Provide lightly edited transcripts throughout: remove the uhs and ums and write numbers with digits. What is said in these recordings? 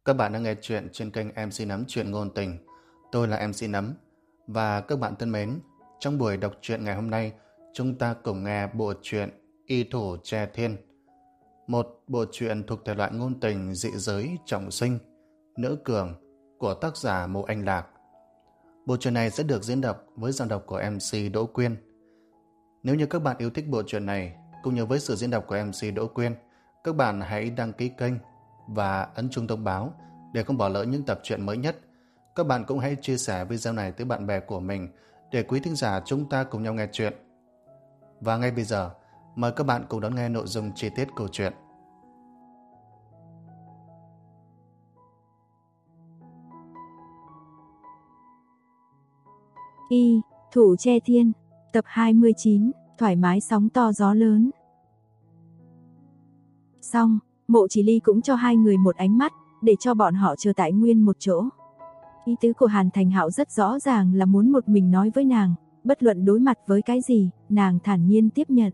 Các bạn đang nghe chuyện trên kênh MC Nấm Chuyện Ngôn Tình. Tôi là MC Nấm. Và các bạn thân mến, trong buổi đọc truyện ngày hôm nay, chúng ta cùng nghe bộ truyện Y Thủ Tre Thiên. Một bộ truyện thuộc thể loại ngôn tình dị giới trọng sinh, nữ cường của tác giả Mộ Anh Lạc. Bộ truyện này sẽ được diễn đọc với giọng đọc của MC Đỗ Quyên. Nếu như các bạn yêu thích bộ truyện này, cũng như với sự diễn đọc của MC Đỗ Quyên, các bạn hãy đăng ký kênh và ấn chuông thông báo để không bỏ lỡ những tập truyện mới nhất. Các bạn cũng hãy chia sẻ video này tới bạn bè của mình để quý thính giả chúng ta cùng nhau nghe chuyện. Và ngay bây giờ, mời các bạn cùng đón nghe nội dung chi tiết câu chuyện. Y Thủ Tre Thiên, tập 29, thoải mái sóng to gió lớn. Xong, Mộ Chỉ Ly cũng cho hai người một ánh mắt, để cho bọn họ chờ tại nguyên một chỗ. Ý tứ của Hàn Thành Hạo rất rõ ràng là muốn một mình nói với nàng, bất luận đối mặt với cái gì, nàng thản nhiên tiếp nhận.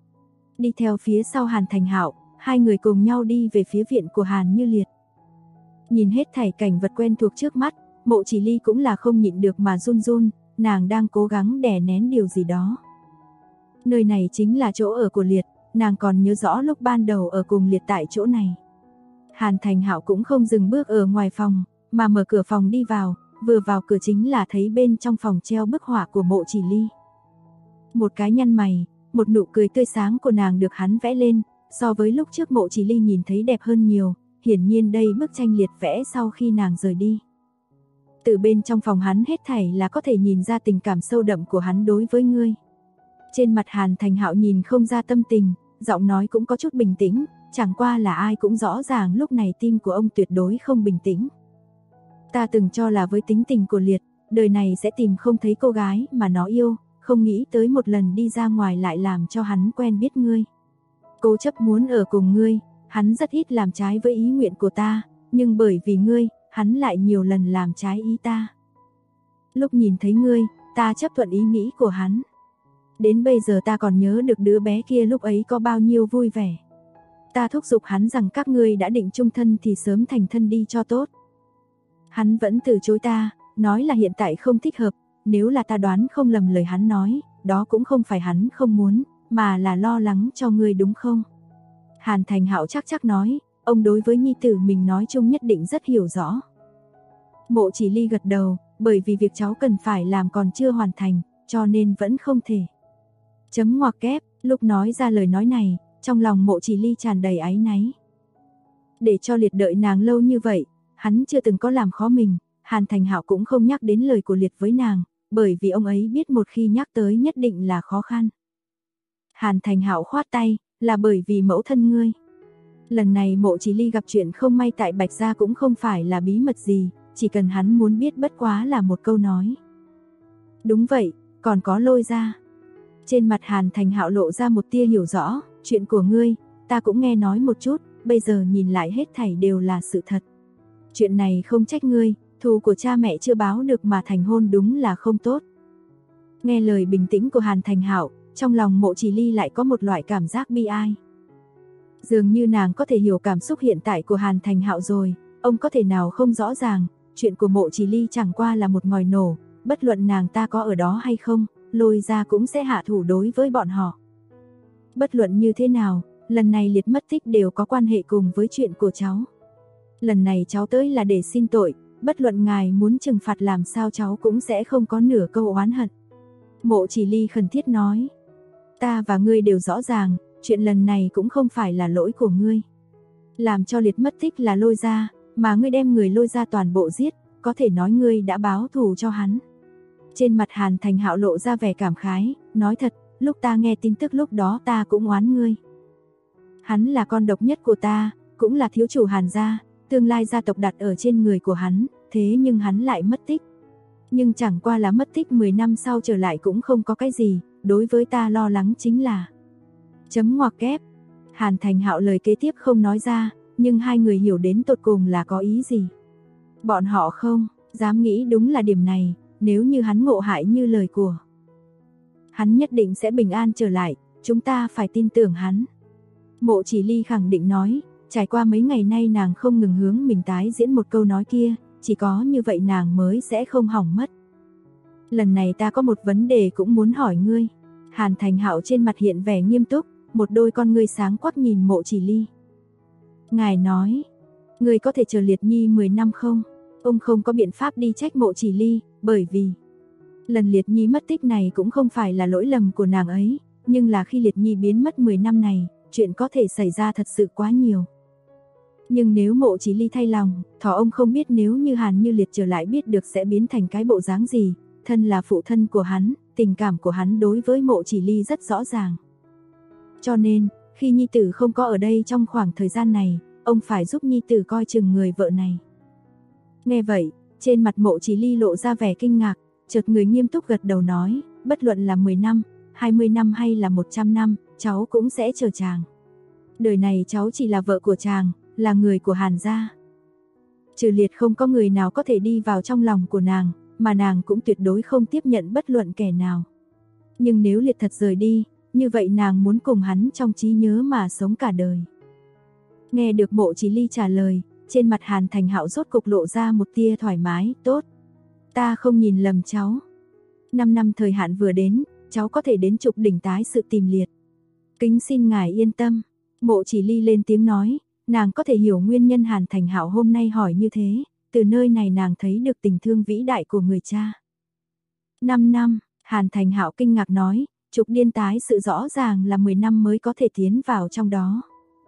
Đi theo phía sau Hàn Thành Hạo, hai người cùng nhau đi về phía viện của Hàn Như Liệt. Nhìn hết thảy cảnh vật quen thuộc trước mắt, Mộ Chỉ Ly cũng là không nhịn được mà run run, nàng đang cố gắng đè nén điều gì đó. Nơi này chính là chỗ ở của Liệt, nàng còn nhớ rõ lúc ban đầu ở cùng Liệt tại chỗ này. Hàn Thành Hạo cũng không dừng bước ở ngoài phòng, mà mở cửa phòng đi vào, vừa vào cửa chính là thấy bên trong phòng treo bức họa của Mộ Chỉ Ly. Một cái nhăn mày, một nụ cười tươi sáng của nàng được hắn vẽ lên, so với lúc trước Mộ Chỉ Ly nhìn thấy đẹp hơn nhiều, hiển nhiên đây bức tranh Liệt vẽ sau khi nàng rời đi. Từ bên trong phòng hắn hết thảy là có thể nhìn ra tình cảm sâu đậm của hắn đối với ngươi. Trên mặt Hàn Thành Hạo nhìn không ra tâm tình, giọng nói cũng có chút bình tĩnh, chẳng qua là ai cũng rõ ràng lúc này tim của ông tuyệt đối không bình tĩnh. Ta từng cho là với tính tình của Liệt, đời này sẽ tìm không thấy cô gái mà nó yêu, không nghĩ tới một lần đi ra ngoài lại làm cho hắn quen biết ngươi. Cố chấp muốn ở cùng ngươi, hắn rất ít làm trái với ý nguyện của ta, nhưng bởi vì ngươi, hắn lại nhiều lần làm trái ý ta. Lúc nhìn thấy ngươi, ta chấp thuận ý nghĩ của hắn. Đến bây giờ ta còn nhớ được đứa bé kia lúc ấy có bao nhiêu vui vẻ. Ta thúc giục hắn rằng các ngươi đã định chung thân thì sớm thành thân đi cho tốt. Hắn vẫn từ chối ta, nói là hiện tại không thích hợp, nếu là ta đoán không lầm lời hắn nói, đó cũng không phải hắn không muốn, mà là lo lắng cho ngươi đúng không? Hàn Thành Hạo chắc nói, ông đối với nhi tử mình nói chung nhất định rất hiểu rõ. Mộ Chỉ Ly gật đầu, bởi vì việc cháu cần phải làm còn chưa hoàn thành, cho nên vẫn không thể. Chấm ngoặc kép, lúc nói ra lời nói này, trong lòng Mộ Chỉ Ly tràn đầy áy náy. Để cho Liệt đợi nàng lâu như vậy, hắn chưa từng có làm khó mình, Hàn Thành Hạo cũng không nhắc đến lời của Liệt với nàng, bởi vì ông ấy biết một khi nhắc tới nhất định là khó khăn. Hàn Thành Hạo khoát tay, là bởi vì mẫu thân ngươi. Lần này Mộ Chỉ Ly gặp chuyện không may tại Bạch Gia cũng không phải là bí mật gì, chỉ cần hắn muốn biết bất quá là một câu nói. Đúng vậy, còn có Lôi Gia. Trên mặt Hàn Thành Hạo lộ ra một tia hiểu rõ, chuyện của ngươi, ta cũng nghe nói một chút, bây giờ nhìn lại hết thảy đều là sự thật. Chuyện này không trách ngươi, thù của cha mẹ chưa báo được mà thành hôn đúng là không tốt. Nghe lời bình tĩnh của Hàn Thành Hạo, trong lòng Mộ Chỉ Ly lại có một loại cảm giác bi ai. Dường như nàng có thể hiểu cảm xúc hiện tại của Hàn Thành Hạo rồi, ông có thể nào không rõ ràng, chuyện của Mộ Chỉ Ly chẳng qua là một ngòi nổ, bất luận nàng ta có ở đó hay không, Lôi Gia cũng sẽ hạ thủ đối với bọn họ. Bất luận như thế nào, lần này Liệt mất tích đều có quan hệ cùng với chuyện của cháu. Lần này cháu tới là để xin tội, bất luận ngài muốn trừng phạt làm sao cháu cũng sẽ không có nửa câu oán hận. Mộ Chỉ Ly khẩn thiết nói, ta và ngươi đều rõ ràng, chuyện lần này cũng không phải là lỗi của ngươi. Làm cho Liệt mất tích là Lôi Gia, mà ngươi đem người Lôi Gia toàn bộ giết, có thể nói ngươi đã báo thù cho hắn. Trên mặt Hàn Thành Hạo lộ ra vẻ cảm khái, nói thật, lúc ta nghe tin tức lúc đó ta cũng oán ngươi. Hắn là con độc nhất của ta, cũng là thiếu chủ Hàn gia, tương lai gia tộc đặt ở trên người của hắn, thế nhưng hắn lại mất tích. Nhưng chẳng qua là mất tích 10 năm sau trở lại cũng không có cái gì, đối với ta lo lắng chính là... Chấm ngoặc kép, Hàn Thành Hạo lời kế tiếp không nói ra, nhưng hai người hiểu đến tột cùng là có ý gì. Bọn họ không dám nghĩ đúng là điểm này, nếu như hắn ngộ hại như lời của hắn nhất định sẽ bình an trở lại, chúng ta phải tin tưởng hắn. Mộ Chỉ Ly khẳng định nói, Trải qua mấy ngày nay nàng không ngừng hướng mình tái diễn một câu nói kia, chỉ có như vậy nàng mới sẽ không hỏng mất. Lần này ta có một vấn đề cũng muốn hỏi ngươi. Hàn Thành Hạo trên mặt hiện vẻ nghiêm túc, một đôi con ngươi sáng quắc nhìn Mộ Chỉ Ly. Ngài nói, ngươi có thể chờ Liệt Nhi 10 năm không? Ông không có biện pháp đi trách Mộ Chỉ Ly, bởi vì lần Liệt Nhi mất tích này cũng không phải là lỗi lầm của nàng ấy, nhưng là khi Liệt Nhi biến mất 10 năm này, chuyện có thể xảy ra thật sự quá nhiều. Nhưng nếu Mộ Chỉ Ly thay lòng, thỏ ông không biết nếu như Hàn Như Liệt trở lại biết được sẽ biến thành cái bộ dáng gì, thân là phụ thân của hắn, tình cảm của hắn đối với Mộ Chỉ Ly rất rõ ràng. Cho nên, khi Nhi Tử không có ở đây trong khoảng thời gian này, ông phải giúp Nhi Tử coi chừng người vợ này. Nghe vậy, trên mặt Mộ Chỉ Ly lộ ra vẻ kinh ngạc, chợt người nghiêm túc gật đầu nói, bất luận là 10 năm, 20 năm hay là 100 năm, cháu cũng sẽ chờ chàng. Đời này cháu chỉ là vợ của chàng, là người của Hàn gia. Trừ Liệt không có người nào có thể đi vào trong lòng của nàng, mà nàng cũng tuyệt đối không tiếp nhận bất luận kẻ nào. Nhưng nếu Liệt thật rời đi, như vậy nàng muốn cùng hắn trong trí nhớ mà sống cả đời. Nghe được Mộ Chỉ Ly trả lời, trên mặt Hàn Thành Hạo rốt cục lộ ra một tia thoải mái, tốt. Ta không nhìn lầm cháu. 5 năm thời hạn vừa đến, cháu có thể đến Trục Đỉnh tái sự tìm Liệt. Kính xin ngài yên tâm. Mộ Chỉ Ly lên tiếng nói, nàng có thể hiểu nguyên nhân Hàn Thành Hạo hôm nay hỏi như thế, từ nơi này nàng thấy được tình thương vĩ đại của người cha. 5 năm, Hàn Thành Hạo kinh ngạc nói, Trục Điên tái sự rõ ràng là 10 năm mới có thể tiến vào trong đó.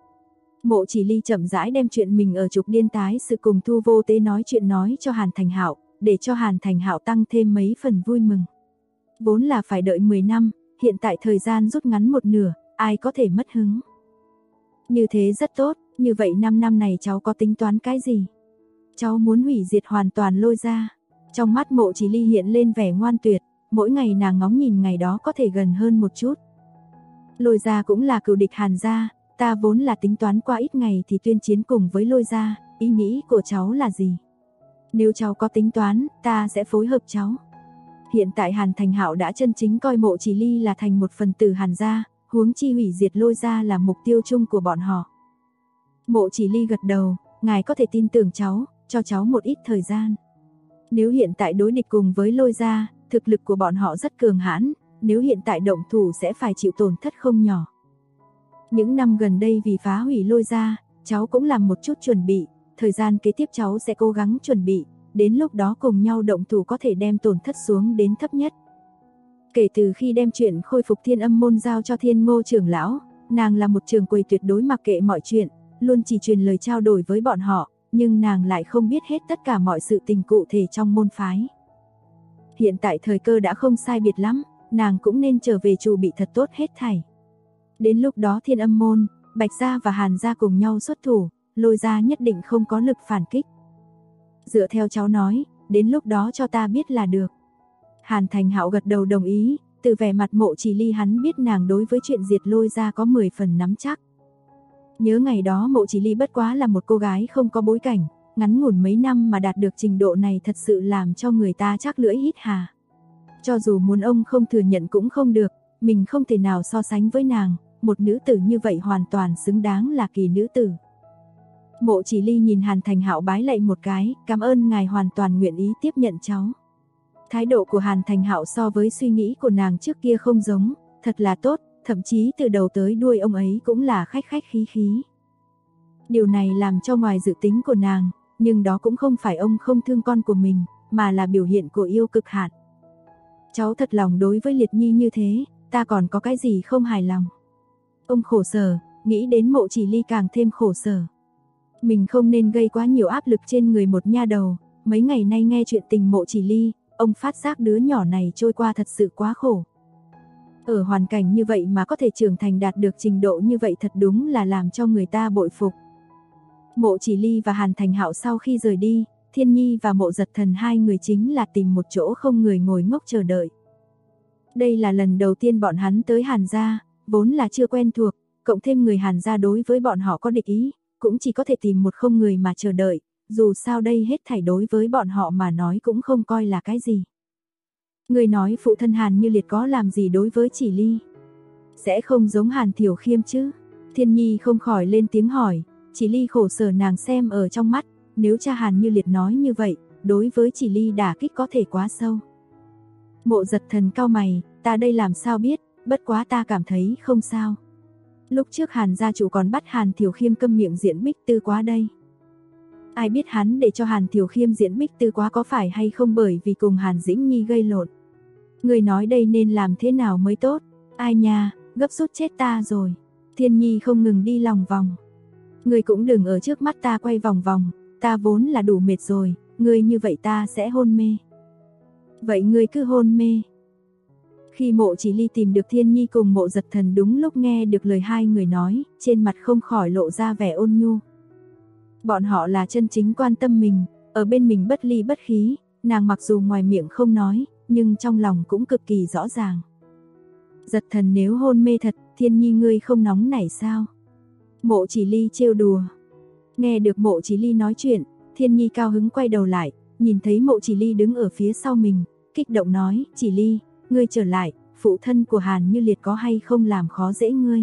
Mộ Chỉ Ly chậm rãi đem chuyện mình ở Trục Điên tái sự cùng Thu Vô Tế nói chuyện nói cho Hàn Thành Hạo, để cho Hàn Thành Hạo tăng thêm mấy phần vui mừng. Vốn là phải đợi 10 năm, hiện tại thời gian rút ngắn một nửa, ai có thể mất hứng. Như thế rất tốt, như vậy 5 năm này cháu có tính toán cái gì? Cháu muốn hủy diệt hoàn toàn Lôi gia. Trong mắt Mộ Chỉ Ly hiện lên vẻ ngoan tuyệt, mỗi ngày nàng ngóng nhìn ngày đó có thể gần hơn một chút. Lôi gia cũng là cừu địch Hàn gia, ta vốn là tính toán qua ít ngày thì tuyên chiến cùng với Lôi gia, ý nghĩ của cháu là gì? Nếu cháu có tính toán, ta sẽ phối hợp cháu. Hiện tại Hàn Thành Hạo đã chân chính coi Mộ Chỉ Ly là thành một phần tử Hàn gia, huống chi hủy diệt Lôi gia là mục tiêu chung của bọn họ. Mộ Chỉ Ly gật đầu, ngài có thể tin tưởng cháu, cho cháu một ít thời gian. Nếu hiện tại đối địch cùng với Lôi gia, thực lực của bọn họ rất cường hãn, nếu hiện tại động thủ sẽ phải chịu tổn thất không nhỏ. Những năm gần đây vì phá hủy Lôi gia, cháu cũng làm một chút chuẩn bị, thời gian kế tiếp cháu sẽ cố gắng chuẩn bị, đến lúc đó cùng nhau động thủ có thể đem tổn thất xuống đến thấp nhất. Kể từ khi đem chuyện khôi phục Thiên Âm môn giao cho Thiên Ngô trưởng lão, nàng là một trưởng quầy tuyệt đối mặc kệ mọi chuyện, luôn chỉ truyền lời trao đổi với bọn họ, nhưng nàng lại không biết hết tất cả mọi sự tình cụ thể trong môn phái. Hiện tại thời cơ đã không sai biệt lắm, nàng cũng nên trở về chuẩn bị thật tốt hết thảy. Đến lúc đó Thiên Âm môn, Bạch gia và Hàn gia cùng nhau xuất thủ, Lôi gia nhất định không có lực phản kích. Dựa theo cháu nói, đến lúc đó cho ta biết là được. Hàn Thành Hạo gật đầu đồng ý, từ vẻ mặt Mộ Chỉ Ly hắn biết nàng đối với chuyện diệt Lôi gia có 10 phần nắm chắc. Nhớ ngày đó Mộ Chỉ Ly bất quá là một cô gái không có bối cảnh, ngắn ngủn mấy năm mà đạt được trình độ này thật sự làm cho người ta chắc lưỡi hít hà. Cho dù muốn ông không thừa nhận cũng không được, mình không thể nào so sánh với nàng, một nữ tử như vậy hoàn toàn xứng đáng là kỳ nữ tử. Mộ Chỉ Ly nhìn Hàn Thành Hạo bái lạy một cái, cảm ơn ngài hoàn toàn nguyện ý tiếp nhận cháu. Thái độ của Hàn Thành Hạo so với suy nghĩ của nàng trước kia không giống, thật là tốt, thậm chí từ đầu tới đuôi ông ấy cũng là khách khách khí khí. Điều này làm cho ngoài dự tính của nàng, nhưng đó cũng không phải ông không thương con của mình, mà là biểu hiện của yêu cực hạn. Cháu thật lòng đối với Liệt Nhi như thế, ta còn có cái gì không hài lòng. Ông khổ sở, nghĩ đến Mộ Chỉ Ly càng thêm khổ sở. Mình không nên gây quá nhiều áp lực trên người một nha đầu, mấy ngày nay nghe chuyện tình Mộ Chỉ Ly, ông phát giác đứa nhỏ này trôi qua thật sự quá khổ. Ở hoàn cảnh như vậy mà có thể trưởng thành đạt được trình độ như vậy thật đúng là làm cho người ta bội phục. Mộ Chỉ Ly và Hàn Thành Hạo sau khi rời đi, Thiên Nhi và Mộ Giật Thần hai người chính là tìm một chỗ không người ngồi ngốc chờ đợi. Đây là lần đầu tiên bọn hắn tới Hàn gia, vốn là chưa quen thuộc, cộng thêm người Hàn gia đối với bọn họ có địch ý, cũng chỉ có thể tìm một không người mà chờ đợi, dù sao đây hết thảy đối với bọn họ mà nói cũng không coi là cái gì. Người nói phụ thân Hàn Như Liệt có làm gì đối với Chỉ Ly? Sẽ không giống Hàn Thiểu Khiêm chứ? Thiên Nhi không khỏi lên tiếng hỏi, Chỉ Ly khổ sở nàng xem ở trong mắt, nếu cha Hàn Như Liệt nói như vậy, đối với Chỉ Ly đả kích có thể quá sâu. Mộ Giật Thần cau mày, ta đây làm sao biết, bất quá ta cảm thấy không sao. Lúc trước Hàn gia chủ còn bắt Hàn Thiểu Khiêm câm miệng diễn Bích Tư Quá đây. Ai biết hắn để cho Hàn Thiểu Khiêm diễn Bích Tư Quá có phải hay không bởi vì cùng Hàn Dĩnh Nhi gây lộn. Người nói đây nên làm thế nào mới tốt, ai nha, gấp rút chết ta rồi. Thiên Nhi không ngừng đi lòng vòng. Người cũng đừng ở trước mắt ta quay vòng vòng, ta vốn là đủ mệt rồi, người như vậy ta sẽ hôn mê. Vậy người cứ hôn mê. Khi Mộ Chỉ Ly tìm được Thiên Nhi cùng Mộ Giật Thần đúng lúc nghe được lời hai người nói, trên mặt không khỏi lộ ra vẻ ôn nhu. Bọn họ là chân chính quan tâm mình, ở bên mình bất ly bất khí, nàng mặc dù ngoài miệng không nói, nhưng trong lòng cũng cực kỳ rõ ràng. Giật Thần nếu hôn mê thật, Thiên Nhi ngươi không nóng nảy sao? Mộ Chỉ Ly trêu đùa. Nghe được Mộ Chỉ Ly nói chuyện, Thiên Nhi cao hứng quay đầu lại, nhìn thấy Mộ Chỉ Ly đứng ở phía sau mình, kích động nói, Chỉ Ly, ngươi trở lại, phụ thân của Hàn Như Liệt có hay không làm khó dễ ngươi?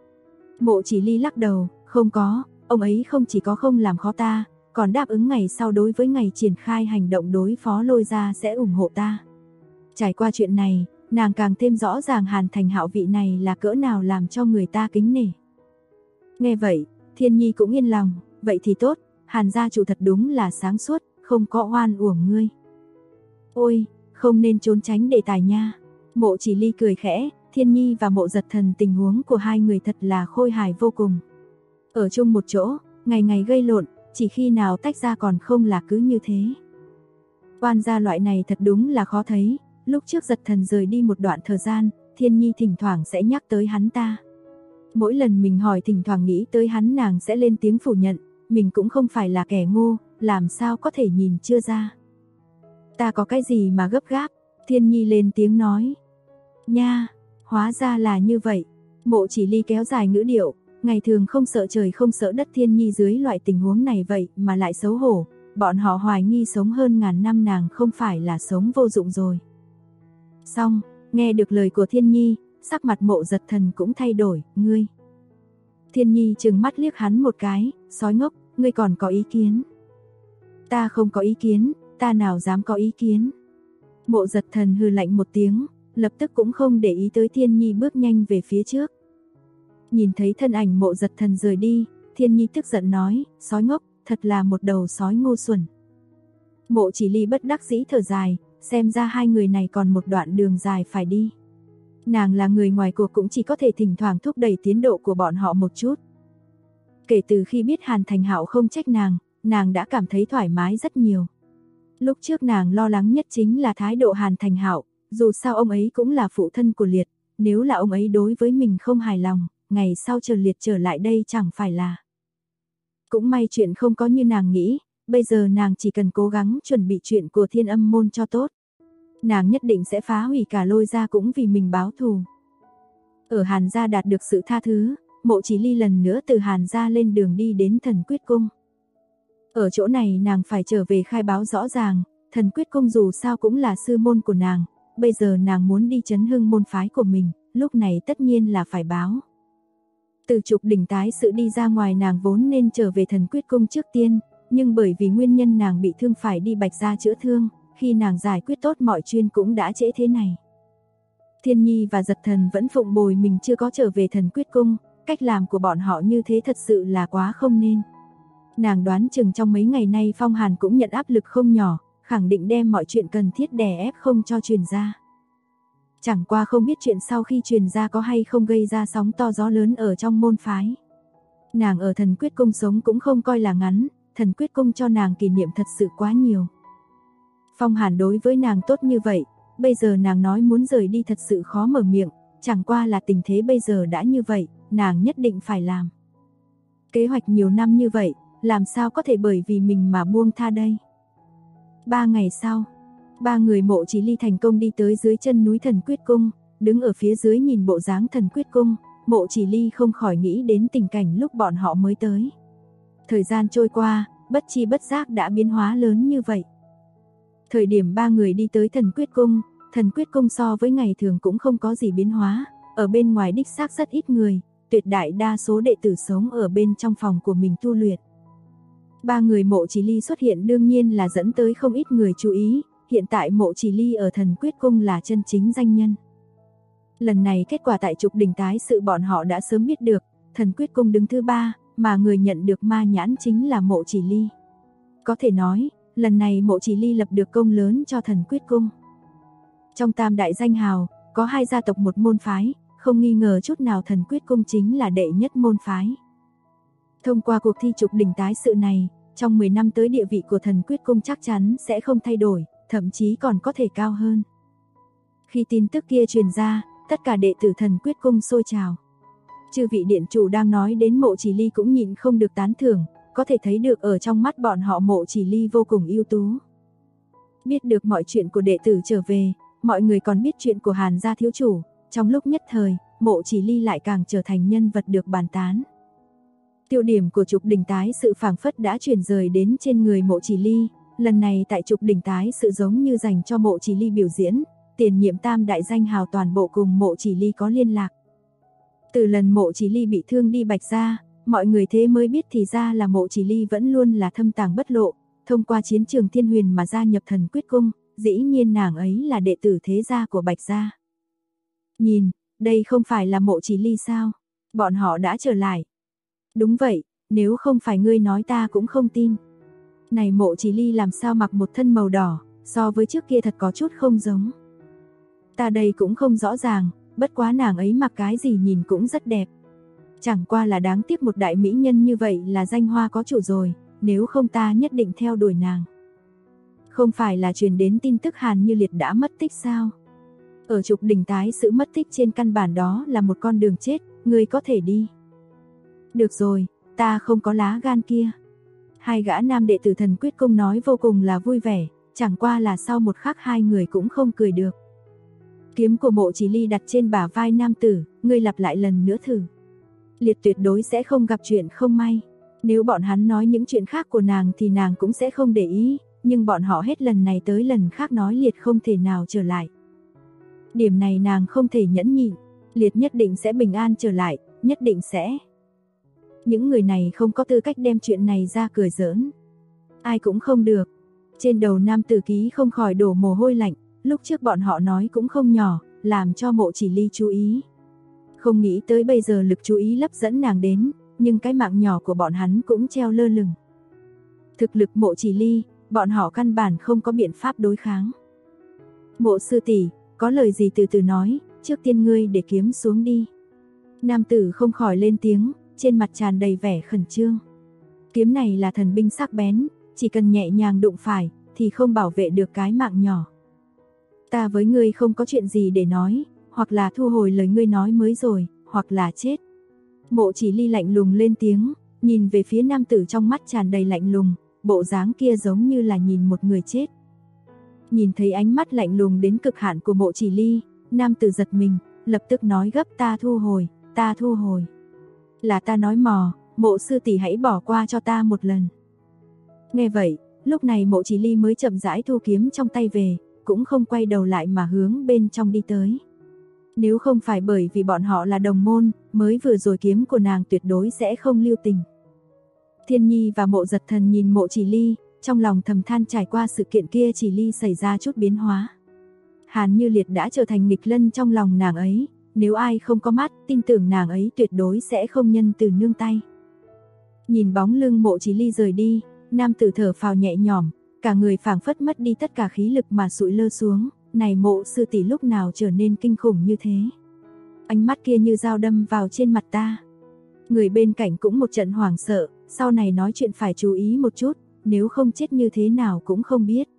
Mộ Chỉ Ly lắc đầu, không có, ông ấy không chỉ có không làm khó ta, còn đáp ứng ngày sau đối với ngày triển khai hành động đối phó Lôi gia sẽ ủng hộ ta. Trải qua chuyện này, nàng càng thêm rõ ràng Hàn Thành Hạo vị này là cỡ nào làm cho người ta kính nể. Nghe vậy, Thiên Nhi cũng yên lòng, vậy thì tốt, Hàn gia chủ thật đúng là sáng suốt, không có oan uổng ngươi. Ôi, không nên trốn tránh đề tài nha. Mộ Chỉ Ly cười khẽ, Thiên Nhi và Mộ Giật Thần tình huống của hai người thật là khôi hài vô cùng. Ở chung một chỗ, ngày ngày gây lộn, chỉ khi nào tách ra còn không là cứ như thế. Oan gia loại này thật đúng là khó thấy, lúc trước Giật Thần rời đi một đoạn thời gian, Thiên Nhi thỉnh thoảng sẽ nhắc tới hắn ta. Mỗi lần mình hỏi thỉnh thoảng nghĩ tới hắn nàng sẽ lên tiếng phủ nhận, mình cũng không phải là kẻ ngu, làm sao có thể nhìn chưa ra. Ta có cái gì mà gấp gáp, Thiên Nhi lên tiếng nói. Nha, hóa ra là như vậy. Mộ Chỉ Ly kéo dài ngữ điệu, ngày thường không sợ trời không sợ đất Thiên Nhi dưới loại tình huống này vậy mà lại xấu hổ, bọn họ hoài nghi sống hơn ngàn năm nàng không phải là sống vô dụng rồi. Xong, nghe được lời của Thiên Nhi, sắc mặt Mộ Giật Thần cũng thay đổi, ngươi. Thiên Nhi trừng mắt liếc hắn một cái, sói ngốc, ngươi còn có ý kiến. Ta không có ý kiến, ta nào dám có ý kiến. Mộ Giật Thần hừ lạnh một tiếng, lập tức cũng không để ý tới Thiên Nhi bước nhanh về phía trước. Nhìn thấy thân ảnh Mộ Giật Thần rời đi, Thiên Nhi tức giận nói, sói ngốc, thật là một đầu sói ngu xuẩn. Mộ Chỉ Ly bất đắc dĩ thở dài, xem ra hai người này còn một đoạn đường dài phải đi. Nàng là người ngoài cuộc cũng chỉ có thể thỉnh thoảng thúc đẩy tiến độ của bọn họ một chút. Kể từ khi biết Hàn Thành Hạo không trách nàng đã cảm thấy thoải mái rất nhiều. Lúc trước nàng lo lắng nhất chính là thái độ Hàn Thành Hạo, dù sao ông ấy cũng là phụ thân của Liệt, nếu là ông ấy đối với mình không hài lòng, ngày sau chờ Liệt trở lại đây chẳng phải là. Cũng may chuyện không có như nàng nghĩ, bây giờ nàng chỉ cần cố gắng chuẩn bị chuyện của Thiên Âm môn cho tốt. Nàng nhất định sẽ phá hủy cả Lôi gia cũng vì mình báo thù. Ở Hàn gia đạt được sự tha thứ, Mộ Chỉ Ly lần nữa từ Hàn gia lên đường đi đến Thần Quyết Cung. Ở chỗ này nàng phải trở về khai báo rõ ràng, Thần Quyết Cung dù sao cũng là sư môn của nàng, bây giờ nàng muốn đi chấn hưng môn phái của mình, lúc này tất nhiên là phải báo. Từ Trục Đỉnh tái sự đi ra ngoài nàng vốn nên trở về Thần Quyết Cung trước tiên, nhưng bởi vì nguyên nhân nàng bị thương phải đi Bạch gia chữa thương, khi nàng giải quyết tốt mọi chuyện cũng đã trễ thế này. Thiên Nhi và Giật Thần vẫn phụng bồi mình chưa có trở về Thần Quyết Cung, cách làm của bọn họ như thế thật sự là quá không nên. Nàng đoán chừng trong mấy ngày nay Phong Hàn cũng nhận áp lực không nhỏ, khẳng định đem mọi chuyện cần thiết đè ép không cho truyền ra. Chẳng qua không biết chuyện sau khi truyền ra có hay không gây ra sóng to gió lớn ở trong môn phái. Nàng ở Thần Quyết Cung sống cũng không coi là ngắn, Thần Quyết Cung cho nàng kỷ niệm thật sự quá nhiều. Phong Hàn đối với nàng tốt như vậy, bây giờ nàng nói muốn rời đi thật sự khó mở miệng, chẳng qua là tình thế bây giờ đã như vậy, nàng nhất định phải làm. Kế hoạch nhiều năm như vậy, làm sao có thể bởi vì mình mà buông tha đây. 3 ngày sau, 3 người Mộ Chỉ Ly thành công đi tới dưới chân núi Thần Quyết Cung, đứng ở phía dưới nhìn bộ dáng Thần Quyết Cung, Mộ Chỉ Ly không khỏi nghĩ đến tình cảnh lúc bọn họ mới tới. Thời gian trôi qua, bất chi bất giác đã biến hóa lớn như vậy. Thời điểm 3 người đi tới Thần Quyết Cung so với ngày thường cũng không có gì biến hóa, ở bên ngoài đích xác rất ít người, tuyệt đại đa số đệ tử sống ở bên trong phòng của mình tu luyện. Ba người Mộ Chỉ Ly xuất hiện đương nhiên là dẫn tới không ít người chú ý, hiện tại Mộ Chỉ Ly ở Thần Quyết Cung là chân chính danh nhân. Lần này kết quả tại trục đỉnh tái sự bọn họ đã sớm biết được, Thần Quyết Cung đứng thứ 3, mà người nhận được ma nhãn chính là Mộ Chỉ Ly. Có thể nói, lần này Mộ Chỉ Ly lập được công lớn cho Thần Quyết Cung. Trong tam đại danh hào, có 2 gia tộc một môn phái, không nghi ngờ chút nào Thần Quyết Cung chính là đệ nhất môn phái. Thông qua cuộc thi trục đỉnh tái sự này, trong 10 năm tới địa vị của Thần Quyết Cung chắc chắn sẽ không thay đổi, thậm chí còn có thể cao hơn. Khi tin tức kia truyền ra, tất cả đệ tử Thần Quyết Cung sôi trào. Chư vị điện chủ đang nói đến Mộ Chỉ Ly cũng nhịn không được tán thưởng, có thể thấy được ở trong mắt bọn họ Mộ Chỉ Ly vô cùng ưu tú. Biết được mọi chuyện của đệ tử trở về, mọi người còn biết chuyện của Hàn gia thiếu chủ, trong lúc nhất thời, Mộ Chỉ Ly lại càng trở thành nhân vật được bàn tán. Tiêu điểm của trục đỉnh tái sự phảng phất đã chuyển rời đến trên người Mộ Chỉ Ly, lần này tại trục đỉnh tái sự giống như dành cho Mộ Chỉ Ly biểu diễn, tiền nhiệm tam đại danh hào toàn bộ cùng Mộ Chỉ Ly có liên lạc. Từ lần Mộ Chỉ Ly bị thương đi Bạch Gia, mọi người thế mới biết thì ra là Mộ Chỉ Ly vẫn luôn là thâm tàng bất lộ, thông qua chiến trường Thiên Huyền mà gia nhập Thần Quyết Cung, dĩ nhiên nàng ấy là đệ tử thế gia của Bạch Gia. Nhìn, đây không phải là Mộ Chỉ Ly sao? Bọn họ đã trở lại. Đúng vậy, nếu không phải ngươi nói ta cũng không tin. Này Mộ Chỉ Ly làm sao mặc một thân màu đỏ, so với trước kia thật có chút không giống. Ta đây cũng không rõ ràng, bất quá nàng ấy mặc cái gì nhìn cũng rất đẹp. Chẳng qua là đáng tiếc một đại mỹ nhân như vậy là danh hoa có chủ rồi, nếu không ta nhất định theo đuổi nàng. Không phải là truyền đến tin tức Hàn Như Liệt đã mất tích sao? Ở trục đỉnh tái sự mất tích trên căn bản đó là một con đường chết, ngươi có thể đi. Được rồi, ta không có lá gan kia. 2 gã nam đệ tử Thần Quyết Cung nói vô cùng là vui vẻ, chẳng qua là sau một khắc 2 người cũng không cười được. Kiếm của Mộ Chỉ Ly đặt trên bả vai nam tử, ngươi lặp lại lần nữa thử. Liệt tuyệt đối sẽ không gặp chuyện không may. Nếu bọn hắn nói những chuyện khác của nàng thì nàng cũng sẽ không để ý, nhưng bọn họ hết lần này tới lần khác nói Liệt không thể nào trở lại. Điểm này nàng không thể nhẫn nhịn, Liệt nhất định sẽ bình an trở lại, nhất định sẽ. Những người này không có tư cách đem chuyện này ra cười giỡn. Ai cũng không được. Trên đầu nam tử ký không khỏi đổ mồ hôi lạnh, lúc trước bọn họ nói cũng không nhỏ, làm cho Mộ Chỉ Ly chú ý. Không nghĩ tới bây giờ lực chú ý lấp dẫn nàng đến, nhưng cái mạng nhỏ của bọn hắn cũng treo lơ lửng. Thực lực Mộ Chỉ Ly, bọn họ căn bản không có biện pháp đối kháng. Mộ sư tỷ, có lời gì từ từ nói, trước tiên ngươi để kiếm xuống đi. Nam tử không khỏi lên tiếng, trên mặt tràn đầy vẻ khẩn trương. Kiếm này là thần binh sắc bén, chỉ cần nhẹ nhàng đụng phải, thì không bảo vệ được cái mạng nhỏ. Ta với ngươi không có chuyện gì để nói, hoặc là thu hồi lời ngươi nói mới rồi, hoặc là chết. Mộ Chỉ Ly lạnh lùng lên tiếng, nhìn về phía nam tử trong mắt tràn đầy lạnh lùng, bộ dáng kia giống như là nhìn một người chết. Nhìn thấy ánh mắt lạnh lùng đến cực hạn của Mộ Chỉ Ly, nam tử giật mình, lập tức nói gấp ta thu hồi, ta thu hồi. Là ta nói mò, Mộ sư tỷ hãy bỏ qua cho ta một lần. Nghe vậy, lúc này Mộ Chỉ Ly mới chậm rãi thu kiếm trong tay về, cũng không quay đầu lại mà hướng bên trong đi tới. Nếu không phải bởi vì bọn họ là đồng môn, mới vừa rồi kiếm của nàng tuyệt đối sẽ không lưu tình. Thiên Nhi và Mộ Giật Thần nhìn Mộ Chỉ Ly, trong lòng thầm than trải qua sự kiện kia Chỉ Ly xảy ra chút biến hóa. Hàn Như Liệt đã trở thành nghịch lân trong lòng nàng ấy, nếu ai không có mắt, tin tưởng nàng ấy tuyệt đối sẽ không nhân từ nương tay. Nhìn bóng lưng Mộ Chỉ Ly rời đi, nam tử thở phào nhẹ nhõm, cả người phảng phất mất đi tất cả khí lực mà sụi lơ xuống, này Mộ sư tỷ lúc nào trở nên kinh khủng như thế. Ánh mắt kia như dao đâm vào trên mặt ta. Người bên cạnh cũng một trận hoảng sợ, sau này nói chuyện phải chú ý một chút, nếu không chết như thế nào cũng không biết.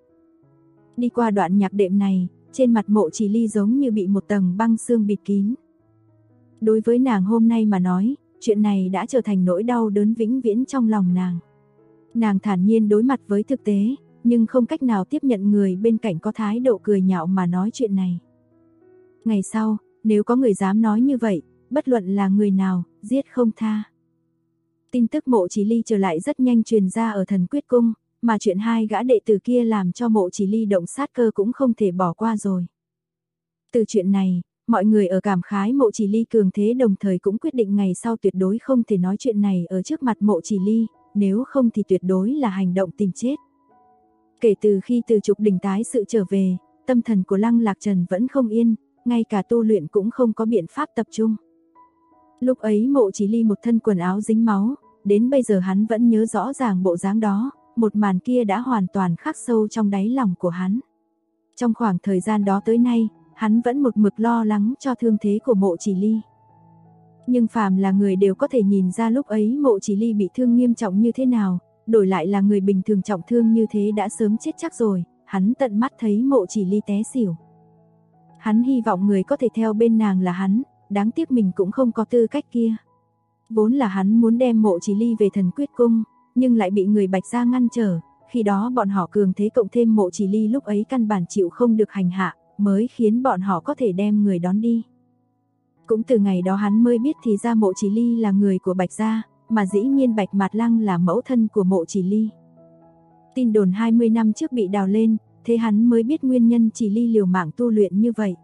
Đi qua đoạn nhạc đệm này, trên mặt Mộ Chỉ Ly giống như bị một tầng băng sương bịt kín. Đối với nàng hôm nay mà nói, chuyện này đã trở thành nỗi đau đớn vĩnh viễn trong lòng nàng. Nàng thản nhiên đối mặt với thực tế, nhưng không cách nào tiếp nhận người bên cạnh có thái độ cười nhạo mà nói chuyện này. Ngày sau, nếu có người dám nói như vậy, bất luận là người nào, giết không tha. Tin tức Mộ Chỉ Ly trở lại rất nhanh truyền ra ở Thần Quyết Cung, mà chuyện 2 gã đệ tử kia làm cho Mộ Chỉ Ly động sát cơ cũng không thể bỏ qua rồi. Từ chuyện này, Mọi người ở cảm khái Mộ Chỉ Ly cường thế, đồng thời cũng quyết định ngày sau tuyệt đối không thể nói chuyện này ở trước mặt Mộ Chỉ Ly, nếu không thì tuyệt đối là hành động tìm chết. Kể từ khi từ Trục Đình tái sự trở về, tâm thần của Lăng Lạc Trần vẫn không yên, ngay cả tu luyện cũng không có biện pháp tập trung. Lúc ấy Mộ Chỉ Ly một thân quần áo dính máu, đến bây giờ hắn vẫn nhớ rõ ràng bộ dáng đó, một màn kia đã hoàn toàn khắc sâu trong đáy lòng của hắn. Trong khoảng thời gian đó tới nay, hắn vẫn một mực lo lắng cho thương thế của Mộ Chỉ Ly. Nhưng phàm là người đều có thể nhìn ra lúc ấy Mộ Chỉ Ly bị thương nghiêm trọng như thế nào, đổi lại là người bình thường trọng thương như thế đã sớm chết chắc rồi, hắn tận mắt thấy Mộ Chỉ Ly té xỉu. Hắn hy vọng người có thể theo bên nàng là hắn, đáng tiếc mình cũng không có tư cách kia. Vốn là hắn muốn đem Mộ Chỉ Ly về Thần Quyết Cung, nhưng lại bị người Bạch gia ngăn trở, khi đó bọn họ cường thế cộng thêm Mộ Chỉ Ly lúc ấy căn bản chịu không được hành hạ, mới khiến bọn họ có thể đem người đón đi. Cũng từ ngày đó hắn mới biết thì ra Mộ Chỉ Ly là người của Bạch gia, mà dĩ nhiên Bạch Mạt Lăng là mẫu thân của Mộ Chỉ Ly. Tin đồn 20 năm trước bị đào lên, thế hắn mới biết nguyên nhân Chỉ Ly liều mạng tu luyện như vậy.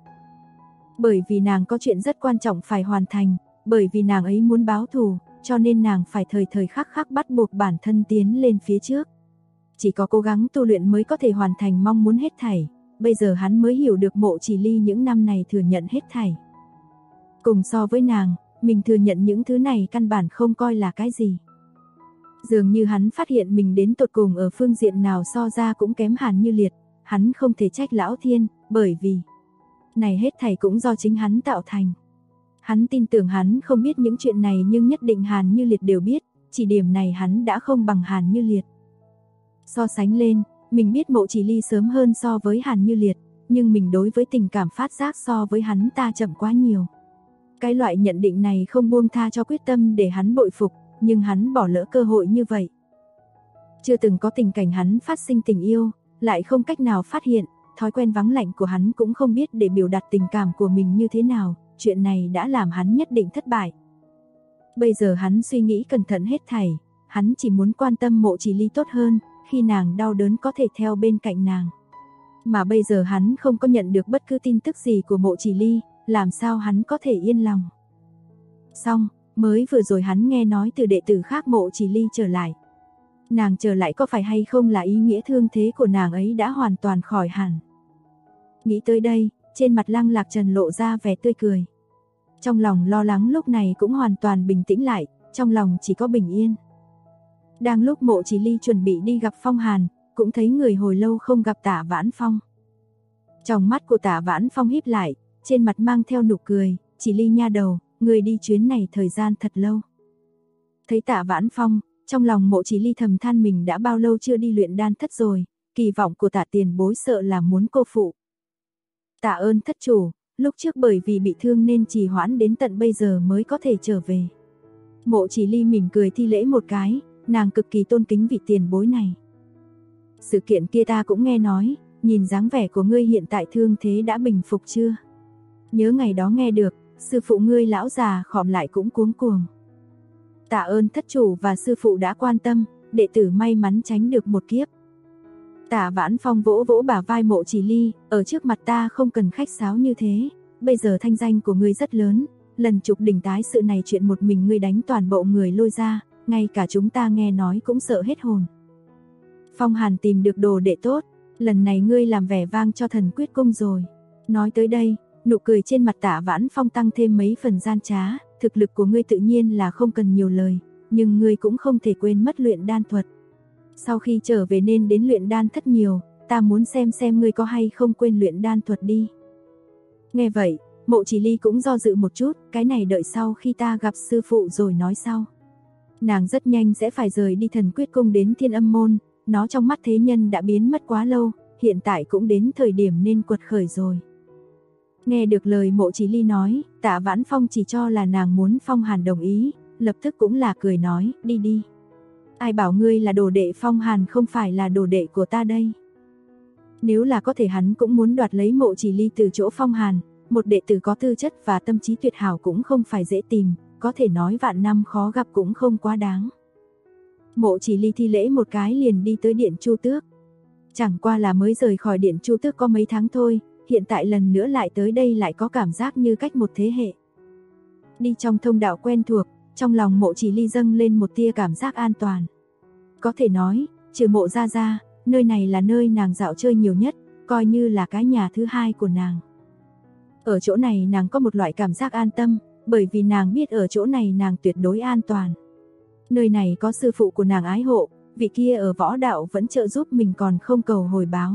Bởi vì nàng có chuyện rất quan trọng phải hoàn thành, bởi vì nàng ấy muốn báo thù, cho nên nàng phải thời thời khắc khắc bắt buộc bản thân tiến lên phía trước. Chỉ có cố gắng tu luyện mới có thể hoàn thành mong muốn hết thảy, bây giờ hắn mới hiểu được Mộ Chỉ Ly những năm này thừa nhận hết thảy. Cùng so với nàng, mình thừa nhận những thứ này căn bản không coi là cái gì. Dường như hắn phát hiện mình đến tột cùng ở phương diện nào so ra cũng kém Hàn Như Liệt, hắn không thể trách Lão Thiên, bởi vì này hết thảy cũng do chính hắn tạo thành. Hắn tin tưởng hắn không biết những chuyện này nhưng nhất định Hàn Như Liệt đều biết, chỉ điểm này hắn đã không bằng Hàn Như Liệt. So sánh lên, mình biết Mộ Chỉ Ly sớm hơn so với Hàn Như Liệt, nhưng mình đối với tình cảm phát giác so với hắn ta chậm quá nhiều. Cái loại nhận định này không buông tha cho quyết tâm để hắn bội phục, nhưng hắn bỏ lỡ cơ hội như vậy. Chưa từng có tình cảnh hắn phát sinh tình yêu, lại không cách nào phát hiện, thói quen vắng lạnh của hắn cũng không biết để biểu đạt tình cảm của mình như thế nào, chuyện này đã làm hắn nhất định thất bại. Bây giờ hắn suy nghĩ cẩn thận hết thảy, hắn chỉ muốn quan tâm Mộ Chỉ Ly tốt hơn, khi nàng đau đớn có thể theo bên cạnh nàng. Mà bây giờ hắn không có nhận được bất cứ tin tức gì của Mộ Chỉ Ly, làm sao hắn có thể yên lòng. Xong, mới vừa rồi hắn nghe nói từ đệ tử khác Mộ Chỉ Ly trở lại. Nàng trở lại có phải hay không là ý nghĩa thương thế của nàng ấy đã hoàn toàn khỏi hẳn. Nghĩ tới đây, trên mặt Lăng Lạc Trần lộ ra vẻ tươi cười. Trong lòng lo lắng lúc này cũng hoàn toàn bình tĩnh lại, trong lòng chỉ có bình yên. Đang lúc Mộ Chỉ Ly chuẩn bị đi gặp Phong Hàn, cũng thấy người hồi lâu không gặp Tạ Vãn Phong. Trong mắt của Tạ Vãn Phong híp lại, trên mặt mang theo nụ cười, "Chỉ Ly nha đầu, người đi chuyến này thời gian thật lâu." Thấy Tạ Vãn Phong, trong lòng Mộ Chỉ Ly thầm than mình đã bao lâu chưa đi luyện đan thất rồi, kỳ vọng của Tạ tiền bối sợ là muốn cô phụ. "Tạ ơn thất chủ, lúc trước bởi vì bị thương nên trì hoãn đến tận bây giờ mới có thể trở về." Mộ Chỉ Ly mỉm cười thi lễ một cái, nàng cực kỳ tôn kính vị tiền bối này. "Sự kiện kia ta cũng nghe nói, nhìn dáng vẻ của ngươi hiện tại thương thế đã bình phục chưa? Nhớ ngày đó nghe được, sư phụ ngươi lão già khom lại cũng cuống cuồng." "Tạ ơn thất chủ và sư phụ đã quan tâm, đệ tử may mắn tránh được một kiếp." Tạ Vãn Phong vỗ vỗ bả vai Mộ Chỉ Ly, "Ở trước mặt ta không cần khách sáo như thế, bây giờ thanh danh của ngươi rất lớn, lần Trục Đình tái sự này chuyện một mình ngươi đánh toàn bộ người lôi ra, ngay cả chúng ta nghe nói cũng sợ hết hồn. Phong Hàn tìm được đồ đệ tốt, lần này ngươi làm vẻ vang cho Thần Quyết Cung rồi." Nói tới đây, nụ cười trên mặt Tạ Vãn Phong tăng thêm mấy phần gian trá, "Thực lực của ngươi tự nhiên là không cần nhiều lời, nhưng ngươi cũng không thể quên mất luyện đan thuật. Sau khi trở về nên đến luyện đan thất nhiều, ta muốn xem ngươi có hay không quên luyện đan thuật đi." Nghe vậy, Mộ Chỉ Ly cũng do dự một chút, "Cái này đợi sau khi ta gặp sư phụ rồi nói sau." Nàng rất nhanh sẽ phải rời đi Thần Quyết Cung đến Thiên Âm Môn, nó trong mắt thế nhân đã biến mất quá lâu, hiện tại cũng đến thời điểm nên quật khởi rồi. Nghe được lời Mộ Chỉ Ly nói, Tạ Vãn Phong chỉ cho là nàng muốn Phong Hàn đồng ý, lập tức cũng là cười nói, "Đi đi. Ai bảo ngươi là đồ đệ Phong Hàn không phải là đồ đệ của ta đây." Nếu là có thể hắn cũng muốn đoạt lấy Mộ Chỉ Ly từ chỗ Phong Hàn, một đệ tử có tư chất và tâm trí tuyệt hảo cũng không phải dễ tìm, có thể nói vạn năm khó gặp cũng không quá đáng. Mộ Chỉ Ly thi lễ một cái liền đi tới Điện Chu Tước. Chẳng qua là mới rời khỏi Điện Chu Tước có mấy tháng thôi, hiện tại lần nữa lại tới đây lại có cảm giác như cách một thế hệ. Đi trong thông đạo quen thuộc, trong lòng Mộ Chỉ Ly dâng lên một tia cảm giác an toàn. Có thể nói, trừ Mộ Gia Gia, nơi này là nơi nàng dạo chơi nhiều nhất, coi như là cái nhà thứ hai của nàng. Ở chỗ này nàng có một loại cảm giác an tâm, bởi vì nàng biết ở chỗ này nàng tuyệt đối an toàn. Nơi này có sư phụ của nàng ái hộ, vị kia ở võ đạo vẫn trợ giúp mình còn không cầu hồi báo.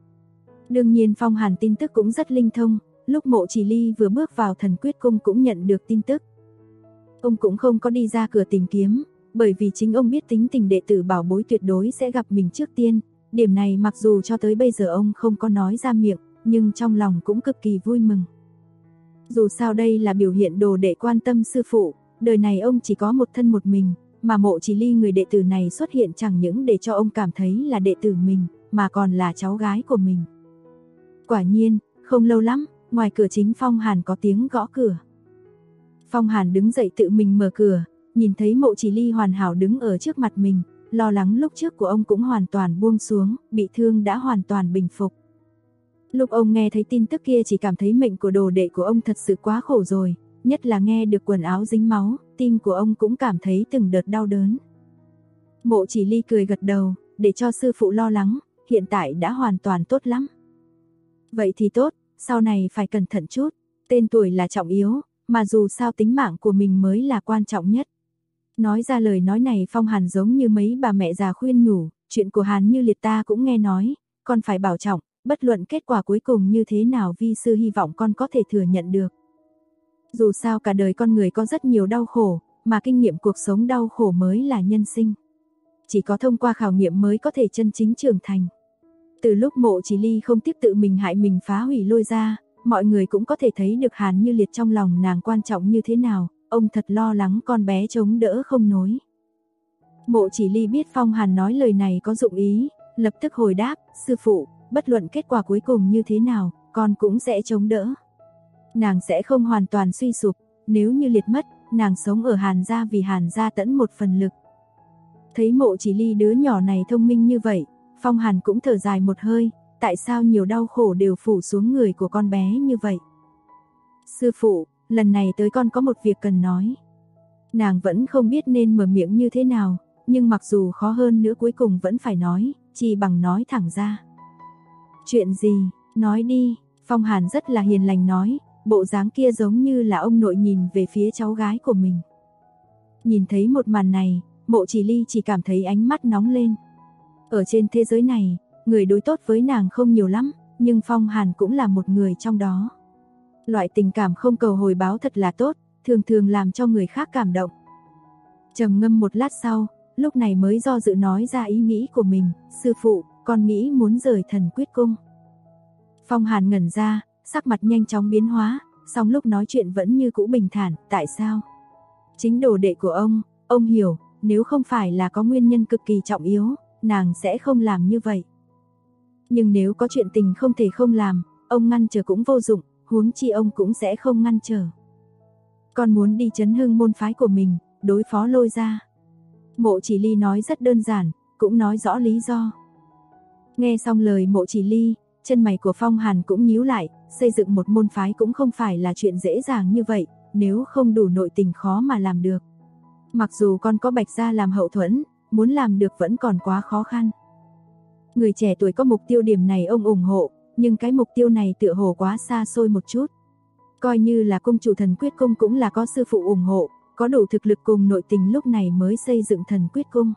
Đương nhiên Phong Hàn tin tức cũng rất linh thông, lúc Mộ Chỉ Ly vừa bước vào Thần Quyết Cung cũng nhận được tin tức. Ông cũng không có đi ra cửa tìm kiếm, bởi vì chính ông biết tính tình đệ tử bảo bối tuyệt đối sẽ gặp mình trước tiên. Điểm này mặc dù cho tới bây giờ ông không có nói ra miệng, nhưng trong lòng cũng cực kỳ vui mừng. Dù sao đây là biểu hiện đồ đệ quan tâm sư phụ, đời này ông chỉ có một thân một mình, mà Mộ Chỉ Ly người đệ tử này xuất hiện chẳng những để cho ông cảm thấy là đệ tử mình, mà còn là cháu gái của mình. Quả nhiên, không lâu lắm, ngoài cửa chính Phong Hàn có tiếng gõ cửa. Phong Hàn đứng dậy tự mình mở cửa, nhìn thấy Mộ Chỉ Ly hoàn hảo đứng ở trước mặt mình, lo lắng lúc trước của ông cũng hoàn toàn buông xuống, bị thương đã hoàn toàn bình phục. Lúc ông nghe thấy tin tức kia chỉ cảm thấy mệnh của đồ đệ của ông thật sự quá khổ rồi, nhất là nghe được quần áo dính máu, tim của ông cũng cảm thấy từng đợt đau đớn. Mộ Chỉ Ly cười gật đầu, để cho sư phụ lo lắng, hiện tại đã hoàn toàn tốt lắm. Vậy thì tốt, sau này phải cẩn thận chút, tên tuổi là trọng yếu, mà dù sao tính mạng của mình mới là quan trọng nhất. Nói ra lời nói này Phong Hàn giống như mấy bà mẹ già khuyên nhủ, chuyện của Hàn Như Liệt ta cũng nghe nói, con phải bảo trọng, bất luận kết quả cuối cùng như thế nào vi sư hy vọng con có thể thừa nhận được. Dù sao cả đời con người có rất nhiều đau khổ, mà kinh nghiệm cuộc sống đau khổ mới là nhân sinh. Chỉ có thông qua khảo nghiệm mới có thể chân chính trưởng thành. Từ lúc Mộ Chỉ Ly không tiếp tự mình hại mình phá hủy Lôi Gia, mọi người cũng có thể thấy được Hàn Như Liệt trong lòng nàng quan trọng như thế nào, ông thật lo lắng con bé chống đỡ không nổi. Mộ Chỉ Ly biết Phong Hàn nói lời này có dụng ý, lập tức hồi đáp, sư phụ, bất luận kết quả cuối cùng như thế nào, con cũng sẽ chống đỡ. Nàng sẽ không hoàn toàn suy sụp, nếu như Liệt mất, nàng sống ở Hàn Gia vì Hàn Gia tẫn một phần lực. Thấy Mộ Chỉ Ly đứa nhỏ này thông minh như vậy, Phong Hàn cũng thở dài một hơi, tại sao nhiều đau khổ đều phủ xuống người của con bé như vậy. Sư phụ, lần này tới con có một việc cần nói. Nàng vẫn không biết nên mở miệng như thế nào, nhưng mặc dù khó hơn nữa cuối cùng vẫn phải nói, chỉ bằng nói thẳng ra. Chuyện gì, nói đi, Phong Hàn rất là hiền lành nói, bộ dáng kia giống như là ông nội nhìn về phía cháu gái của mình. Nhìn thấy một màn này, Mộ Chỉ Ly chỉ cảm thấy ánh mắt nóng lên. Ở trên thế giới này, người đối tốt với nàng không nhiều lắm, nhưng Phong Hàn cũng là một người trong đó. Loại tình cảm không cầu hồi báo thật là tốt, thường thường làm cho người khác cảm động. Trầm ngâm một lát sau, lúc này mới do dự nói ra ý nghĩ của mình, sư phụ, con nghĩ muốn rời Thần Quyết Cung. Phong Hàn ngẩn ra, sắc mặt nhanh chóng biến hóa, song lúc nói chuyện vẫn như cũ bình thản, tại sao? Chính đồ đệ của ông hiểu, nếu không phải là có nguyên nhân cực kỳ trọng yếu, nàng sẽ không làm như vậy. Nhưng nếu có chuyện tình không thể không làm, ông ngăn trở cũng vô dụng, huống chi ông cũng sẽ không ngăn trở. Con muốn đi chấn hưng môn phái của mình, đối phó Lôi Gia. Mộ Chỉ Ly nói rất đơn giản, cũng nói rõ lý do. Nghe xong lời Mộ Chỉ Ly, chân mày của Phong Hàn cũng nhíu lại, xây dựng một môn phái cũng không phải là chuyện dễ dàng như vậy, nếu không đủ nội tình khó mà làm được. Mặc dù con có Bạch Gia làm hậu thuẫn, muốn làm được vẫn còn quá khó khăn. Người trẻ tuổi có mục tiêu điểm này ông ủng hộ, nhưng cái mục tiêu này tựa hồ quá xa xôi một chút. Coi như là cung chủ Thần Quyết Cung cũng là có sư phụ ủng hộ, có đủ thực lực cùng nội tình lúc này mới xây dựng Thần Quyết Cung.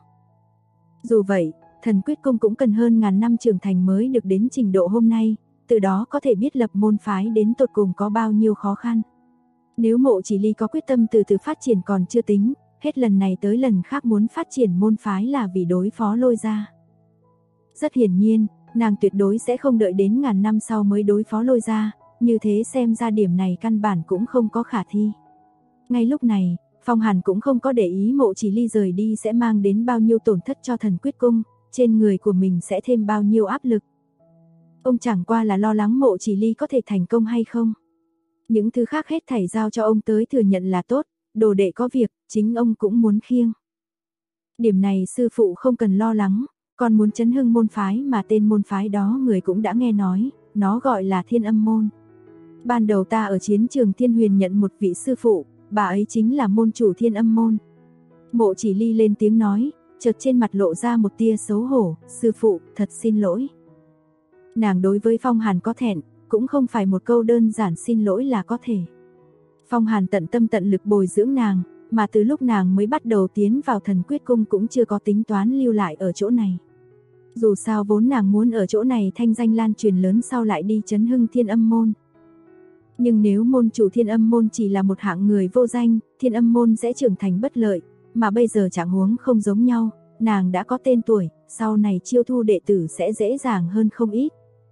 Dù vậy, Thần Quyết Cung cũng cần hơn ngàn năm trưởng thành mới được đến trình độ hôm nay, từ đó có thể biết lập môn phái đến tột cùng có bao nhiêu khó khăn. Nếu Mộ Chỉ Ly có quyết tâm từ từ phát triển còn chưa tính, hết lần này tới lần khác muốn phát triển môn phái là vì đối phó Lôi Gia. Rất hiển nhiên, nàng tuyệt đối sẽ không đợi đến ngàn năm sau mới đối phó Lôi Gia, như thế xem ra điểm này căn bản cũng không có khả thi. Ngay lúc này, Phong Hàn cũng không có để ý Mộ Chỉ Ly rời đi sẽ mang đến bao nhiêu tổn thất cho Thần Quyết Cung, trên người của mình sẽ thêm bao nhiêu áp lực. Ông chẳng qua là lo lắng Mộ Chỉ Ly có thể thành công hay không. Những thứ khác hết thảy giao cho ông tới thừa nhận là tốt, đồ đệ có việc, chính ông cũng muốn khiêng. Điểm này sư phụ không cần lo lắng, con muốn chấn hưng môn phái mà tên môn phái đó người cũng đã nghe nói, nó gọi là Thiên Âm Môn. Ban đầu ta ở chiến trường Thiên Huyền nhận một vị sư phụ, bà ấy chính là môn chủ Thiên Âm Môn. Mộ Chỉ Ly lên tiếng nói, chợt trên mặt lộ ra một tia xấu hổ, sư phụ, thật xin lỗi. Nàng đối với Phong Hàn có thẹn, cũng không phải một câu đơn giản xin lỗi là có thể. Phong Hàn tận tâm tận lực bồi dưỡng nàng, mà từ lúc nàng mới bắt đầu tiến vào Thần Quyết Cung cũng chưa có tính toán lưu lại ở chỗ này. Dù sao vốn nàng muốn ở chỗ này thanh danh lan truyền lớn sau lại đi chấn hưng Thiên Âm Môn. Nhưng nếu môn chủ Thiên Âm Môn chỉ là một hạng người vô danh, Thiên Âm Môn sẽ trưởng thành bất lợi, mà bây giờ trạng huống không giống nhau, nàng đã có tên tuổi, sau này chiêu thu đệ tử sẽ dễ dàng hơn không ít.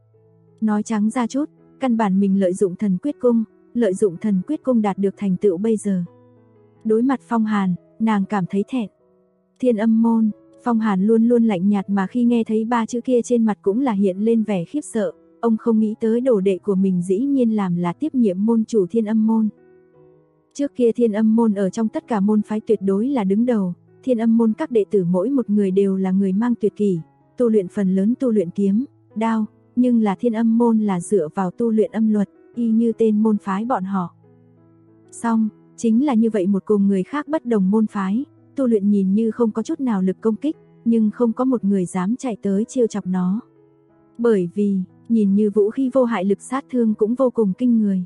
Nói trắng ra chút, căn bản mình lợi dụng Thần Quyết Cung, lợi dụng Thần Quyết Cung đạt được thành tựu bây giờ. Đối mặt Phong Hàn, nàng cảm thấy thẹn. Thiên Âm Môn, Phong Hàn luôn luôn lạnh nhạt mà khi nghe thấy ba chữ kia trên mặt cũng là hiện lên vẻ khiếp sợ, ông không nghĩ tới đồ đệ của mình dĩ nhiên làm là tiếp nhiệm môn chủ Thiên Âm Môn. Trước kia Thiên Âm Môn ở trong tất cả môn phái tuyệt đối là đứng đầu, Thiên Âm Môn các đệ tử mỗi một người đều là người mang tuyệt kỹ, tu luyện phần lớn tu luyện kiếm, đao, nhưng là Thiên Âm Môn là dựa vào tu luyện âm luật, y như tên môn phái bọn họ. Song, chính là như vậy một cùng người khác bất đồng môn phái, tu luyện nhìn như không có chút nào lực công kích, nhưng không có một người dám chạy tới trêu chọc nó. Bởi vì, nhìn như vũ khí vô hại lực sát thương cũng vô cùng kinh người.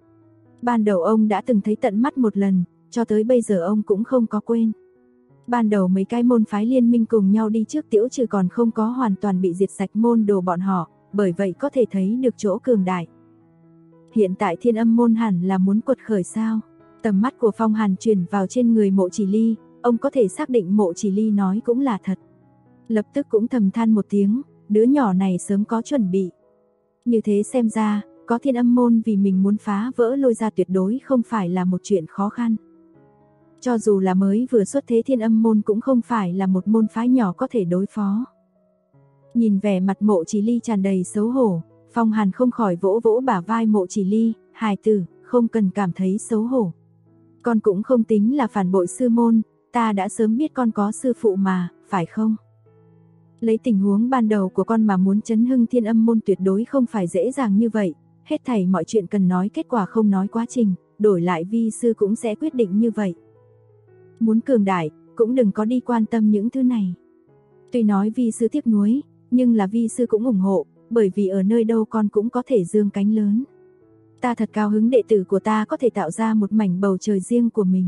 Ban đầu ông đã từng thấy tận mắt một lần, cho tới bây giờ ông cũng không có quên. Ban đầu mấy cái môn phái liên minh cùng nhau đi trước Tiễu Trừ còn không có hoàn toàn bị diệt sạch môn đồ bọn họ, bởi vậy có thể thấy được chỗ cường đại. Hiện tại Thiên Âm Môn hẳn là muốn quật khởi sao? Tầm mắt của Phong Hàn chuyển vào trên người Mộ Chỉ Ly, ông có thể xác định Mộ Chỉ Ly nói cũng là thật. Lập tức cũng thầm than một tiếng, đứa nhỏ này sớm có chuẩn bị. Như thế xem ra, có Thiên Âm Môn vì mình muốn phá vỡ Lôi Gia tuyệt đối không phải là một chuyện khó khăn. Cho dù là mới vừa xuất thế Thiên Âm Môn cũng không phải là một môn phái nhỏ có thể đối phó. Nhìn vẻ mặt Mộ Chỉ Ly tràn đầy xấu hổ, Phong Hàn không khỏi vỗ vỗ bả vai Mộ Chỉ Ly, hài tử, không cần cảm thấy xấu hổ. Con cũng không tính là phản bội sư môn, ta đã sớm biết con có sư phụ mà, phải không? Lấy tình huống ban đầu của con mà muốn chấn hưng Thiên Âm Môn tuyệt đối không phải dễ dàng như vậy, hết thảy mọi chuyện cần nói kết quả không nói quá trình, đổi lại vi sư cũng sẽ quyết định như vậy. Muốn cường đại, cũng đừng có đi quan tâm những thứ này. Tuy nói vi sư tiếc nuối, nhưng là vi sư cũng ủng hộ, bởi vì ở nơi đâu con cũng có thể dương cánh lớn. Ta thật cao hứng đệ tử của ta có thể tạo ra một mảnh bầu trời riêng của mình.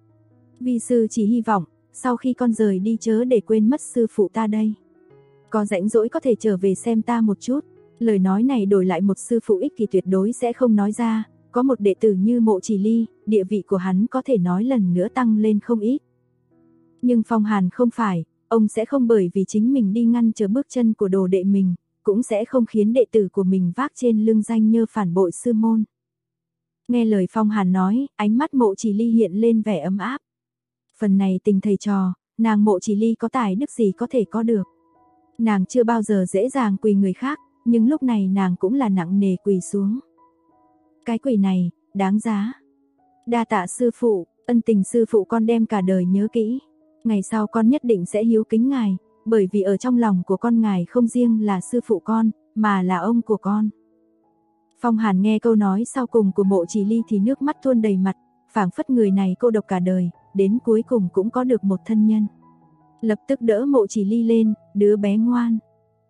Vi sư chỉ hy vọng, sau khi con rời đi chớ để quên mất sư phụ ta đây. Có rảnh rỗi có thể trở về xem ta một chút. Lời nói này đổi lại một sư phụ ích kỷ tuyệt đối sẽ không nói ra, có một đệ tử như Mộ Chỉ Ly, địa vị của hắn có thể nói lần nữa tăng lên không ít. Nhưng Phong Hàn không phải, ông sẽ không bởi vì chính mình đi ngăn trở bước chân của đồ đệ mình, cũng sẽ không khiến đệ tử của mình vác trên lưng danh nhơ phản bội sư môn. Nghe lời Phong Hàn nói, ánh mắt Mộ Chỉ Ly hiện lên vẻ ấm áp. Phần này tình thầy trò, nàng Mộ Chỉ Ly có tài đức gì có thể có được. Nàng chưa bao giờ dễ dàng quỳ người khác, nhưng lúc này nàng cũng là nặng nề quỳ xuống. Cái quỳ này, đáng giá. Đa tạ sư phụ, ân tình sư phụ con đem cả đời nhớ kỹ. Ngày sau con nhất định sẽ hiếu kính ngài, bởi vì ở trong lòng của con ngài không riêng là sư phụ con, mà là ông của con. Phong Hàn nghe câu nói sau cùng của Mộ Chỉ Ly thì nước mắt tuôn đầy mặt, phảng phất người này cô độc cả đời, đến cuối cùng cũng có được một thân nhân. Lập tức đỡ Mộ Chỉ Ly lên, đứa bé ngoan.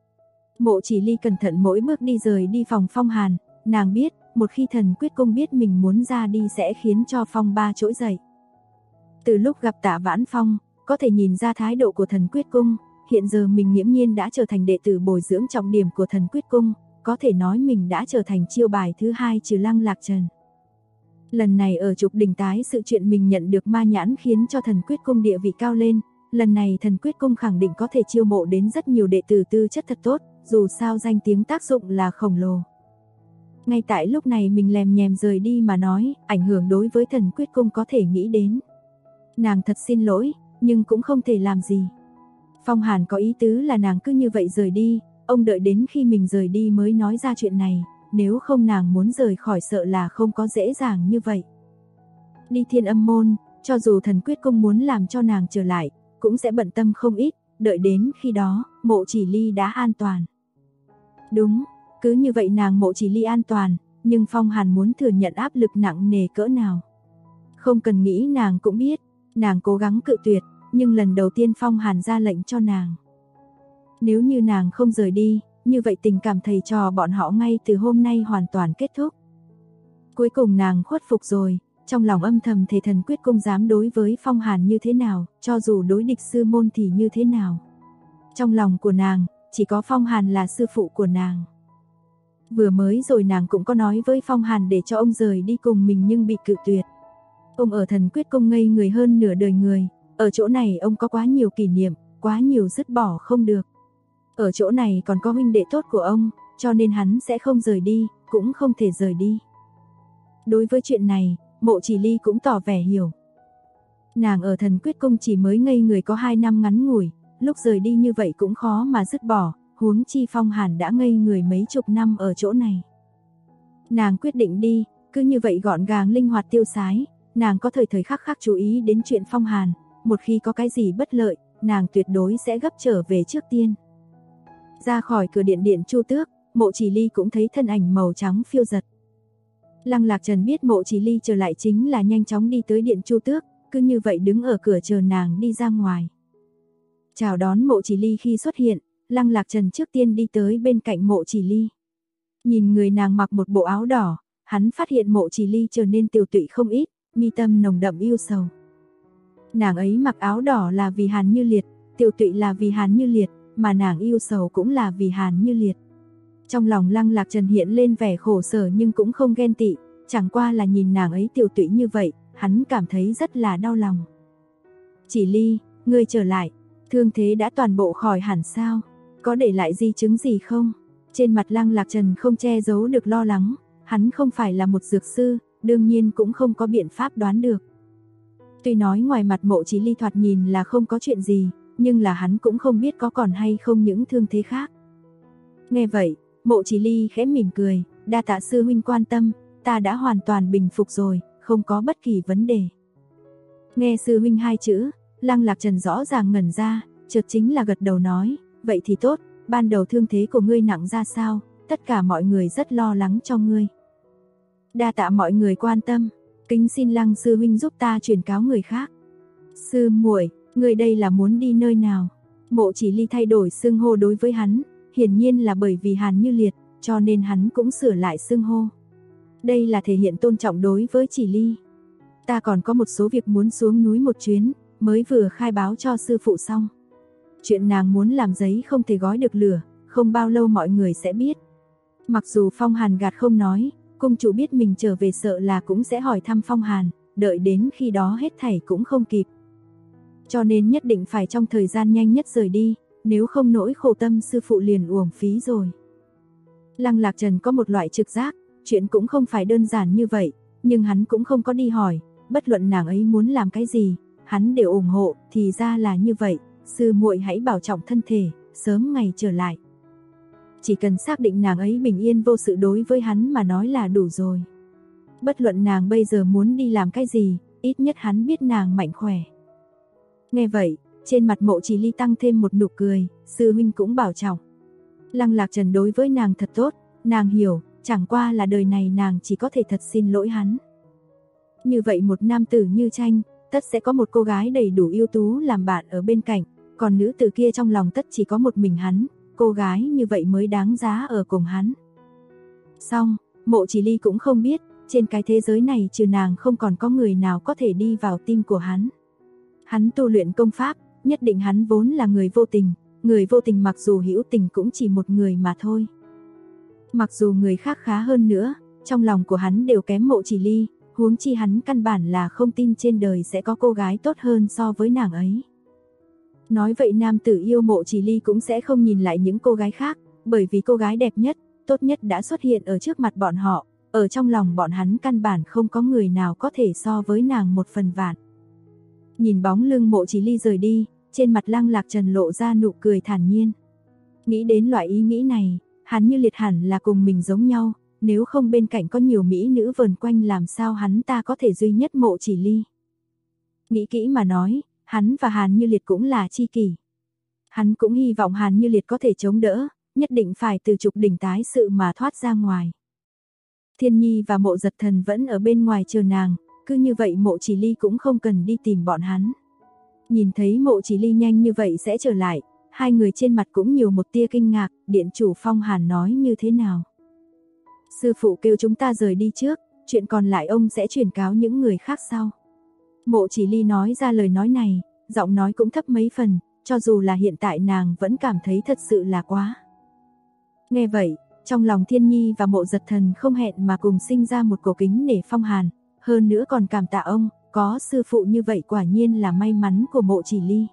Mộ Chỉ Ly cẩn thận mỗi bước đi rời đi phòng Phong Hàn, nàng biết, một khi Thần Quyết Cung biết mình muốn ra đi sẽ khiến cho Phong Ba trỗi dậy. Từ lúc gặp Tạ Vãn Phong, có thể nhìn ra thái độ của Thần Quyết Cung, hiện giờ mình nghiễm nhiên đã trở thành đệ tử bồi dưỡng trọng điểm của Thần Quyết Cung, có thể nói mình đã trở thành chiêu bài thứ hai trừ Lăng Lạc Trần. Lần này ở trục đỉnh tái sự chuyện mình nhận được ma nhãn khiến cho Thần Quyết Cung địa vị cao lên, lần này Thần Quyết Cung khẳng định có thể chiêu mộ đến rất nhiều đệ tử tư chất thật tốt, dù sao danh tiếng tác dụng là khổng lồ. Ngay tại lúc này mình lèm nhèm rời đi mà nói, ảnh hưởng đối với Thần Quyết Cung có thể nghĩ đến. Nàng thật xin lỗi, nhưng cũng không thể làm gì. Phong Hàn có ý tứ là nàng cứ như vậy rời đi, ông đợi đến khi mình rời đi mới nói ra chuyện này, nếu không nàng muốn rời khỏi sợ là không có dễ dàng như vậy. Đi Thiên Âm Môn, cho dù Thần Quyết Cung muốn làm cho nàng trở lại, cũng sẽ bận tâm không ít, đợi đến khi đó, Mộ Chỉ Ly đã an toàn. Đúng, Cứ như vậy nàng Mộ Chỉ Ly an toàn, nhưng Phong Hàn muốn thừa nhận áp lực nặng nề cỡ nào. Không cần nghĩ nàng cũng biết, nàng cố gắng cự tuyệt, nhưng lần đầu tiên Phong Hàn ra lệnh cho nàng. Nếu như nàng không rời đi, như vậy tình cảm thầy trò bọn họ ngay từ hôm nay hoàn toàn kết thúc. Cuối cùng nàng khuất phục rồi, trong lòng âm thầm thề thần quyết không dám đối với Phong Hàn như thế nào, cho dù đối địch sư môn thì như thế nào. Trong lòng của nàng, chỉ có Phong Hàn là sư phụ của nàng. Vừa mới rồi nàng cũng có nói với Phong Hàn để cho ông rời đi cùng mình nhưng bị cự tuyệt. Ông ở thần quyết cung ngây người hơn nửa đời người, ở chỗ này ông có quá nhiều kỷ niệm, quá nhiều dứt bỏ không được. Ở chỗ này còn có huynh đệ tốt của ông, cho nên hắn sẽ không rời đi, cũng không thể rời đi. Đối với chuyện này, Mộ Chỉ Ly cũng tỏ vẻ hiểu. Nàng ở thần quyết cung chỉ mới ngây người có 2 năm ngắn ngủi, lúc rời đi như vậy cũng khó mà dứt bỏ, huống chi Phong Hàn đã ngây người mấy chục năm ở chỗ này. Nàng quyết định đi, cứ như vậy gọn gàng linh hoạt tiêu sái, nàng có thời thời khắc khắc chú ý đến chuyện Phong Hàn, một khi có cái gì bất lợi, nàng tuyệt đối sẽ gấp trở về trước tiên. Ra khỏi cửa điện Chu Tước, Mộ Chỉ Ly cũng thấy thân ảnh màu trắng phiêu giật. Lăng Lạc Trần biết Mộ Chỉ Ly trở lại chính là nhanh chóng đi tới điện Chu Tước, cứ như vậy đứng ở cửa chờ nàng đi ra ngoài. Chào đón Mộ Chỉ Ly khi xuất hiện, Lăng Lạc Trần trước tiên đi tới bên cạnh Mộ Chỉ Ly. Nhìn người nàng mặc một bộ áo đỏ, hắn phát hiện Mộ Chỉ Ly trở nên tiều tụy không ít, mi tâm nồng đậm yêu sầu. Nàng ấy mặc áo đỏ là vì Hàn Như Liệt, tiều tụy là vì Hàn Như Liệt, mà nàng yêu sầu cũng là vì Hàn Như Liệt. Trong lòng Lăng Lạc Trần hiện lên vẻ khổ sở nhưng cũng không ghen tị, chẳng qua là nhìn nàng ấy tiều tụy như vậy, hắn cảm thấy rất là đau lòng. Chỉ Ly, ngươi trở lại, thương thế đã toàn bộ khỏi hẳn sao? Có để lại di chứng gì không? Trên mặt Lăng Lạc Trần không che giấu được lo lắng, hắn không phải là một dược sư, đương nhiên cũng không có biện pháp đoán được. Tuy nói ngoài mặt Mộ Chỉ Ly thoạt nhìn là không có chuyện gì, nhưng là hắn cũng không biết có còn hay không những thương thế khác. Nghe vậy, Mộ Chỉ Ly khẽ mỉm cười, đa tạ sư huynh quan tâm, ta đã hoàn toàn bình phục rồi, không có bất kỳ vấn đề. Nghe sư huynh 2 chữ, Lăng Lạc Trần rõ ràng ngẩn ra, chợt chính là gật đầu nói, vậy thì tốt, ban đầu thương thế của ngươi nặng ra sao, tất cả mọi người rất lo lắng cho ngươi. Đa tạ mọi người quan tâm, kính xin Lăng sư huynh giúp ta truyền cáo người khác. Sư muội, ngươi đây là muốn đi nơi nào? Mộ Chỉ Ly thay đổi xưng hô đối với hắn, hiển nhiên là bởi vì Hàn Như Liệt, cho nên hắn cũng sửa lại xưng hô. Đây là thể hiện tôn trọng đối với Chỉ Ly. Ta còn có một số việc muốn xuống núi một chuyến, mới vừa khai báo cho sư phụ xong. Chuyện nàng muốn làm giấy không thể gói được lửa, không bao lâu mọi người sẽ biết. Mặc dù Phong Hàn gạt không nói, cung chủ biết mình trở về sợ là cũng sẽ hỏi thăm Phong Hàn, đợi đến khi đó hết thảy cũng không kịp. Cho nên nhất định phải trong thời gian nhanh nhất rời đi, nếu không nỗi khổ tâm sư phụ liền uổng phí rồi. Lăng Lạc Trần có một loại trực giác, chuyện cũng không phải đơn giản như vậy, nhưng hắn cũng không có đi hỏi, bất luận nàng ấy muốn làm cái gì, hắn đều ủng hộ, thì ra là như vậy, sư muội hãy bảo trọng thân thể, sớm ngày trở lại. Chỉ cần xác định nàng ấy bình yên vô sự đối với hắn mà nói là đủ rồi. Bất luận nàng bây giờ muốn đi làm cái gì, ít nhất hắn biết nàng mạnh khỏe. Nghe vậy, trên mặt Mộ Chỉ Ly tăng thêm một nụ cười, sư huynh cũng bảo trọng. Lăng Lạc Trần đối với nàng thật tốt, nàng hiểu, chẳng qua là đời này nàng chỉ có thể thật xin lỗi hắn. Như vậy một nam tử như Tranh, tất sẽ có một cô gái đầy đủ ưu tú làm bạn ở bên cạnh, còn nữ tử kia trong lòng tất chỉ có một mình hắn, cô gái như vậy mới đáng giá ở cùng hắn. Xong, Mộ Chỉ Ly cũng không biết, trên cái thế giới này trừ nàng không còn có người nào có thể đi vào tim của hắn. Hắn tu luyện công pháp, nhất định hắn vốn là người vô tình mặc dù hữu tình cũng chỉ một người mà thôi. Mặc dù người khác khá hơn nữa, trong lòng của hắn đều kém Mộ Chỉ Ly, huống chi hắn căn bản là không tin trên đời sẽ có cô gái tốt hơn so với nàng ấy. Nói vậy nam tử yêu Mộ Chỉ Ly cũng sẽ không nhìn lại những cô gái khác, bởi vì cô gái đẹp nhất, tốt nhất đã xuất hiện ở trước mặt bọn họ, ở trong lòng bọn hắn căn bản không có người nào có thể so với nàng một phần vạn. Nhìn bóng lưng Mộ Chỉ Ly rời đi, trên mặt Lăng Lạc Trần lộ ra nụ cười thản nhiên. Nghĩ đến loại ý nghĩ này, hắn Như Liệt hẳn là cùng mình giống nhau, nếu không bên cạnh có nhiều mỹ nữ vờn quanh làm sao hắn ta có thể duy nhất Mộ Chỉ Ly. Nghĩ kỹ mà nói, hắn và Hàn Như Liệt cũng là tri kỷ. Hắn cũng hy vọng Hàn Như Liệt có thể chống đỡ, nhất định phải từ trục đỉnh tái sự mà thoát ra ngoài. Thiên Nhi và Mộ Giật Thần vẫn ở bên ngoài chờ nàng, cứ như vậy Mộ Chỉ Ly cũng không cần đi tìm bọn hắn. Nhìn thấy Mộ Chỉ Ly nhanh như vậy sẽ trở lại, hai người trên mặt cũng nhiều một tia kinh ngạc, điện chủ Phong Hàn nói như thế nào? Sư phụ kêu chúng ta rời đi trước, chuyện còn lại ông sẽ truyền cáo những người khác sau. Mộ Chỉ Ly nói ra lời nói này, giọng nói cũng thấp mấy phần, cho dù là hiện tại nàng vẫn cảm thấy thật sự là quá. Nghe vậy, trong lòng Thiên Nhi và Mộ Giật Thần không hẹn mà cùng sinh ra một cổ kính nể Phong Hàn, hơn nữa còn cảm tạ ông, có sư phụ như vậy quả nhiên là may mắn của Mộ Chỉ Ly.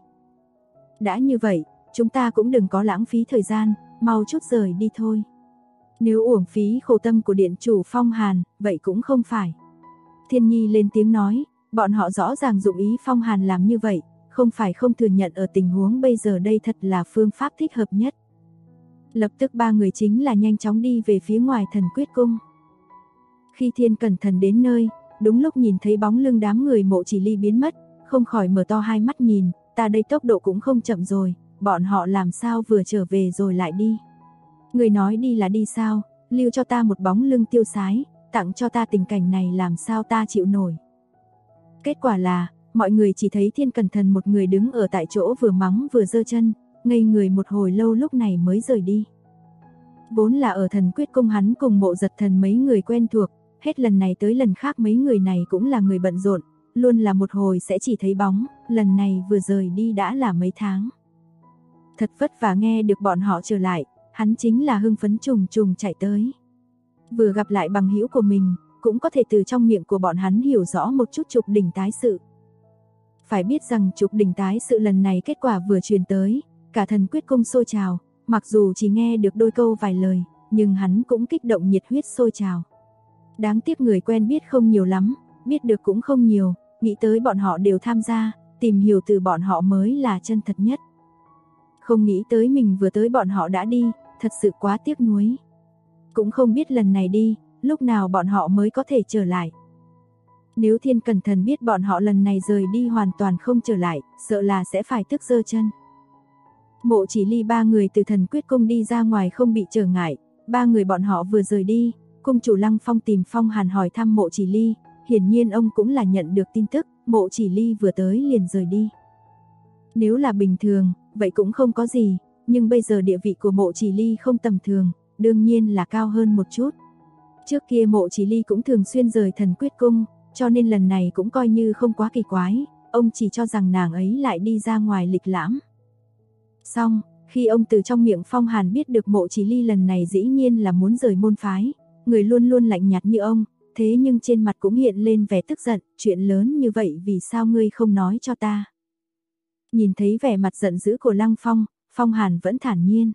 Đã như vậy, chúng ta cũng đừng có lãng phí thời gian, mau chút rời đi thôi. Nếu uổng phí khổ tâm của điện chủ Phong Hàn, vậy cũng không phải. Thiên Nhi lên tiếng nói, bọn họ rõ ràng dụng ý Phong Hàn làm như vậy, không phải không thừa nhận ở tình huống bây giờ đây thật là phương pháp thích hợp nhất. Lập tức ba người chính là nhanh chóng đi về phía ngoài Thần Quyết Cung. Khi Thiên Cẩn Thần đến nơi, đúng lúc nhìn thấy bóng lưng đám người Mộ Chỉ Ly biến mất, không khỏi mở to hai mắt nhìn, ta đây tốc độ cũng không chậm rồi, bọn họ làm sao vừa trở về rồi lại đi. Người nói đi là đi sao, lưu cho ta một bóng lưng tiêu sái, tặng cho ta tình cảnh này làm sao ta chịu nổi. Kết quả là, mọi người chỉ thấy Thiên Cẩn Thần một người đứng ở tại chỗ vừa mắng vừa giơ chân, ngây người một hồi lâu lúc này mới rời đi. Vốn là ở Thần Quyết Cung hắn cùng Mộ Giật Thần mấy người quen thuộc, hết lần này tới lần khác mấy người này cũng là người bận rộn, luôn là một hồi sẽ chỉ thấy bóng, lần này vừa rời đi đã là mấy tháng. Thật vất vả nghe được bọn họ trở lại, hắn chính là hưng phấn trùng trùng chạy tới. Vừa gặp lại bằng hữu của mình, cũng có thể từ trong miệng của bọn hắn hiểu rõ một chút trục đỉnh tái sự. Phải biết rằng trục đỉnh tái sự lần này kết quả vừa truyền tới, cả Thần Quyết Cung sôi trào, mặc dù chỉ nghe được đôi câu vài lời, nhưng hắn cũng kích động nhiệt huyết sôi trào. Đáng tiếc người quen biết không nhiều lắm, biết được cũng không nhiều, nghĩ tới bọn họ đều tham gia, tìm hiểu từ bọn họ mới là chân thật nhất. Không nghĩ tới mình vừa tới bọn họ đã đi, thật sự quá tiếc nuối. Cũng không biết lần này đi, lúc nào bọn họ mới có thể trở lại. Nếu Thiên Cẩn Thần biết bọn họ lần này rời đi hoàn toàn không trở lại, sợ là sẽ phải tức giơ chân. Mộ Chỉ Ly ba người từ Thần Quyết Cung đi ra ngoài không bị trở ngại, ba người bọn họ vừa rời đi, cung chủ Lăng Phong tìm Phong Hàn hỏi thăm Mộ Chỉ Ly, hiển nhiên ông cũng là nhận được tin tức, Mộ Chỉ Ly vừa tới liền rời đi. Nếu là bình thường, vậy cũng không có gì, nhưng bây giờ địa vị của Mộ Chỉ Ly không tầm thường, đương nhiên là cao hơn một chút. Trước kia Mộ Chỉ Ly cũng thường xuyên rời Thần Quyết Cung, cho nên lần này cũng coi như không quá kỳ quái, ông chỉ cho rằng nàng ấy lại đi ra ngoài lịch lãm. Xong, khi ông từ trong miệng Phong Hàn biết được Mộ Chỉ Ly lần này dĩ nhiên là muốn rời môn phái, người luôn luôn lạnh nhạt như ông, thế nhưng trên mặt cũng hiện lên vẻ tức giận, chuyện lớn như vậy vì sao ngươi không nói cho ta. Nhìn thấy vẻ mặt giận dữ của Lăng Phong, Phong Hàn vẫn thản nhiên.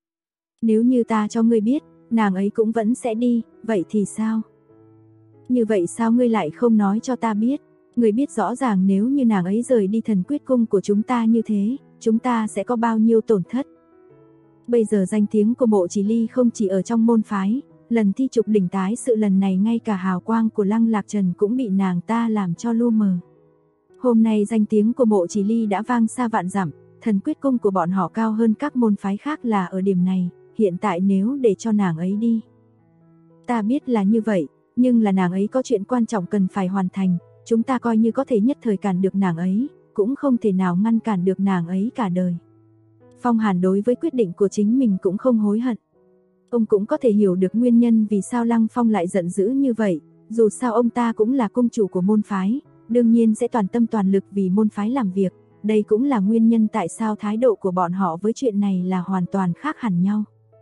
Nếu như ta cho ngươi biết, nàng ấy cũng vẫn sẽ đi, vậy thì sao? Như vậy sao ngươi lại không nói cho ta biết? Ngươi biết rõ ràng nếu như nàng ấy rời đi Thần Quyết Cung của chúng ta như thế, chúng ta sẽ có bao nhiêu tổn thất? Bây giờ danh tiếng của Mộ Chỉ Ly không chỉ ở trong môn phái, lần thi trục đỉnh tái sự lần này ngay cả hào quang của Lăng Lạc Trần cũng bị nàng ta làm cho lu mờ. Hôm nay danh tiếng của Mộ Chỉ Ly đã vang xa vạn dặm, Thần Quyết Cung của bọn họ cao hơn các môn phái khác là ở điểm này, hiện tại nếu để cho nàng ấy đi. Ta biết là như vậy, nhưng là nàng ấy có chuyện quan trọng cần phải hoàn thành, chúng ta coi như có thể nhất thời cản được nàng ấy, cũng không thể nào ngăn cản được nàng ấy cả đời. Phong Hàn đối với quyết định của chính mình cũng không hối hận. Ông cũng có thể hiểu được nguyên nhân vì sao Lăng Phong lại giận dữ như vậy, dù sao ông ta cũng là cung chủ của môn phái, đương nhiên sẽ toàn tâm toàn lực vì môn phái làm việc, đây cũng là nguyên nhân tại sao thái độ của bọn họ với chuyện này là hoàn toàn khác hẳn nhau.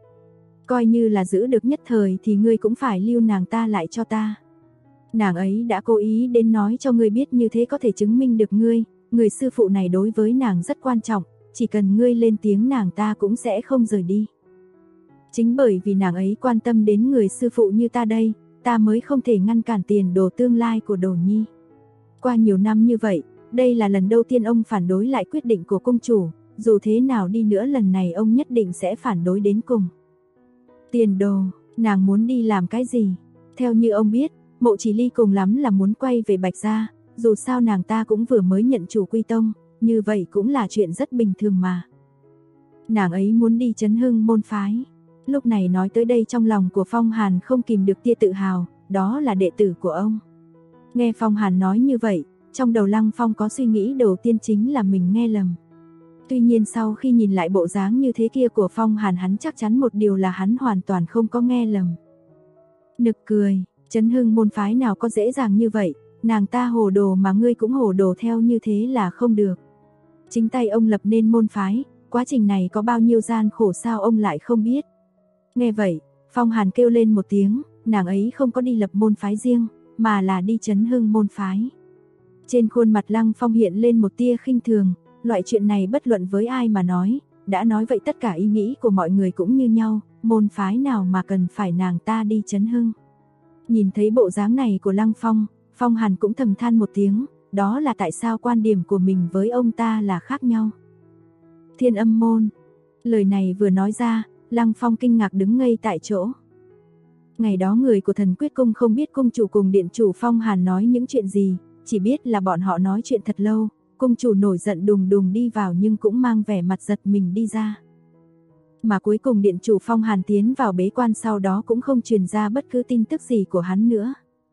Coi như là giữ được nhất thời thì ngươi cũng phải lưu nàng ta lại cho ta. Nàng ấy đã cố ý đến nói cho ngươi biết như thế có thể chứng minh được ngươi, người sư phụ này đối với nàng rất quan trọng, chỉ cần ngươi lên tiếng nàng ta cũng sẽ không rời đi. Chính bởi vì nàng ấy quan tâm đến người sư phụ như ta đây, ta mới không thể ngăn cản tiền đồ tương lai của Đồ Nhi. Qua nhiều năm như vậy, đây là lần đầu tiên ông phản đối lại quyết định của cung chủ, dù thế nào đi nữa lần này ông nhất định sẽ phản đối đến cùng. Tiền đồ, nàng muốn đi làm cái gì? Theo như ông biết, Mộ Chỉ Ly cùng lắm là muốn quay về Bạch Gia, dù sao nàng ta cũng vừa mới nhận chủ quy tông, như vậy cũng là chuyện rất bình thường mà. Nàng ấy muốn đi chấn hưng môn phái, Lúc này nói tới đây trong lòng của Phong Hàn không kìm được tia tự hào, đó là đệ tử của ông. Nghe Phong Hàn nói như vậy, trong đầu Lăng Phong có suy nghĩ đầu tiên chính là mình nghe lầm. Tuy nhiên sau khi nhìn lại bộ dáng như thế kia của Phong Hàn, hắn chắc chắn một điều là hắn hoàn toàn không có nghe lầm. Nực cười, Chấn Hưng môn phái nào có dễ dàng như vậy, nàng ta hồ đồ mà ngươi cũng hồ đồ theo như thế là không được. Chính tay ông lập nên môn phái, quá trình này có bao nhiêu gian khổ sao ông lại không biết. Nghe vậy, Phong Hàn kêu lên một tiếng, nàng ấy không có đi lập môn phái riêng, mà là đi Chấn Hưng môn phái. Trên khuôn mặt Lăng Phong hiện lên một tia khinh thường, loại chuyện này bất luận với ai mà nói, đã nói vậy tất cả ý nghĩ của mọi người cũng như nhau, môn phái nào mà cần phải nàng ta đi Chấn Hưng. Nhìn thấy bộ dáng này của Lăng Phong, Phong Hàn cũng thầm than một tiếng, đó là tại sao quan điểm của mình với ông ta là khác nhau. Thiên Âm môn. Lời này vừa nói ra, Lăng Phong kinh ngạc đứng ngây tại chỗ. Ngày đó người của Thần Quyết Cung không biết cung chủ cùng điện chủ Phong Hàn nói những chuyện gì, chỉ biết là bọn họ nói chuyện thật lâu, cung chủ nổi giận đùng đùng đi vào nhưng cũng mang vẻ mặt giật mình đi ra. Mà cuối cùng điện chủ Phong Hàn tiến vào bế quan, sau đó cũng không truyền ra bất cứ tin tức gì của hắn nữa.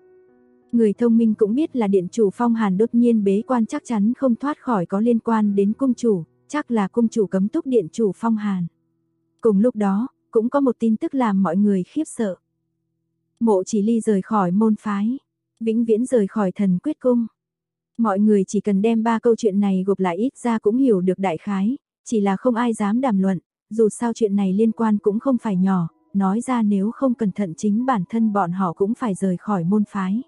Người thông minh cũng biết là điện chủ Phong Hàn đột nhiên bế quan chắc chắn không thoát khỏi có liên quan đến cung chủ, chắc là cung chủ cấm túc điện chủ Phong Hàn. Cùng lúc đó, cũng có một tin tức làm mọi người khiếp sợ. Mộ Chỉ Ly rời khỏi môn phái, vĩnh viễn rời khỏi Thần Quyết Cung. Mọi người chỉ cần đem 3 câu chuyện này gộp lại ít ra cũng hiểu được đại khái, chỉ là không ai dám đàm luận, dù sao chuyện này liên quan cũng không phải nhỏ, nói ra nếu không cẩn thận chính bản thân bọn họ cũng phải rời khỏi môn phái.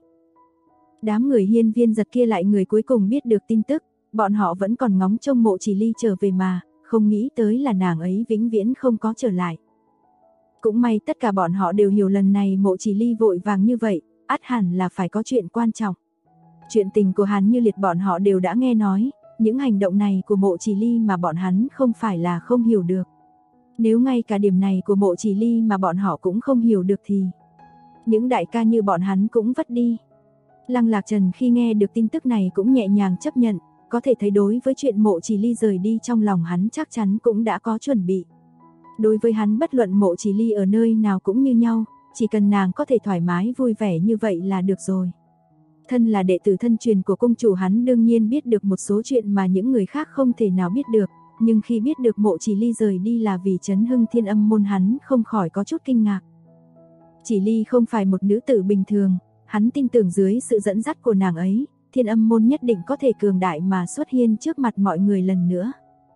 Đám người Hiên Viên Giật kia lại người cuối cùng biết được tin tức, bọn họ vẫn còn ngóng trông Mộ Chỉ Ly trở về mà, không nghĩ tới là nàng ấy vĩnh viễn không có trở lại. Cũng may tất cả bọn họ đều hiểu lần này Mộ Chỉ Ly vội vàng như vậy, ắt hẳn là phải có chuyện quan trọng. Chuyện tình của Hàn Như Liệt bọn họ đều đã nghe nói, những hành động này của Mộ Chỉ Ly mà bọn hắn không phải là không hiểu được. Nếu ngay cả điểm này của Mộ Chỉ Ly mà bọn họ cũng không hiểu được thì những đại ca như bọn hắn cũng vất đi. Lăng Lạc Trần khi nghe được tin tức này cũng nhẹ nhàng chấp nhận, có thể thấy đối với chuyện Mộ Chỉ Ly rời đi trong lòng hắn chắc chắn cũng đã có chuẩn bị. Đối với hắn bất luận Mộ Chỉ Ly ở nơi nào cũng như nhau, chỉ cần nàng có thể thoải mái vui vẻ như vậy là được rồi. Thân là đệ tử thân truyền của cung chủ, hắn đương nhiên biết được một số chuyện mà những người khác không thể nào biết được, nhưng khi biết được Mộ Chỉ Ly rời đi là vì Chấn Hưng Thiên Âm môn, hắn không khỏi có chút kinh ngạc. Chỉ Ly không phải một nữ tử bình thường, hắn tin tưởng dưới sự dẫn dắt của nàng ấy, Thiên Âm môn nhất định có thể cường đại mà xuất hiện trước mặt mọi người lần nữa.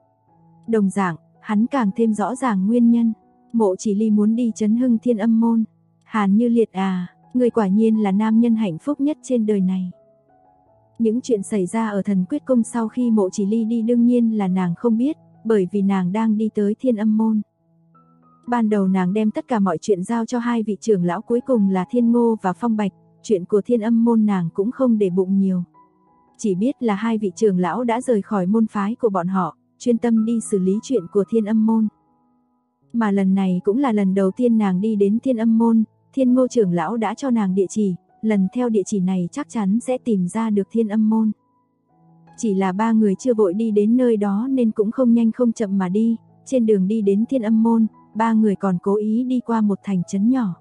Đồng dạng, hắn càng thêm rõ ràng nguyên nhân, Mộ Chỉ Ly muốn đi Chấn Hưng Thiên Âm môn. Hàn Như Liệt à, người quả nhiên là nam nhân hạnh phúc nhất trên đời này. Những chuyện xảy ra ở Thần Quyết Cung sau khi Mộ Chỉ Ly đi đương nhiên là nàng không biết, bởi vì nàng đang đi tới Thiên Âm môn. Ban đầu nàng đem tất cả mọi chuyện giao cho hai vị trưởng lão cuối cùng là Thiên Ngô và Phong Bạch, chuyện của Thiên Âm môn nàng cũng không để bụng nhiều. Chỉ biết là hai vị trưởng lão đã rời khỏi môn phái của bọn họ, chuyên tâm đi xử lý chuyện của Thiên Âm môn. Mà lần này cũng là lần đầu tiên nàng đi đến Thiên Âm môn, Thiên Ngô trưởng lão đã cho nàng địa chỉ, lần theo địa chỉ này chắc chắn sẽ tìm ra được Thiên Âm môn. Chỉ là 3 người chưa vội đi đến nơi đó nên cũng không nhanh không chậm mà đi, trên đường đi đến Thiên Âm môn, 3 người còn cố ý đi qua một thành trấn nhỏ.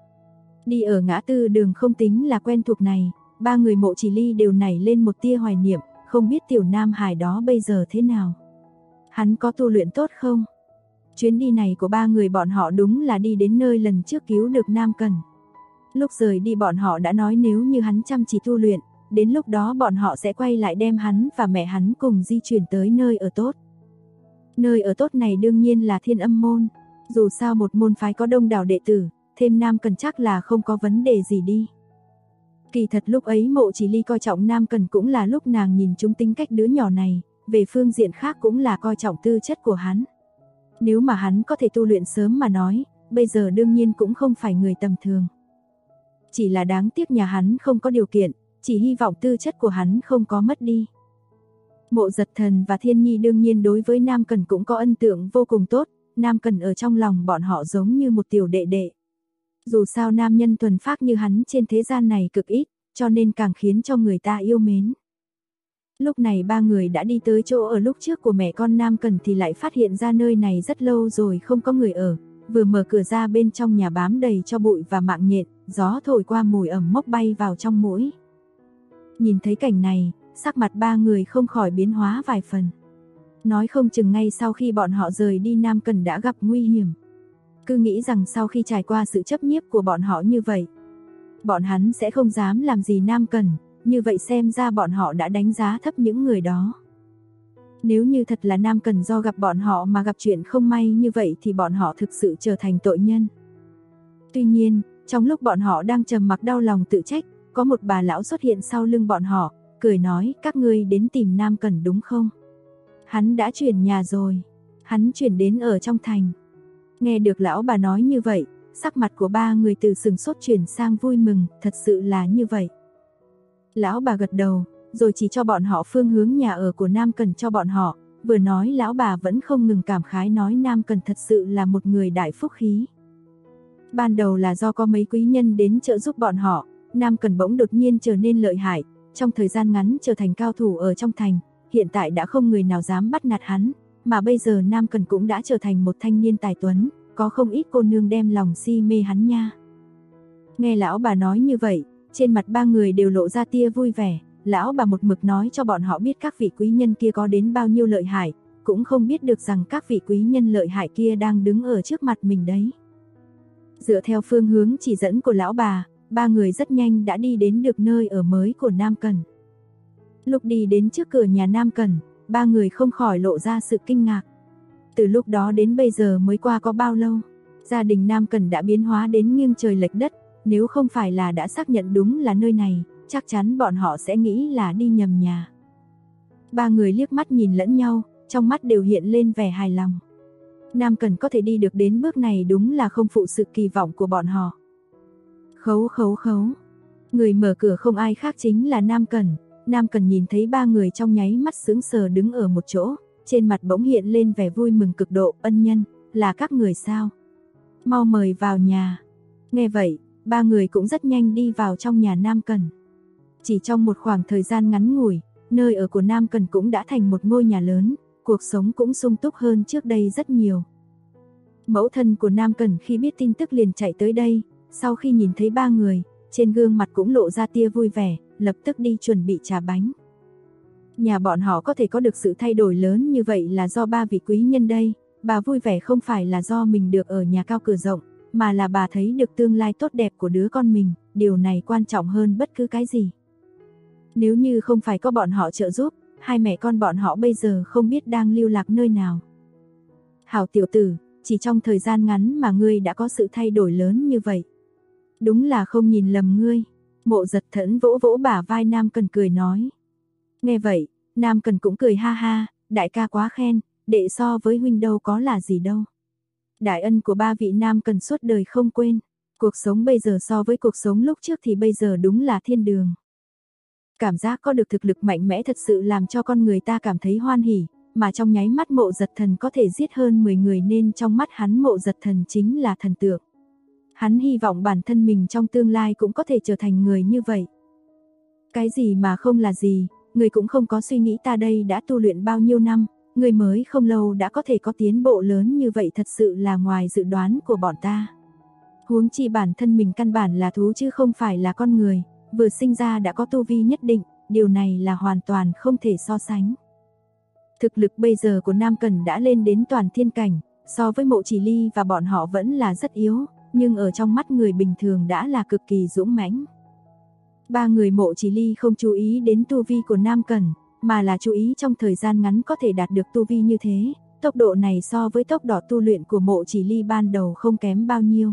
Đi ở ngã tư đường không tính là quen thuộc này, 3 người Mộ Chỉ Ly đều nảy lên một tia hoài niệm, không biết tiểu nam hài đó bây giờ thế nào. Hắn có tu luyện tốt không? Chuyến đi này của 3 người bọn họ đúng là đi đến nơi lần trước cứu được Nam Cần. Lúc rời đi bọn họ đã nói nếu như hắn chăm chỉ tu luyện, đến lúc đó bọn họ sẽ quay lại đem hắn và mẹ hắn cùng di chuyển tới nơi ở tốt. Nơi ở tốt này đương nhiên là Thiên Âm môn. Dù sao một môn phái có đông đảo đệ tử, thêm Nam Cần chắc là không có vấn đề gì đi. Kỳ thật lúc ấy Mộ Chỉ Ly coi trọng Nam Cần cũng là lúc nàng nhìn chúng tính cách đứa nhỏ này, về phương diện khác cũng là coi trọng tư chất của hắn. Nếu mà hắn có thể tu luyện sớm mà nói, bây giờ đương nhiên cũng không phải người tầm thường. Chỉ là đáng tiếc nhà hắn không có điều kiện, chỉ hy vọng tư chất của hắn không có mất đi. Mộ Giật Thần và Thiên Nhi đương nhiên đối với Nam Cần cũng có ấn tượng vô cùng tốt, Nam Cần ở trong lòng bọn họ giống như một tiểu đệ đệ. Dù sao nam nhân thuần phác như hắn trên thế gian này cực ít, cho nên càng khiến cho người ta yêu mến. Lúc này 3 người đã đi tới chỗ ở lúc trước của mẹ con Nam Cần thì lại phát hiện ra nơi này rất lâu rồi không có người ở, vừa mở cửa ra bên trong nhà bám đầy cho bụi và mạng nhện, gió thổi qua mùi ẩm mốc bay vào trong mũi. Nhìn thấy cảnh này, sắc mặt ba người không khỏi biến hóa vài phần. Nói không chừng ngay sau khi bọn họ rời đi Nam Cần đã gặp nguy hiểm. Cứ nghĩ rằng sau khi trải qua sự chấp nhiếp của bọn họ như vậy, bọn hắn sẽ không dám làm gì Nam Cần, như vậy xem ra bọn họ đã đánh giá thấp những người đó. Nếu như thật là Nam Cần do gặp bọn họ mà gặp chuyện không may như vậy thì bọn họ thực sự trở thành tội nhân. Tuy nhiên, trong lúc bọn họ đang trầm mặc đau lòng tự trách, có một bà lão xuất hiện sau lưng bọn họ, cười nói, các ngươi đến tìm Nam Cần đúng không? Hắn đã chuyển nhà rồi, hắn chuyển đến ở trong thành. Nghe được lão bà nói như vậy, sắc mặt của ba người từ sừng sốt chuyển sang vui mừng, thật sự là như vậy. Lão bà gật đầu, rồi chỉ cho bọn họ phương hướng nhà ở của Nam Cần cho bọn họ, vừa nói lão bà vẫn không ngừng cảm khái nói Nam Cần thật sự là một người đại phúc khí. Ban đầu là do có mấy quý nhân đến trợ giúp bọn họ, Nam Cần bỗng đột nhiên trở nên lợi hại, trong thời gian ngắn trở thành cao thủ ở trong thành, hiện tại đã không người nào dám bắt nạt hắn, mà bây giờ Nam Cần cũng đã trở thành một thanh niên tài tuấn, có không ít cô nương đem lòng si mê hắn nha. Nghe lão bà nói như vậy, trên mặt ba người đều lộ ra tia vui vẻ, lão bà một mực nói cho bọn họ biết các vị quý nhân kia có đến bao nhiêu lợi hại, cũng không biết được rằng các vị quý nhân lợi hại kia đang đứng ở trước mặt mình đấy. Dựa theo phương hướng chỉ dẫn của lão bà, ba người rất nhanh đã đi đến được nơi ở mới của Nam Cần. Lúc đi đến trước cửa nhà Nam Cần, ba người không khỏi lộ ra sự kinh ngạc. Từ lúc đó đến bây giờ mới qua có bao lâu, gia đình Nam Cần đã biến hóa đến nghiêng trời lệch đất, nếu không phải là đã xác nhận đúng là nơi này, chắc chắn bọn họ sẽ nghĩ là đi nhầm nhà. Ba người liếc mắt nhìn lẫn nhau, trong mắt đều hiện lên vẻ hài lòng. Nam Cần có thể đi được đến bước này đúng là không phụ sự kỳ vọng của bọn họ. Khấu khấu khấu. Người mở cửa không ai khác chính là Nam Cần. Nam Cần nhìn thấy ba người trong nháy mắt sững sờ đứng ở một chỗ, trên mặt bỗng hiện lên vẻ vui mừng cực độ. Ân nhân, là các người sao? Mau mời vào nhà. Nghe vậy, ba người cũng rất nhanh đi vào trong nhà Nam Cần. Chỉ trong một khoảng thời gian ngắn ngủi, nơi ở của Nam Cần cũng đã thành một ngôi nhà lớn, cuộc sống cũng sung túc hơn trước đây rất nhiều. Mẫu thân của Nam Cần khi biết tin tức liền chạy tới đây, sau khi nhìn thấy ba người, trên gương mặt cũng lộ ra tia vui vẻ, lập tức đi chuẩn bị trà bánh. Nhà bọn họ có thể có được sự thay đổi lớn như vậy là do ba vị quý nhân đây, bà vui vẻ không phải là do mình được ở nhà cao cửa rộng, mà là bà thấy được tương lai tốt đẹp của đứa con mình, điều này quan trọng hơn bất cứ cái gì. Nếu như không phải có bọn họ trợ giúp, hai mẹ con bọn họ bây giờ không biết đang lưu lạc nơi nào. Hảo tiểu tử, chỉ trong thời gian ngắn mà ngươi đã có sự thay đổi lớn như vậy. Đúng là không nhìn lầm ngươi. Mộ Giật Thẫn vỗ vỗ bả vai Nam Cần cười nói. Nghe vậy, Nam Cần cũng cười ha ha, đại ca quá khen, đệ so với huynh đâu có là gì đâu. Đại ân của ba vị Nam Cần suốt đời không quên, cuộc sống bây giờ so với cuộc sống lúc trước thì bây giờ đúng là thiên đường. Cảm giác có được thực lực mạnh mẽ thật sự làm cho con người ta cảm thấy hoan hỉ, mà trong nháy mắt Mộ Giật Thần có thể giết hơn 10 người nên trong mắt hắn Mộ Giật Thần chính là thần tượng. Hắn hy vọng bản thân mình trong tương lai cũng có thể trở thành người như vậy. Cái gì mà không là gì, người cũng không có suy nghĩ ta đây đã tu luyện bao nhiêu năm, người mới không lâu đã có thể có tiến bộ lớn như vậy thật sự là ngoài dự đoán của bọn ta. Huống chi bản thân mình căn bản là thú chứ không phải là con người, vừa sinh ra đã có tu vi nhất định, điều này là hoàn toàn không thể so sánh. Thực lực bây giờ của Nam Cần đã lên đến toàn thiên cảnh, so với Mộ Chỉ Ly và bọn họ vẫn là rất yếu, nhưng ở trong mắt người bình thường đã là cực kỳ dũng mãnh. Ba người Mộ Chỉ Ly không chú ý đến tu vi của Nam Cần, mà là chú ý trong thời gian ngắn có thể đạt được tu vi như thế, tốc độ này so với tốc độ tu luyện của Mộ Chỉ Ly ban đầu không kém bao nhiêu.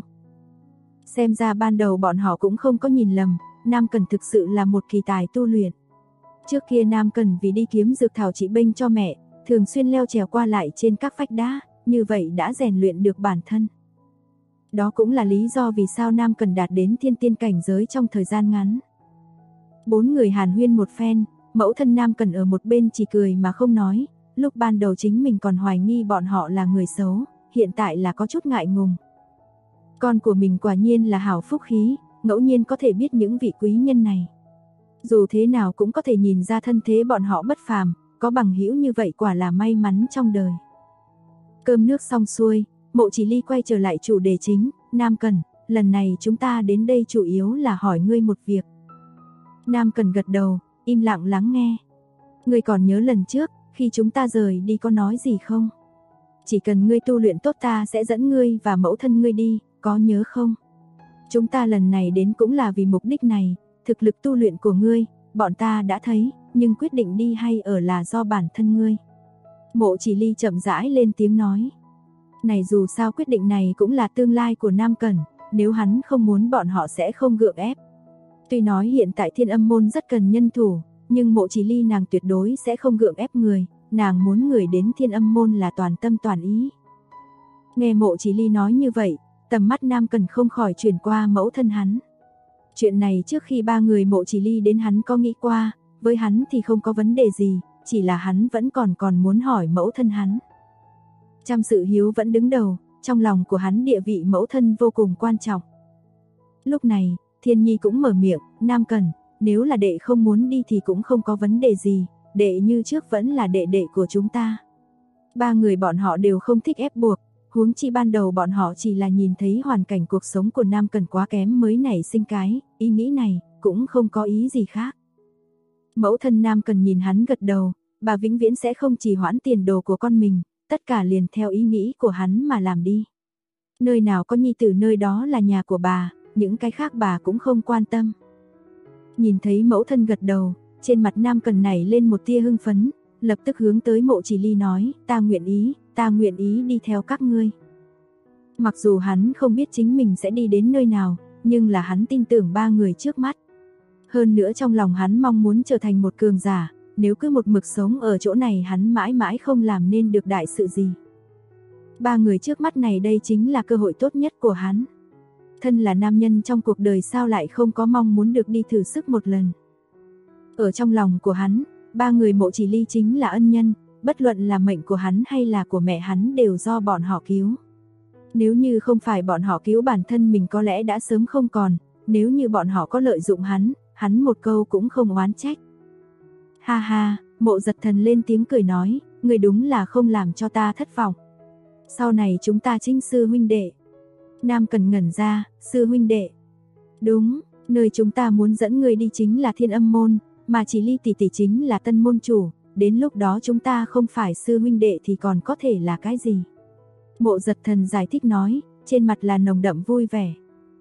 Xem ra ban đầu bọn họ cũng không có nhìn lầm, Nam Cần thực sự là một kỳ tài tu luyện. Trước kia Nam Cần vì đi kiếm dược thảo trị bênh cho mẹ, thường xuyên leo trèo qua lại trên các vách đá, như vậy đã rèn luyện được bản thân. Đó cũng là lý do vì sao Nam Cần đạt đến thiên tiên cảnh giới trong thời gian ngắn. Bốn người hàn huyên một phen, mẫu thân Nam Cần ở một bên chỉ cười mà không nói, lúc ban đầu chính mình còn hoài nghi bọn họ là người xấu, hiện tại là có chút ngại ngùng. Con của mình quả nhiên là hảo phúc khí, ngẫu nhiên có thể biết những vị quý nhân này. Dù thế nào cũng có thể nhìn ra thân thế bọn họ bất phàm, có bằng hữu như vậy quả là may mắn trong đời. Cơm nước xong xuôi, Mộ Chỉ Ly quay trở lại chủ đề chính, Nam Cần, lần này chúng ta đến đây chủ yếu là hỏi ngươi một việc. Nam Cần gật đầu, im lặng lắng nghe. Ngươi còn nhớ lần trước, khi chúng ta rời đi có nói gì không? Chỉ cần ngươi tu luyện tốt ta sẽ dẫn ngươi và mẫu thân ngươi đi, có nhớ không? Chúng ta lần này đến cũng là vì mục đích này, thực lực tu luyện của ngươi, bọn ta đã thấy, nhưng quyết định đi hay ở là do bản thân ngươi. Mộ Chỉ Ly chậm rãi lên tiếng nói. Này dù sao quyết định này cũng là tương lai của Nam Cần, nếu hắn không muốn bọn họ sẽ không gượng ép. Tuy nói hiện tại Thiên Âm môn rất cần nhân thủ, nhưng Mộ Chỉ Ly nàng tuyệt đối sẽ không gượng ép người, nàng muốn người đến Thiên Âm môn là toàn tâm toàn ý. Nghe Mộ Chỉ Ly nói như vậy, tầm mắt Nam Cần không khỏi chuyển qua mẫu thân hắn. Chuyện này trước khi ba người Mộ Chỉ Ly đến hắn có nghĩ qua, với hắn thì không có vấn đề gì, chỉ là hắn vẫn còn muốn hỏi mẫu thân hắn. Trăm sự hiếu vẫn đứng đầu, trong lòng của hắn địa vị mẫu thân vô cùng quan trọng. Lúc này, Thiên Nhi cũng mở miệng, Nam Cần, nếu là đệ không muốn đi thì cũng không có vấn đề gì, đệ như trước vẫn là đệ đệ của chúng ta. Ba người bọn họ đều không thích ép buộc, huống chi ban đầu bọn họ chỉ là nhìn thấy hoàn cảnh cuộc sống của Nam Cần quá kém mới nảy sinh cái ý nghĩ này, cũng không có ý gì khác. Mẫu thân Nam Cần nhìn hắn gật đầu, bà vĩnh viễn sẽ không trì hoãn tiền đồ của con mình, tất cả liền theo ý nghĩ của hắn mà làm đi. Nơi nào có nhi tử nơi đó là nhà của bà, những cái khác bà cũng không quan tâm. Nhìn thấy mẫu thân gật đầu, trên mặt Nam Cần nảy lên một tia hưng phấn, lập tức hướng tới Mộ Chỉ Ly nói, ta nguyện ý đi theo các ngươi. Mặc dù hắn không biết chính mình sẽ đi đến nơi nào, nhưng là hắn tin tưởng ba người trước mắt. Hơn nữa trong lòng hắn mong muốn trở thành một cường giả, nếu cứ một mực sống ở chỗ này hắn mãi mãi không làm nên được đại sự gì. Ba người trước mắt này đây chính là cơ hội tốt nhất của hắn. Thân là nam nhân trong cuộc đời sao lại không có mong muốn được đi thử sức một lần. Ở trong lòng của hắn, ba người Mộ Chỉ Ly chính là ân nhân, bất luận là mệnh của hắn hay là của mẹ hắn đều do bọn họ cứu. Nếu như không phải bọn họ cứu bản thân mình có lẽ đã sớm không còn, nếu như bọn họ có lợi dụng hắn một câu cũng không oán trách. Ha ha, Mộ Giật Thần lên tiếng cười nói, người đúng là không làm cho ta thất vọng. Sau này chúng ta chính sư huynh đệ. Nam Cần ngẩn ra, sư huynh đệ. Đúng, nơi chúng ta muốn dẫn người đi chính là Thiên Âm môn, mà Chỉ Ly tỷ tỷ chính là tân môn chủ, đến lúc đó chúng ta không phải sư huynh đệ thì còn có thể là cái gì? Mộ Giật Thần giải thích nói, trên mặt là nồng đậm vui vẻ.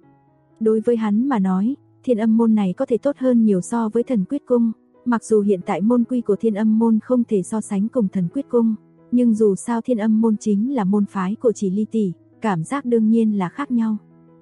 Đối với hắn mà nói, Thiên Âm môn này có thể tốt hơn nhiều so với Thần Quyết cung, mặc dù hiện tại môn quy của Thiên Âm môn không thể so sánh cùng Thần Quyết cung, nhưng dù sao Thiên Âm môn chính là môn phái của Chỉ Ly tỷ, cảm giác đương nhiên là khác nhau.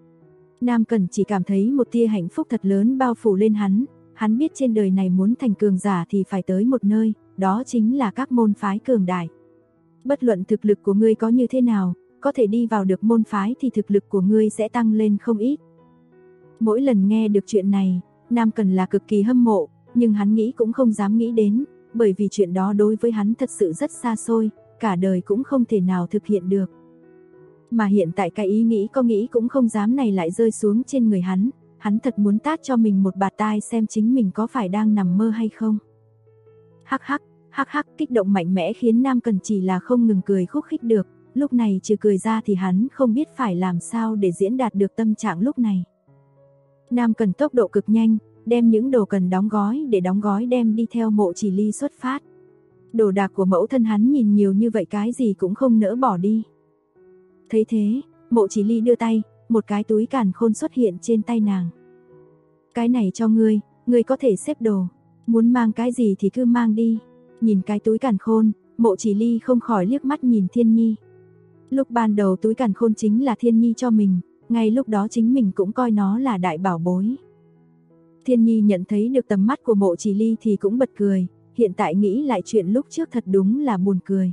Nam Cần chỉ cảm thấy một tia hạnh phúc thật lớn bao phủ lên hắn biết trên đời này muốn thành cường giả thì phải tới một nơi, đó chính là các môn phái cường đại. Bất luận thực lực của ngươi có như thế nào, có thể đi vào được môn phái thì thực lực của ngươi sẽ tăng lên không ít. Mỗi lần nghe được chuyện này, Nam Cần là cực kỳ hâm mộ, nhưng hắn nghĩ cũng không dám nghĩ đến, bởi vì chuyện đó đối với hắn thật sự rất xa xôi, cả đời cũng không thể nào thực hiện được. Mà hiện tại cái ý nghĩ có nghĩ cũng không dám này lại rơi xuống trên người hắn thật muốn tát cho mình một bạt tai xem chính mình có phải đang nằm mơ hay không. Hắc hắc, kích động mạnh mẽ khiến Nam Cần chỉ là không ngừng cười khúc khích được, lúc này trừ cười ra thì hắn không biết phải làm sao để diễn đạt được tâm trạng lúc này. Nam Cần tốc độ cực nhanh, đem những đồ cần đóng gói đem đi theo Mộ Chỉ Ly xuất phát. Đồ đạc của mẫu thân hắn nhìn nhiều như vậy cái gì cũng không nỡ bỏ đi. Thấy thế, Mộ Chỉ Ly đưa tay, một cái túi càn khôn xuất hiện trên tay nàng. Cái này cho ngươi có thể xếp đồ, muốn mang cái gì thì cứ mang đi. Nhìn cái túi càn khôn, Mộ Chỉ Ly không khỏi liếc mắt nhìn Thiên Nhi. Lúc ban đầu túi càn khôn chính là Thiên Nhi cho mình, ngay lúc đó chính mình cũng coi nó là đại bảo bối. Thiên Nhi nhận thấy được tầm mắt của Mộ Chỉ Ly thì cũng bật cười, hiện tại nghĩ lại chuyện lúc trước thật đúng là buồn cười.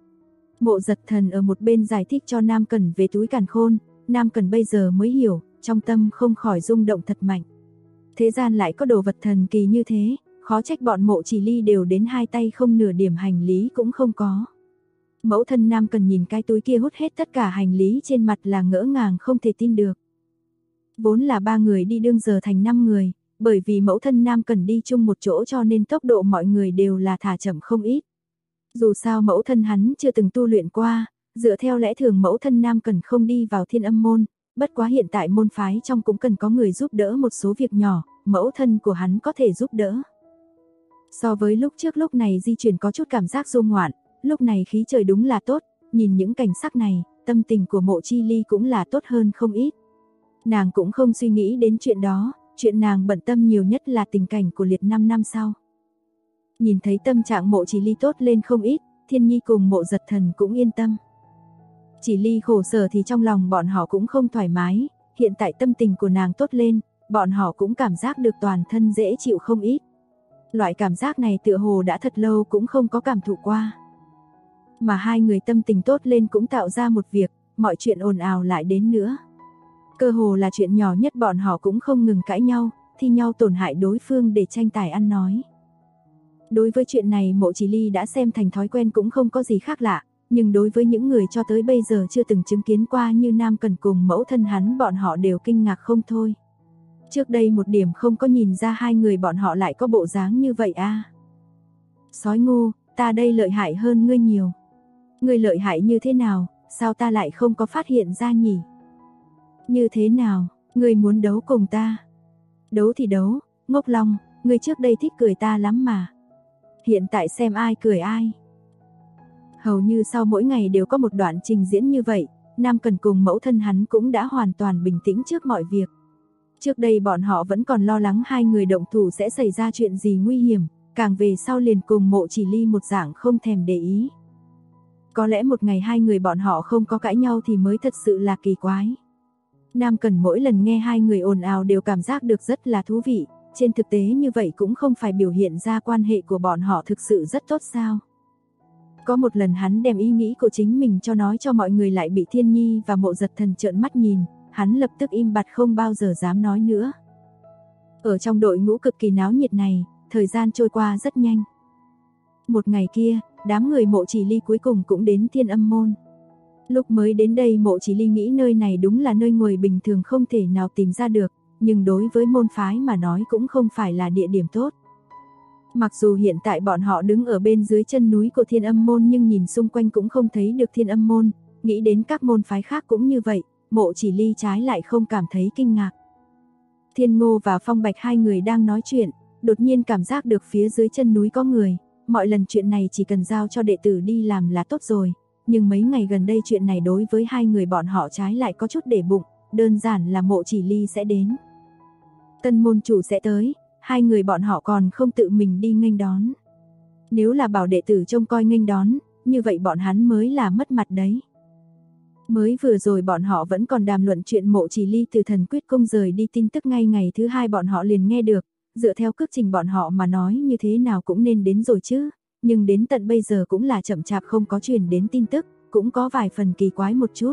Mộ Giật Thần ở một bên giải thích cho Nam Cần về túi càn khôn, Nam Cần bây giờ mới hiểu, trong tâm không khỏi rung động thật mạnh. Thế gian lại có đồ vật thần kỳ như thế, khó trách bọn Mộ Chỉ Ly đều đến hai tay không nửa điểm hành lý cũng không có. Mẫu thân Nam Cần nhìn cái túi kia hút hết tất cả hành lý trên mặt là ngỡ ngàng không thể tin được. Vốn là 3 người đi đương giờ thành 5 người, bởi vì mẫu thân Nam Cần đi chung một chỗ cho nên tốc độ mọi người đều là thả chậm không ít. Dù sao mẫu thân hắn chưa từng tu luyện qua, Dựa theo lẽ thường mẫu thân Nam Cần không đi vào Thiên Âm môn, bất quá hiện tại môn phái trong cũng cần có người giúp đỡ một số việc nhỏ, mẫu thân của hắn có thể giúp đỡ. So với lúc trước lúc này di chuyển có chút cảm giác du ngoạn, lúc này khí trời đúng là tốt, nhìn những cảnh sắc này, tâm tình của Mộ Chi Ly cũng là tốt hơn không ít. Nàng cũng không suy nghĩ đến chuyện đó, chuyện nàng bận tâm nhiều nhất là tình cảnh của Liệt 5 năm sau. Nhìn thấy tâm trạng Mộ Chỉ Ly tốt lên không ít, Thiên Nhi cùng Mộ Giật Thần cũng yên tâm. Chỉ Ly khổ sở thì trong lòng bọn họ cũng không thoải mái, hiện tại tâm tình của nàng tốt lên, bọn họ cũng cảm giác được toàn thân dễ chịu không ít. Loại cảm giác này tựa hồ đã thật lâu cũng không có cảm thụ qua. Mà hai người tâm tình tốt lên cũng tạo ra một việc, mọi chuyện ồn ào lại đến nữa. Cơ hồ là chuyện nhỏ nhất bọn họ cũng không ngừng cãi nhau, thi nhau tổn hại đối phương để tranh tài ăn nói. Đối với chuyện này Mộ Chỉ Ly đã xem thành thói quen cũng không có gì khác lạ, nhưng đối với những người cho tới bây giờ chưa từng chứng kiến qua như Nam Cần cùng mẫu thân hắn bọn họ đều kinh ngạc không thôi. Trước đây một điểm không có nhìn ra hai người bọn họ lại có bộ dáng như vậy a. Sói ngu, ta đây lợi hại hơn ngươi nhiều. Ngươi lợi hại như thế nào, sao ta lại không có phát hiện ra nhỉ? Như thế nào, ngươi muốn đấu cùng ta? Đấu thì đấu, ngốc long, ngươi trước đây thích cười ta lắm mà. Hiện tại xem ai cười ai. Hầu như sau mỗi ngày đều có một đoạn trình diễn như vậy, Nam Cần cùng mẫu thân hắn cũng đã hoàn toàn bình tĩnh trước mọi việc. Trước đây bọn họ vẫn còn lo lắng hai người động thủ sẽ xảy ra chuyện gì nguy hiểm, càng về sau liền cùng Mộ Chỉ Ly một dạng không thèm để ý. Có lẽ một ngày hai người bọn họ không có cãi nhau thì mới thật sự là kỳ quái. Nam Cần mỗi lần nghe hai người ồn ào đều cảm giác được rất là thú vị, trên thực tế như vậy cũng không phải biểu hiện ra quan hệ của bọn họ thực sự rất tốt sao. Có một lần hắn đem ý nghĩ của chính mình cho nói cho mọi người lại bị Thiên Nhi và Mộ Giật Thần trợn mắt nhìn, hắn lập tức im bặt không bao giờ dám nói nữa. Ở trong đội ngũ cực kỳ náo nhiệt này, thời gian trôi qua rất nhanh. Một ngày kia, đám người Mộ Chỉ Ly cuối cùng cũng đến Thiên Âm môn. Lúc mới đến đây Mộ Chỉ Ly nghĩ nơi này đúng là nơi người bình thường không thể nào tìm ra được, nhưng đối với môn phái mà nói cũng không phải là địa điểm tốt. Mặc dù hiện tại bọn họ đứng ở bên dưới chân núi của Thiên Âm môn nhưng nhìn xung quanh cũng không thấy được Thiên Âm môn, nghĩ đến các môn phái khác cũng như vậy, Mộ Chỉ Ly trái lại không cảm thấy kinh ngạc. Thiên Ngô và Phong Bạch hai người đang nói chuyện, đột nhiên cảm giác được phía dưới chân núi có người, mọi lần chuyện này chỉ cần giao cho đệ tử đi làm là tốt rồi, nhưng mấy ngày gần đây chuyện này đối với hai người bọn họ trái lại có chút để bụng, đơn giản là Mộ Chỉ Ly sẽ đến. Tân môn chủ sẽ tới, hai người bọn họ còn không tự mình đi nghênh đón. Nếu là bảo đệ tử trông coi nghênh đón, như vậy bọn hắn mới là mất mặt đấy. Mới vừa rồi bọn họ vẫn còn đàm luận chuyện Mộ Chỉ Ly từ Thần Quyết Cung rời đi, tin tức ngay ngày thứ hai bọn họ liền nghe được, dựa theo cước trình bọn họ mà nói như thế nào cũng nên đến rồi chứ, nhưng đến tận bây giờ cũng là chậm chạp không có truyền đến tin tức, cũng có vài phần kỳ quái một chút.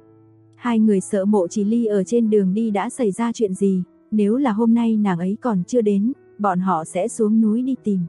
Hai người sợ Mộ Chỉ Ly ở trên đường đi đã xảy ra chuyện gì, nếu là hôm nay nàng ấy còn chưa đến, bọn họ sẽ xuống núi đi tìm.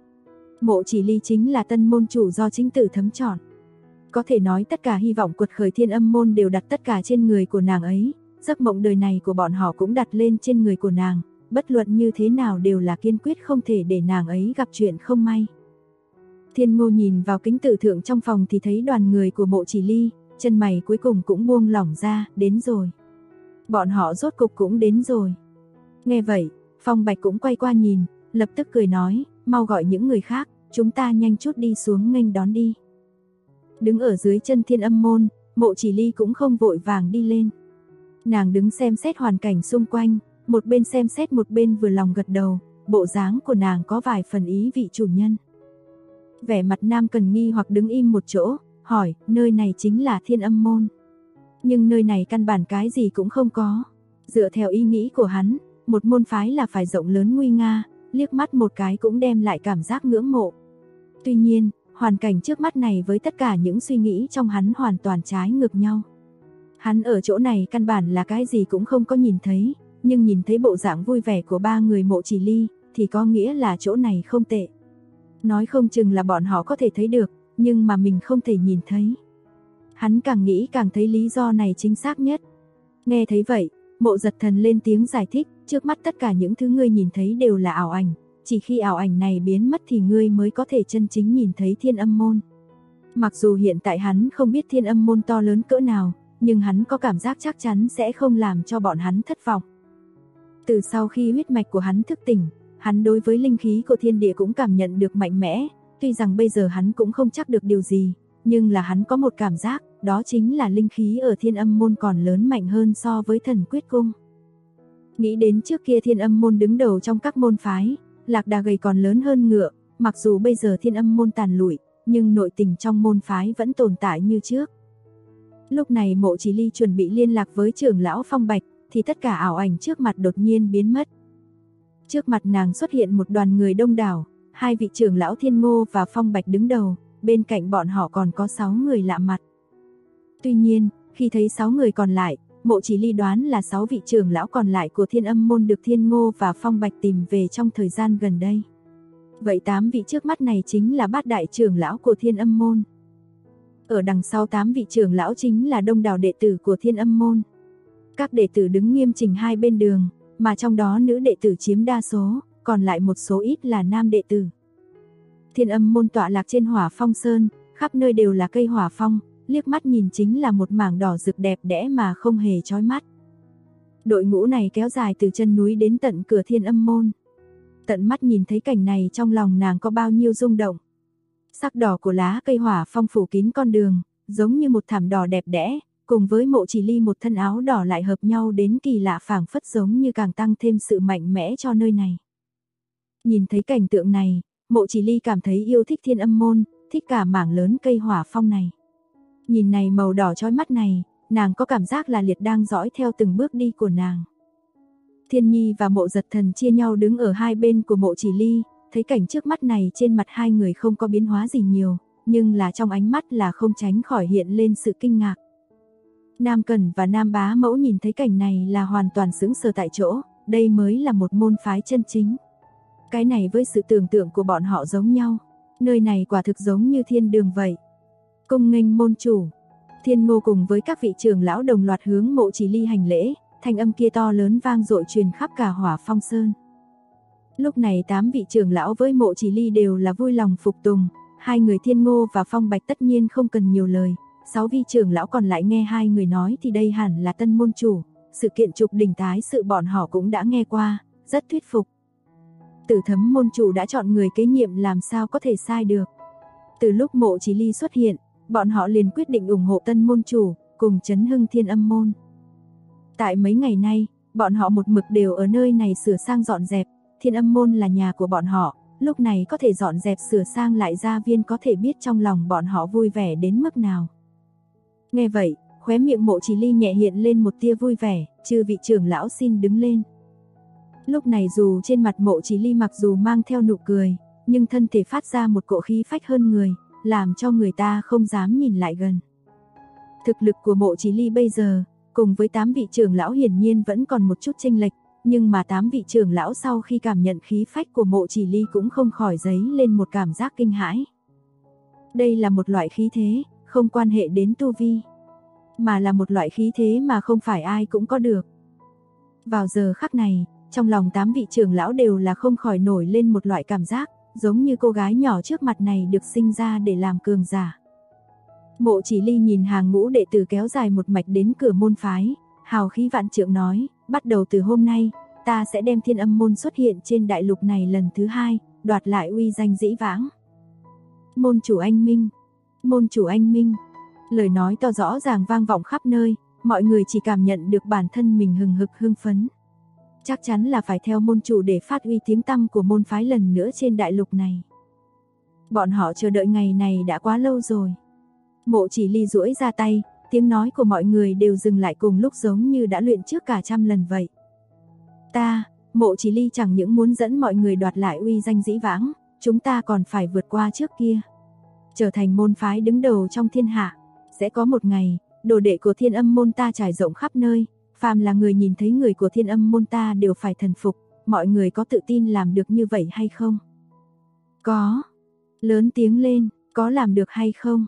Mộ Chỉ Ly chính là tân môn chủ do chính tử thấm chọn. Có thể nói tất cả hy vọng quật khởi Thiên Âm môn đều đặt tất cả trên người của nàng ấy, giấc mộng đời này của bọn họ cũng đặt lên trên người của nàng, bất luận như thế nào đều là kiên quyết không thể để nàng ấy gặp chuyện không may. Thiên Ngô nhìn vào kính tử thượng trong phòng thì thấy đoàn người của Mộ Chỉ Ly, chân mày cuối cùng cũng buông lỏng ra, đến rồi. Bọn họ rốt cục cũng đến rồi. Nghe vậy, Phong Bạch cũng quay qua nhìn, lập tức cười nói, mau gọi những người khác, chúng ta nhanh chút đi xuống nghênh đón đi. Đứng ở dưới chân Thiên Âm môn, Mộ Chỉ Ly cũng không vội vàng đi lên. Nàng đứng xem xét hoàn cảnh xung quanh, một bên xem xét một bên vừa lòng gật đầu, bộ dáng của nàng có vài phần ý vị chủ nhân. Vẻ mặt Nam Cần nghi hoặc đứng im một chỗ, hỏi, nơi này chính là Thiên Âm môn. Nhưng nơi này căn bản cái gì cũng không có. Dựa theo ý nghĩ của hắn, một môn phái là phải rộng lớn nguy nga, liếc mắt một cái cũng đem lại cảm giác ngưỡng mộ. Tuy nhiên, hoàn cảnh trước mắt này với tất cả những suy nghĩ trong hắn hoàn toàn trái ngược nhau. Hắn ở chỗ này căn bản là cái gì cũng không có nhìn thấy, nhưng nhìn thấy bộ dạng vui vẻ của ba người Mộ Chỉ Ly, thì có nghĩa là chỗ này không tệ. Nói không chừng là bọn họ có thể thấy được, nhưng mà mình không thể nhìn thấy. Hắn càng nghĩ càng thấy lý do này chính xác nhất. Nghe thấy vậy, Mộ Giật Thần lên tiếng giải thích, trước mắt tất cả những thứ ngươi nhìn thấy đều là ảo ảnh, chỉ khi ảo ảnh này biến mất thì ngươi mới có thể chân chính nhìn thấy Thiên Âm môn. Mặc dù hiện tại hắn không biết Thiên Âm môn to lớn cỡ nào, nhưng hắn có cảm giác chắc chắn sẽ không làm cho bọn hắn thất vọng. Từ sau khi huyết mạch của hắn thức tỉnh, hắn đối với linh khí của thiên địa cũng cảm nhận được mạnh mẽ, tuy rằng bây giờ hắn cũng không chắc được điều gì, nhưng là hắn có một cảm giác, đó chính là linh khí ở Thiên Âm môn còn lớn mạnh hơn so với Thần Quyết cung. Nghĩ đến trước kia Thiên Âm môn đứng đầu trong các môn phái, lạc đà gầy còn lớn hơn ngựa, mặc dù bây giờ Thiên Âm môn tàn lụi, nhưng nội tình trong môn phái vẫn tồn tại như trước. Lúc này Mộ Chỉ Ly chuẩn bị liên lạc với trưởng lão Phong Bạch, thì tất cả ảo ảnh trước mặt đột nhiên biến mất. Trước mặt nàng xuất hiện một đoàn người đông đảo, hai vị trưởng lão Thiên Ngô và Phong Bạch đứng đầu, bên cạnh bọn họ còn có 6 người lạ mặt. Tuy nhiên, khi thấy 6 người còn lại, Mộ Chỉ Ly đoán là 6 vị trưởng lão còn lại của Thiên Âm môn được Thiên Ngô và Phong Bạch tìm về trong thời gian gần đây. Vậy 8 vị trước mắt này chính là bát đại trưởng lão của Thiên Âm môn. Ở đằng sau 8 vị trưởng lão chính là đông đảo đệ tử của Thiên Âm môn. Các đệ tử đứng nghiêm chỉnh hai bên đường, mà trong đó nữ đệ tử chiếm đa số, còn lại một số ít là nam đệ tử. Thiên Âm môn tọa lạc trên Hỏa Phong Sơn, khắp nơi đều là cây hỏa phong, liếc mắt nhìn chính là một mảng đỏ rực đẹp đẽ mà không hề chói mắt. Đội ngũ này kéo dài từ chân núi đến tận cửa Thiên Âm môn. Tận mắt nhìn thấy cảnh này trong lòng nàng có bao nhiêu rung động. Sắc đỏ của lá cây hỏa phong phủ kín con đường, giống như một thảm đỏ đẹp đẽ, cùng với Mộ Chỉ Ly một thân áo đỏ lại hợp nhau đến kỳ lạ phảng phất giống như càng tăng thêm sự mạnh mẽ cho nơi này. Nhìn thấy cảnh tượng này, Mộ Chỉ Ly cảm thấy yêu thích Thiên Âm môn, thích cả mảng lớn cây hỏa phong này. Nhìn này màu đỏ chói mắt này, nàng có cảm giác là liệt đang dõi theo từng bước đi của nàng. Thiên Nhi và Mộ Giật Thần chia nhau đứng ở hai bên của Mộ Chỉ Ly, thấy cảnh trước mắt này trên mặt hai người không có biến hóa gì nhiều, nhưng là trong ánh mắt là không tránh khỏi hiện lên sự kinh ngạc. Nam Cẩn và Nam Bá Mẫu nhìn thấy cảnh này là hoàn toàn sững sờ tại chỗ, đây mới là một môn phái chân chính. Cái này với sự tưởng tượng của bọn họ giống nhau, nơi này quả thực giống như thiên đường vậy. Cung nghênh môn chủ. Thiên Ngô cùng với các vị trưởng lão đồng loạt hướng Mộ Chỉ Ly hành lễ, thanh âm kia to lớn vang dội truyền khắp cả Hỏa Phong Sơn. Lúc này 8 vị trưởng lão với Mộ Chỉ Ly đều là vui lòng phục tùng, hai người Thiên Ngô và Phong Bạch tất nhiên không cần nhiều lời, 6 vị trưởng lão còn lại nghe hai người nói thì đây hẳn là tân môn chủ, sự kiện trục đỉnh tái sự bọn họ cũng đã nghe qua, rất thuyết phục. Tử Thấm môn chủ đã chọn người kế nhiệm làm sao có thể sai được. Từ lúc Mộ Chỉ Ly xuất hiện, bọn họ liền quyết định ủng hộ tân môn chủ, cùng chấn hưng Thiên Âm môn. Tại mấy ngày nay, bọn họ một mực đều ở nơi này sửa sang dọn dẹp, Thiên Âm môn là nhà của bọn họ, lúc này có thể dọn dẹp sửa sang lại gia viên có thể biết trong lòng bọn họ vui vẻ đến mức nào. Nghe vậy, khóe miệng Mộ Chỉ Ly nhẹ hiện lên một tia vui vẻ, chư vị trưởng lão xin đứng lên. Lúc này dù trên mặt Mộ Chỉ Ly mặc dù mang theo nụ cười, nhưng thân thể phát ra một cỗ khí phách hơn người, làm cho người ta không dám nhìn lại gần. Thực lực của Mộ Chỉ Ly bây giờ, cùng với 8 vị trưởng lão hiển nhiên vẫn còn một chút chênh lệch, nhưng mà 8 vị trưởng lão sau khi cảm nhận khí phách của Mộ Chỉ Ly cũng không khỏi dấy lên một cảm giác kinh hãi. Đây là một loại khí thế, không quan hệ đến tu vi, mà là một loại khí thế mà không phải ai cũng có được. Vào giờ khắc này, trong lòng 8 vị trưởng lão đều là không khỏi nổi lên một loại cảm giác, giống như cô gái nhỏ trước mặt này được sinh ra để làm cường giả. Mộ Chỉ Ly nhìn hàng ngũ đệ tử kéo dài một mạch đến cửa môn phái, hào khí vạn trượng nói, bắt đầu từ hôm nay, ta sẽ đem Thiên Âm môn xuất hiện trên đại lục này lần thứ 2, đoạt lại uy danh dĩ vãng. Môn chủ anh minh, môn chủ anh minh. Lời nói to rõ ràng vang vọng khắp nơi, mọi người chỉ cảm nhận được bản thân mình hừng hực hưng phấn. Chắc chắn là phải theo môn chủ để phát uy tiếng tăm của môn phái lần nữa trên đại lục này. Bọn họ chờ đợi ngày này đã quá lâu rồi. Mộ Chỉ Ly duỗi ra tay, tiếng nói của mọi người đều dừng lại cùng lúc giống như đã luyện trước cả trăm lần vậy. Ta, Mộ Chỉ Ly chẳng những muốn dẫn mọi người đoạt lại uy danh dĩ vãng, chúng ta còn phải vượt qua trước kia. Trở thành môn phái đứng đầu trong thiên hạ. Sẽ có một ngày, đồ đệ của Thiên Âm môn ta trải rộng khắp nơi, phàm là người nhìn thấy người của Thiên Âm môn ta đều phải thần phục, mọi người có tự tin làm được như vậy hay không? Có. Lớn tiếng lên, có làm được hay không?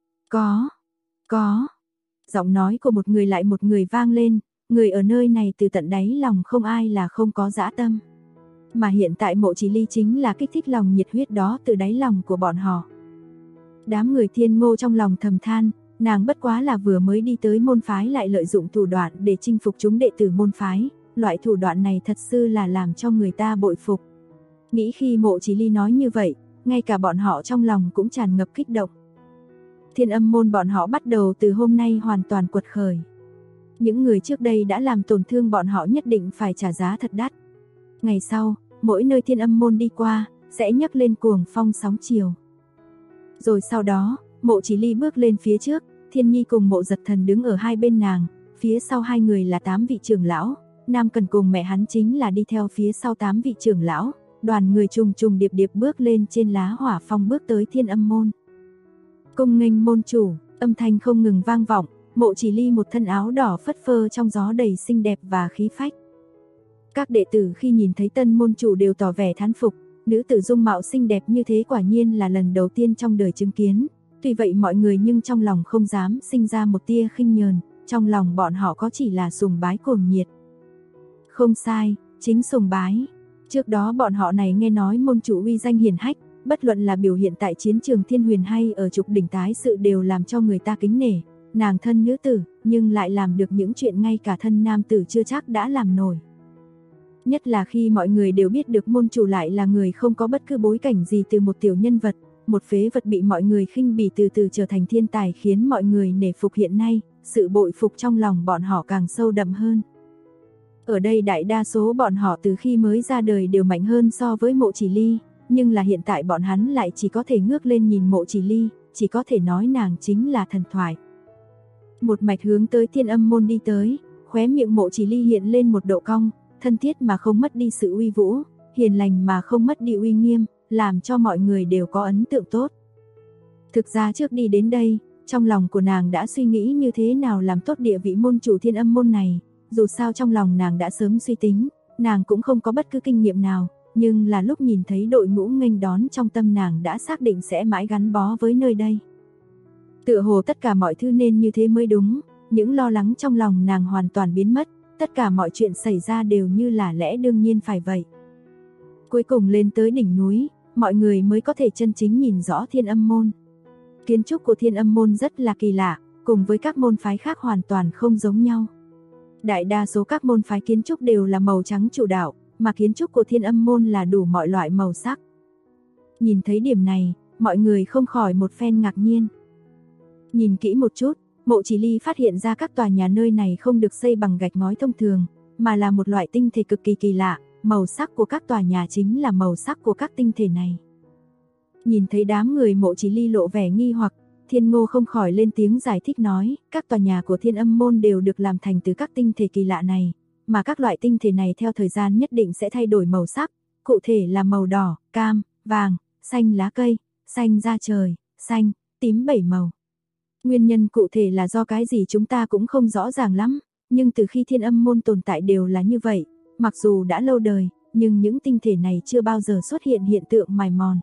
Có. Giọng nói của một người lại một người vang lên, người ở nơi này từ tận đáy lòng không ai là không có dã tâm. Mà hiện tại Mộ Chỉ Ly chính là kích thích lòng nhiệt huyết đó từ đáy lòng của bọn họ. Đám người Thiên Ngô trong lòng thầm than, nàng bất quá là vừa mới đi tới môn phái lại lợi dụng thủ đoạn để chinh phục chúng đệ tử môn phái, loại thủ đoạn này thật sự là làm cho người ta bội phục. Nghĩ khi Mộ Chỉ Ly nói như vậy, ngay cả bọn họ trong lòng cũng tràn ngập kích động. Thiên Âm môn bọn họ bắt đầu từ hôm nay hoàn toàn quật khởi. Những người trước đây đã làm tổn thương bọn họ nhất định phải trả giá thật đắt. Ngày sau, mỗi nơi Thiên Âm môn đi qua, sẽ nhấc lên cuồng phong sóng chiều. Rồi sau đó, Mộ Chỉ Ly bước lên phía trước, Thiên Nhi cùng Mộ Giật Thần đứng ở hai bên nàng, phía sau hai người là 8 vị trưởng lão, Nam Cần cùng mẹ hắn chính là đi theo phía sau 8 vị trưởng lão, đoàn người trùng trùng điệp điệp bước lên trên lá hỏa phong bước tới Thiên Âm môn. Cung nghênh môn chủ, âm thanh không ngừng vang vọng, Mộ Chỉ Ly một thân áo đỏ phất phơ trong gió đầy xinh đẹp và khí phách. Các đệ tử khi nhìn thấy tân môn chủ đều tỏ vẻ thán phục, nữ tử dung mạo xinh đẹp như thế quả nhiên là lần đầu tiên trong đời chứng kiến. Tuy vậy mọi người nhưng trong lòng không dám sinh ra một tia khinh nhờn, trong lòng bọn họ có chỉ là sùng bái cuồng nhiệt. Không sai, chính sùng bái. Trước đó bọn họ này nghe nói môn chủ uy danh hiển hách, bất luận là biểu hiện tại chiến trường Thiên Huyền hay ở trục đỉnh tái sự đều làm cho người ta kính nể. Nàng thân nữ tử, nhưng lại làm được những chuyện ngay cả thân nam tử chưa chắc đã làm nổi. Nhất là khi mọi người đều biết được môn chủ lại là người không có bất cứ bối cảnh gì, từ một tiểu nhân vật, một phế vật bị mọi người khinh bỉ từ từ trở thành thiên tài khiến mọi người nể phục. Hiện nay, sự bội phục trong lòng bọn họ càng sâu đậm hơn. Ở đây đại đa số bọn họ từ khi mới ra đời đều mạnh hơn so với Mộ Chỉ Ly, nhưng là hiện tại bọn hắn lại chỉ có thể ngước lên nhìn Mộ Chỉ Ly, chỉ có thể nói nàng chính là thần thoại. Một mạch hướng tới Thiên Âm môn đi tới, khóe miệng Mộ Chỉ Ly hiện lên một độ cong, thân thiết mà không mất đi sự uy vũ, hiền lành mà không mất đi uy nghiêm, làm cho mọi người đều có ấn tượng tốt. Thực ra trước đi đến đây, trong lòng của nàng đã suy nghĩ như thế nào làm tốt địa vị môn chủ Thiên Âm môn này, dù sao trong lòng nàng đã sớm suy tính, nàng cũng không có bất cứ kinh nghiệm nào, nhưng là lúc nhìn thấy đội ngũ nghênh đón trong tâm nàng đã xác định sẽ mãi gắn bó với nơi đây. Tựa hồ tất cả mọi thứ nên như thế mới đúng, những lo lắng trong lòng nàng hoàn toàn biến mất, tất cả mọi chuyện xảy ra đều như là lẽ đương nhiên phải vậy. Cuối cùng lên tới đỉnh núi, mọi người mới có thể chân chính nhìn rõ Thiên Âm môn. Kiến trúc của Thiên Âm môn rất là kỳ lạ, cùng với các môn phái khác hoàn toàn không giống nhau. Đại đa số các môn phái kiến trúc đều là màu trắng chủ đạo, mà kiến trúc của Thiên Âm môn là đủ mọi loại màu sắc. Nhìn thấy điểm này, mọi người không khỏi một phen ngạc nhiên. Nhìn kỹ một chút, Mộ Chỉ Ly phát hiện ra các tòa nhà nơi này không được xây bằng gạch ngói thông thường, mà là một loại tinh thể cực kỳ kỳ lạ, màu sắc của các tòa nhà chính là màu sắc của các tinh thể này. Nhìn thấy đám người Mộ Chỉ Ly lộ vẻ nghi hoặc, Thiên Ngô không khỏi lên tiếng giải thích nói, các tòa nhà của Thiên Âm môn đều được làm thành từ các tinh thể kỳ lạ này, mà các loại tinh thể này theo thời gian nhất định sẽ thay đổi màu sắc, cụ thể là màu đỏ, cam, vàng, xanh lá cây, xanh da trời, xanh, tím 7 màu. Nguyên nhân cụ thể là do cái gì chúng ta cũng không rõ ràng lắm, nhưng từ khi Thiên Âm môn tồn tại đều là như vậy, mặc dù đã lâu đời, nhưng những tinh thể này chưa bao giờ xuất hiện hiện tượng mài mòn.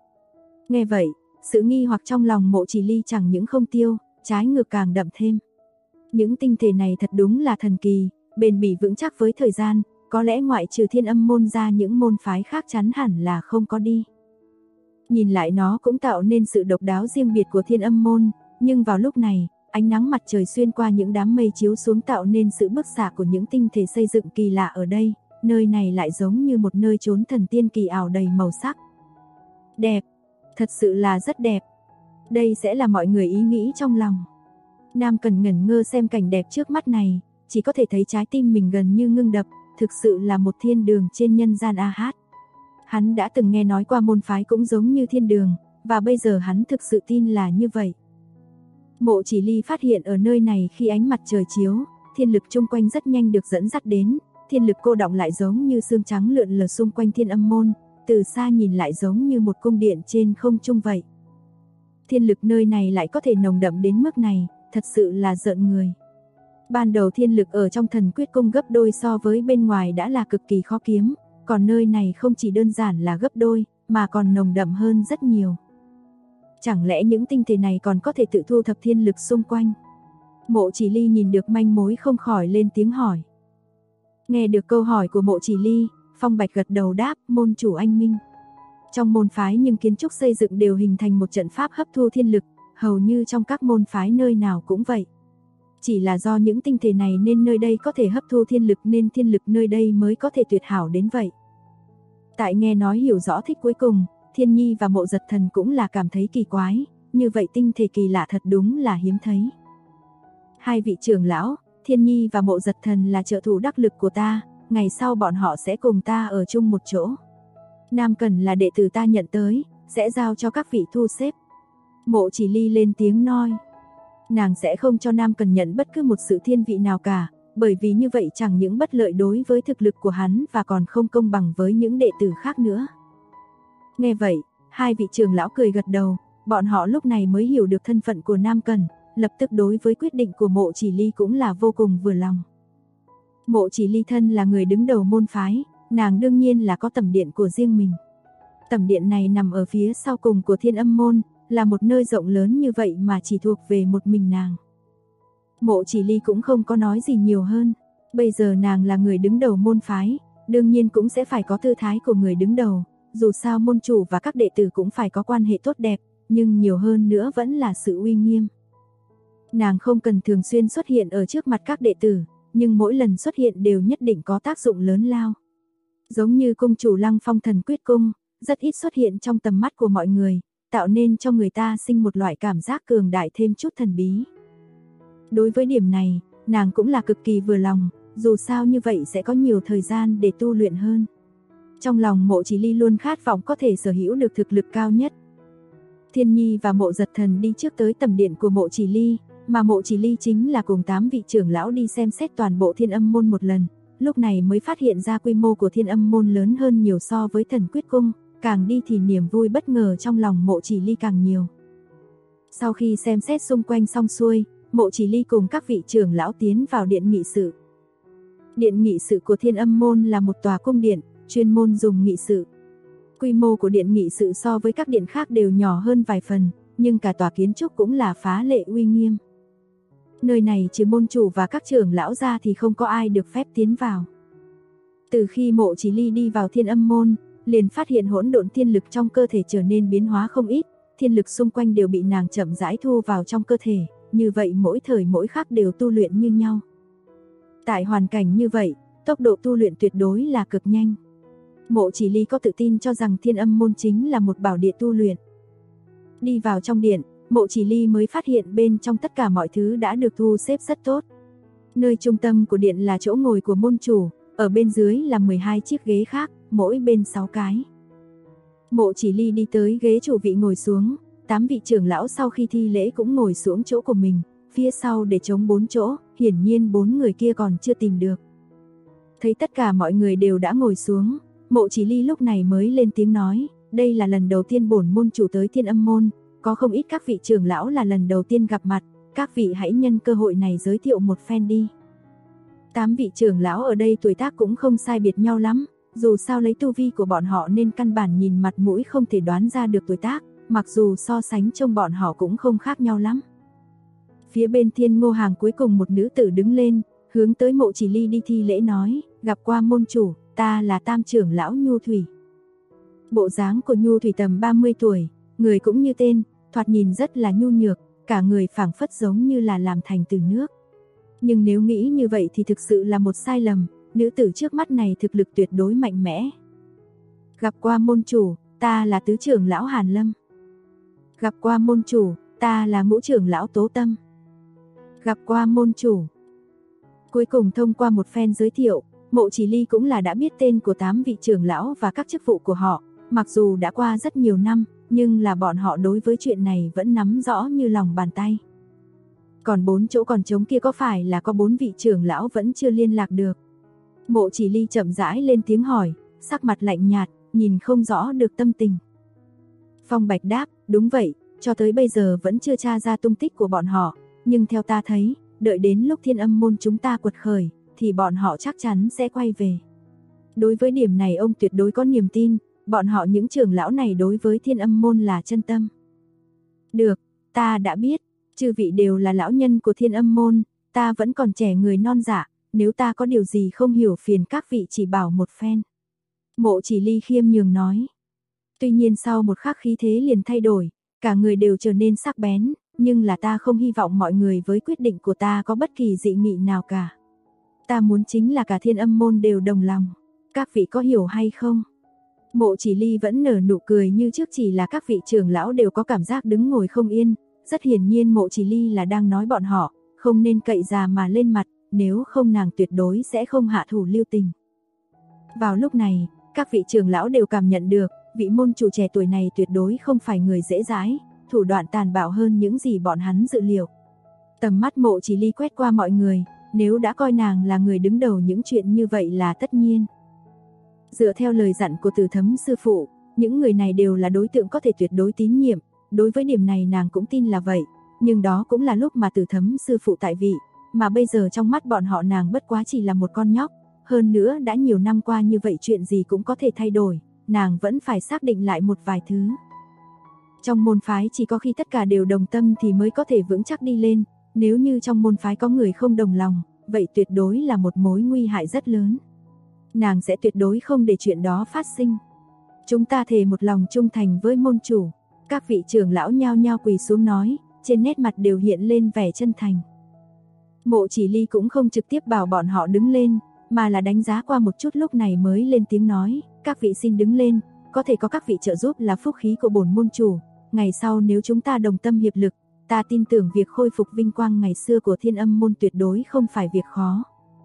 Nghe vậy, sự nghi hoặc trong lòng Mộ Chỉ Ly chẳng những không tiêu, trái ngược càng đậm thêm. Những tinh thể này thật đúng là thần kỳ, bền bỉ vững chắc với thời gian, có lẽ ngoại trừ Thiên Âm môn ra những môn phái khác chắn hẳn là không có đi. Nhìn lại nó cũng tạo nên sự độc đáo riêng biệt của Thiên Âm môn, nhưng vào lúc này, ánh nắng mặt trời xuyên qua những đám mây chiếu xuống tạo nên sự bức xạ của những tinh thể xây dựng kỳ lạ ở đây, nơi này lại giống như một nơi trốn thần tiên kỳ ảo đầy màu sắc. Đẹp, thật sự là rất đẹp. Đây sẽ là mọi người ý nghĩ trong lòng. Nam Cần ngẩn ngơ xem cảnh đẹp trước mắt này, chỉ có thể thấy trái tim mình gần như ngưng đập, thực sự là một thiên đường trên nhân gian a hát. Hắn đã từng nghe nói qua môn phái cũng giống như thiên đường, và bây giờ hắn thực sự tin là như vậy. Mộ Chỉ Ly phát hiện ở nơi này khi ánh mặt trời chiếu, thiên lực chung quanh rất nhanh được dẫn dắt đến, thiên lực cô đọng lại giống như sương trắng lượn lờ xung quanh Thiên Âm môn, từ xa nhìn lại giống như một cung điện trên không trung vậy. Thiên lực nơi này lại có thể nồng đậm đến mức này, thật sự là rợn người. Ban đầu thiên lực ở trong Thần Quyết Cung gấp đôi so với bên ngoài đã là cực kỳ khó kiếm, còn nơi này không chỉ đơn giản là gấp đôi, mà còn nồng đậm hơn rất nhiều. Chẳng lẽ những tinh thể này còn có thể tự thu thập thiên lực xung quanh? Mộ Chỉ Ly nhìn được manh mối không khỏi lên tiếng hỏi. Nghe được câu hỏi của Mộ Chỉ Ly, Phong Bạch gật đầu đáp, môn chủ anh minh. Trong môn phái nhưng kiến trúc xây dựng đều hình thành một trận pháp hấp thu thiên lực, hầu như trong các môn phái nơi nào cũng vậy. Chỉ là do những tinh thể này nên nơi đây có thể hấp thu thiên lực nên thiên lực nơi đây mới có thể tuyệt hảo đến vậy. Tại nghe nói hiểu rõ thích cuối cùng, Thiên Nhi và Mộ Giật Thần cũng là cảm thấy kỳ quái, như vậy tinh thể kỳ lạ thật đúng là hiếm thấy. Hai vị trưởng lão, Thiên Nhi và Mộ Giật Thần là trợ thủ đắc lực của ta, ngày sau bọn họ sẽ cùng ta ở chung một chỗ. Nam Cần là đệ tử ta nhận tới, sẽ giao cho các vị thu xếp. Mộ Chỉ Ly lên tiếng nói. Nàng sẽ không cho Nam Cần nhận bất cứ một sự thiên vị nào cả, bởi vì như vậy chẳng những bất lợi đối với thực lực của hắn và còn không công bằng với những đệ tử khác nữa. Nghe vậy, hai vị trưởng lão cười gật đầu, bọn họ lúc này mới hiểu được thân phận của Nam Cần, lập tức đối với quyết định của Mộ Chỉ Ly cũng là vô cùng vừa lòng. Mộ Chỉ Ly thân là người đứng đầu môn phái, nàng đương nhiên là có tẩm điện của riêng mình. Tẩm điện này nằm ở phía sau cùng của Thiên Âm môn, là một nơi rộng lớn như vậy mà chỉ thuộc về một mình nàng. Mộ Chỉ Ly cũng không có nói gì nhiều hơn, bây giờ nàng là người đứng đầu môn phái, đương nhiên cũng sẽ phải có tư thái của người đứng đầu, dù sao môn chủ và các đệ tử cũng phải có quan hệ tốt đẹp, nhưng nhiều hơn nữa vẫn là sự uy nghiêm. Nàng không cần thường xuyên xuất hiện ở trước mặt các đệ tử, nhưng mỗi lần xuất hiện đều nhất định có tác dụng lớn lao. Giống như cung chủ Lăng Phong Thần Quyết Cung, rất ít xuất hiện trong tầm mắt của mọi người, tạo nên cho người ta sinh một loại cảm giác cường đại thêm chút thần bí. Đối với điểm này, nàng cũng là cực kỳ vừa lòng, dù sao như vậy sẽ có nhiều thời gian để tu luyện hơn. Trong lòng Mộ Chỉ Ly luôn khát vọng có thể sở hữu được thực lực cao nhất. Thiên Nhi và Mộ Giật Thần đi trước tới tầm điện của Mộ Chỉ Ly, mà Mộ Chỉ Ly chính là cùng 8 vị trưởng lão đi xem xét toàn bộ Thiên Âm môn một lần, lúc này mới phát hiện ra quy mô của Thiên Âm môn lớn hơn nhiều so với Thần Quyết Cung, càng đi thì niềm vui bất ngờ trong lòng Mộ Chỉ Ly càng nhiều. Sau khi xem xét xung quanh xong xuôi, Mộ Chỉ Ly cùng các vị trưởng lão tiến vào điện nghị sự. Điện nghị sự của Thiên Âm môn là một tòa cung điện, chuyên môn dùng nghị sự. Quy mô của điện nghị sự so với các điện khác đều nhỏ hơn vài phần, nhưng cả tòa kiến trúc cũng là phá lệ uy nghiêm. Nơi này trừ môn chủ và các trưởng lão ra thì không có ai được phép tiến vào. Từ khi Mộ Chỉ Ly đi vào Thiên Âm môn, liền phát hiện hỗn độn thiên lực trong cơ thể trở nên biến hóa không ít, thiên lực xung quanh đều bị nàng chậm rãi thu vào trong cơ thể, như vậy mỗi thời mỗi khắc đều tu luyện như nhau. Tại hoàn cảnh như vậy, tốc độ tu luyện tuyệt đối là cực nhanh. Mộ Chỉ Ly có tự tin cho rằng Thiên Âm môn chính là một bảo địa tu luyện. Đi vào trong điện, Mộ Chỉ Ly mới phát hiện bên trong tất cả mọi thứ đã được thu xếp rất tốt. Nơi trung tâm của điện là chỗ ngồi của môn chủ, ở bên dưới là 12 chiếc ghế khác, mỗi bên 6 cái. Mộ Chỉ Ly đi tới ghế chủ vị ngồi xuống, 8 vị trưởng lão sau khi thi lễ cũng ngồi xuống chỗ của mình, phía sau để trống 4 chỗ, hiển nhiên 4 người kia còn chưa tìm được. Thấy tất cả mọi người đều đã ngồi xuống, Mộ Chỉ Ly lúc này mới lên tiếng nói, đây là lần đầu tiên bổn môn chủ tới Thiên Âm môn, có không ít các vị trưởng lão là lần đầu tiên gặp mặt, các vị hãy nhân cơ hội này giới thiệu một phen đi. 8 vị trưởng lão ở đây tuổi tác cũng không sai biệt nhau lắm, dù sao lấy tu vi của bọn họ nên căn bản nhìn mặt mũi không thể đoán ra được tuổi tác, mặc dù so sánh trông bọn họ cũng không khác nhau lắm. Phía bên Thiên Ngô hàng cuối cùng một nữ tử đứng lên, hướng tới Mộ Chỉ Ly đi thi lễ nói, gặp qua môn chủ, ta là Tam trưởng lão Nhu Thủy. Bộ dáng của Nhu Thủy tầm 30 tuổi, người cũng như tên, thoạt nhìn rất là nhu nhược, cả người phảng phất giống như là làm thành từ nước. Nhưng nếu nghĩ như vậy thì thực sự là một sai lầm, nữ tử trước mắt này thực lực tuyệt đối mạnh mẽ. Gặp qua môn chủ, ta là tứ trưởng lão Hàn Lâm. Gặp qua môn chủ, ta là ngũ trưởng lão Tố Tâm. Gặp qua môn chủ. Cuối cùng thông qua một phen giới thiệu, Mộ Chỉ Ly cũng là đã biết tên của 8 vị trưởng lão và các chức vụ của họ, mặc dù đã qua rất nhiều năm, nhưng là bọn họ đối với chuyện này vẫn nắm rõ như lòng bàn tay. Còn 4 chỗ còn trống kia có phải là có 4 vị trưởng lão vẫn chưa liên lạc được? Mộ Chỉ Ly chậm rãi lên tiếng hỏi, sắc mặt lạnh nhạt, nhìn không rõ được tâm tình. Phong Bạch đáp, đúng vậy, cho tới bây giờ vẫn chưa tra ra tung tích của bọn họ, nhưng theo ta thấy, đợi đến lúc Thiên Âm môn chúng ta quật khởi, thì bọn họ chắc chắn sẽ quay về. Đối với điểm này ông tuyệt đối có niềm tin, bọn họ những trưởng lão này đối với Thiên Âm môn là chân tâm. Được, ta đã biết, chư vị đều là lão nhân của Thiên Âm môn, ta vẫn còn trẻ người non dạ, nếu ta có điều gì không hiểu phiền các vị chỉ bảo một phen. Mộ Chỉ Ly khiêm nhường nói. Tuy nhiên sau một khắc khí thế liền thay đổi, cả người đều trở nên sắc bén, nhưng là ta không hy vọng mọi người với quyết định của ta có bất kỳ dị nghị nào cả. Ta muốn chính là cả Thiên Âm môn đều đồng lòng. Các vị có hiểu hay không? Mộ Chỉ Ly vẫn nở nụ cười như trước, chỉ là các vị trưởng lão đều có cảm giác đứng ngồi không yên. Rất hiển nhiên Mộ Chỉ Ly là đang nói bọn họ, không nên cậy già mà lên mặt, nếu không nàng tuyệt đối sẽ không hạ thủ lưu tình. Vào lúc này, các vị trưởng lão đều cảm nhận được, vị môn chủ trẻ tuổi này tuyệt đối không phải người dễ dãi, thủ đoạn tàn bạo hơn những gì bọn hắn dự liệu. Tầm mắt Mộ Chỉ Ly quét qua mọi người, nếu đã coi nàng là người đứng đầu những chuyện như vậy là tất nhiên. Dựa theo lời dặn của Từ Thấm sư phụ, những người này đều là đối tượng có thể tuyệt đối tín nhiệm, đối với điểm này nàng cũng tin là vậy, nhưng đó cũng là lúc mà Từ Thấm sư phụ tại vị, mà bây giờ trong mắt bọn họ nàng bất quá chỉ là một con nhóc, hơn nữa đã nhiều năm qua như vậy chuyện gì cũng có thể thay đổi, nàng vẫn phải xác định lại một vài thứ. Trong môn phái chỉ có khi tất cả đều đồng tâm thì mới có thể vững chắc đi lên, nếu như trong môn phái có người không đồng lòng, vậy tuyệt đối là một mối nguy hại rất lớn. Nàng sẽ tuyệt đối không để chuyện đó phát sinh. Chúng ta thề một lòng trung thành với môn chủ. Các vị trưởng lão nhao nhao quỳ xuống nói, trên nét mặt đều hiện lên vẻ chân thành. Mộ Chỉ Ly cũng không trực tiếp bảo bọn họ đứng lên, mà là đánh giá qua một chút lúc này mới lên tiếng nói, các vị xin đứng lên, có thể có các vị trợ giúp là phúc khí của bổn môn chủ, ngày sau nếu chúng ta đồng tâm hiệp lực, ta tin tưởng việc khôi phục vinh quang ngày xưa của Thiên Âm môn tuyệt đối không phải việc khó.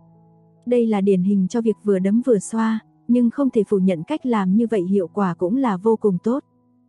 Đây là điển hình cho việc vừa đấm vừa xoa, nhưng không thể phủ nhận cách làm như vậy hiệu quả cũng là vô cùng tốt.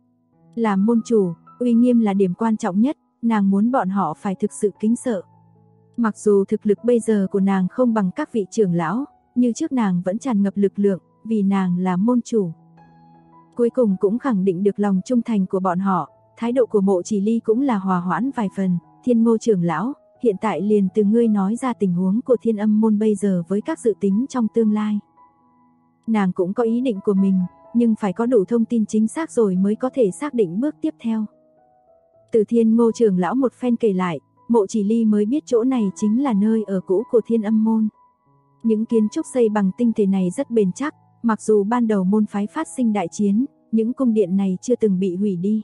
Làm môn chủ, uy nghiêm là điểm quan trọng nhất, nàng muốn bọn họ phải thực sự kính sợ. Mặc dù thực lực bây giờ của nàng không bằng các vị trưởng lão, như trước nàng vẫn tràn ngập lực lượng, vì nàng là môn chủ. Cuối cùng cũng khẳng định được lòng trung thành của bọn họ, thái độ của Mộ Chỉ Ly cũng là hòa hoãn vài phần, Thiên Ngô trưởng lão, hiện tại liền từ ngươi nói ra tình huống của Thiên Âm môn bây giờ với các dự tính trong tương lai. Nàng cũng có ý định của mình, nhưng phải có đủ thông tin chính xác rồi mới có thể xác định bước tiếp theo. Từ Thiên Ngô trưởng lão một phen kể lại, Mộ Chỉ Ly mới biết chỗ này chính là nơi ở cũ của Thiên Âm môn. Những kiến trúc xây bằng tinh thể này rất bền chắc, mặc dù ban đầu môn phái phát sinh đại chiến, những cung điện này chưa từng bị hủy đi.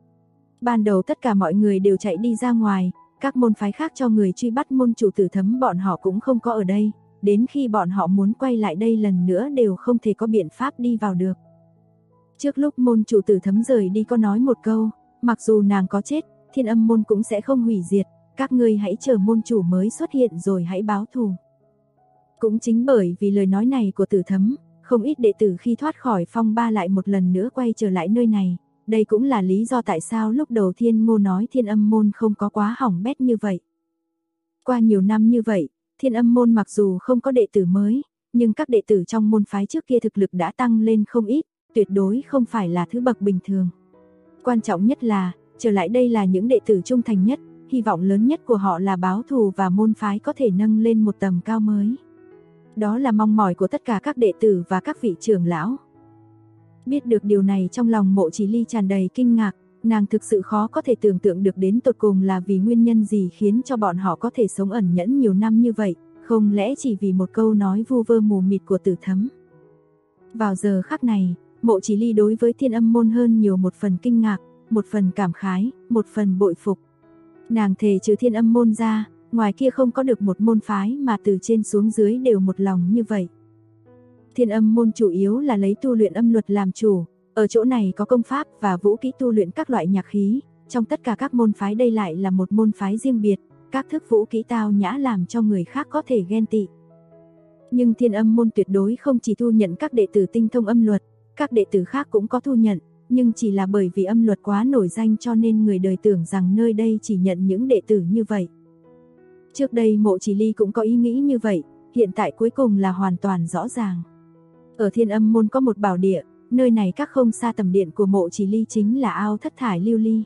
Ban đầu tất cả mọi người đều chạy đi ra ngoài, các môn phái khác cho người truy bắt môn chủ Tử Thấm bọn họ cũng không có ở đây, đến khi bọn họ muốn quay lại đây lần nữa đều không thể có biện pháp đi vào được. Trước lúc môn chủ Tử Thấm rời đi có nói một câu, mặc dù nàng có chết, Thiên Âm môn cũng sẽ không hủy diệt, các ngươi hãy chờ môn chủ mới xuất hiện rồi hãy báo thù. Cũng chính bởi vì lời nói này của Tử Thấm, không ít đệ tử khi thoát khỏi phong ba lại một lần nữa quay trở lại nơi này. Đây cũng là lý do tại sao lúc đầu Thiên Ngô nói Thiên Âm môn không có quá hỏng bét như vậy. Qua nhiều năm như vậy, Thiên Âm môn mặc dù không có đệ tử mới, nhưng các đệ tử trong môn phái trước kia thực lực đã tăng lên không ít, tuyệt đối không phải là thứ bậc bình thường. Quan trọng nhất là, trở lại đây là những đệ tử trung thành nhất, hy vọng lớn nhất của họ là báo thù và môn phái có thể nâng lên một tầm cao mới. Đó là mong mỏi của tất cả các đệ tử và các vị trưởng lão. Biết được điều này trong lòng Mộ Chỉ Ly tràn đầy kinh ngạc, nàng thực sự khó có thể tưởng tượng được đến tột cùng là vì nguyên nhân gì khiến cho bọn họ có thể sống ẩn nhẫn nhiều năm như vậy, không lẽ chỉ vì một câu nói vu vơ mù mịt của Tử Thấm. Vào giờ khắc này, Mộ Chỉ Ly đối với Thiên Âm môn hơn nhiều một phần kinh ngạc, một phần cảm khái, một phần bội phục. Nàng thề trừ Thiên Âm môn ra, ngoài kia không có được một môn phái mà từ trên xuống dưới đều một lòng như vậy. Thiên Âm môn chủ yếu là lấy tu luyện âm luật làm chủ, ở chỗ này có công pháp và vũ kỹ tu luyện các loại nhạc khí, trong tất cả các môn phái đây lại là một môn phái riêng biệt, các thức vũ kỹ tao nhã làm cho người khác có thể ghen tị. Nhưng Thiên Âm môn tuyệt đối không chỉ thu nhận các đệ tử tinh thông âm luật, các đệ tử khác cũng có thu nhận, nhưng chỉ là bởi vì âm luật quá nổi danh cho nên người đời tưởng rằng nơi đây chỉ nhận những đệ tử như vậy. Trước đây Mộ Chỉ Ly cũng có ý nghĩ như vậy, hiện tại cuối cùng là hoàn toàn rõ ràng. Ở Thiên Âm môn có một bảo địa, nơi này cách không xa tầm điện của Mộ Chỉ Ly chính là ao thất thải lưu ly.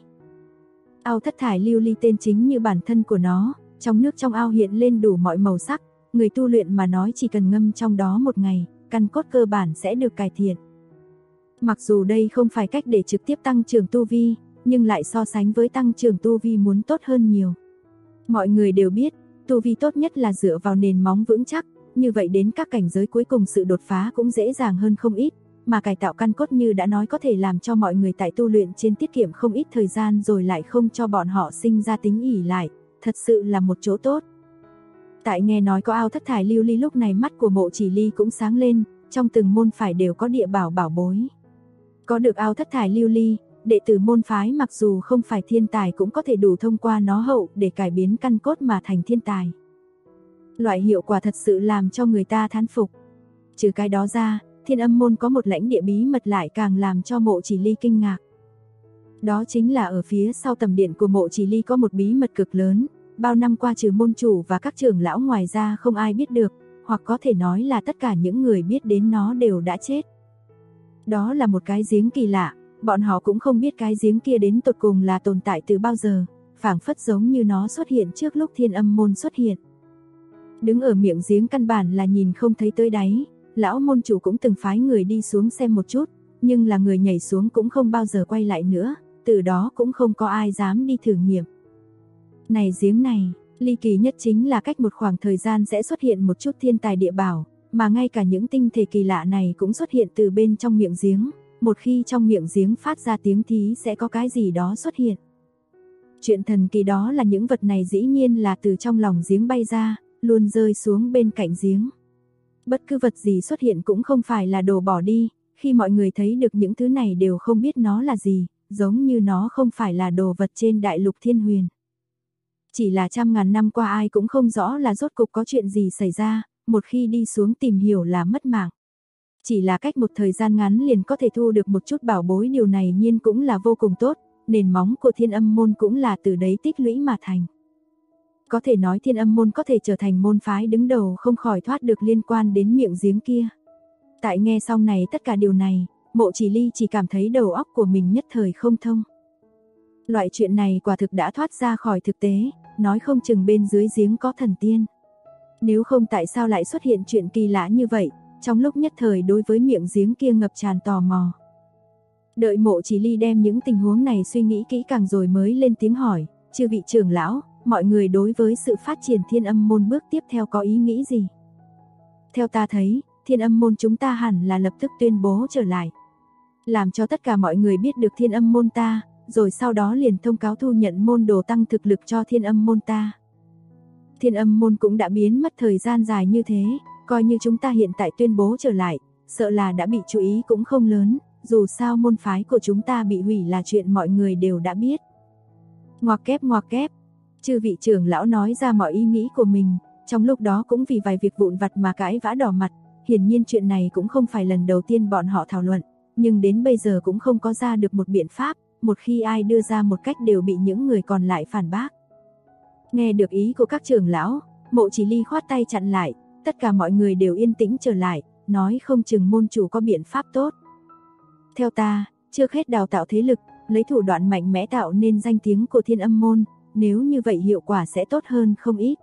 Ao thất thải lưu ly tên chính như bản thân của nó, trong nước trong ao hiện lên đủ mọi màu sắc, người tu luyện mà nói chỉ cần ngâm trong đó một ngày, căn cốt cơ bản sẽ được cải thiện. Mặc dù đây không phải cách để trực tiếp tăng trưởng tu vi, nhưng lại so sánh với tăng trưởng tu vi muốn tốt hơn nhiều. Mọi người đều biết, tu vi tốt nhất là dựa vào nền móng vững chắc, như vậy đến các cảnh giới cuối cùng sự đột phá cũng dễ dàng hơn không ít, mà cải tạo căn cốt như đã nói có thể làm cho mọi người tại tu luyện trên tiết kiệm không ít thời gian rồi lại không cho bọn họ sinh ra tính ỷ lại, thật sự là một chỗ tốt. Tại nghe nói có ao thất thải lưu ly lúc này mắt của Mộ Chỉ Ly cũng sáng lên, trong từng môn phái đều có địa bảo bảo bối. Có được ao thất thải lưu ly, đệ tử môn phái mặc dù không phải thiên tài cũng có thể đủ thông qua nó hậu để cải biến căn cốt mà thành thiên tài. Loại hiệu quả thật sự làm cho người ta thán phục. Trừ cái đó ra, Thiên Âm môn có một lãnh địa bí mật lại càng làm cho Mộ Chỉ Ly kinh ngạc. Đó chính là ở phía sau tầm điện của Mộ Chỉ Ly có một bí mật cực lớn, bao năm qua trừ môn chủ và các trưởng lão ngoài ra không ai biết được, hoặc có thể nói là tất cả những người biết đến nó đều đã chết. Đó là một cái giếng kỳ lạ, bọn họ cũng không biết cái giếng kia đến tột cùng là tồn tại từ bao giờ, phảng phất giống như nó xuất hiện trước lúc Thiên Âm môn xuất hiện. Đứng ở miệng giếng căn bản là nhìn không thấy tới đáy, lão môn chủ cũng từng phái người đi xuống xem một chút, nhưng là người nhảy xuống cũng không bao giờ quay lại nữa, từ đó cũng không có ai dám đi thử nghiệm. Này giếng này, ly kỳ nhất chính là cách một khoảng thời gian sẽ xuất hiện một chút thiên tài địa bảo, mà ngay cả những tinh thể kỳ lạ này cũng xuất hiện từ bên trong miệng giếng, một khi trong miệng giếng phát ra tiếng thí sẽ có cái gì đó xuất hiện. Chuyện thần kỳ đó là những vật này dĩ nhiên là từ trong lòng giếng bay ra, luôn rơi xuống bên cạnh giếng. Bất cứ vật gì xuất hiện cũng không phải là đồ bỏ đi, khi mọi người thấy được những thứ này đều không biết nó là gì, giống như nó không phải là đồ vật trên đại lục thiên huyền. Chỉ là trăm ngàn năm qua ai cũng không rõ là rốt cục có chuyện gì xảy ra, một khi đi xuống tìm hiểu là mất mạng. Chỉ là cách một thời gian ngắn liền có thể thu được một chút bảo bối, điều này nhiên cũng là vô cùng tốt, nền móng của Thiên Âm môn cũng là từ đấy tích lũy mà thành. Có thể nói Thiên Âm môn có thể trở thành môn phái đứng đầu không khỏi thoát được liên quan đến miệng giếng kia. Tại nghe xong này tất cả điều này, Mộ Chỉ Ly chỉ cảm thấy đầu óc của mình nhất thời không thông. Loại chuyện này quả thực đã thoát ra khỏi thực tế, nói không chừng bên dưới giếng có thần tiên. Nếu không tại sao lại xuất hiện chuyện kỳ lạ như vậy, trong lúc nhất thời đối với miệng giếng kia ngập tràn tò mò. Đợi Mộ Chỉ Ly đem những tình huống này suy nghĩ kỹ càng rồi mới lên tiếng hỏi, chư vị trưởng lão, mọi người đối với sự phát triển Thiên Âm môn bước tiếp theo có ý nghĩ gì? Theo ta thấy, Thiên Âm môn chúng ta hẳn là lập tức tuyên bố trở lại. Làm cho tất cả mọi người biết được Thiên Âm môn ta, rồi sau đó liền thông cáo thu nhận môn đồ tăng thực lực cho Thiên Âm môn ta. Thiên Âm môn cũng đã biến mất thời gian dài như thế, coi như chúng ta hiện tại tuyên bố trở lại, sợ là đã bị chú ý cũng không lớn, dù sao môn phái của chúng ta bị hủy là chuyện mọi người đều đã biết. Ngoặc kép, chư vị trưởng lão nói ra mọi ý nghĩ của mình, trong lúc đó cũng vì vài việc vụn vặt mà cãi vã đỏ mặt, hiển nhiên chuyện này cũng không phải lần đầu tiên bọn họ thảo luận, nhưng đến bây giờ cũng không có ra được một biện pháp, một khi ai đưa ra một cách đều bị những người còn lại phản bác. Nghe được ý của các trưởng lão, Mộ Chỉ Ly khoát tay chặn lại, tất cả mọi người đều yên tĩnh trở lại, nói không chừng môn chủ có biện pháp tốt. Theo ta, trước hết đào tạo thế lực, lấy thủ đoạn mạnh mẽ tạo nên danh tiếng của Thiên Âm môn, nếu như vậy hiệu quả sẽ tốt hơn không ít.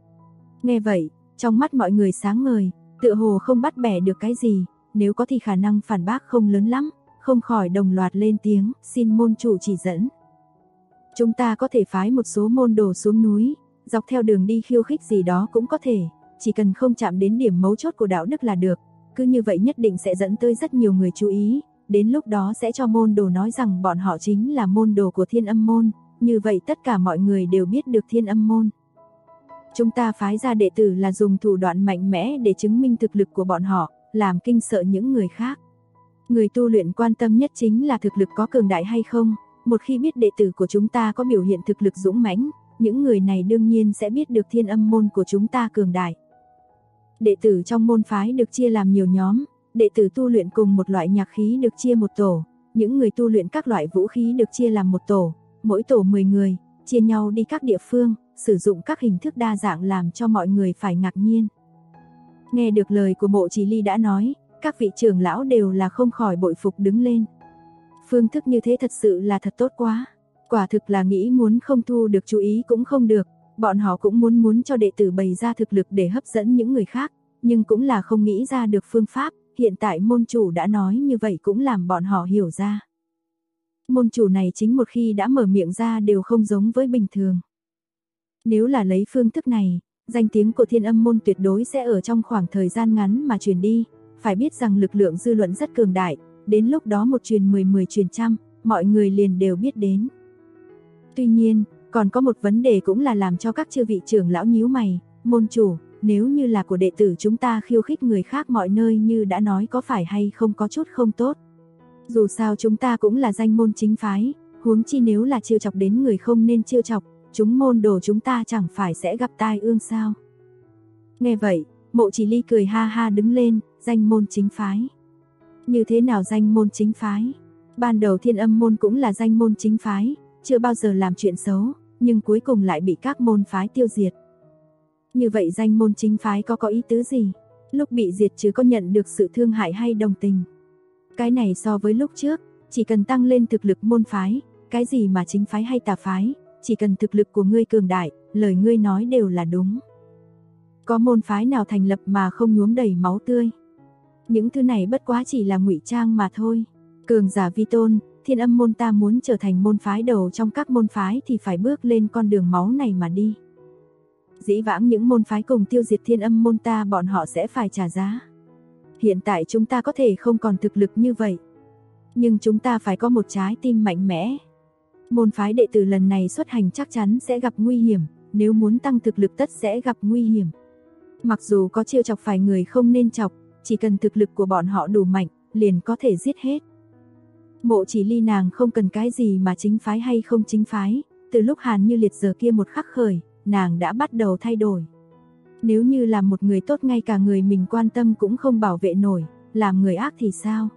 Nghe vậy, trong mắt mọi người sáng ngời, tựa hồ không bắt bẻ được cái gì, nếu có thì khả năng phản bác không lớn lắm, không khỏi đồng loạt lên tiếng, xin môn chủ chỉ dẫn. Chúng ta có thể phái một số môn đồ xuống núi, dọc theo đường đi khiêu khích gì đó cũng có thể, chỉ cần không chạm đến điểm mấu chốt của đạo đức là được, cứ như vậy nhất định sẽ dẫn tới rất nhiều người chú ý, đến lúc đó sẽ cho môn đồ nói rằng bọn họ chính là môn đồ của Thiên Âm môn, như vậy tất cả mọi người đều biết được Thiên Âm môn. Chúng ta phái ra đệ tử là dùng thủ đoạn mạnh mẽ để chứng minh thực lực của bọn họ, làm kinh sợ những người khác. Người tu luyện quan tâm nhất chính là thực lực có cường đại hay không, một khi biết đệ tử của chúng ta có biểu hiện thực lực dũng mãnh, những người này đương nhiên sẽ biết được Thiên Âm môn của chúng ta cường đại. Đệ tử trong môn phái được chia làm nhiều nhóm, đệ tử tu luyện cùng một loại nhạc khí được chia một tổ, những người tu luyện các loại vũ khí được chia làm một tổ, mỗi tổ 10 người, chia nhau đi các địa phương, sử dụng các hình thức đa dạng làm cho mọi người phải ngạc nhiên. Nghe được lời của Mộ Chỉ Ly đã nói, các vị trưởng lão đều là không khỏi bội phục đứng lên. Phương thức như thế thật sự là thật tốt quá. Quả thực là nghĩ muốn không thu được chú ý cũng không được, bọn họ cũng muốn cho đệ tử bày ra thực lực để hấp dẫn những người khác, nhưng cũng là không nghĩ ra được phương pháp, hiện tại môn chủ đã nói như vậy cũng làm bọn họ hiểu ra. Môn chủ này chính một khi đã mở miệng ra đều không giống với bình thường. Nếu là lấy phương thức này, danh tiếng của Thiên Âm môn tuyệt đối sẽ ở trong khoảng thời gian ngắn mà truyền đi, Phải biết rằng lực lượng dư luận rất cường đại, đến lúc đó một truyền 10 truyền trăm, mọi người liền đều biết đến. Tuy nhiên, còn có một vấn đề cũng là làm cho các chư vị trưởng lão nhíu mày, môn chủ, nếu như là của đệ tử chúng ta khiêu khích người khác mọi nơi như đã nói có phải hay không có chút không tốt. Dù sao chúng ta cũng là danh môn chính phái, huống chi nếu là trêu chọc đến người không nên trêu chọc, chúng môn đồ chúng ta chẳng phải sẽ gặp tai ương sao. Nghe vậy, Mộ Chỉ Ly cười ha ha đứng lên, danh môn chính phái. Như thế nào danh môn chính phái? Ban đầu Thiên Âm môn cũng là danh môn chính phái, chưa bao giờ làm chuyện xấu, nhưng cuối cùng lại bị các môn phái tiêu diệt. Như vậy danh môn chính phái có ý tứ gì? Lúc bị diệt chứ có nhận được sự thương hại hay đồng tình? Cái này so với lúc trước, chỉ cần tăng lên thực lực môn phái, cái gì mà chính phái hay tà phái, chỉ cần thực lực của ngươi cường đại, lời ngươi nói đều là đúng. Có môn phái nào thành lập mà không nhuốm đầy máu tươi? Những thứ này bất quá chỉ là ngụy trang mà thôi. Cường giả vi tôn, Thiên Âm môn ta muốn trở thành môn phái đầu trong các môn phái thì phải bước lên con đường máu này mà đi. Dĩ vãng những môn phái cùng tiêu diệt Thiên Âm môn ta bọn họ sẽ phải trả giá. Hiện tại chúng ta có thể không còn thực lực như vậy, nhưng chúng ta phải có một trái tim mạnh mẽ. Môn phái đệ tử lần này xuất hành chắc chắn sẽ gặp nguy hiểm, nếu muốn tăng thực lực tất sẽ gặp nguy hiểm. Mặc dù có trêu chọc phải người không nên chọc, chỉ cần thực lực của bọn họ đủ mạnh, liền có thể giết hết. Mộ Chỉ Ly nàng không cần cái gì mà chính phái hay không chính phái, từ lúc Hàn Như Liệt giờ kia một khắc khởi, nàng đã bắt đầu thay đổi. Nếu như là một người tốt ngay cả người mình quan tâm cũng không bảo vệ nổi, làm người ác thì sao?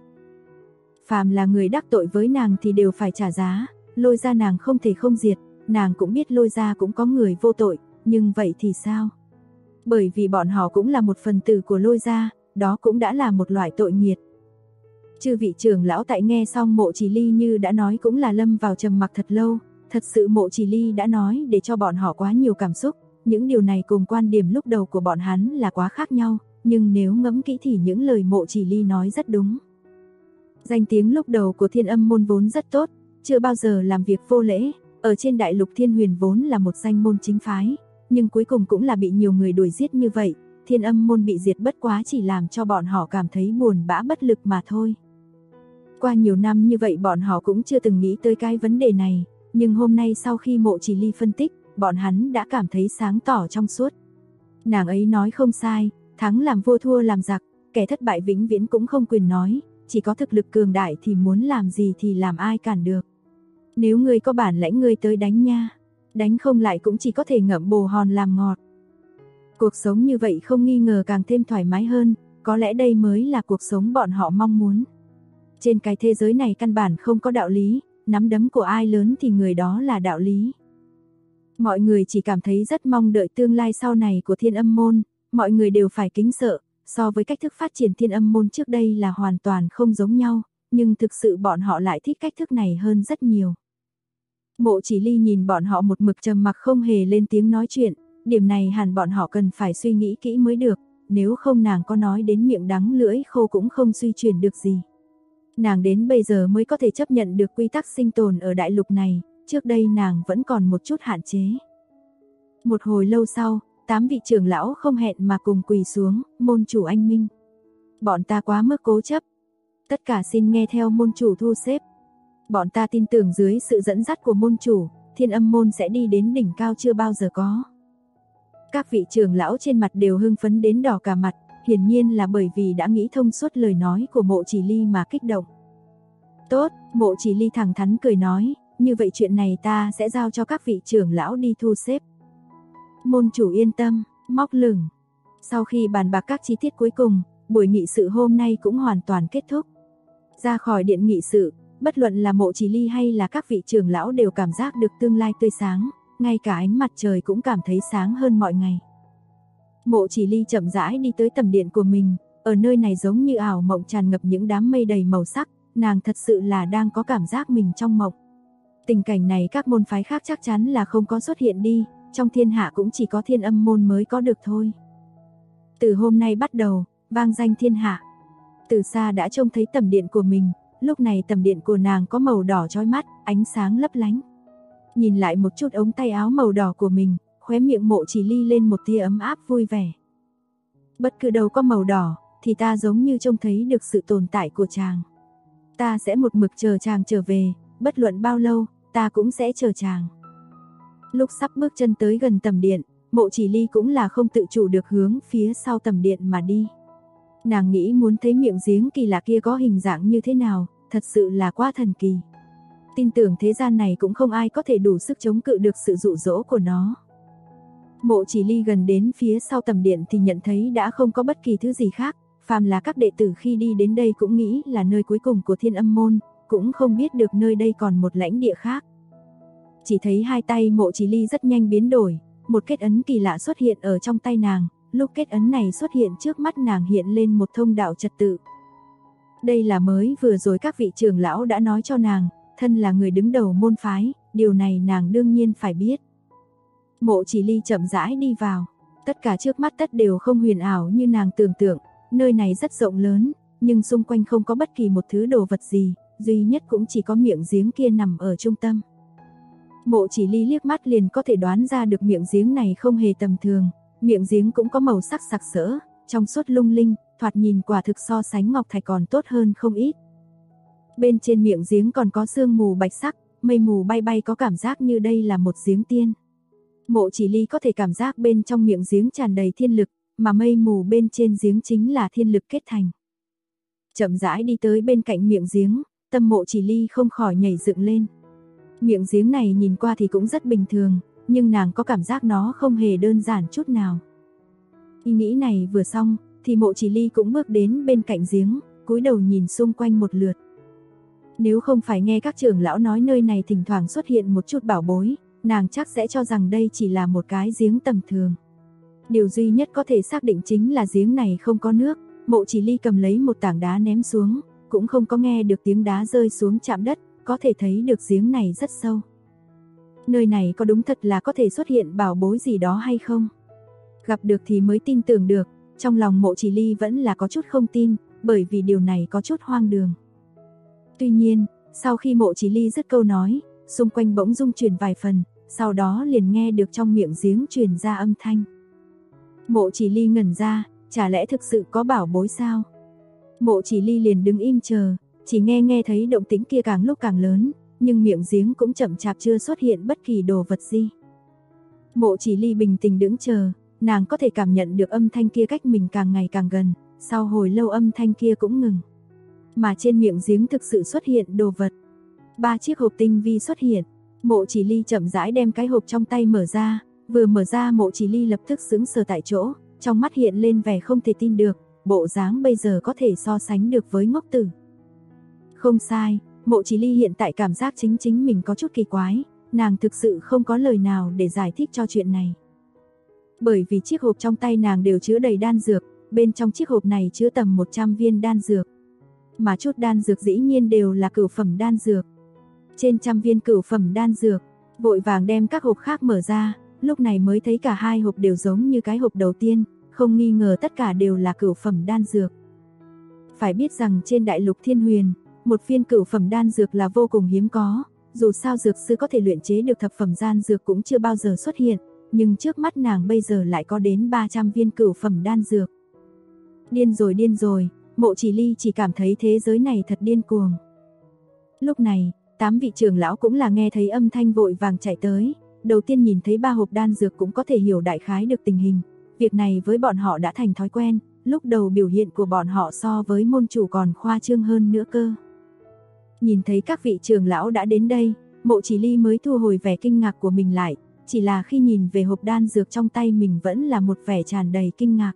Phàm là người đắc tội với nàng thì đều phải trả giá, Lôi Gia nàng không thể không diệt, nàng cũng biết Lôi Gia cũng có người vô tội, nhưng vậy thì sao? Bởi vì bọn họ cũng là một phần tử của Lôi Gia, đó cũng đã là một loại tội nghiệt. Chư vị trưởng lão tại nghe xong Mộ Chỉ Ly như đã nói cũng là lâm vào trầm mặc thật lâu, thật sự Mộ Chỉ Ly đã nói để cho bọn họ quá nhiều cảm xúc, những điều này cùng quan điểm lúc đầu của bọn hắn là quá khác nhau, nhưng nếu ngẫm kỹ thì những lời Mộ Chỉ Ly nói rất đúng. Danh tiếng lúc đầu của Thiên Âm môn vốn rất tốt, chưa bao giờ làm việc vô lễ, ở trên đại lục Thiên Huyền vốn là một danh môn chính phái, nhưng cuối cùng cũng là bị nhiều người đuổi giết như vậy, Thiên Âm môn bị diệt bất quá chỉ làm cho bọn họ cảm thấy buồn bã bất lực mà thôi. Qua nhiều năm như vậy bọn họ cũng chưa từng nghĩ tới cái vấn đề này, nhưng hôm nay sau khi Mộ Chỉ Ly phân tích, bọn hắn đã cảm thấy sáng tỏ trong suốt. Nàng ấy nói không sai, thắng làm vua thua làm giặc, kẻ thất bại vĩnh viễn cũng không quyền nói, chỉ có thực lực cường đại thì muốn làm gì thì làm ai cản được. Nếu ngươi có bản lãnh ngươi tới đánh nha, đánh không lại cũng chỉ có thể ngậm bồ hòn làm ngọt. Cuộc sống như vậy không nghi ngờ càng thêm thoải mái hơn, có lẽ đây mới là cuộc sống bọn họ mong muốn. Trên cái thế giới này căn bản không có đạo lý, nắm đấm của ai lớn thì người đó là đạo lý. Mọi người chỉ cảm thấy rất mong đợi tương lai sau này của Thiên Âm môn, mọi người đều phải kính sợ, so với cách thức phát triển Thiên Âm môn trước đây là hoàn toàn không giống nhau, nhưng thực sự bọn họ lại thích cách thức này hơn rất nhiều. Mộ Chỉ Ly nhìn bọn họ một mực trầm mặc không hề lên tiếng nói chuyện, điểm này hẳn bọn họ cần phải suy nghĩ kỹ mới được, nếu không nàng có nói đến miệng đắng lưỡi khô cũng không suy chuyển được gì. Nàng đến bây giờ mới có thể chấp nhận được quy tắc sinh tồn ở đại lục này, trước đây nàng vẫn còn một chút hạn chế. Một hồi lâu sau, 8 vị trưởng lão không hẹn mà cùng quỳ xuống, môn chủ anh minh. Bọn ta quá mức cố chấp. Tất cả xin nghe theo môn chủ thu xếp. Bọn ta tin tưởng dưới sự dẫn dắt của môn chủ, Thiên Âm môn sẽ đi đến đỉnh cao chưa bao giờ có. Các vị trưởng lão trên mặt đều hưng phấn đến đỏ cả mặt, hiển nhiên là bởi vì đã nghĩ thông suốt lời nói của Mộ Chỉ Ly mà kích động. Tốt, Mộ Chỉ Ly thẳng thắn cười nói, như vậy chuyện này ta sẽ giao cho các vị trưởng lão đi thu xếp. Môn chủ yên tâm, móc lửng. Sau khi bàn bạc các chi tiết cuối cùng, buổi nghị sự hôm nay cũng hoàn toàn kết thúc. Ra khỏi điện nghị sự, bất luận là Mộ Chỉ Ly hay là các vị trưởng lão đều cảm giác được tương lai tươi sáng, ngay cả ánh mặt trời cũng cảm thấy sáng hơn mọi ngày. Mộ Chỉ Ly chậm rãi đi tới tầm điện của mình, ở nơi này giống như ảo mộng tràn ngập những đám mây đầy màu sắc, nàng thật sự là đang có cảm giác mình trong mộng. Tình cảnh này các môn phái khác chắc chắn là không có xuất hiện đi, trong thiên hạ cũng chỉ có Thiên Âm môn mới có được thôi. Từ hôm nay bắt đầu, vang danh thiên hạ. Từ xa đã trông thấy tầm điện của mình, lúc này tầm điện của nàng có màu đỏ chói mắt, ánh sáng lấp lánh. Nhìn lại một chút ống tay áo màu đỏ của mình, khóe miệng Mộ Chỉ Ly lên một tia ấm áp vui vẻ. Bất cứ đâu có màu đỏ, thì ta giống như trông thấy được sự tồn tại của chàng. Ta sẽ một mực chờ chàng trở về, bất luận bao lâu, ta cũng sẽ chờ chàng. Lúc sắp bước chân tới gần tầm điện, Mộ Chỉ Ly cũng là không tự chủ được hướng phía sau tầm điện mà đi. Nàng nghĩ muốn thấy miệng giếng kỳ lạ kia có hình dạng như thế nào, thật sự là quá thần kỳ. Tin tưởng thế gian này cũng không ai có thể đủ sức chống cự được sự dụ dỗ của nó. Mộ Chỉ Ly gần đến phía sau tầm điện thì nhận thấy đã không có bất kỳ thứ gì khác, phàm là các đệ tử khi đi đến đây cũng nghĩ là nơi cuối cùng của Thiên Âm môn, cũng không biết được nơi đây còn một lãnh địa khác. Chỉ thấy hai tay Mộ Chỉ Ly rất nhanh biến đổi, một kết ấn kỳ lạ xuất hiện ở trong tay nàng, lúc kết ấn này xuất hiện trước mắt nàng hiện lên một thông đạo trật tự. Đây là mới vừa rồi các vị trưởng lão đã nói cho nàng, thân là người đứng đầu môn phái, điều này nàng đương nhiên phải biết. Mộ Chỉ Ly chậm rãi đi vào, tất cả trước mắt tất đều không huyền ảo như nàng tưởng tượng, nơi này rất rộng lớn, nhưng xung quanh không có bất kỳ một thứ đồ vật gì, duy nhất cũng chỉ có miệng giếng kia nằm ở trung tâm. Mộ Chỉ Ly liếc mắt liền có thể đoán ra được miệng giếng này không hề tầm thường, miệng giếng cũng có màu sắc sặc sỡ, trong suốt lung linh, thoạt nhìn quả thực so sánh ngọc thạch còn tốt hơn không ít. Bên trên miệng giếng còn có sương mù bạch sắc, mây mù bay bay có cảm giác như đây là một giếng tiên. Mộ Chỉ Ly có thể cảm giác bên trong miệng giếng tràn đầy thiên lực, mà mây mù bên trên giếng chính là thiên lực kết thành. Chậm rãi đi tới bên cạnh miệng giếng, tâm Mộ Chỉ Ly không khỏi nhảy dựng lên. Miệng giếng này nhìn qua thì cũng rất bình thường, nhưng nàng có cảm giác nó không hề đơn giản chút nào. Ý nghĩ này vừa xong, thì Mộ Chỉ Ly cũng bước đến bên cạnh giếng, cúi đầu nhìn xung quanh một lượt. Nếu không phải nghe các trưởng lão nói nơi này thỉnh thoảng xuất hiện một chút bảo bối, nàng chắc sẽ cho rằng đây chỉ là một cái giếng tầm thường. Điều duy nhất có thể xác định chính là giếng này không có nước. Mộ Chỉ Ly cầm lấy một tảng đá ném xuống, cũng không có nghe được tiếng đá rơi xuống chạm đất, có thể thấy được giếng này rất sâu. Nơi này có đúng thật là có thể xuất hiện bảo bối gì đó hay không? Gặp được thì mới tin tưởng được, trong lòng Mộ Chỉ Ly vẫn là có chút không tin, bởi vì điều này có chút hoang đường. Tuy nhiên, sau khi Mộ Chỉ Ly dứt câu nói, xung quanh bỗng rung chuyển vài phần, sau đó liền nghe được trong miệng giếng truyền ra âm thanh. Mộ Chỉ Ly ngẩn ra, chả lẽ thực sự có bảo bối sao? Mộ Chỉ Ly liền đứng im chờ, chỉ nghe thấy động tĩnh kia càng lúc càng lớn, nhưng miệng giếng cũng chậm chạp chưa xuất hiện bất kỳ đồ vật gì. Mộ Chỉ Ly bình tĩnh đứng chờ, nàng có thể cảm nhận được âm thanh kia cách mình càng ngày càng gần, sau hồi lâu âm thanh kia cũng ngừng. Mà trên miệng giếng thực sự xuất hiện đồ vật. 3 chiếc hộp tinh vi xuất hiện, Mộ Chỉ Ly chậm rãi đem cái hộp trong tay mở ra, vừa mở ra Mộ Chỉ Ly lập tức sững sờ tại chỗ, trong mắt hiện lên vẻ không thể tin được, bộ dáng bây giờ có thể so sánh được với ngốc tử. Không sai, Mộ Chỉ Ly hiện tại cảm giác chính mình có chút kỳ quái, nàng thực sự không có lời nào để giải thích cho chuyện này. Bởi vì chiếc hộp trong tay nàng đều chứa đầy đan dược, bên trong chiếc hộp này chứa tầm 100 viên đan dược. Mà chút đan dược dĩ nhiên đều là cửu phẩm đan dược. Trên 100 viên cửu phẩm đan dược, vội vàng đem các hộp khác mở ra, lúc này mới thấy cả hai hộp đều giống như cái hộp đầu tiên, không nghi ngờ tất cả đều là cửu phẩm đan dược. Phải biết rằng trên đại lục Thiên Huyền, một viên cửu phẩm đan dược là vô cùng hiếm có, dù sao dược sư có thể luyện chế được thập phẩm đan dược cũng chưa bao giờ xuất hiện, nhưng trước mắt nàng bây giờ lại có đến 300 viên cửu phẩm đan dược. Điên rồi, Mộ Chỉ Ly chỉ cảm thấy thế giới này thật điên cuồng. Lúc này, 8 vị trưởng lão cũng là nghe thấy âm thanh vội vàng chạy tới, đầu tiên nhìn thấy 3 hộp đan dược cũng có thể hiểu đại khái được tình hình, việc này với bọn họ đã thành thói quen, lúc đầu biểu hiện của bọn họ so với môn chủ còn khoa trương hơn nữa cơ. Nhìn thấy các vị trưởng lão đã đến đây, Mộ Chỉ Ly mới thu hồi vẻ kinh ngạc của mình lại, chỉ là khi nhìn về hộp đan dược trong tay mình vẫn là một vẻ tràn đầy kinh ngạc.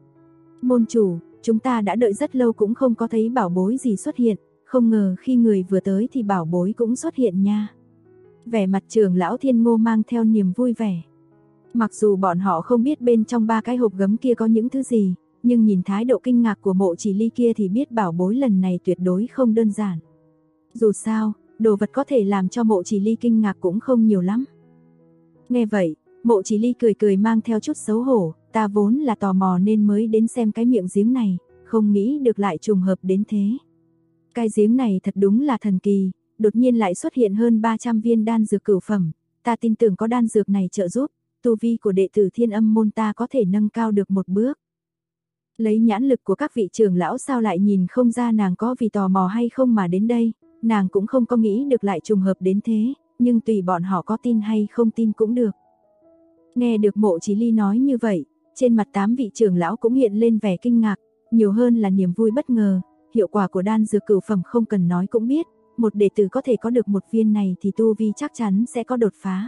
Môn chủ, chúng ta đã đợi rất lâu cũng không có thấy bảo bối gì xuất hiện, không ngờ khi người vừa tới thì bảo bối cũng xuất hiện nha. Vẻ mặt trưởng lão Thiên Ngô mang theo niềm vui vẻ. Mặc dù bọn họ không biết bên trong 3 cái hộp gấm kia có những thứ gì, nhưng nhìn thái độ kinh ngạc của Mộ Chỉ Ly kia thì biết bảo bối lần này tuyệt đối không đơn giản. Dù sao, đồ vật có thể làm cho Mộ Chỉ Ly kinh ngạc cũng không nhiều lắm. Nghe vậy, Mộ Chỉ Ly cười mang theo chút xấu hổ, ta vốn là tò mò nên mới đến xem cái miệng giếng này, không nghĩ được lại trùng hợp đến thế. Cái giếng này thật đúng là thần kỳ, đột nhiên lại xuất hiện hơn 300 viên đan dược cửu phẩm, ta tin tưởng có đan dược này trợ giúp, tu vi của đệ tử Thiên Âm môn ta có thể nâng cao được một bước. Lấy nhãn lực của các vị trưởng lão sao lại nhìn không ra nàng có vì tò mò hay không mà đến đây, nàng cũng không có nghĩ được lại trùng hợp đến thế, nhưng tùy bọn họ có tin hay không tin cũng được. Nghe được Mộ Chí Ly nói như vậy, trên mặt 8 vị trưởng lão cũng hiện lên vẻ kinh ngạc, nhiều hơn là niềm vui bất ngờ, hiệu quả của đan dược cửu phẩm không cần nói cũng biết, một đệ tử có thể có được một viên này thì tu vi chắc chắn sẽ có đột phá.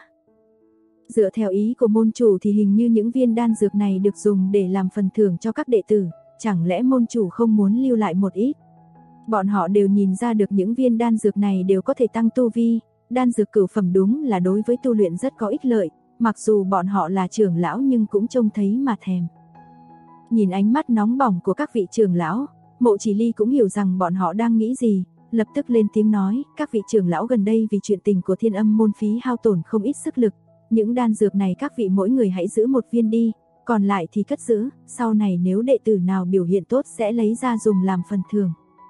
Dựa theo ý của môn chủ thì hình như những viên đan dược này được dùng để làm phần thưởng cho các đệ tử, chẳng lẽ môn chủ không muốn lưu lại một ít? Bọn họ đều nhìn ra được những viên đan dược này đều có thể tăng tu vi, đan dược cửu phẩm đúng là đối với tu luyện rất có ích lợi, mặc dù bọn họ là trưởng lão nhưng cũng trông thấy mà thèm. Nhìn ánh mắt nóng bỏng của các vị trưởng lão, Mộ Chỉ Ly cũng hiểu rằng bọn họ đang nghĩ gì, lập tức lên tiếng nói, các vị trưởng lão gần đây vì chuyện tình của Thiên Âm môn phí hao tổn không ít sức lực, những đan dược này các vị mỗi người hãy giữ một viên đi, còn lại thì cất giữ, sau này nếu đệ tử nào biểu hiện tốt sẽ lấy ra dùng làm phần thưởng.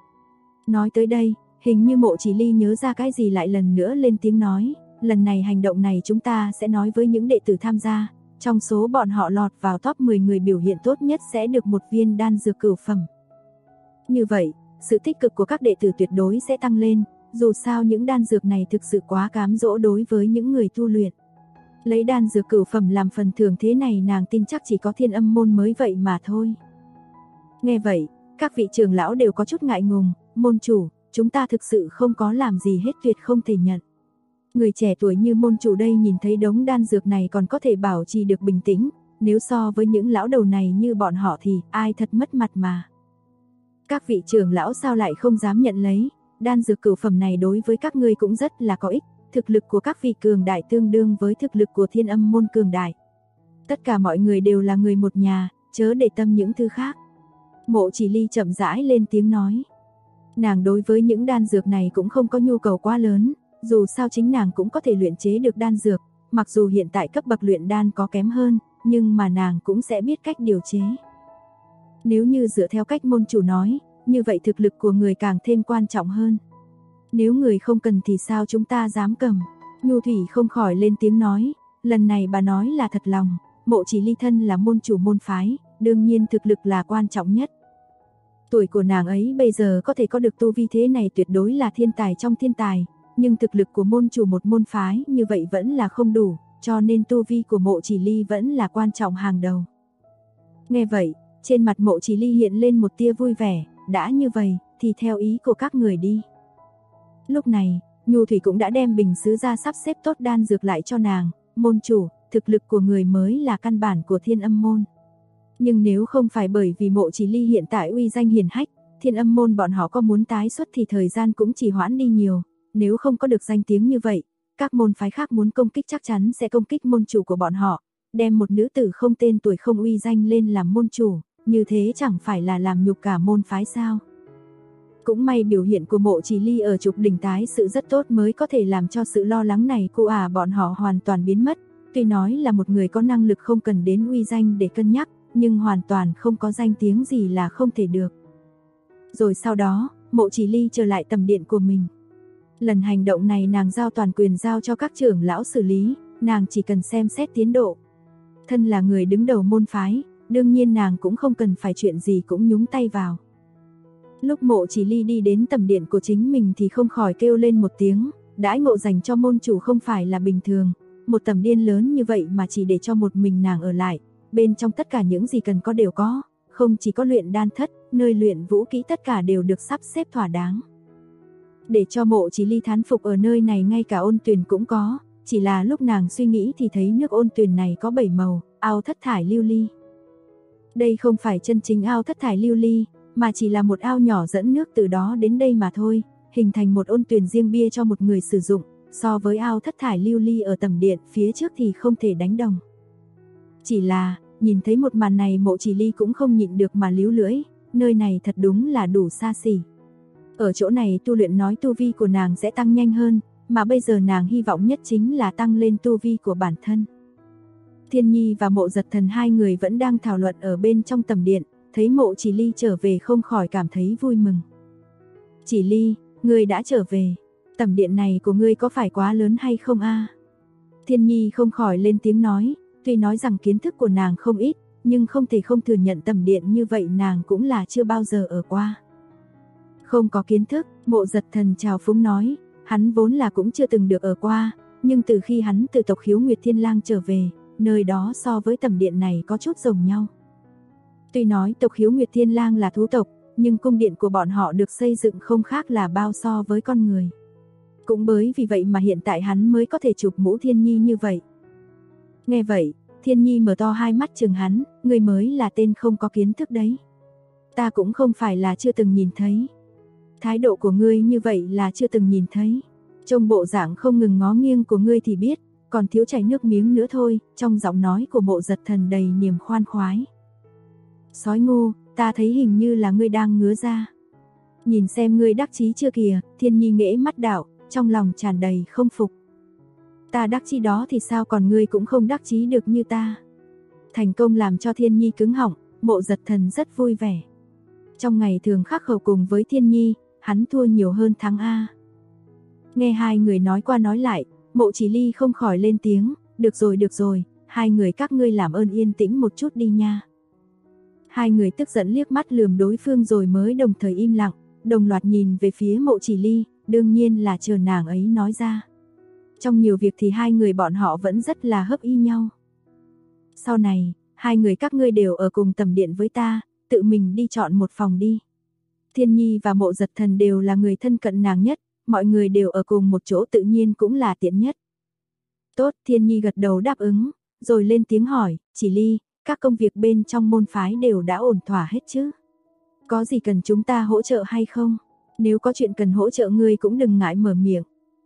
Nói tới đây, hình như Mộ Chỉ Ly nhớ ra cái gì lại lần nữa lên tiếng nói, lần này hành động này chúng ta sẽ nói với những đệ tử tham gia, trong số bọn họ lọt vào top 10 người biểu hiện tốt nhất sẽ được một viên đan dược cửu phẩm. Như vậy, sự tích cực của các đệ tử tuyệt đối sẽ tăng lên, dù sao những đan dược này thực sự quá cám dỗ đối với những người tu luyện. Lấy đan dược cửu phẩm làm phần thưởng thế này nàng tin chắc chỉ có Thiên Âm môn mới vậy mà thôi. Nghe vậy, các vị trưởng lão đều có chút ngại ngùng, môn chủ, chúng ta thực sự không có làm gì hết, tuyệt không thể nhận. Người trẻ tuổi như môn chủ đây nhìn thấy đống đan dược này còn có thể bảo trì được bình tĩnh, nếu so với những lão đầu này như bọn họ thì ai thật mất mặt mà. Các vị trưởng lão sao lại không dám nhận lấy, đan dược cửu phẩm này đối với các ngươi cũng rất là có ích, thực lực của các vị cường đại tương đương với thực lực của Thiên Âm môn cường đại. Tất cả mọi người đều là người một nhà, chớ để tâm những thứ khác. Mộ Chỉ Ly chậm rãi lên tiếng nói. Nàng đối với những đan dược này cũng không có nhu cầu quá lớn, dù sao chính nàng cũng có thể luyện chế được đan dược, mặc dù hiện tại cấp bậc luyện đan có kém hơn, nhưng mà nàng cũng sẽ biết cách điều chế. Nếu như dựa theo cách môn chủ nói, như vậy thực lực của người càng thêm quan trọng hơn. Nếu người không cần thì sao chúng ta dám cầm? Nhu Thủy không khỏi lên tiếng nói, lần này bà nói là thật lòng, Mộ Chỉ Ly thân là môn chủ môn phái, đương nhiên thực lực là quan trọng nhất. Tuổi của nàng ấy bây giờ có thể có được tu vi thế này tuyệt đối là thiên tài trong thiên tài, nhưng thực lực của môn chủ một môn phái như vậy vẫn là không đủ, cho nên tu vi của Mộ Chỉ Ly vẫn là quan trọng hàng đầu. Nghe vậy, trên mặt Mộ Chỉ Ly hiện lên một tia vui vẻ, đã như vậy thì theo ý của các người đi. Lúc này, Nhu Thủy cũng đã đem bình sứ ra sắp xếp tốt đan dược lại cho nàng, môn chủ, thực lực của người mới là căn bản của Thiên Âm môn. Nhưng nếu không phải bởi vì Mộ Chỉ Ly hiện tại uy danh hiển hách, Thiên Âm môn bọn họ có muốn tái xuất thì thời gian cũng chỉ hoãn đi nhiều, nếu không có được danh tiếng như vậy, các môn phái khác muốn công kích chắc chắn sẽ công kích môn chủ của bọn họ, đem một nữ tử không tên tuổi không uy danh lên làm môn chủ, như thế chẳng phải là làm nhục cả môn phái sao? Cũng may biểu hiện của Mộ Chỉ Ly ở trục đỉnh tái sự rất tốt mới có thể làm cho sự lo lắng này của bọn họ hoàn toàn biến mất. Tuy nói là một người có năng lực không cần đến uy danh để cân nhắc, nhưng hoàn toàn không có danh tiếng gì là không thể được. Rồi sau đó, Mộ Chỉ Ly trở lại tầm điện của mình. Lần hành động này nàng giao toàn quyền giao cho các trưởng lão xử lý, nàng chỉ cần xem xét tiến độ. Thân là người đứng đầu môn phái, đương nhiên nàng cũng không cần phải chuyện gì cũng nhúng tay vào. Lúc Mộ Chỉ Ly đi đến tầm điện của chính mình thì không khỏi kêu lên một tiếng, đãi ngộ dành cho môn chủ không phải là bình thường, một tầm điện lớn như vậy mà chỉ để cho một mình nàng ở lại, bên trong tất cả những gì cần có đều có, không chỉ có luyện đan thất, nơi luyện vũ kỹ tất cả đều được sắp xếp thỏa đáng. Để cho Mộ Chỉ Ly thán phục ở nơi này ngay cả ôn tuyền cũng có, chỉ là lúc nàng suy nghĩ thì thấy nước ôn tuyền này có 7 màu, ao thất thải lưu ly. Đây không phải chân chính ao thất thải lưu ly, mà chỉ là một ao nhỏ dẫn nước từ đó đến đây mà thôi, hình thành một ôn tuyền riêng bia cho một người sử dụng, so với ao thất thải lưu ly ở tầm điện phía trước thì không thể đánh đồng. Chỉ là, nhìn thấy một màn này Mộ Chỉ Ly cũng không nhịn được mà líu lưỡi, nơi này thật đúng là đủ xa xỉ. Ở chỗ này tu luyện nói tu vi của nàng sẽ tăng nhanh hơn, mà bây giờ nàng hy vọng nhất chính là tăng lên tu vi của bản thân. Thiên Nhi và Mộ Giật Thần hai người vẫn đang thảo luận ở bên trong tầm điện, thấy Mộ Chỉ Ly trở về không khỏi cảm thấy vui mừng. Chỉ Ly, ngươi đã trở về, tầm điện này của ngươi có phải quá lớn hay không a? Thiên Nhi không khỏi lên tiếng nói, tuy nói rằng kiến thức của nàng không ít, nhưng không thể không thừa nhận tầm điện như vậy nàng cũng là chưa bao giờ ở qua. Không có kiến thức, Mộ Giật Thần trào phúng nói, hắn vốn là cũng chưa từng được ở qua, nhưng từ khi hắn từ tộc Khiếu Nguyệt Thiên Lang trở về, nơi đó so với tầm điện này có chút giống nhau. Tuy nói tộc Khiếu Nguyệt Thiên Lang là thú tộc, nhưng cung điện của bọn họ được xây dựng không khác là bao so với con người. Cũng bởi vì vậy mà hiện tại hắn mới có thể chụp mũ Thiên Nhi như vậy. Nghe vậy, Thiên Nhi mở to hai mắt chừng hắn, ngươi mới là tên không có kiến thức đấy. Ta cũng không phải là chưa từng nhìn thấy. Thái độ của ngươi như vậy là chưa từng nhìn thấy. Trông bộ dạng không ngừng ngó nghiêng của ngươi thì biết, còn thiếu chảy nước miếng nữa thôi, trong giọng nói của Mộ Giật Thần đầy niềm khoan khoái. Sói ngu, ta thấy hình như là ngươi đang ngứa ra. Nhìn xem ngươi đắc chí chưa kìa, Thiên Nhi nghễ mắt đạo, trong lòng tràn đầy không phục. Ta đắc chí đó thì sao, còn ngươi cũng không đắc chí được như ta. Thành công làm cho Thiên Nhi cứng họng, Mộ Giật Thần rất vui vẻ. Trong ngày thường khắc khẩu cùng với Thiên Nhi, hắn thua nhiều hơn thắng A. Nghe hai người nói qua nói lại, Mộ Chỉ Ly không khỏi lên tiếng, được rồi, hai người các ngươi làm ơn yên tĩnh một chút đi nha. Hai người tức giận liếc mắt lườm đối phương rồi mới đồng thời im lặng, đồng loạt nhìn về phía Mộ Chỉ Ly, đương nhiên là chờ nàng ấy nói ra. Trong nhiều việc thì hai người bọn họ vẫn rất là hấp y nhau. Sau này, hai người các ngươi đều ở cùng tầm điện với ta, tự mình đi chọn một phòng đi. Thiên Nhi và Mộ Giật Thần đều là người thân cận nàng nhất, mọi người đều ở cùng một chỗ tự nhiên cũng là tiện nhất. Tốt, Thiên Nhi gật đầu đáp ứng, rồi lên tiếng hỏi, Chỉ Ly, các công việc bên trong môn phái đều đã ổn thỏa hết chứ? Có gì cần chúng ta hỗ trợ hay không? Nếu có chuyện cần hỗ trợ ngươi cũng đừng ngại mở miệng.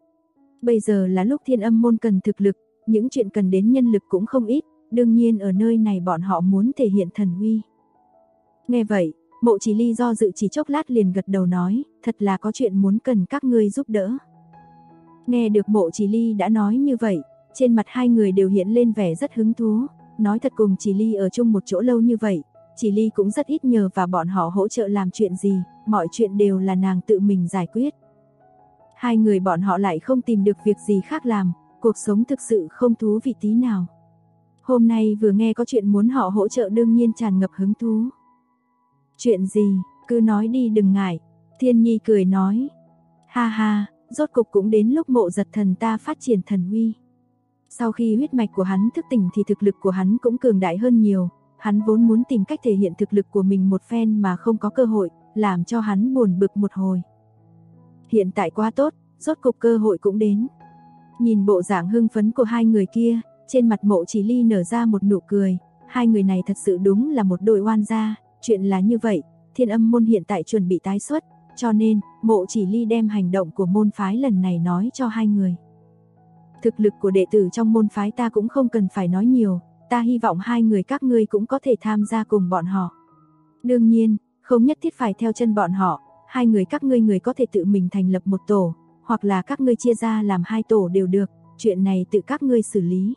Bây giờ là lúc Thiên Âm môn cần thực lực, những chuyện cần đến nhân lực cũng không ít, đương nhiên ở nơi này bọn họ muốn thể hiện thần uy. Nghe vậy, Mộ Chỉ Ly do dự chỉ chốc lát liền gật đầu nói, thật là có chuyện muốn cần các ngươi giúp đỡ. Nghe được Mộ Chỉ Ly đã nói như vậy, trên mặt hai người đều hiện lên vẻ rất hứng thú, nói thật cùng Chỉ Ly ở chung một chỗ lâu như vậy, Chỉ Ly cũng rất ít nhờ và bọn họ hỗ trợ làm chuyện gì, mọi chuyện đều là nàng tự mình giải quyết. Hai người bọn họ lại không tìm được việc gì khác làm, cuộc sống thực sự không thú vị tí nào. Hôm nay vừa nghe có chuyện muốn họ hỗ trợ đương nhiên tràn ngập hứng thú. Chuyện gì, cứ nói đi đừng ngại, Thiên Nhi cười nói. Ha ha, rốt cục cũng đến lúc Mộ Giật Thần ta phát triển thần uy. Sau khi huyết mạch của hắn thức tỉnh thì thực lực của hắn cũng cường đại hơn nhiều, hắn vốn muốn tìm cách thể hiện thực lực của mình một phen mà không có cơ hội, làm cho hắn buồn bực một hồi. Hiện tại quá tốt, rốt cục cơ hội cũng đến. Nhìn bộ dạng hưng phấn của hai người kia, trên mặt Mộ Chỉ Ly nở ra một nụ cười, hai người này thật sự đúng là một đôi oan gia, chuyện là như vậy, Thiên Âm môn hiện tại chuẩn bị tái xuất, cho nên, Mộ Chỉ Ly đem hành động của môn phái lần này nói cho hai người. Thực lực của đệ tử trong môn phái ta cũng không cần phải nói nhiều, ta hy vọng hai người các ngươi cũng có thể tham gia cùng bọn họ. Đương nhiên, không nhất thiết phải theo chân bọn họ, hai người các ngươi người có thể tự mình thành lập một tổ, hoặc là các ngươi chia ra làm hai tổ đều được, chuyện này tự các ngươi xử lý.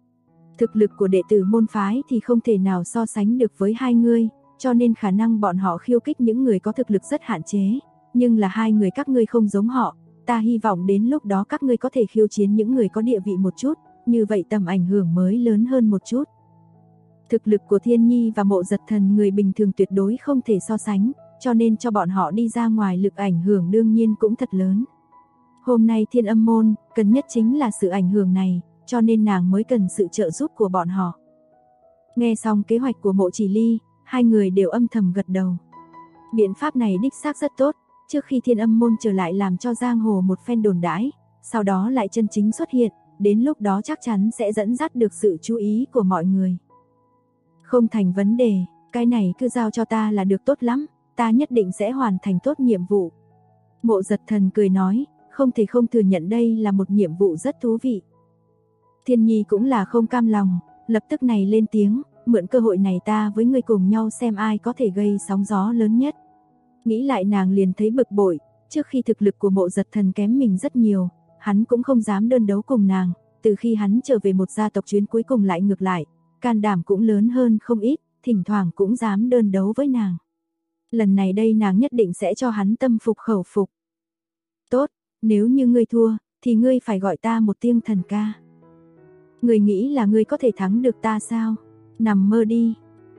Thực lực của đệ tử môn phái thì không thể nào so sánh được với hai ngươi, cho nên khả năng bọn họ khiêu khích những người có thực lực rất hạn chế, nhưng là hai người các ngươi không giống họ, ta hy vọng đến lúc đó các ngươi có thể khiêu chiến những người có địa vị một chút, như vậy tầm ảnh hưởng mới lớn hơn một chút. Thực lực của Thiên Nhi và Mộ Giật Thần người bình thường tuyệt đối không thể so sánh, cho nên cho bọn họ đi ra ngoài lực ảnh hưởng đương nhiên cũng thật lớn. Hôm nay Thiên Âm môn cần nhất chính là sự ảnh hưởng này, cho nên nàng mới cần sự trợ giúp của bọn họ. Nghe xong kế hoạch của Mộ Chỉ Ly, hai người đều âm thầm gật đầu. Biện pháp này đích xác rất tốt, trước khi Thiên Âm môn trở lại làm cho giang hồ một phen đồn đãi, sau đó lại chân chính xuất hiện, đến lúc đó chắc chắn sẽ dẫn dắt được sự chú ý của mọi người. Không thành vấn đề, cái này cứ giao cho ta là được tốt lắm, ta nhất định sẽ hoàn thành tốt nhiệm vụ. Mộ Giật Thần cười nói, không thể không thừa nhận đây là một nhiệm vụ rất thú vị. Thiên Nhi cũng là không cam lòng, lập tức này lên tiếng, mượn cơ hội này ta với ngươi cùng nhau xem ai có thể gây sóng gió lớn nhất. Nghĩ lại nàng liền thấy bực bội, trước khi thực lực của Mộ Giật Thần kém mình rất nhiều, hắn cũng không dám đơn đấu cùng nàng, từ khi hắn trở về một gia tộc chuyến cuối cùng lại ngược lại, can đảm cũng lớn hơn không ít, thỉnh thoảng cũng dám đơn đấu với nàng. Lần này đây nàng nhất định sẽ cho hắn tâm phục khẩu phục. Tốt, nếu như ngươi thua, thì ngươi phải gọi ta một tiếng thần ca. Ngươi nghĩ là ngươi có thể thắng được ta sao? Nằm mơ đi.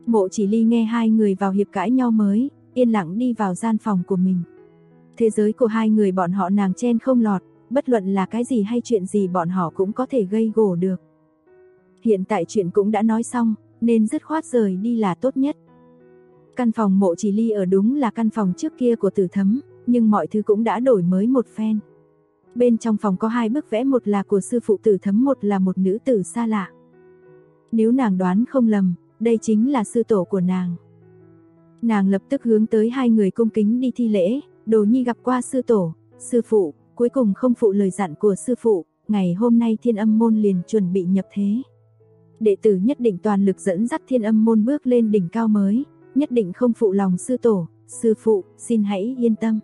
Mộ Chỉ Ly nghe hai người vào hiệp cãi nhau mới, yên lặng đi vào gian phòng của mình. Thế giới của hai người bọn họ nàng chen không lọt, bất luận là cái gì hay chuyện gì bọn họ cũng có thể gây gổ được. Hiện tại chuyện cũng đã nói xong, nên dứt khoát rời đi là tốt nhất. Căn phòng Mộ Chỉ Ly ở đúng là căn phòng trước kia của Tử Thấm, nhưng mọi thứ cũng đã đổi mới một phen. Bên trong phòng có hai bức vẽ, một là của sư phụ Tử Thấm, một là một nữ tử xa lạ. Nếu nàng đoán không lầm, đây chính là sư tổ của nàng. Nàng lập tức hướng tới hai người cung kính đi thi lễ, Đồ Nhi gặp qua sư tổ, sư phụ, cuối cùng không phụ lời dặn của sư phụ, ngày hôm nay Thiên Âm môn liền chuẩn bị nhập thế. Đệ tử nhất định toàn lực dẫn dắt Thiên Âm môn bước lên đỉnh cao mới, nhất định không phụ lòng sư tổ, sư phụ, xin hãy yên tâm.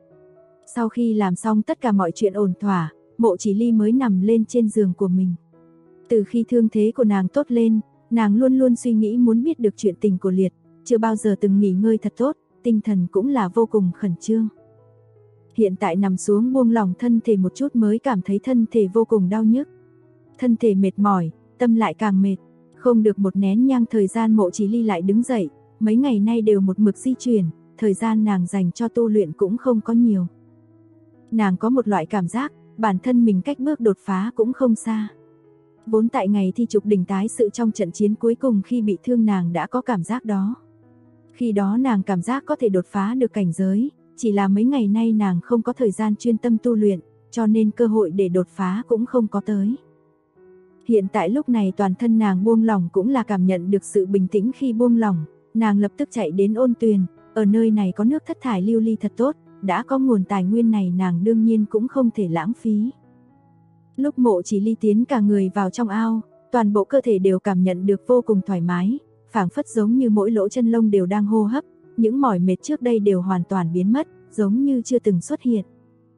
Sau khi làm xong tất cả mọi chuyện ổn thỏa, Mộ Chỉ Ly mới nằm lên trên giường của mình. Từ khi thương thế của nàng tốt lên, nàng luôn luôn suy nghĩ muốn biết được chuyện tình của Liệt, chưa bao giờ từng nghỉ ngơi thật tốt, tinh thần cũng là vô cùng khẩn trương. Hiện tại nằm xuống buông lỏng thân thể một chút mới cảm thấy thân thể vô cùng đau nhức. Thân thể mệt mỏi, tâm lại càng mệt. Không được một nén nhang thời gian Mộ Chỉ Ly lại đứng dậy, mấy ngày nay đều một mực di chuyển, thời gian nàng dành cho tu luyện cũng không có nhiều. Nàng có một loại cảm giác, bản thân mình cách bước đột phá cũng không xa. Vốn tại ngày thi trục đỉnh tái sự trong trận chiến cuối cùng khi bị thương nàng đã có cảm giác đó. Khi đó nàng cảm giác có thể đột phá được cảnh giới, chỉ là mấy ngày nay nàng không có thời gian chuyên tâm tu luyện, cho nên cơ hội để đột phá cũng không có tới. Hiện tại lúc này toàn thân nàng buông lỏng cũng là cảm nhận được sự bình tĩnh khi buông lỏng, nàng lập tức chạy đến Ôn Tuyền, ở nơi này có nước thất thải lưu ly thật tốt, đã có nguồn tài nguyên này nàng đương nhiên cũng không thể lãng phí. Lúc Mộ Chỉ Ly tiến cả người vào trong ao, toàn bộ cơ thể đều cảm nhận được vô cùng thoải mái, phảng phất giống như mỗi lỗ chân lông đều đang hô hấp, những mỏi mệt trước đây đều hoàn toàn biến mất, giống như chưa từng xuất hiện.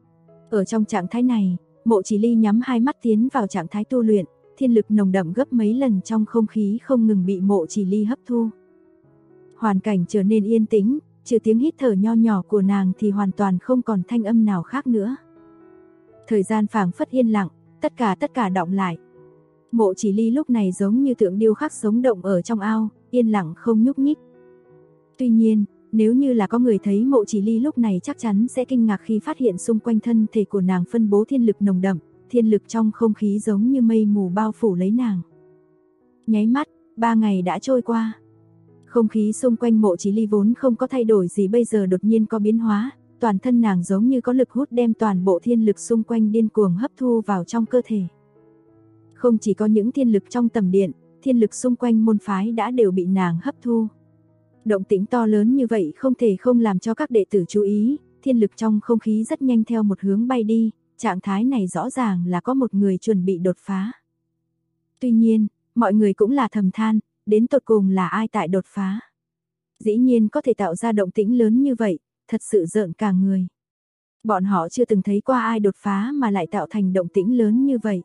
Ở trong trạng thái này, Mộ Chỉ Ly nhắm hai mắt tiến vào trạng thái tu luyện, thiên lực nồng đậm gấp mấy lần trong không khí không ngừng bị Mộ Chỉ Ly hấp thu. Hoàn cảnh trở nên yên tĩnh, trừ tiếng hít thở nho nhỏ của nàng thì hoàn toàn không còn thanh âm nào khác nữa. Thời gian phảng phất yên lặng, tất cả đọng lại. Mộ Chỉ Ly lúc này giống như tượng điêu khắc sống động ở trong ao, yên lặng không nhúc nhích. Tuy nhiên, nếu như là có người thấy Mộ Chỉ Ly lúc này chắc chắn sẽ kinh ngạc khi phát hiện xung quanh thân thể của nàng phân bố thiên lực nồng đậm, thiên lực trong không khí giống như mây mù bao phủ lấy nàng. Nháy mắt, 3 ngày đã trôi qua. Không khí xung quanh Mộ Chỉ Ly vốn không có thay đổi gì bây giờ đột nhiên có biến hóa, toàn thân nàng giống như có lực hút đem toàn bộ thiên lực xung quanh điên cuồng hấp thu vào trong cơ thể. Không chỉ có những thiên lực trong tầm điện, thiên lực xung quanh môn phái đã đều bị nàng hấp thu. Động tĩnh to lớn như vậy không thể không làm cho các đệ tử chú ý, thiên lực trong không khí rất nhanh theo một hướng bay đi, trạng thái này rõ ràng là có một người chuẩn bị đột phá. Tuy nhiên, mọi người cũng là thầm than, đến tột cùng là ai tại đột phá. Dĩ nhiên có thể tạo ra động tĩnh lớn như vậy, thật sự rợn cả người. Bọn họ chưa từng thấy qua ai đột phá mà lại tạo thành động tĩnh lớn như vậy.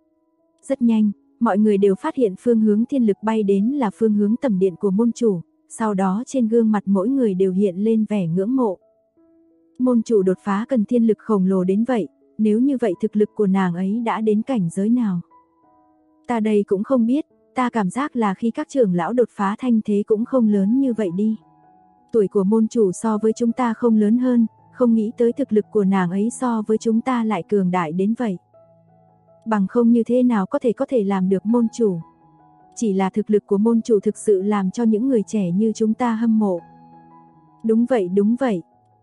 Rất nhanh, mọi người đều phát hiện phương hướng thiên lực bay đến là phương hướng tầm điện của môn chủ, sau đó trên gương mặt mỗi người đều hiện lên vẻ ngưỡng mộ. Môn chủ đột phá cần thiên lực khổng lồ đến vậy, nếu như vậy thực lực của nàng ấy đã đến cảnh giới nào? Ta đây cũng không biết, ta cảm giác là khi các trưởng lão đột phá thanh thế cũng không lớn như vậy đi. Tuổi của môn chủ so với chúng ta không lớn hơn, không nghĩ tới thực lực của nàng ấy so với chúng ta lại cường đại đến vậy. Bằng không như thế nào có thể làm được môn chủ. Chỉ là thực lực của môn chủ thực sự làm cho những người trẻ như chúng ta hâm mộ. Đúng vậy.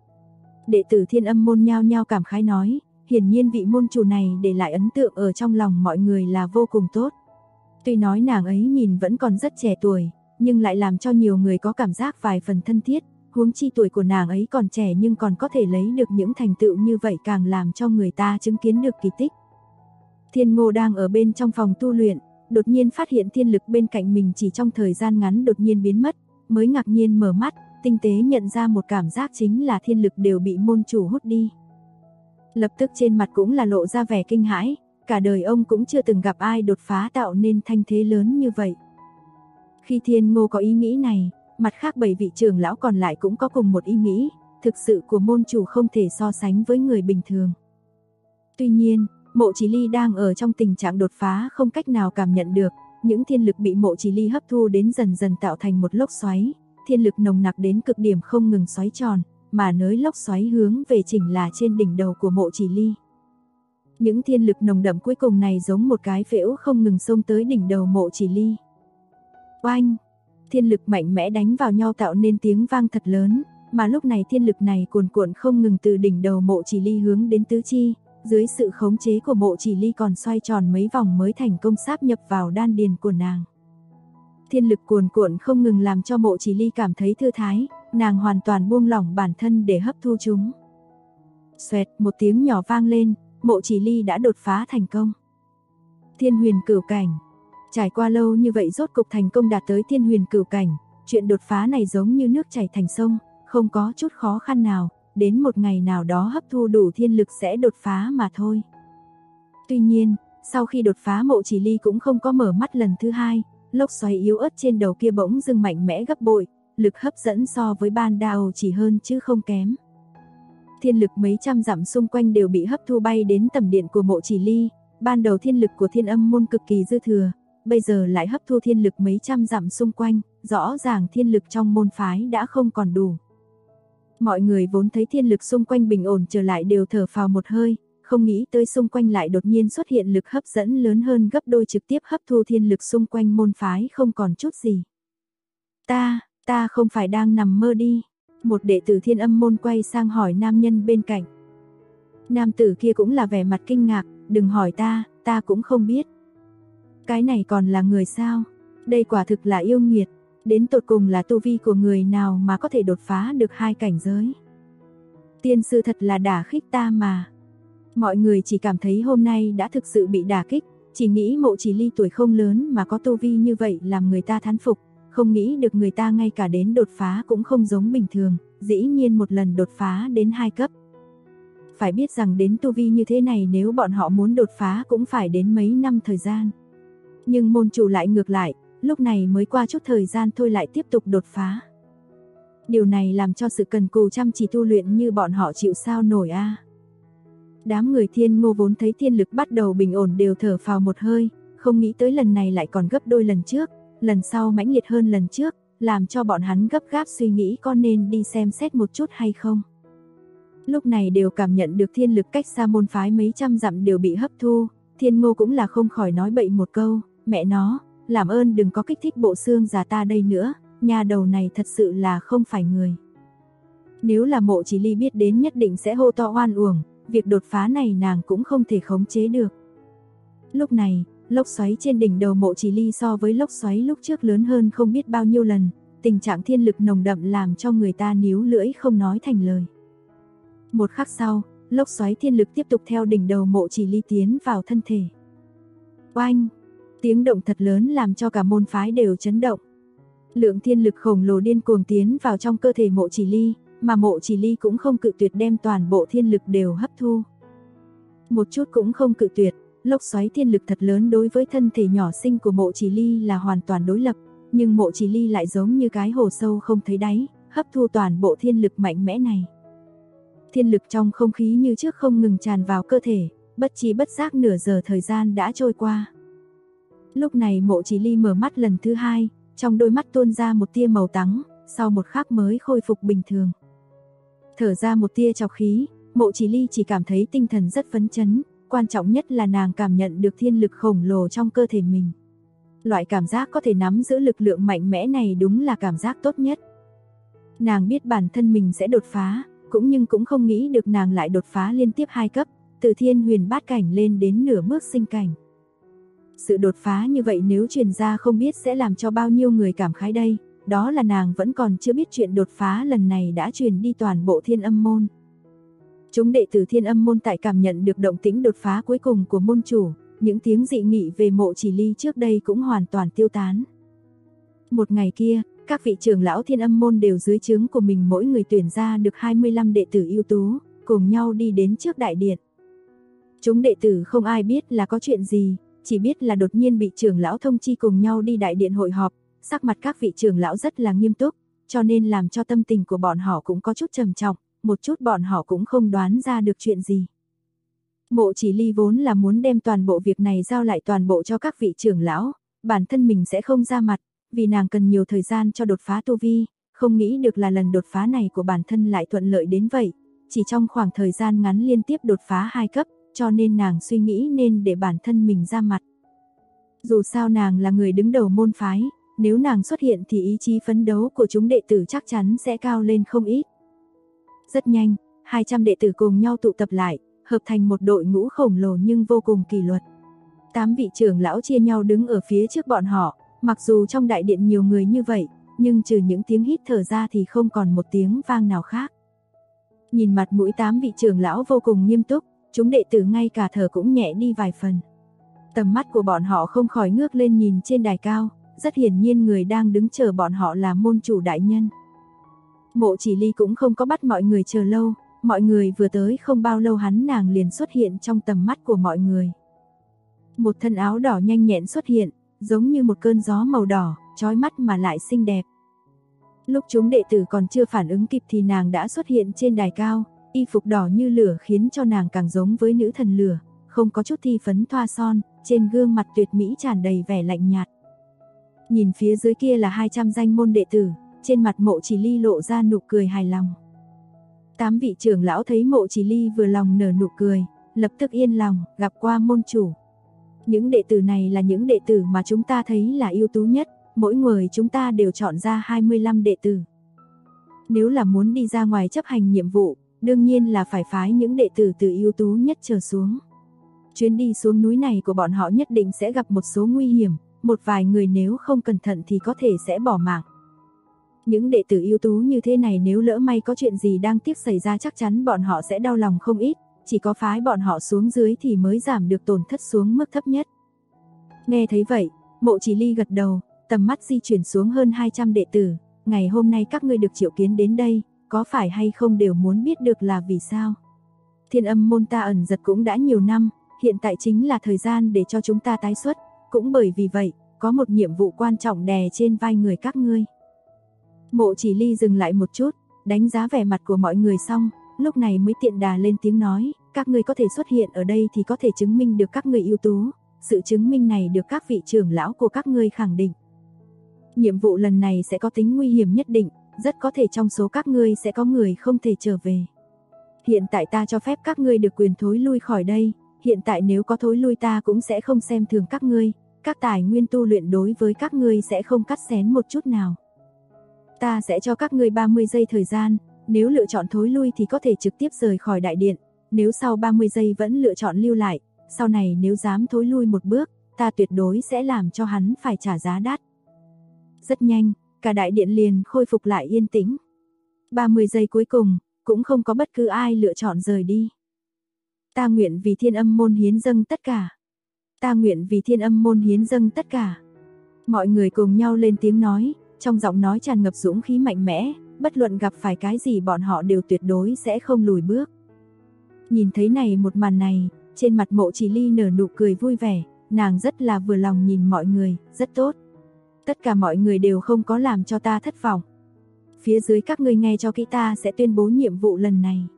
Đệ tử Thiên Âm môn nhao nhao cảm khái nói, hiển nhiên vị môn chủ này để lại ấn tượng ở trong lòng mọi người là vô cùng tốt. Tuy nói nàng ấy nhìn vẫn còn rất trẻ tuổi, nhưng lại làm cho nhiều người có cảm giác vài phần thân thiết, huống chi tuổi của nàng ấy còn trẻ nhưng còn có thể lấy được những thành tựu như vậy càng làm cho người ta chứng kiến được kỳ tích. Thiên Ngô đang ở bên trong phòng tu luyện, đột nhiên phát hiện thiên lực bên cạnh mình chỉ trong thời gian ngắn đột nhiên biến mất, mới ngạc nhiên mở mắt, tinh tế nhận ra một cảm giác chính là thiên lực đều bị môn chủ hút đi. Lập tức trên mặt cũng là lộ ra vẻ kinh hãi, cả đời ông cũng chưa từng gặp ai đột phá tạo nên thanh thế lớn như vậy. Khi Thiên Ngô có ý nghĩ này, mặt khác 7 vị trưởng lão còn lại cũng có cùng một ý nghĩ, thực sự của môn chủ không thể so sánh với người bình thường. Tuy nhiên, Mộ Chỉ Ly đang ở trong tình trạng đột phá không cách nào cảm nhận được, những thiên lực bị Mộ Chỉ Ly hấp thu đến dần dần tạo thành một lốc xoáy, thiên lực nồng nặc đến cực điểm không ngừng xoáy tròn, mà nới lốc xoáy hướng về chỉnh là trên đỉnh đầu của Mộ Chỉ Ly. Những thiên lực nồng đậm cuối cùng này giống một cái phễu không ngừng xông tới đỉnh đầu Mộ Chỉ Ly. Oanh! Thiên lực mạnh mẽ đánh vào nhau tạo nên tiếng vang thật lớn, mà lúc này thiên lực này cuồn cuộn không ngừng từ đỉnh đầu Mộ Chỉ Ly hướng đến tứ chi, dưới sự khống chế của Mộ Chỉ Ly còn xoay tròn mấy vòng mới thành công sáp nhập vào đan điền của nàng. Thiên lực cuồn cuộn không ngừng làm cho Mộ Chỉ Ly cảm thấy thư thái, nàng hoàn toàn buông lỏng bản thân để hấp thu chúng. Xoẹt, một tiếng nhỏ vang lên, Mộ Chỉ Ly đã đột phá thành công. Thiên huyền cửu cảnh. Trải qua lâu như vậy rốt cục thành công đạt tới thiên huyền cửu cảnh, chuyện đột phá này giống như nước chảy thành sông, không có chút khó khăn nào, đến một ngày nào đó hấp thu đủ thiên lực sẽ đột phá mà thôi. Tuy nhiên, sau khi đột phá Mộ Chỉ Ly cũng không có mở mắt lần thứ hai, lốc xoáy yếu ớt trên đầu kia bỗng dưng mạnh mẽ gấp bội, lực hấp dẫn so với ban đầu chỉ hơn chứ không kém. Thiên lực mấy trăm dặm xung quanh đều bị hấp thu bay đến tầm điện của Mộ Chỉ Ly, ban đầu thiên lực của Thiên Âm môn cực kỳ dư thừa, bây giờ lại hấp thu thiên lực mấy trăm dặm xung quanh, rõ ràng thiên lực trong môn phái đã không còn đủ. Mọi người vốn thấy thiên lực xung quanh bình ổn trở lại đều thở phào một hơi, không nghĩ tới xung quanh lại đột nhiên xuất hiện lực hấp dẫn lớn hơn gấp đôi trực tiếp hấp thu thiên lực xung quanh môn phái không còn chút gì. Ta không phải đang nằm mơ đi. Một đệ tử Thiên Âm môn quay sang hỏi nam nhân bên cạnh. Nam tử kia cũng là vẻ mặt kinh ngạc, đừng hỏi ta cũng không biết. Cái này còn là người sao? Đây quả thực là yêu nghiệt, đến tột cùng là tu vi của người nào mà có thể đột phá được 2 cảnh giới. Tiên sư thật là đả kích ta mà. Mọi người chỉ cảm thấy hôm nay đã thực sự bị đả kích, chỉ nghĩ Mộ Chỉ Ly tuổi không lớn mà có tu vi như vậy làm người ta thán phục, không nghĩ được người ta ngay cả đến đột phá cũng không giống bình thường, dĩ nhiên một lần đột phá đến 2 cấp. Phải biết rằng đến tu vi như thế này nếu bọn họ muốn đột phá cũng phải đến mấy năm thời gian. Nhưng môn chủ lại ngược lại, lúc này mới qua chút thời gian thôi lại tiếp tục đột phá. Điều này làm cho sự cần cù chăm chỉ tu luyện như bọn họ chịu sao nổi a. Đám người Thiên Ngô vốn thấy thiên lực bắt đầu bình ổn đều thở phào một hơi, không nghĩ tới lần này lại còn gấp đôi lần trước, lần sau mãnh liệt hơn lần trước, làm cho bọn hắn gấp gáp suy nghĩ có nên đi xem xét một chút hay không. Lúc này đều cảm nhận được thiên lực cách xa môn phái mấy trăm dặm đều bị hấp thu, Thiên Ngô cũng là không khỏi nói bậy một câu, mẹ nó, làm ơn đừng có kích thích bộ xương già ta đây nữa, nhà đầu này thật sự là không phải người. Nếu là Mộ Chỉ Ly biết đến nhất định sẽ hô to oan uổng, việc đột phá này nàng cũng không thể khống chế được. Lúc này, lốc xoáy trên đỉnh đầu Mộ Chỉ Ly so với lốc xoáy lúc trước lớn hơn không biết bao nhiêu lần, tình trạng thiên lực nồng đậm làm cho người ta níu lưỡi không nói thành lời. Một khắc sau, lốc xoáy thiên lực tiếp tục theo đỉnh đầu Mộ Chỉ Ly tiến vào thân thể. Oanh! Tiếng động thật lớn làm cho cả môn phái đều chấn động. Lượng thiên lực khổng lồ điên cuồng tiến vào trong cơ thể Mộ Chỉ Ly, mà Mộ Chỉ Ly cũng không cự tuyệt đem toàn bộ thiên lực đều hấp thu. Một chút cũng không cự tuyệt, lốc xoáy thiên lực thật lớn đối với thân thể nhỏ xinh của Mộ Chỉ Ly là hoàn toàn đối lập, nhưng Mộ Chỉ Ly lại giống như cái hồ sâu không thấy đáy, hấp thu toàn bộ thiên lực mạnh mẽ này. Thiên lực trong không khí như trước không ngừng tràn vào cơ thể, bất chi bất giác nửa giờ thời gian đã trôi qua. Lúc này Mộ Chỉ Ly mở mắt lần thứ hai, trong đôi mắt tuôn ra một tia màu trắng, sau một khắc mới khôi phục bình thường. Thở ra một tia trọc khí, Mộ Chỉ Ly chỉ cảm thấy tinh thần rất phấn chấn, quan trọng nhất là nàng cảm nhận được thiên lực khổng lồ trong cơ thể mình. Loại cảm giác có thể nắm giữ lực lượng mạnh mẽ này đúng là cảm giác tốt nhất. Nàng biết bản thân mình sẽ đột phá, nhưng cũng không nghĩ được nàng lại đột phá liên tiếp 2 cấp, từ thiên huyền bát cảnh lên đến nửa bước sinh cảnh. Sự đột phá như vậy nếu truyền ra không biết sẽ làm cho bao nhiêu người cảm khái đây, đó là nàng vẫn còn chưa biết chuyện đột phá lần này đã truyền đi toàn bộ Thiên Âm môn. Chúng đệ tử Thiên Âm môn tại cảm nhận được động tĩnh đột phá cuối cùng của môn chủ, những tiếng dị nghị về Mộ Chỉ Ly trước đây cũng hoàn toàn tiêu tán. Một ngày kia, các vị trưởng lão Thiên Âm môn đều dưới trướng của mình mỗi người tuyển ra được 25 đệ tử ưu tú, cùng nhau đi đến trước đại điện. Chúng đệ tử không ai biết là có chuyện gì, chỉ biết là đột nhiên bị trưởng lão thông chi cùng nhau đi đại điện hội họp, sắc mặt các vị trưởng lão rất là nghiêm túc, cho nên làm cho tâm tình của bọn họ cũng có chút trầm trọng, một chút bọn họ cũng không đoán ra được chuyện gì. Mộ Chỉ Ly vốn là muốn đem toàn bộ việc này giao lại toàn bộ cho các vị trưởng lão, bản thân mình sẽ không ra mặt, vì nàng cần nhiều thời gian cho đột phá tu vi, không nghĩ được là lần đột phá này của bản thân lại thuận lợi đến vậy, chỉ trong khoảng thời gian ngắn liên tiếp đột phá 2 cấp, cho nên nàng suy nghĩ nên để bản thân mình ra mặt. Dù sao nàng là người đứng đầu môn phái, nếu nàng xuất hiện thì ý chí phấn đấu của chúng đệ tử chắc chắn sẽ cao lên không ít. Rất nhanh, 200 đệ tử cùng nhau tụ tập lại, hợp thành một đội ngũ khổng lồ nhưng vô cùng kỷ luật. 8 vị trưởng lão chia nhau đứng ở phía trước bọn họ, mặc dù trong đại điện nhiều người như vậy, nhưng trừ những tiếng hít thở ra thì không còn một tiếng vang nào khác. Nhìn mặt mũi 8 vị trưởng lão vô cùng nghiêm túc, chúng đệ tử ngay cả thở cũng nhẹ đi vài phần. Tầm mắt của bọn họ không khỏi ngước lên nhìn trên đài cao, rất hiển nhiên người đang đứng chờ bọn họ là môn chủ đại nhân. Mộ Chỉ Ly cũng không có bắt mọi người chờ lâu, mọi người vừa tới không bao lâu hắn nàng liền xuất hiện trong tầm mắt của mọi người. Một thân áo đỏ nhanh nhẹn xuất hiện, giống như một cơn gió màu đỏ, chói mắt mà lại xinh đẹp. Lúc chúng đệ tử còn chưa phản ứng kịp thì nàng đã xuất hiện trên đài cao, y phục đỏ như lửa khiến cho nàng càng giống với nữ thần lửa, không có chút thi phấn thoa son, trên gương mặt tuyệt mỹ tràn đầy vẻ lạnh nhạt. Nhìn phía dưới kia là 200 danh môn đệ tử, trên mặt Mộ Chỉ Ly lộ ra nụ cười hài lòng. 8 vị trưởng lão thấy Mộ Chỉ Ly vừa lòng nở nụ cười, lập tức yên lòng, gặp qua môn chủ. Những đệ tử này là những đệ tử mà chúng ta thấy là ưu tú nhất, mỗi người chúng ta đều chọn ra 25 đệ tử. Nếu là muốn đi ra ngoài chấp hành nhiệm vụ, đương nhiên là phải phái những đệ tử từ ưu tú nhất trở xuống. Chuyến đi xuống núi này của bọn họ nhất định sẽ gặp một số nguy hiểm, một vài người nếu không cẩn thận thì có thể sẽ bỏ mạng. Những đệ tử ưu tú như thế này nếu lỡ may có chuyện gì đang tiếp xảy ra chắc chắn bọn họ sẽ đau lòng không ít, chỉ có phái bọn họ xuống dưới thì mới giảm được tổn thất xuống mức thấp nhất. Nghe thấy vậy, Mộ Chỉ Ly gật đầu, tầm mắt di chuyển xuống hơn 200 đệ tử, ngày hôm nay các ngươi được triệu kiến đến đây, có phải hay không đều muốn biết được là vì sao. Thiên Âm môn ta ẩn giật cũng đã nhiều năm, hiện tại chính là thời gian để cho chúng ta tái xuất, cũng bởi vì vậy, có một nhiệm vụ quan trọng đè trên vai người các ngươi. Mộ Chỉ Ly dừng lại một chút, đánh giá vẻ mặt của mọi người xong, lúc này mới tiện đà lên tiếng nói, các ngươi có thể xuất hiện ở đây thì có thể chứng minh được các ngươi ưu tú, sự chứng minh này được các vị trưởng lão của các ngươi khẳng định. Nhiệm vụ lần này sẽ có tính nguy hiểm nhất định, rất có thể trong số các ngươi sẽ có người không thể trở về. Hiện tại ta cho phép các ngươi được quyền thối lui khỏi đây, hiện tại nếu có thối lui ta cũng sẽ không xem thường các ngươi, các tài nguyên tu luyện đối với các ngươi sẽ không cắt xén một chút nào. Ta sẽ cho các ngươi 30 giây thời gian, nếu lựa chọn thối lui thì có thể trực tiếp rời khỏi đại điện, nếu sau 30 giây vẫn lựa chọn lưu lại, sau này nếu dám thối lui một bước, ta tuyệt đối sẽ làm cho hắn phải trả giá đắt. Rất nhanh, cả đại điện liền khôi phục lại yên tĩnh. 30 giây cuối cùng, cũng không có bất cứ ai lựa chọn rời đi. Ta nguyện vì Thiên Âm môn hiến dâng tất cả. Ta nguyện vì Thiên Âm môn hiến dâng tất cả. Mọi người cùng nhau lên tiếng nói, trong giọng nói tràn ngập dũng khí mạnh mẽ, bất luận gặp phải cái gì bọn họ đều tuyệt đối sẽ không lùi bước. Nhìn thấy này một màn này, trên mặt Mộ Chỉ Ly nở nụ cười vui vẻ, nàng rất là vừa lòng nhìn mọi người, rất tốt. Tất cả mọi người đều không có làm cho ta thất vọng. Phía dưới các ngươi nghe cho kỹ, ta sẽ tuyên bố nhiệm vụ lần này.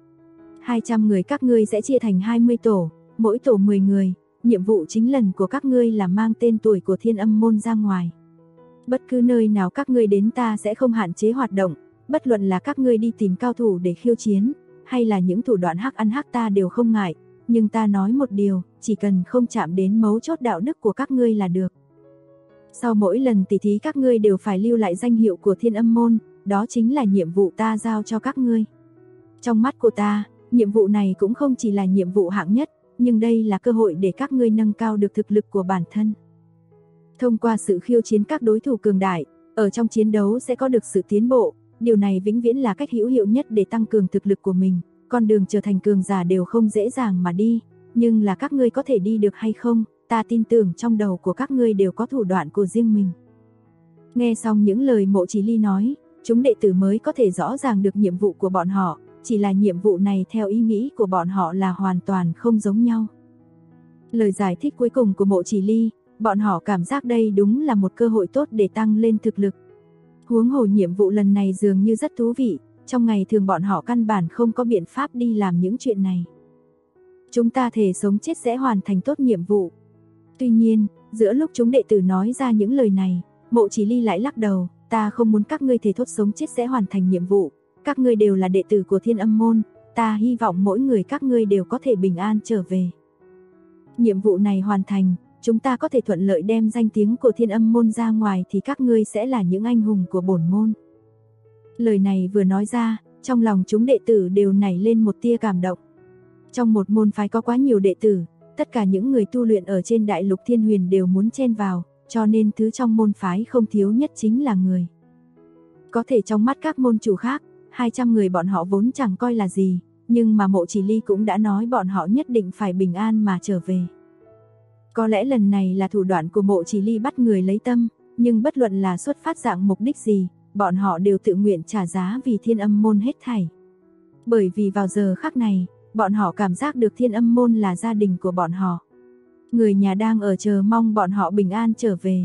200 người các ngươi sẽ chia thành 20 tổ, mỗi tổ 10 người, nhiệm vụ chính lần của các ngươi là mang tên tuổi của Thiên Âm môn ra ngoài. Bất cứ nơi nào các ngươi đến ta sẽ không hạn chế hoạt động, bất luận là các ngươi đi tìm cao thủ để khiêu chiến, hay là những thủ đoạn hắc ăn hắc ta đều không ngại, nhưng ta nói một điều, chỉ cần không chạm đến mấu chốt đạo đức của các ngươi là được. Sau mỗi lần tỉ thí các ngươi đều phải lưu lại danh hiệu của Thiên Âm môn, đó chính là nhiệm vụ ta giao cho các ngươi. Trong mắt của ta, nhiệm vụ này cũng không chỉ là nhiệm vụ hạng nhất, nhưng đây là cơ hội để các ngươi nâng cao được thực lực của bản thân. Thông qua sự khiêu chiến các đối thủ cường đại, ở trong chiến đấu sẽ có được sự tiến bộ, điều này vĩnh viễn là cách hữu hiệu nhất để tăng cường thực lực của mình. Con đường trở thành cường giả đều không dễ dàng mà đi, nhưng là các ngươi có thể đi được hay không, ta tin tưởng trong đầu của các ngươi đều có thủ đoạn của riêng mình. Nghe xong những lời Mộ Chỉ Ly nói, chúng đệ tử mới có thể rõ ràng được nhiệm vụ của bọn họ, chỉ là nhiệm vụ này theo ý nghĩ của bọn họ là hoàn toàn không giống nhau. Lời giải thích cuối cùng của Mộ Chỉ Ly, bọn họ cảm giác đây đúng là một cơ hội tốt để tăng lên thực lực. Huống hồ nhiệm vụ lần này dường như rất thú vị, trong ngày thường bọn họ căn bản không có biện pháp đi làm những chuyện này. Chúng ta thề sống chết sẽ hoàn thành tốt nhiệm vụ. Tuy nhiên, Giữa lúc chúng đệ tử nói ra những lời này, Mộ Chỉ Ly lại lắc đầu, ta không muốn các ngươi thề thốt sống chết sẽ hoàn thành nhiệm vụ, các ngươi đều là đệ tử của Thiên Âm môn, ta hy vọng mỗi người các ngươi đều có thể bình an trở về. Nhiệm vụ này hoàn thành, chúng ta có thể thuận lợi đem danh tiếng của Thiên Âm môn ra ngoài thì các ngươi sẽ là những anh hùng của bổn môn. Lời này vừa nói ra, trong lòng chúng đệ tử đều nảy lên một tia cảm động. Trong một môn phái có quá nhiều đệ tử, tất cả những người tu luyện ở trên đại lục Thiên Huyền đều muốn chen vào, cho nên thứ trong môn phái không thiếu nhất chính là người. Có thể trong mắt các môn chủ khác, 200 người bọn họ vốn chẳng coi là gì, nhưng mà Mộ Chỉ Ly cũng đã nói bọn họ nhất định phải bình an mà trở về. Có lẽ lần này là thủ đoạn của Mộ Chỉ Ly bắt người lấy tâm, nhưng bất luận là xuất phát dạng mục đích gì, bọn họ đều tự nguyện trả giá vì Thiên Âm môn hết thảy. Bởi vì vào giờ khắc này, bọn họ cảm giác được Thiên Âm môn là gia đình của bọn họ. Người nhà đang ở chờ mong bọn họ bình an trở về.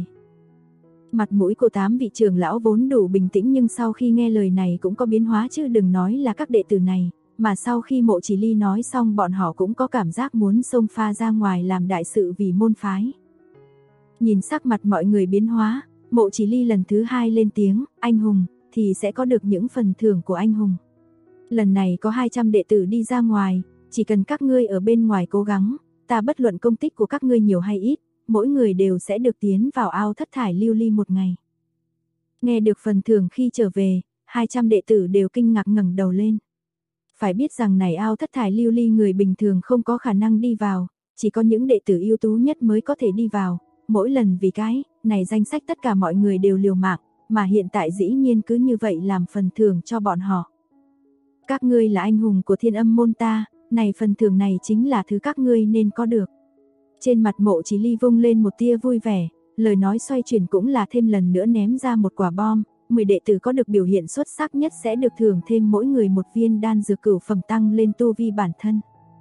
Mặt mũi của 8 vị trưởng lão vốn đủ bình tĩnh nhưng sau khi nghe lời này cũng có biến hóa chứ đừng nói là các đệ tử này, mà sau khi Mộ Chỉ Ly nói xong bọn họ cũng có cảm giác muốn xông pha ra ngoài làm đại sự vì môn phái. Nhìn sắc mặt mọi người biến hóa, Mộ Chỉ Ly lần thứ 2 lên tiếng, anh hùng, thì sẽ có được những phần thưởng của anh hùng. Lần này có 200 đệ tử đi ra ngoài, chỉ cần các ngươi ở bên ngoài cố gắng, ta bất luận công tích của các ngươi nhiều hay ít, mỗi người đều sẽ được tiến vào ao thất thải lưu ly một ngày. Nghe được phần thưởng khi trở về, 200 đệ tử đều kinh ngạc ngẩng đầu lên. Phải biết rằng này ao thất thải lưu ly người bình thường không có khả năng đi vào, chỉ có những đệ tử ưu tú nhất mới có thể đi vào, mỗi lần vì cái này danh sách tất cả mọi người đều liều mạng, mà hiện tại dĩ nhiên cứ như vậy làm phần thưởng cho bọn họ. Các ngươi là anh hùng của Thiên Âm môn ta, này phần thưởng này chính là thứ các ngươi nên có được. Trên mặt Mộ Chỉ Ly vung lên một tia vui vẻ, lời nói xoay chuyển cũng là thêm lần nữa ném ra một quả bom, 10 đệ tử có được biểu hiện xuất sắc nhất sẽ được thưởng thêm mỗi người một viên đan dược cửu phẩm tăng lên tu vi bản thân.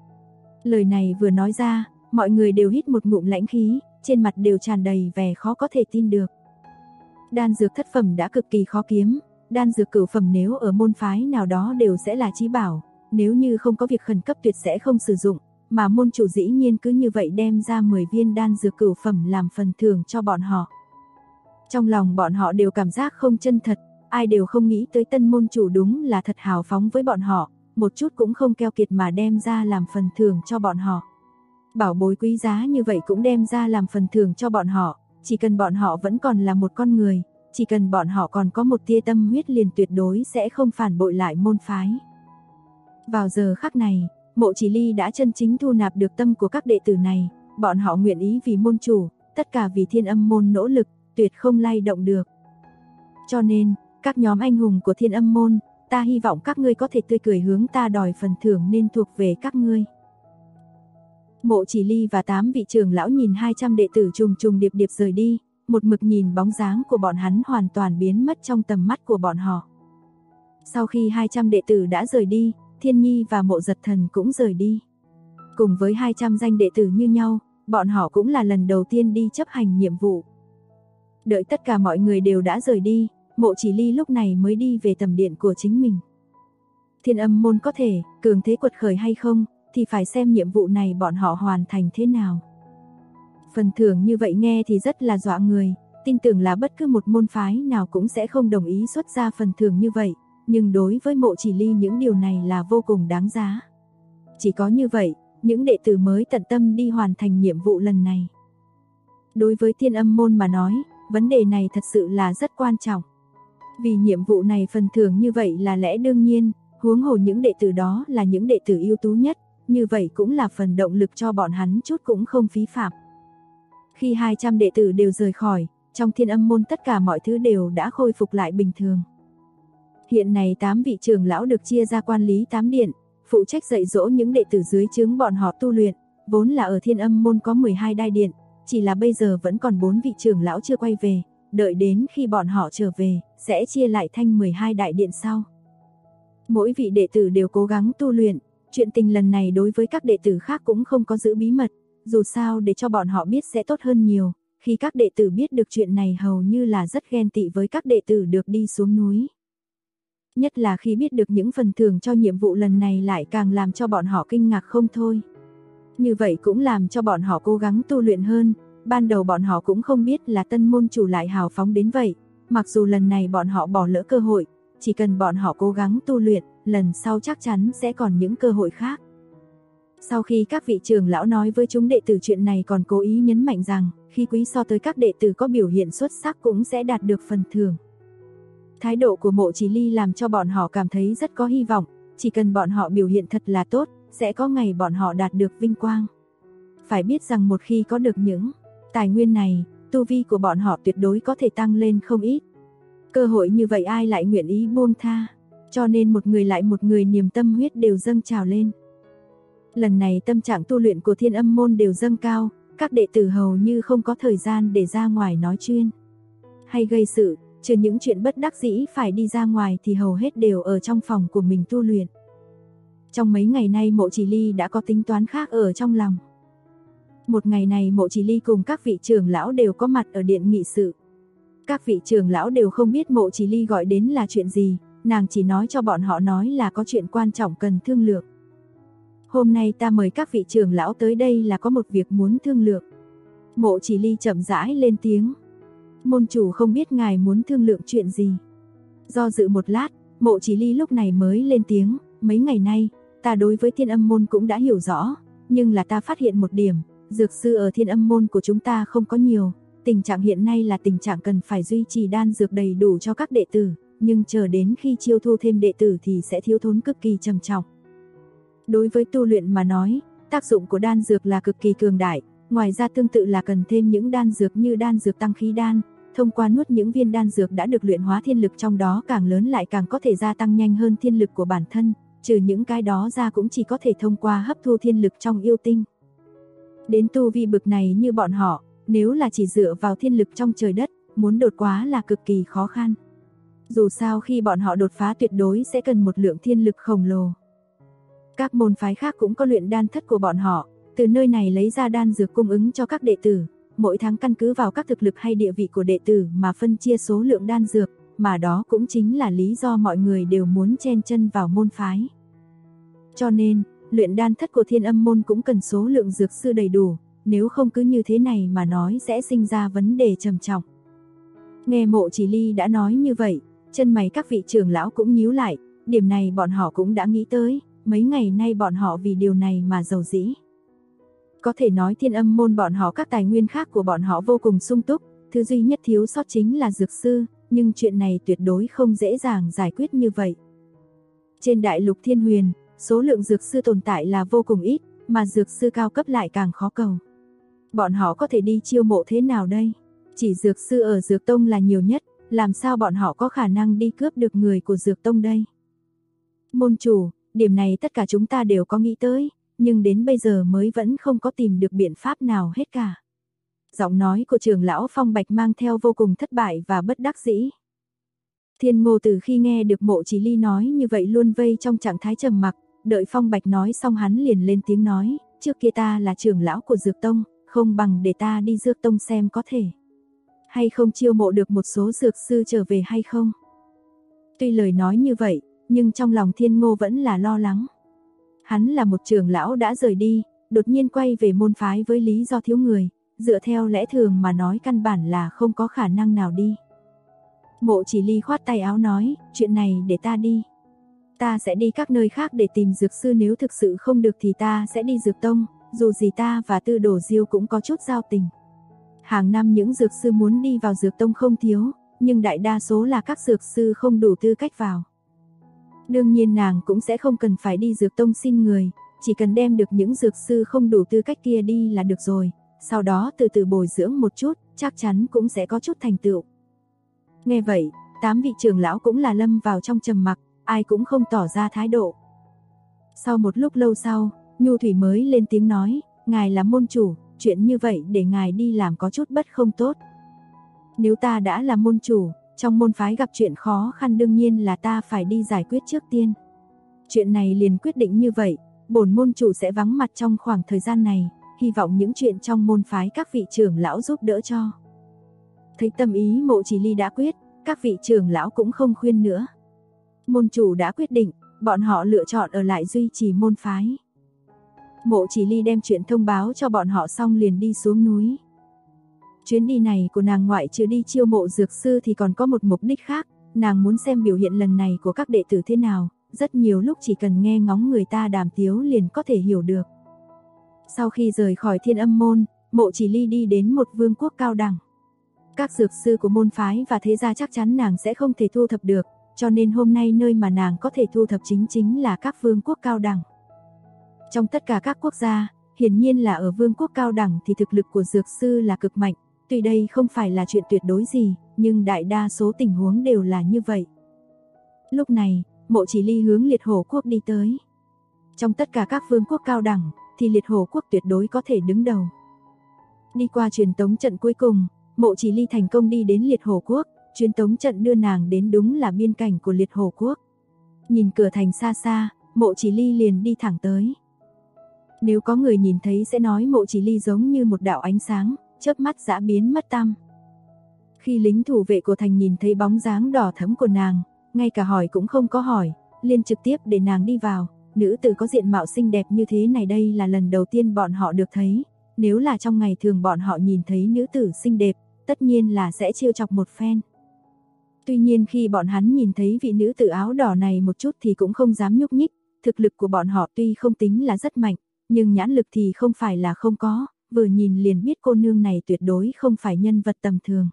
Lời này vừa nói ra, mọi người đều hít một ngụm lãnh khí, trên mặt đều tràn đầy vẻ khó có thể tin được. Đan dược thất phẩm đã cực kỳ khó kiếm, đan dược cửu phẩm nếu ở môn phái nào đó đều sẽ là chí bảo, nếu như không có việc khẩn cấp tuyệt sẽ không sử dụng, mà môn chủ dĩ nhiên cứ như vậy đem ra 10 viên đan dược cửu phẩm làm phần thưởng cho bọn họ. Trong lòng bọn họ đều cảm giác không chân thật, ai đều không nghĩ tới tân môn chủ đúng là thật hào phóng với bọn họ, một chút cũng không keo kiệt mà đem ra làm phần thưởng cho bọn họ. Bảo bối quý giá như vậy cũng đem ra làm phần thưởng cho bọn họ, chỉ cần bọn họ vẫn còn là một con người, chỉ cần bọn họ còn có một tia tâm huyết liền tuyệt đối sẽ không phản bội lại môn phái. Vào giờ khắc này, Mộ Chỉ Ly đã chân chính thu nạp được tâm của các đệ tử này, bọn họ nguyện ý vì môn chủ, tất cả vì Thiên Âm môn nỗ lực, tuyệt không lay động được. Cho nên, các nhóm anh hùng của Thiên Âm môn, ta hy vọng các ngươi có thể tươi cười hướng ta đòi phần thưởng nên thuộc về các ngươi. Mộ Chỉ Ly và 8 vị trưởng lão nhìn 200 đệ tử trùng trùng điệp điệp rời đi, một mực nhìn bóng dáng của bọn hắn hoàn toàn biến mất trong tầm mắt của bọn họ. Sau khi 200 đệ tử đã rời đi, Thiên Nhi và Mộ Giật Thần cũng rời đi. Cùng với 200 danh đệ tử như nhau, bọn họ cũng là lần đầu tiên đi chấp hành nhiệm vụ. Đợi tất cả mọi người đều đã rời đi, Mộ Chỉ Ly lúc này mới đi về tầm điện của chính mình. Thiên Âm môn có thể cường thế quật khởi hay không, thì phải xem nhiệm vụ này bọn họ hoàn thành thế nào. Phần thưởng như vậy nghe thì rất là dọa người, tin tưởng là bất cứ một môn phái nào cũng sẽ không đồng ý xuất ra phần thưởng như vậy, nhưng đối với Mộ Chỉ Ly những điều này là vô cùng đáng giá. Chỉ có như vậy, những đệ tử mới tận tâm đi hoàn thành nhiệm vụ lần này. Đối với Thiên Âm môn mà nói, vấn đề này thật sự là rất quan trọng. Vì nhiệm vụ này phần thưởng như vậy là lẽ đương nhiên, huống hồ những đệ tử đó là những đệ tử ưu tú nhất, như vậy cũng là phần động lực cho bọn hắn chút cũng không phí phạm. Khi 200 đệ tử đều rời khỏi, trong Thiên Âm môn tất cả mọi thứ đều đã khôi phục lại bình thường. Hiện nay 8 vị trưởng lão được chia ra quản lý 8 điện, phụ trách dạy dỗ những đệ tử dưới trướng bọn họ tu luyện, vốn là ở Thiên Âm môn có 12 đại điện, chỉ là bây giờ vẫn còn 4 vị trưởng lão chưa quay về, đợi đến khi bọn họ trở về, sẽ chia lại thành 12 đại điện sau. Mỗi vị đệ tử đều cố gắng tu luyện, chuyện tình lần này đối với các đệ tử khác cũng không có giữ bí mật, dù sao để cho bọn họ biết sẽ tốt hơn nhiều, khi các đệ tử biết được chuyện này hầu như là rất ghen tị với các đệ tử được đi xuống núi. Nhất là khi biết được những phần thưởng cho nhiệm vụ lần này lại càng làm cho bọn họ kinh ngạc không thôi. Như vậy cũng làm cho bọn họ cố gắng tu luyện hơn, Ban đầu bọn họ cũng không biết là tân môn chủ lại hào phóng đến vậy, mặc dù lần này bọn họ bỏ lỡ cơ hội, chỉ cần bọn họ cố gắng tu luyện, lần sau chắc chắn sẽ còn những cơ hội khác. Sau khi các vị trưởng lão nói với chúng đệ tử chuyện này còn cố ý nhấn mạnh rằng, khi quý so tới các đệ tử có biểu hiện xuất sắc cũng sẽ đạt được phần thưởng. Thái độ của Mộ Chỉ Ly làm cho bọn họ cảm thấy rất có hy vọng, chỉ cần bọn họ biểu hiện thật là tốt, sẽ có ngày bọn họ đạt được vinh quang. Phải biết rằng một khi có được những tài nguyên này, tu vi của bọn họ tuyệt đối có thể tăng lên không ít. Cơ hội như vậy ai lại nguyện ý buông tha, cho nên một người lại một người niềm tâm huyết đều dâng trào lên. Lần này tâm trạng tu luyện của Thiên Âm môn đều dâng cao, các đệ tử hầu như không có thời gian để ra ngoài nói chuyện hay gây sự, trừ những chuyện bất đắc dĩ phải đi ra ngoài thì hầu hết đều ở trong phòng của mình tu luyện. Trong mấy ngày nay Mộ Chỉ Ly đã có tính toán khác ở trong lòng. Một ngày này Mộ Chỉ Ly cùng các vị trưởng lão đều có mặt ở điện nghị sự. Các vị trưởng lão đều không biết Mộ Chỉ Ly gọi đến là chuyện gì, nàng chỉ nói cho bọn họ nói là có chuyện quan trọng cần thương lượng. Hôm nay ta mời các vị trưởng lão tới đây là có một việc muốn thương lượng. Mộ Chỉ Ly chậm rãi lên tiếng. Môn chủ không biết ngài muốn thương lượng chuyện gì. Do dự một lát, Mộ Chỉ Ly lúc này mới lên tiếng. Mấy ngày nay, ta đối với Thiên Âm môn cũng đã hiểu rõ, nhưng là ta phát hiện một điểm, dược sư ở Thiên Âm môn của chúng ta không có nhiều. Tình trạng hiện nay là tình trạng cần phải duy trì đan dược đầy đủ cho các đệ tử, nhưng chờ đến khi chiêu thu thêm đệ tử thì sẽ thiếu thốn cực kỳ trầm trọng. Đối với tu luyện mà nói, tác dụng của đan dược là cực kỳ cường đại, ngoài ra tương tự là cần thêm những đan dược như đan dược tăng khí đan, thông qua nuốt những viên đan dược đã được luyện hóa thiên lực trong đó càng lớn lại càng có thể gia tăng nhanh hơn thiên lực của bản thân, trừ những cái đó ra cũng chỉ có thể thông qua hấp thu thiên lực trong yêu tinh. Đến tu vi bực này như bọn họ, nếu là chỉ dựa vào thiên lực trong trời đất, muốn đột phá là cực kỳ khó khăn. Dù sao khi bọn họ đột phá tuyệt đối sẽ cần một lượng thiên lực khổng lồ. Các môn phái khác cũng có luyện đan thất của bọn họ, từ nơi này lấy ra đan dược cung ứng cho các đệ tử, mỗi tháng căn cứ vào các thực lực hay địa vị của đệ tử mà phân chia số lượng đan dược, mà đó cũng chính là lý do mọi người đều muốn chen chân vào môn phái. Cho nên, luyện đan thất của Thiên Âm môn cũng cần số lượng dược sư đầy đủ, nếu không cứ như thế này mà nói sẽ sinh ra vấn đề trầm trọng. Nghe Mộ Chỉ Ly đã nói như vậy, chân mày các vị trưởng lão cũng nhíu lại, điểm này bọn họ cũng đã nghĩ tới, mấy ngày nay bọn họ vì điều này mà giàu dĩ. Có thể nói Thiên Âm môn bọn họ các tài nguyên khác của bọn họ vô cùng sung túc, thứ duy nhất thiếu sót chính là dược sư, nhưng chuyện này tuyệt đối không dễ dàng giải quyết như vậy. Trên đại lục Thiên Huyền, số lượng dược sư tồn tại là vô cùng ít, mà dược sư cao cấp lại càng khó cầu. Bọn họ có thể đi chiêu mộ thế nào đây? Chỉ dược sư ở Dược Tông là nhiều nhất, làm sao bọn họ có khả năng đi cướp được người của Dược Tông đây? Môn chủ, điểm này tất cả chúng ta đều có nghĩ tới, nhưng đến bây giờ mới vẫn không có tìm được biện pháp nào hết cả. Giọng nói của trưởng lão Phong Bạch mang theo vô cùng thất bại và bất đắc dĩ. Thiên Ngô từ khi nghe được Mộ Chỉ Ly nói như vậy luôn vây trong trạng thái trầm mặc, đợi Phong Bạch nói xong hắn liền lên tiếng nói, trước kia ta là trưởng lão của Dược Tông, không bằng để ta đi Dược Tông xem có thể hay không chiêu mộ được một số dược sư trở về hay không. Tuy lời nói như vậy, nhưng trong lòng Thiên Ngô vẫn là lo lắng. Hắn là một trưởng lão đã rời đi, đột nhiên quay về môn phái với lý do thiếu người, dựa theo lẽ thường mà nói căn bản là không có khả năng nào đi. Mộ Chỉ Ly khoát tay áo nói, chuyện này để ta đi. Ta sẽ đi các nơi khác để tìm dược sư, nếu thực sự không được thì ta sẽ đi Dược Tông, dù gì ta và Tư Đồ Diêu cũng có chút giao tình. Hàng năm những dược sư muốn đi vào Dược Tông không thiếu, nhưng đại đa số là các dược sư không đủ tư cách vào. Đương nhiên nàng cũng sẽ không cần phải đi Dược Tông xin người, chỉ cần đem được những dược sư không đủ tư cách kia đi là được rồi, sau đó từ từ bồi dưỡng một chút, chắc chắn cũng sẽ có chút thành tựu. Nghe vậy, 8 vị trưởng lão cũng là lâm vào trong trầm mặc, ai cũng không tỏ ra thái độ. Sau một lúc lâu sau, Nhu Thủy mới lên tiếng nói, ngài là môn chủ, chuyện như vậy để ngài đi làm có chút bất không tốt. Nếu ta đã là môn chủ, trong môn phái gặp chuyện khó khăn đương nhiên là ta phải đi giải quyết trước tiên. Chuyện này liền quyết định như vậy, bổn môn chủ sẽ vắng mặt trong khoảng thời gian này, hy vọng những chuyện trong môn phái các vị trưởng lão giúp đỡ cho. Thấy tâm ý Mộ Chỉ Ly đã quyết, các vị trưởng lão cũng không khuyên nữa. Môn chủ đã quyết định, bọn họ lựa chọn ở lại duy trì môn phái. Mộ Chỉ Ly đem chuyện thông báo cho bọn họ xong liền đi xuống núi. Chuyến đi này của nàng ngoại trừ đi chiêu mộ dược sư thì còn có một mục đích khác, nàng muốn xem biểu hiện lần này của các đệ tử thế nào, rất nhiều lúc chỉ cần nghe ngóng người ta đàm tiếu liền có thể hiểu được. Sau khi rời khỏi Thiên Âm môn, Mộ Chỉ Ly đi đến một vương quốc cao đẳng. Các dược sư của môn phái và thế gia chắc chắn nàng sẽ không thể thu thập được, cho nên hôm nay nơi mà nàng có thể thu thập chính là các vương quốc cao đẳng. Trong tất cả các quốc gia, hiển nhiên là ở vương quốc cao đẳng thì thực lực của dược sư là cực mạnh, tuy đây không phải là chuyện tuyệt đối gì, nhưng đại đa số tình huống đều là như vậy. Lúc này, Mộ Chỉ Ly hướng Liệt Hổ quốc đi tới. Trong tất cả các vương quốc cao đẳng, thì Liệt Hổ quốc tuyệt đối có thể đứng đầu. Đi qua truyền tống trận cuối cùng, Mộ Chỉ Ly thành công đi đến Liệt Hổ quốc, truyền tống trận đưa nàng đến đúng là biên cảnh của Liệt Hổ quốc. Nhìn cửa thành xa xa, Mộ Chỉ Ly liền đi thẳng tới. Nếu có người nhìn thấy sẽ nói Mộ Chỉ Ly giống như một đạo ánh sáng, chớp mắt dã biến mất tăm. Khi lính thủ vệ của thành nhìn thấy bóng dáng đỏ thẫm của nàng, ngay cả hỏi cũng không có hỏi, liền trực tiếp để nàng đi vào. Nữ tử có diện mạo xinh đẹp như thế này đây là lần đầu tiên bọn họ được thấy. Nếu là trong ngày thường bọn họ nhìn thấy nữ tử xinh đẹp, tất nhiên là sẽ trêu chọc một phen. Tuy nhiên khi bọn hắn nhìn thấy vị nữ tử áo đỏ này một chút thì cũng không dám nhúc nhích. Thực lực của bọn họ tuy không tính là rất mạnh, nhưng nhãn lực thì không phải là không có, vừa nhìn liền biết cô nương này tuyệt đối không phải nhân vật tầm thường.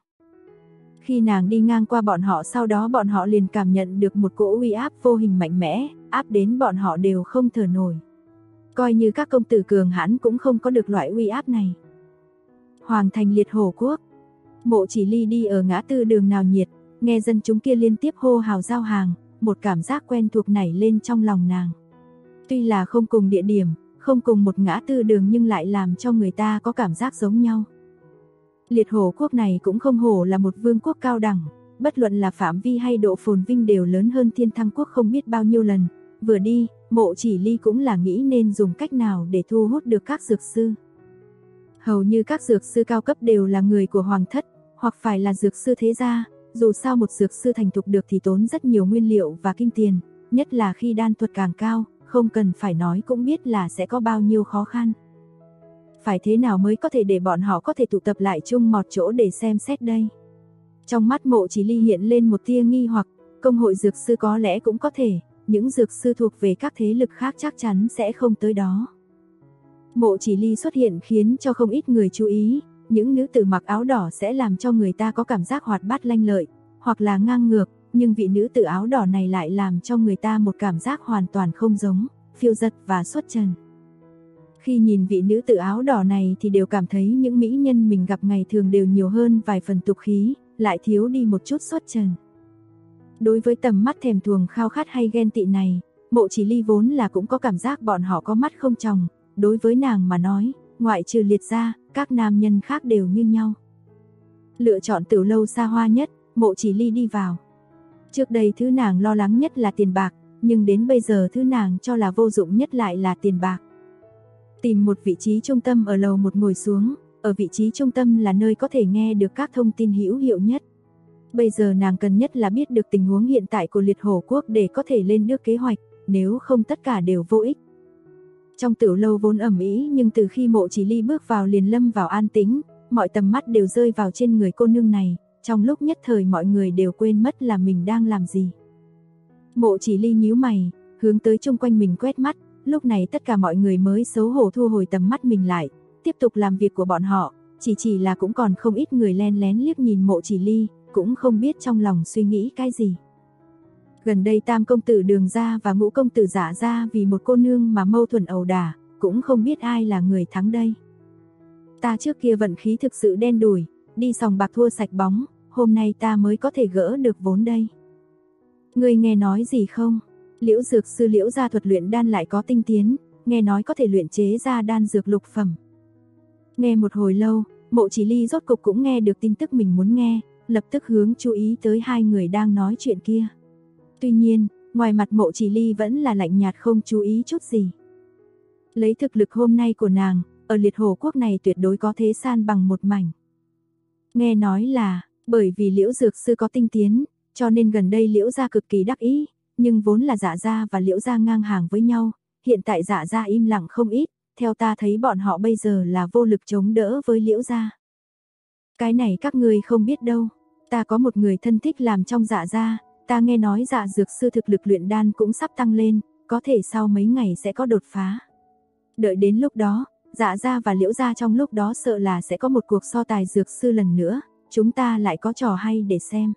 Khi nàng đi ngang qua bọn họ, sau đó bọn họ liền cảm nhận được một cỗ uy áp vô hình mạnh mẽ, áp đến bọn họ đều không thở nổi. Coi như các công tử cường hãn cũng không có được loại uy áp này. Hoàng thành Liệt Hổ quốc. Mộ Chỉ Ly đi ở ngã tư đường nào nhiệt, nghe dân chúng kia liên tiếp hô hào giao hàng, một cảm giác quen thuộc nảy lên trong lòng nàng. Tuy là không cùng địa điểm, không cùng một ngã tư đường nhưng lại làm cho người ta có cảm giác giống nhau. Liệt Hổ quốc này cũng không hổ là một vương quốc cao đẳng, bất luận là phạm vi hay độ phồn vinh đều lớn hơn Thiên Thăng quốc không biết bao nhiêu lần. Vừa đi, Mộ Chỉ Ly cũng là nghĩ nên dùng cách nào để thu hút được các dược sư. Hầu như các dược sư cao cấp đều là người của hoàng thất, hoặc phải là dược sư thế gia, dù sao một dược sư thành thục được thì tốn rất nhiều nguyên liệu và kim tiền, nhất là khi đan thuật càng cao, không cần phải nói cũng biết là sẽ có bao nhiêu khó khăn. Phải thế nào mới có thể để bọn họ có thể tụ tập lại chung một chỗ để xem xét đây? Trong mắt Mộ Chỉ Ly hiện lên một tia nghi hoặc, công hội dược sư có lẽ cũng có thể, những dược sư thuộc về các thế lực khác chắc chắn sẽ không tới đó. Mộ Chỉ Ly xuất hiện khiến cho không ít người chú ý, những nữ tử mặc áo đỏ sẽ làm cho người ta có cảm giác hoạt bát lanh lợi, hoặc là ngang ngược, nhưng vị nữ tử áo đỏ này lại làm cho người ta một cảm giác hoàn toàn không giống, phiêu dật và xuất trần. Khi nhìn vị nữ tử áo đỏ này thì đều cảm thấy những mỹ nhân mình gặp ngày thường đều nhiều hơn vài phần tục khí, lại thiếu đi một chút xuất trần. Đối với tầm mắt thèm thuồng khao khát hay ghen tị này, Mộ Chỉ Ly vốn là cũng có cảm giác bọn họ có mắt không tròng, đối với nàng mà nói, ngoại trừ Liệt ra, các nam nhân khác đều như nhau. Lựa chọn tiểu lâu xa hoa nhất, Mộ Chỉ Ly đi vào. Trước đây thứ nàng lo lắng nhất là tiền bạc, nhưng đến bây giờ thứ nàng cho là vô dụng nhất lại là tiền bạc. Tìm một vị trí trung tâm ở lầu một ngồi xuống, ở vị trí trung tâm là nơi có thể nghe được các thông tin hữu hiệu nhất. Bây giờ nàng cần nhất là biết được tình huống hiện tại của Liệt Hổ quốc để có thể lên được kế hoạch, nếu không tất cả đều vô ích. Trong tiểu lâu vốn ầm ĩ nhưng từ khi Mộ Chỉ Ly bước vào liền lâm vào an tĩnh, mọi tầm mắt đều rơi vào trên người cô nương này, trong lúc nhất thời mọi người đều quên mất là mình đang làm gì. Mộ Chỉ Ly nhíu mày, hướng tới chung quanh mình quét mắt, lúc này tất cả mọi người mới xấu hổ thu hồi tầm mắt mình lại, tiếp tục làm việc của bọn họ, chỉ là cũng còn không ít người len lén liếc nhìn Mộ Chỉ Ly, cũng không biết trong lòng suy nghĩ cái gì. Gần đây Tam công tử Đường gia và Ngũ công tử Giả gia vì một cô nương mà mâu thuẫn ẩu đả, cũng không biết ai là người thắng đây. Ta trước kia vận khí thực sự đen đủi, đi sòng bạc thua sạch bóng, hôm nay ta mới có thể gỡ được vốn đây. Ngươi nghe nói gì không? Liễu dược sư Liễu gia thuật luyện đan lại có tinh tiến, nghe nói có thể luyện chế ra đan dược lục phẩm. Nghe một hồi lâu, Mộ Chỉ Ly rốt cục cũng nghe được tin tức mình muốn nghe, lập tức hướng chú ý tới hai người đang nói chuyện kia. Tuy nhiên, ngoài mặt Mộ Chỉ Ly vẫn là lạnh nhạt không chú ý chút gì. Lấy thực lực hôm nay của nàng, ở Liệt Hổ quốc này tuyệt đối có thế san bằng một mảnh. Nghe nói là, bởi vì Liễu dược sư có tinh tiến, cho nên gần đây Liễu gia cực kỳ đắc ý, nhưng vốn là Dạ gia và Liễu gia ngang hàng với nhau, hiện tại Dạ gia im lặng không ít, theo ta thấy bọn họ bây giờ là vô lực chống đỡ với Liễu gia. Cái này các ngươi không biết đâu. Ta có một người thân thích làm trong Dạ gia, ta nghe nói Dạ dược sư thực lực luyện đan cũng sắp tăng lên, có thể sau mấy ngày sẽ có đột phá. Đợi đến lúc đó, Dạ gia và Liễu gia trong lúc đó sợ là sẽ có một cuộc so tài dược sư lần nữa, chúng ta lại có trò hay để xem.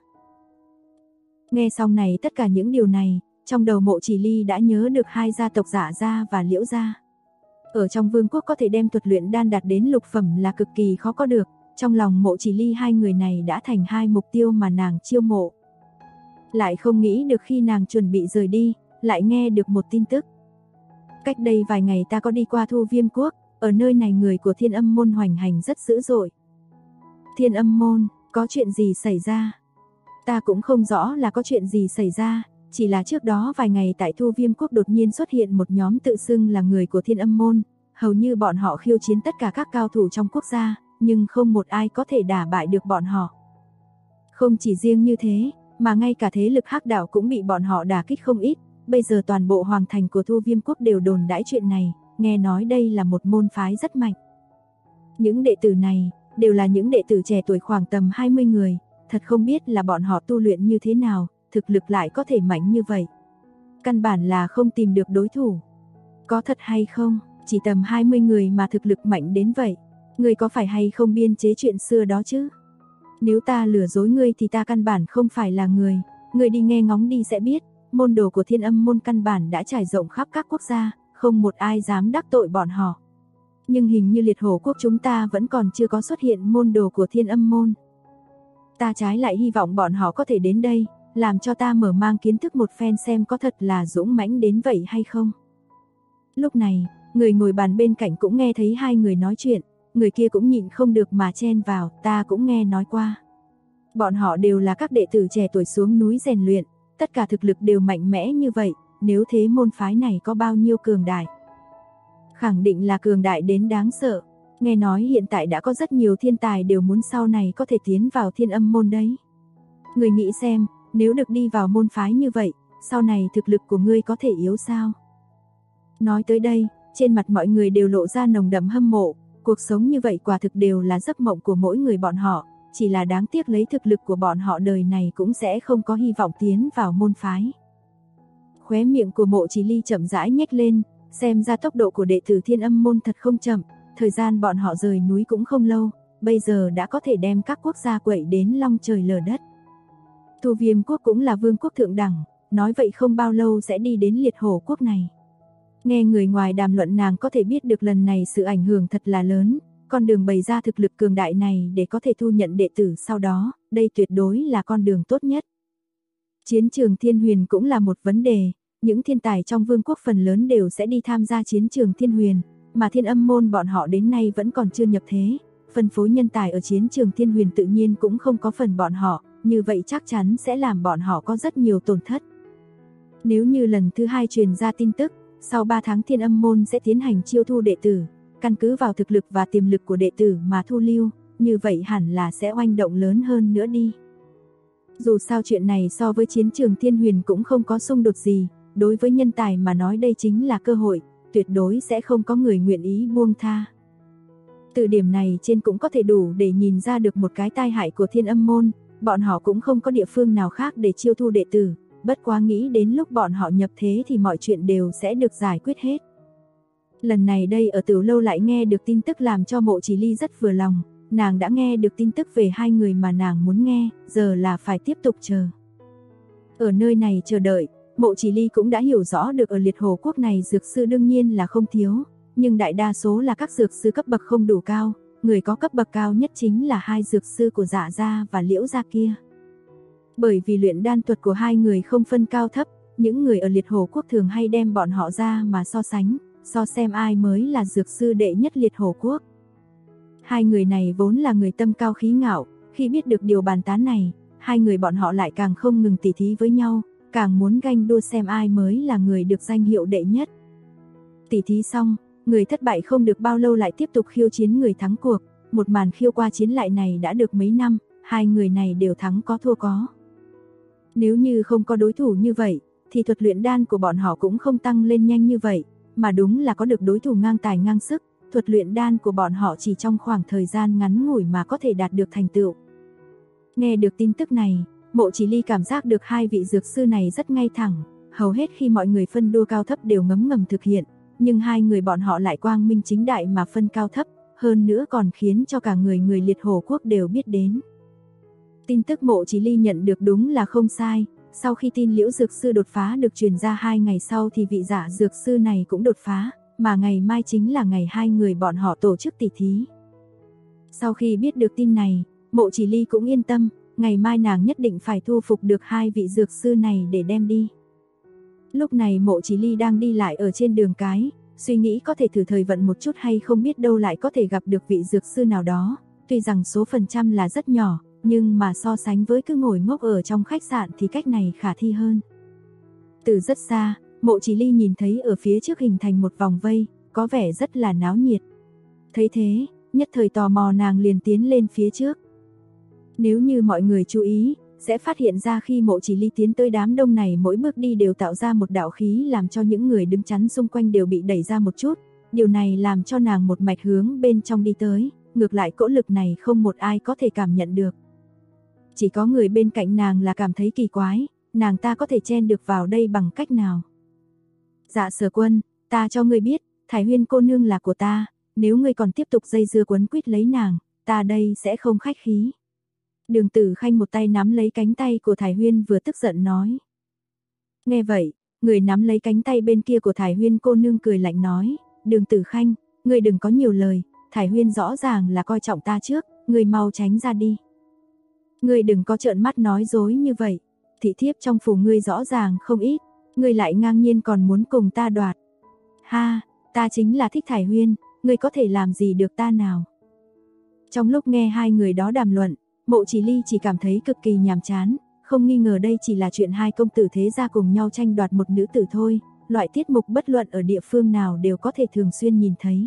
Nghe xong này tất cả những điều này, trong đầu Mộ Chỉ Ly đã nhớ được hai gia tộc Dạ gia và Liễu gia. Ở trong vương quốc có thể đem thuật luyện đan đạt đến lục phẩm là cực kỳ khó có được, trong lòng Mộ Chỉ Ly hai người này đã thành hai mục tiêu mà nàng chiêu mộ. Lại không nghĩ được khi nàng chuẩn bị rời đi, lại nghe được một tin tức. Cách đây vài ngày ta có đi qua Thu Viêm Quốc, ở nơi này người của Thiên Âm môn hoành hành rất dữ dội. Thiên Âm môn, có chuyện gì xảy ra? Ta cũng không rõ là có chuyện gì xảy ra, chỉ là trước đó vài ngày tại Thu Viêm Quốc đột nhiên xuất hiện một nhóm tự xưng là người của Thiên Âm môn, hầu như bọn họ khiêu chiến tất cả các cao thủ trong quốc gia, nhưng không một ai có thể đả bại được bọn họ. Không chỉ riêng như thế, mà ngay cả thế lực hắc đạo cũng bị bọn họ đả kích không ít, bây giờ toàn bộ hoàng thành của Thu Viêm Quốc đều đồn đãi chuyện này, nghe nói đây là một môn phái rất mạnh. Những đệ tử này, đều là những đệ tử trẻ tuổi khoảng tầm 20 người, thật không biết là bọn họ tu luyện như thế nào, thực lực lại có thể mạnh như vậy. Căn bản là không tìm được đối thủ. Có thật hay không, chỉ tầm 20 người mà thực lực mạnh đến vậy, ngươi có phải hay không biên chế chuyện xưa đó chứ? Nếu ta lừa dối ngươi thì ta căn bản không phải là người, ngươi đi nghe ngóng đi sẽ biết, môn đồ của Thiên Âm môn căn bản đã trải rộng khắp các quốc gia, không một ai dám đắc tội bọn họ. Nhưng hình như Liệt Hổ quốc chúng ta vẫn còn chưa có xuất hiện môn đồ của Thiên Âm môn. Ta trái lại hy vọng bọn họ có thể đến đây, làm cho ta mở mang kiến thức một phen xem có thật là dũng mãnh đến vậy hay không. Lúc này, người ngồi bàn bên cạnh cũng nghe thấy hai người nói chuyện, người kia cũng nhịn không được mà chen vào, ta cũng nghe nói qua. Bọn họ đều là các đệ tử trẻ tuổi xuống núi rèn luyện, tất cả thực lực đều mạnh mẽ như vậy, nếu thế môn phái này có bao nhiêu cường đại? Khẳng định là cường đại đến đáng sợ, nghe nói hiện tại đã có rất nhiều thiên tài đều muốn sau này có thể tiến vào Thiên Âm môn đấy. Người nghĩ xem, nếu được đi vào môn phái như vậy, sau này thực lực của ngươi có thể yếu sao? Nói tới đây, trên mặt mọi người đều lộ ra nồng đậm hâm mộ, cuộc sống như vậy quả thực đều là giấc mộng của mỗi người bọn họ, chỉ là đáng tiếc lấy thực lực của bọn họ đời này cũng sẽ không có hy vọng tiến vào môn phái. Khóe miệng của Mộ Chỉ Ly chậm rãi nhếch lên, xem ra tốc độ của đệ tử Thiên Âm môn thật không chậm, thời gian bọn họ rời núi cũng không lâu, bây giờ đã có thể đem các quốc gia quậy đến long trời lở đất. Thu Viêm quốc cũng là vương quốc thượng đẳng, nói vậy không bao lâu sẽ đi đến Liệt Hổ quốc này. Nghe người ngoài đàm luận nàng có thể biết được lần này sự ảnh hưởng thật là lớn, con đường bày ra thực lực cường đại này để có thể thu nhận đệ tử sau đó, đây tuyệt đối là con đường tốt nhất. Chiến trường Thiên Huyền cũng là một vấn đề, những thiên tài trong vương quốc phần lớn đều sẽ đi tham gia chiến trường Thiên Huyền, mà Thiên Âm môn bọn họ đến nay vẫn còn chưa nhập thế, phân phối nhân tài ở chiến trường Thiên Huyền tự nhiên cũng không có phần bọn họ, như vậy chắc chắn sẽ làm bọn họ có rất nhiều tổn thất. Nếu như lần thứ hai truyền ra tin tức, sau 3 tháng Thiên Âm môn sẽ tiến hành chiêu thu đệ tử, căn cứ vào thực lực và tiềm lực của đệ tử mà thu lưu, như vậy hẳn là sẽ oanh động lớn hơn nữa đi. Dù sao chuyện này so với chiến trường Thiên Huyền cũng không có xung đột gì, đối với nhân tài mà nói đây chính là cơ hội, tuyệt đối sẽ không có người nguyện ý buông tha. Từ điểm này trên cũng có thể đủ để nhìn ra được một cái tai hại của Thiên Âm môn, bọn họ cũng không có địa phương nào khác để chiêu thu đệ tử, bất quá nghĩ đến lúc bọn họ nhập thế thì mọi chuyện đều sẽ được giải quyết hết. Lần này đây ở Tử Lâu lại nghe được tin tức làm cho Mộ Chỉ Ly rất vừa lòng, nàng đã nghe được tin tức về hai người mà nàng muốn nghe, giờ là phải tiếp tục chờ. Ở nơi này chờ đợi, Mộ Chỉ Ly cũng đã hiểu rõ được ở Liệt Hổ quốc này dược sư đương nhiên là không thiếu, nhưng đại đa số là các dược sư cấp bậc không đủ cao, người có cấp bậc cao nhất chính là hai dược sư của Dạ gia và Liễu gia kia. Bởi vì luyện đan thuật của hai người không phân cao thấp, những người ở Liệt Hổ quốc thường hay đem bọn họ ra mà so sánh, so xem ai mới là dược sư đệ nhất Liệt Hổ quốc. Hai người này vốn là người tâm cao khí ngạo, khi biết được điều bàn tán này, hai người bọn họ lại càng không ngừng tỉ thí với nhau, càng muốn ganh đua xem ai mới là người được danh hiệu đệ nhất. Tỉ thí xong, người thất bại không được bao lâu lại tiếp tục khiêu chiến người thắng cuộc, một màn khiêu qua chiến lại này đã được mấy năm, hai người này đều thắng có thua có. Nếu như không có đối thủ như vậy, thì thuật luyện đan của bọn họ cũng không tăng lên nhanh như vậy, mà đúng là có được đối thủ ngang tài ngang sức, thuật luyện đan của bọn họ chỉ trong khoảng thời gian ngắn ngủi mà có thể đạt được thành tựu. Nghe được tin tức này, Mộ Chỉ Ly cảm giác được hai vị dược sư này rất ngay thẳng, hầu hết khi mọi người phân đua cao thấp đều ngấm ngầm thực hiện, nhưng hai người bọn họ lại quang minh chính đại mà phân cao thấp, hơn nữa còn khiến cho cả người Liệt Hổ Quốc đều biết đến. Tin tức Mộ Chỉ Ly nhận được đúng là không sai, sau khi tin Liễu dược sư đột phá được truyền ra 2 ngày sau thì vị Dạ dược sư này cũng đột phá, mà ngày mai chính là ngày hai người bọn họ tổ chức tỷ thí. Sau khi biết được tin này, Mộ Chỉ Ly cũng yên tâm, ngày mai nàng nhất định phải thu phục được hai vị dược sư này để đem đi. Lúc này Mộ Chỉ Ly đang đi lại ở trên đường cái, suy nghĩ có thể thử thời vận một chút hay không biết đâu lại có thể gặp được vị dược sư nào đó, tuy rằng số phần trăm là rất nhỏ, nhưng mà so sánh với cứ ngồi ngốc ở trong khách sạn thì cách này khả thi hơn. Từ rất xa, Mộ Chỉ Ly nhìn thấy ở phía trước hình thành một vòng vây, có vẻ rất là náo nhiệt. Thấy thế, nhất thời tò mò nàng liền tiến lên phía trước. Nếu như mọi người chú ý, sẽ phát hiện ra khi Mộ Chỉ Ly tiến tới đám đông này mỗi bước đi đều tạo ra một đạo khí làm cho những người đứng chắn xung quanh đều bị đẩy ra một chút. Điều này làm cho nàng một mạch hướng bên trong đi tới, ngược lại cỗ lực này không một ai có thể cảm nhận được. Chỉ có người bên cạnh nàng là cảm thấy kỳ quái, nàng ta có thể chen được vào đây bằng cách nào? Dạ Sở Quân, ta cho ngươi biết, Thải Huyên cô nương là của ta, nếu ngươi còn tiếp tục dây dưa quấn quýt lấy nàng, ta đây sẽ không khách khí. Đường Tử Khanh một tay nắm lấy cánh tay của Thải Huyên vừa tức giận nói. Nghe vậy, người nắm lấy cánh tay bên kia của Thải Huyên cô nương cười lạnh nói, Đường Tử Khanh, ngươi đừng có nhiều lời, Thải Huyên rõ ràng là coi trọng ta trước, ngươi mau tránh ra đi. Ngươi đừng có trợn mắt nói dối như vậy, thị thiếp trong phủ ngươi rõ ràng không ít, ngươi lại ngang nhiên còn muốn cùng ta đoạt. Ha, ta chính là thích Thải Huyên, ngươi có thể làm gì được ta nào? Trong lúc nghe hai người đó đàm luận, Mộ Chỉ Ly chỉ cảm thấy cực kỳ nhàm chán, không nghi ngờ đây chỉ là chuyện hai công tử thế gia cùng nhau tranh đoạt một nữ tử thôi, loại tiết mục bất luận ở địa phương nào đều có thể thường xuyên nhìn thấy.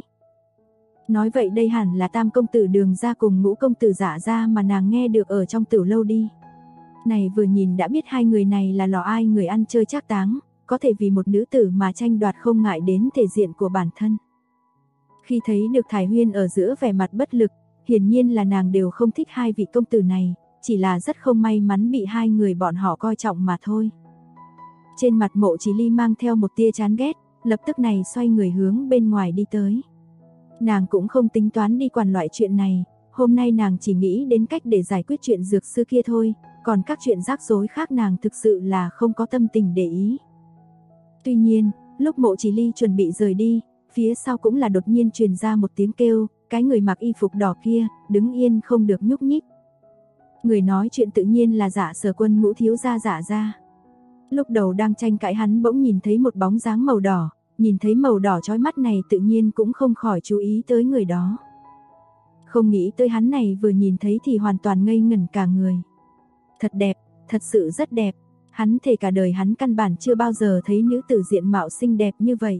Nói vậy đây hẳn là tam công tử Đường gia cùng ngũ công tử Dạ gia mà nàng nghe được ở trong tiểu lâu đi. Này vừa nhìn đã biết hai người này là lò ai người ăn chơi trác táng, có thể vì một nữ tử mà tranh đoạt không ngại đến thể diện của bản thân. Khi thấy được Thải Huyên ở giữa vẻ mặt bất lực, hiển nhiên là nàng đều không thích hai vị công tử này, chỉ là rất không may mắn bị hai người bọn họ coi trọng mà thôi. Trên mặt Mộ Chỉ Ly mang theo một tia chán ghét, lập tức này xoay người hướng bên ngoài đi tới. Nàng cũng không tính toán đi quản loại chuyện này, hôm nay nàng chỉ nghĩ đến cách để giải quyết chuyện dược sư kia thôi, còn các chuyện rắc rối khác nàng thực sự là không có tâm tình để ý. Tuy nhiên, lúc Mộ Chỉ Ly chuẩn bị rời đi, phía sau cũng là đột nhiên truyền ra một tiếng kêu, cái người mặc y phục đỏ kia, đứng yên không được nhúc nhích. Người nói chuyện tự nhiên là Dạ Sở Quân Ngũ thiếu gia Dạ gia. Lúc đầu đang tranh cãi hắn bỗng nhìn thấy một bóng dáng màu đỏ, nhìn thấy màu đỏ chói mắt này tự nhiên cũng không khỏi chú ý tới người đó. Không nghĩ tới hắn này vừa nhìn thấy thì hoàn toàn ngây ngẩn cả người. Thật đẹp, thật sự rất đẹp, hắn thề cả đời hắn căn bản chưa bao giờ thấy nữ tử diện mạo xinh đẹp như vậy.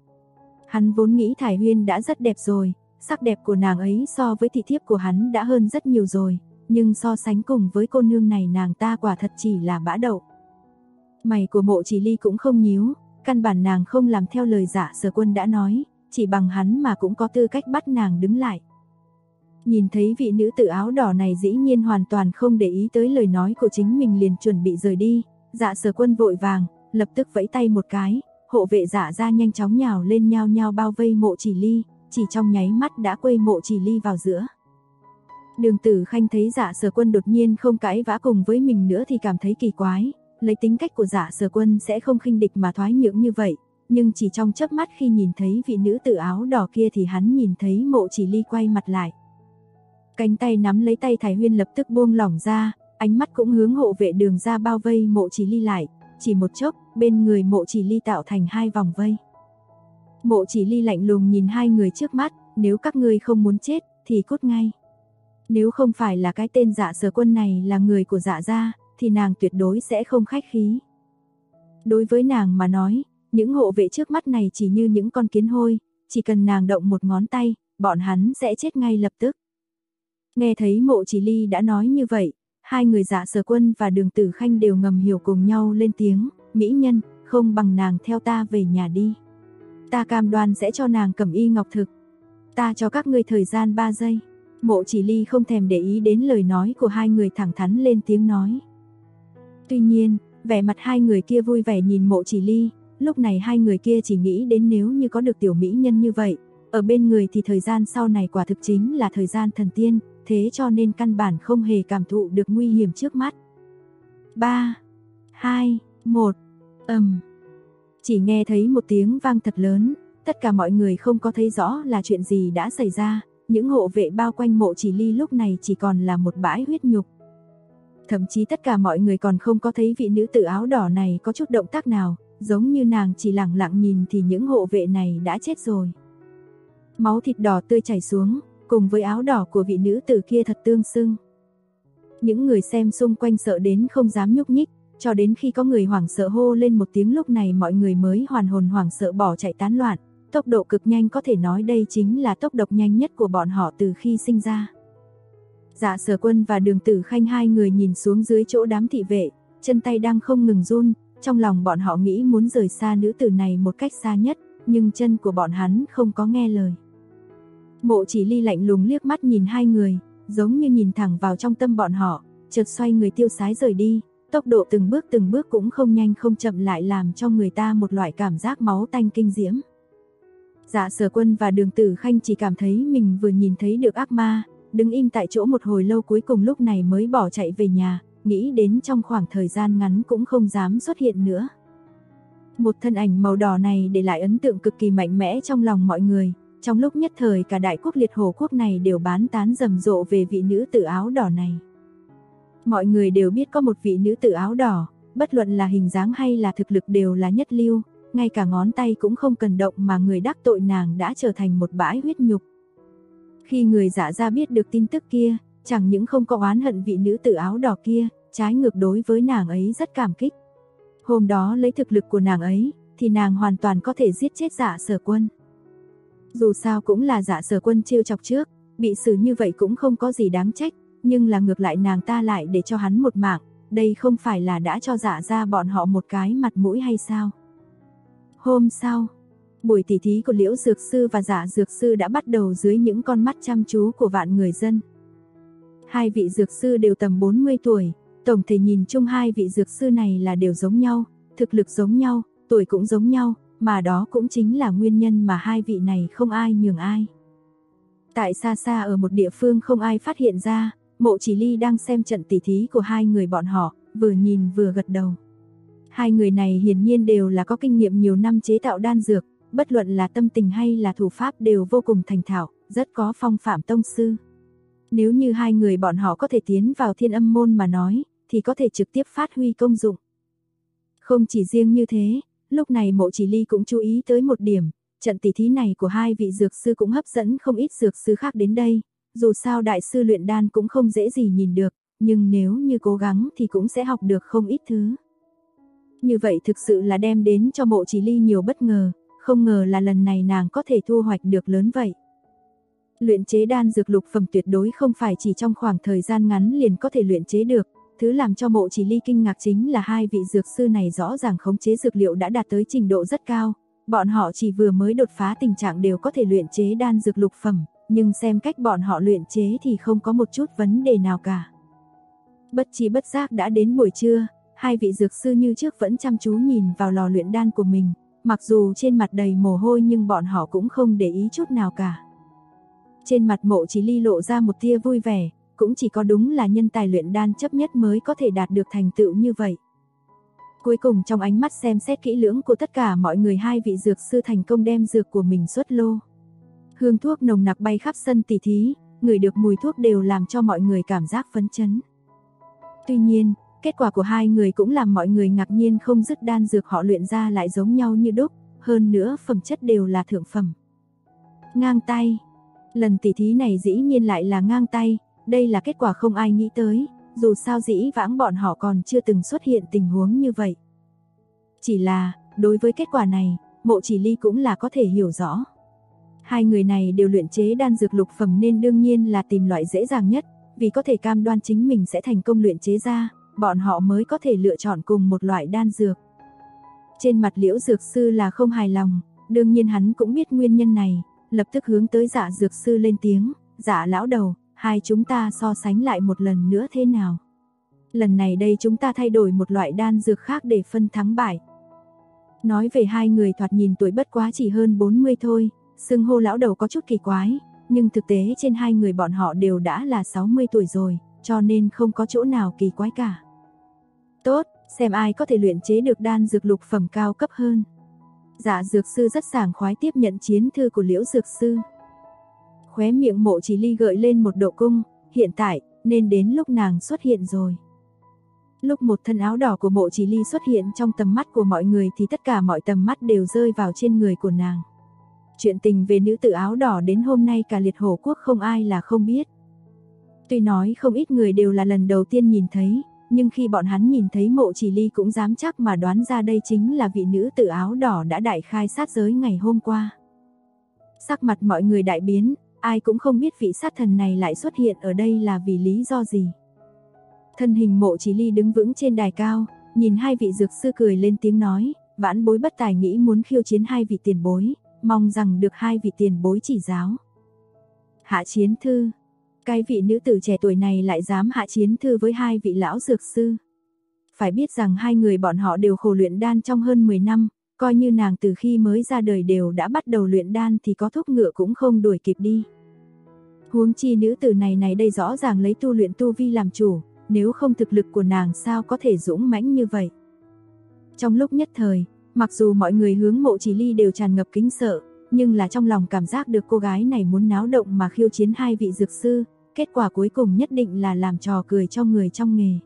Hắn vốn nghĩ Thải Huyên đã rất đẹp rồi, sắc đẹp của nàng ấy so với thị thiếp của hắn đã hơn rất nhiều rồi, nhưng so sánh cùng với cô nương này nàng ta quả thật chỉ là bã đậu. Mày của Mộ Chỉ Ly cũng không nhíu, căn bản nàng không làm theo lời Dạ Sở Quân đã nói, chỉ bằng hắn mà cũng có tư cách bắt nàng đứng lại. Nhìn thấy vị nữ tử áo đỏ này dĩ nhiên hoàn toàn không để ý tới lời nói của chính mình liền chuẩn bị rời đi, Dạ Sở Quân vội vàng, lập tức vẫy tay một cái, hộ vệ Dạ gia nhanh chóng nhào lên nhao nhao bao vây Mộ Chỉ Ly, chỉ trong nháy mắt đã quây Mộ Chỉ Ly vào giữa. Đường Tử Khanh thấy Dạ Sở Quân đột nhiên không cãi vã cùng với mình nữa thì cảm thấy kỳ quái, lấy tính cách của Dạ Sở Quân sẽ không khinh địch mà thoái nhượng như vậy, nhưng chỉ trong chớp mắt khi nhìn thấy vị nữ tử áo đỏ kia thì hắn nhìn thấy Mộ Chỉ Ly quay mặt lại. Cánh tay nắm lấy tay Thải Huyên lập tức buông lỏng ra, ánh mắt cũng hướng hộ vệ Đường ra bao vây Mộ Chỉ Ly lại, chỉ một chốc, bên người Mộ Chỉ Ly tạo thành hai vòng vây. Mộ Chỉ Ly lạnh lùng nhìn hai người trước mắt, nếu các ngươi không muốn chết thì cút ngay. Nếu không phải là cái tên Dạ Sở Quân này là người của Dạ gia, thì nàng tuyệt đối sẽ không khách khí. Đối với nàng mà nói, những hộ vệ trước mắt này chỉ như những con kiến hôi, chỉ cần nàng động một ngón tay, bọn hắn sẽ chết ngay lập tức. Nghe thấy Mộ Chỉ Ly đã nói như vậy, hai người Dạ Sở Quân và Đường Tử Khanh đều ngầm hiểu cùng nhau lên tiếng, mỹ nhân, không bằng nàng theo ta về nhà đi. Ta cam đoan sẽ cho nàng cẩm y ngọc thực. Ta cho các ngươi thời gian 3 giây. Mộ Chỉ Ly không thèm để ý đến lời nói của hai người, thẳng thắn lên tiếng nói. Tuy nhiên, vẻ mặt hai người kia vui vẻ nhìn Mộ Chỉ Ly, lúc này hai người kia chỉ nghĩ đến nếu như có được tiểu mỹ nhân như vậy, ở bên người thì thời gian sau này quả thực chính là thời gian thần tiên, thế cho nên căn bản không hề cảm thụ được nguy hiểm trước mắt. 3, 2, 1, chỉ nghe thấy một tiếng vang thật lớn, tất cả mọi người không có thấy rõ là chuyện gì đã xảy ra, những hộ vệ bao quanh Mộ Chỉ Ly lúc này chỉ còn là một bãi huyết nhục. Thậm chí tất cả mọi người còn không có thấy vị nữ tử áo đỏ này có chút động tác nào, giống như nàng chỉ lặng lặng nhìn thì những hộ vệ này đã chết rồi. Máu thịt đỏ tươi chảy xuống, cùng với áo đỏ của vị nữ tử kia thật tương xứng. Những người xem xung quanh sợ đến không dám nhúc nhích, cho đến khi có người hoảng sợ hô lên một tiếng, lúc này mọi người mới hoàn hồn hoảng sợ bỏ chạy tán loạn, tốc độ cực nhanh, có thể nói đây chính là tốc độ nhanh nhất của bọn họ từ khi sinh ra. Dạ Sở Quân và Đường Tử Khanh hai người nhìn xuống dưới chỗ đám thị vệ, chân tay đang không ngừng run, trong lòng bọn họ nghĩ muốn rời xa nữ tử này một cách xa nhất, nhưng chân của bọn hắn không có nghe lời. Mộ Chỉ Ly lạnh lùng liếc mắt nhìn hai người, giống như nhìn thẳng vào trong tâm bọn họ, chợt xoay người tiêu sái rời đi, tốc độ từng bước cũng không nhanh không chậm, lại làm cho người ta một loại cảm giác máu tanh kinh diễm. Dạ Sở Quân và Đường Tử Khanh chỉ cảm thấy mình vừa nhìn thấy được ác ma, đứng im tại chỗ một hồi lâu, cuối cùng lúc này mới bỏ chạy về nhà, nghĩ đến trong khoảng thời gian ngắn cũng không dám xuất hiện nữa. Một thân ảnh màu đỏ này để lại ấn tượng cực kỳ mạnh mẽ trong lòng mọi người, trong lúc nhất thời cả đại quốc liệt hổ quốc này đều bán tán rầm rộ về vị nữ tử áo đỏ này. Mọi người đều biết có một vị nữ tử áo đỏ, bất luận là hình dáng hay là thực lực đều là nhất lưu, ngay cả ngón tay cũng không cần động mà người đắc tội nàng đã trở thành một bãi huyết nhục. Khi người Dạ gia biết được tin tức kia, chẳng những không có oán hận vị nữ tử áo đỏ kia, trái ngược đối với nàng ấy rất cảm kích. Hôm đó lấy thực lực của nàng ấy, thì nàng hoàn toàn có thể giết chết Dạ Sở Quân. Dù sao cũng là Dạ Sở Quân trêu chọc trước, bị xử như vậy cũng không có gì đáng trách, nhưng là ngược lại nàng ta lại để cho hắn một mạng, đây không phải là đã cho Dạ gia bọn họ một cái mặt mũi hay sao? Hôm sau, buổi tỉ thí của Liễu Dược Sư và Dạ Dược Sư đã bắt đầu dưới những con mắt chăm chú của vạn người dân. Hai vị dược sư đều tầm 40 tuổi, tổng thể nhìn chung hai vị dược sư này là đều giống nhau, thực lực giống nhau, tuổi cũng giống nhau, mà đó cũng chính là nguyên nhân mà hai vị này không ai nhường ai. Tại xa xa ở một địa phương không ai phát hiện ra, Mộ Chỉ Ly đang xem trận tỉ thí của hai người bọn họ, vừa nhìn vừa gật đầu. Hai người này hiển nhiên đều là có kinh nghiệm nhiều năm chế tạo đan dược, bất luận là tâm tình hay là thủ pháp đều vô cùng thành thạo, rất có phong phạm tông sư. Nếu như hai người bọn họ có thể tiến vào Thiên Âm môn mà nói, thì có thể trực tiếp phát huy công dụng. Không chỉ riêng như thế, lúc này Mộ Chỉ Ly cũng chú ý tới một điểm, trận tỉ thí này của hai vị dược sư cũng hấp dẫn không ít dược sư khác đến đây, dù sao đại sư luyện đan cũng không dễ gì nhìn được, nhưng nếu như cố gắng thì cũng sẽ học được không ít thứ. Như vậy thực sự là đem đến cho Mộ Chỉ Ly nhiều bất ngờ, không ngờ là lần này nàng có thể thu hoạch được lớn vậy. Luyện chế đan dược lục phẩm tuyệt đối không phải chỉ trong khoảng thời gian ngắn liền có thể luyện chế được, thứ làm cho Mộ Chỉ Ly kinh ngạc chính là hai vị dược sư này rõ ràng khống chế dược liệu đã đạt tới trình độ rất cao, bọn họ chỉ vừa mới đột phá tình trạng đều có thể luyện chế đan dược lục phẩm, nhưng xem cách bọn họ luyện chế thì không có một chút vấn đề nào cả. Bất chi bất giác đã đến buổi trưa, hai vị dược sư như trước vẫn chăm chú nhìn vào lò luyện đan của mình, mặc dù trên mặt đầy mồ hôi nhưng bọn họ cũng không để ý chút nào cả. Trên mặt Mộ Chỉ Ly lộ ra một tia vui vẻ, cũng chỉ có đúng là nhân tài luyện đan chấp nhất mới có thể đạt được thành tựu như vậy. Cuối cùng trong ánh mắt xem xét kỹ lưỡng của tất cả mọi người, hai vị dược sư thành công đem dược của mình xuất lô. Hương thuốc nồng nặc bay khắp sân tỉ thí, ngửi được mùi thuốc đều làm cho mọi người cảm giác phấn chấn. Tuy nhiên, kết quả của hai người cũng làm mọi người ngạc nhiên không dứt, đan dược họ luyện ra lại giống nhau như đúc, hơn nữa phẩm chất đều là thượng phẩm. Ngang tay. Lần tỉ thí này dĩ nhiên lại là ngang tay, đây là kết quả không ai nghĩ tới, dù sao dĩ vãng bọn họ còn chưa từng xuất hiện tình huống như vậy. Chỉ là, đối với kết quả này, Mộ Chỉ Ly cũng là có thể hiểu rõ. Hai người này đều luyện chế đan dược lục phẩm nên đương nhiên là tìm loại dễ dàng nhất, vì có thể cam đoan chính mình sẽ thành công luyện chế ra, bọn họ mới có thể lựa chọn cùng một loại đan dược. Trên mặt Liễu Dược Sư là không hài lòng, đương nhiên hắn cũng biết nguyên nhân này, lập tức hướng tới Dạ dược sư lên tiếng, Dạ lão đầu, hai chúng ta so sánh lại một lần nữa thế nào? Lần này đây chúng ta thay đổi một loại đan dược khác để phân thắng bại. Nói về hai người thoạt nhìn tuổi bất quá chỉ hơn 40 thôi, xưng hô lão đầu có chút kỳ quái, nhưng thực tế trên hai người bọn họ đều đã là 60 tuổi rồi, cho nên không có chỗ nào kỳ quái cả. Tốt, xem ai có thể luyện chế được đan dược lục phẩm cao cấp hơn. Dạ dược sư rất sảng khoái tiếp nhận chiến thư của Liễu dược sư. Khóe miệng Mộ Chỉ Ly gợi lên một độ cung, hiện tại, nên đến lúc nàng xuất hiện rồi. Lúc một thân áo đỏ của Mộ Chỉ Ly xuất hiện trong tầm mắt của mọi người thì tất cả mọi tầm mắt đều rơi vào trên người của nàng. Chuyện tình về nữ tử áo đỏ đến hôm nay cả Liệt Hổ Quốc không ai là không biết. Tuy nói không ít người đều là lần đầu tiên nhìn thấy, nhưng khi bọn hắn nhìn thấy Mộ Chỉ Ly cũng dám chắc mà đoán ra đây chính là vị nữ tử áo đỏ đã đại khai sát giới ngày hôm qua. Sắc mặt mọi người đại biến, ai cũng không biết vị sát thần này lại xuất hiện ở đây là vì lý do gì. Thân hình Mộ Chỉ Ly đứng vững trên đài cao, nhìn hai vị dược sư cười lên tiếng nói, vãn bối bất tài nghĩ muốn khiêu chiến hai vị tiền bối, mong rằng được hai vị tiền bối chỉ giáo. Hạ chiến thư. Cái vị nữ tử trẻ tuổi này lại dám hạ chiến thư với hai vị lão dược sư. Phải biết rằng hai người bọn họ đều khổ luyện đan trong hơn 10 năm, coi như nàng từ khi mới ra đời đều đã bắt đầu luyện đan thì có thúc ngựa cũng không đuổi kịp đi. Huống chi nữ tử này đây rõ ràng lấy tu luyện tu vi làm chủ, nếu không thực lực của nàng sao có thể dũng mãnh như vậy. Trong lúc nhất thời, mặc dù mọi người hướng Mộ Chỉ Ly đều tràn ngập kính sợ, nhưng là trong lòng cảm giác được cô gái này muốn náo động mà khiêu chiến hai vị dược sư, kết quả cuối cùng nhất định là làm trò cười cho người trong nghề.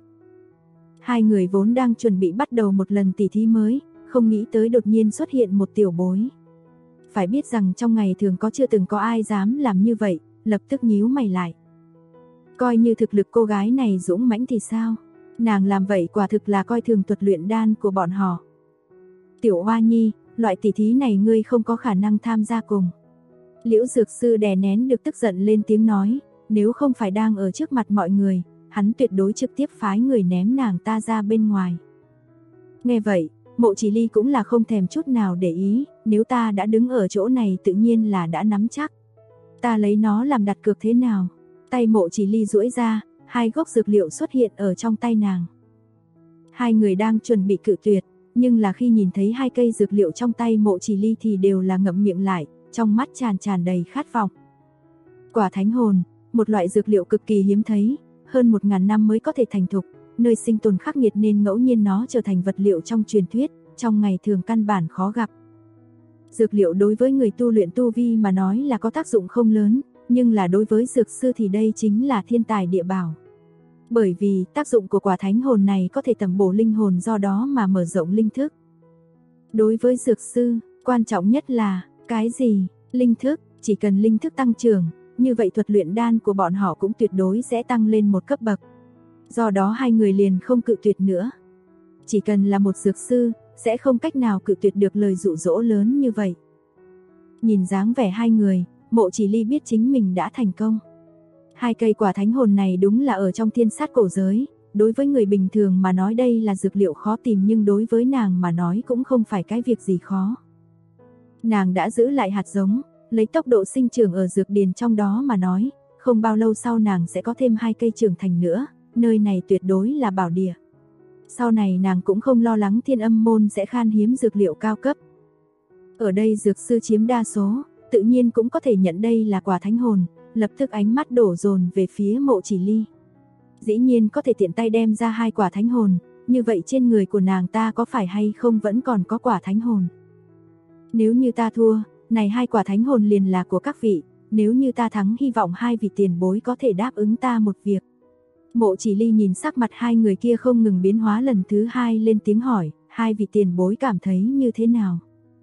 Hai người vốn đang chuẩn bị bắt đầu một lần tỉ thí mới, không nghĩ tới đột nhiên xuất hiện một tiểu bối. Phải biết rằng trong ngày thường chưa từng có ai dám làm như vậy, lập tức nhíu mày lại. Coi như thực lực cô gái này dũng mãnh thì sao? Nàng làm vậy quả thực là coi thường thuật luyện đan của bọn họ. Tiểu Hoa Nhi, loại tỉ thí này ngươi không có khả năng tham gia cùng. Liễu dược sư đè nén được tức giận lên tiếng nói, nếu không phải đang ở trước mặt mọi người, hắn tuyệt đối trực tiếp phái người ném nàng ta ra bên ngoài. Nghe vậy, Mộ Chỉ Ly cũng là không thèm chút nào để ý, nếu ta đã đứng ở chỗ này tự nhiên là đã nắm chắc. Ta lấy nó làm đặt cược thế nào? Tay Mộ Chỉ Ly duỗi ra, hai gốc dược liệu xuất hiện ở trong tay nàng. Hai người đang chuẩn bị cự tuyệt, nhưng là khi nhìn thấy hai cây dược liệu trong tay Mộ Chỉ Ly thì đều là ngậm miệng lại, trong mắt tràn đầy khát vọng. Quả thánh hồn, một loại dược liệu cực kỳ hiếm thấy, hơn 1000 năm mới có thể thành thục, nơi sinh tồn khắc nghiệt nên ngẫu nhiên nó trở thành vật liệu trong truyền thuyết, trong ngày thường căn bản khó gặp. Dược liệu đối với người tu luyện tu vi mà nói là có tác dụng không lớn, nhưng là đối với dược sư thì đây chính là thiên tài địa bảo. Bởi vì tác dụng của quả thánh hồn này có thể tầm bổ linh hồn, do đó mà mở rộng linh thức. Đối với dược sư, quan trọng nhất là cái gì? Linh thức, chỉ cần linh thức tăng trưởng, như vậy thuật luyện đan của bọn họ cũng tuyệt đối sẽ tăng lên một cấp bậc. Do đó hai người liền không cự tuyệt nữa. Chỉ cần là một dược sư, sẽ không cách nào cự tuyệt được lời dụ dỗ lớn như vậy. Nhìn dáng vẻ hai người, Mộ Chỉ Ly biết chính mình đã thành công. Hai cây quả thánh hồn này đúng là ở trong thiên sát cổ giới, đối với người bình thường mà nói đây là dược liệu khó tìm, nhưng đối với nàng mà nói cũng không phải cái việc gì khó. Nàng đã giữ lại hạt giống, lấy tốc độ sinh trưởng ở dược điền trong đó mà nói, không bao lâu sau nàng sẽ có thêm 2 cây trưởng thành nữa, nơi này tuyệt đối là bảo địa. Sau này nàng cũng không lo lắng Thiên Âm môn sẽ khan hiếm dược liệu cao cấp. Ở đây dược sư chiếm đa số, tự nhiên cũng có thể nhận đây là quả thánh hồn, lập tức ánh mắt đổ dồn về phía Mộ Chỉ Ly. Dĩ nhiên có thể tiện tay đem ra 2 quả thánh hồn, như vậy trên người của nàng ta có phải hay không vẫn còn có quả thánh hồn. Nếu như ta thua, này 2 quả thánh hồn liền là của các vị, nếu như ta thắng hy vọng 2 vị tiền bối có thể đáp ứng ta một việc. Mộ Chỉ Ly nhìn sắc mặt 2 người kia không ngừng biến hóa, lần thứ 2 lên tiếng hỏi, 2 vị tiền bối cảm thấy như thế nào?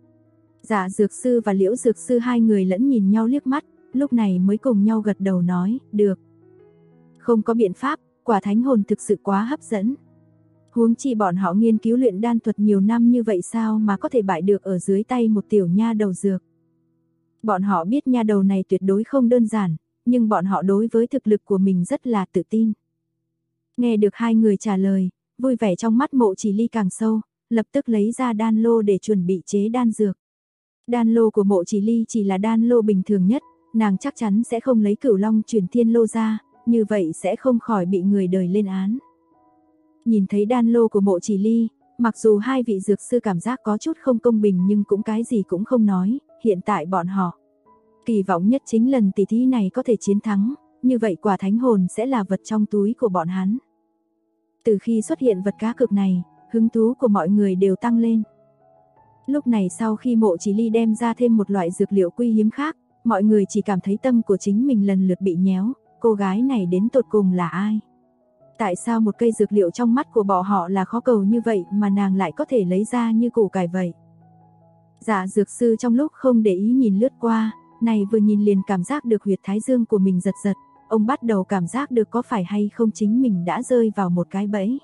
Dạ dược sư và Liễu dược sư 2 người lẫn nhìn nhau liếc mắt, lúc này mới cùng nhau gật đầu nói, được. Không có biện pháp, quả thánh hồn thực sự quá hấp dẫn. Huống chi bọn họ nghiên cứu luyện đan thuật nhiều năm như vậy sao mà có thể bại được ở dưới tay một tiểu nha đầu dược. Bọn họ biết nha đầu này tuyệt đối không đơn giản, nhưng bọn họ đối với thực lực của mình rất là tự tin. Nghe được 2 người trả lời, vui vẻ trong mắt Mộ Chỉ Ly càng sâu, lập tức lấy ra đan lô để chuẩn bị chế đan dược. Đan lô của Mộ Chỉ Ly chỉ là đan lô bình thường nhất, nàng chắc chắn sẽ không lấy Cửu Long Chuyển Thiên lô ra, như vậy sẽ không khỏi bị người đời lên án. Nhìn thấy đan lô của Mộ Chỉ Ly, mặc dù hai vị dược sư cảm giác có chút không công bình nhưng cũng cái gì cũng không nói, hiện tại bọn họ kỳ vọng nhất chính lần tỷ thí này có thể chiến thắng, như vậy quả thánh hồn sẽ là vật trong túi của bọn hắn. Từ khi xuất hiện vật cá cược này, hứng thú của mọi người đều tăng lên. Lúc này sau khi Mộ Chỉ Ly đem ra thêm một loại dược liệu quý hiếm khác, mọi người chỉ cảm thấy tâm của chính mình lần lượt bị nhéo, cô gái này đến tột cùng là ai? Tại sao một cây dược liệu trong mắt của bọn họ là khó cầu như vậy mà nàng lại có thể lấy ra như củ cải vậy? Dạ dược sư trong lúc không để ý nhìn lướt qua, này vừa nhìn liền cảm giác được huyệt thái dương của mình giật giật, ông bắt đầu cảm giác được có phải hay không chính mình đã rơi vào một cái bẫy.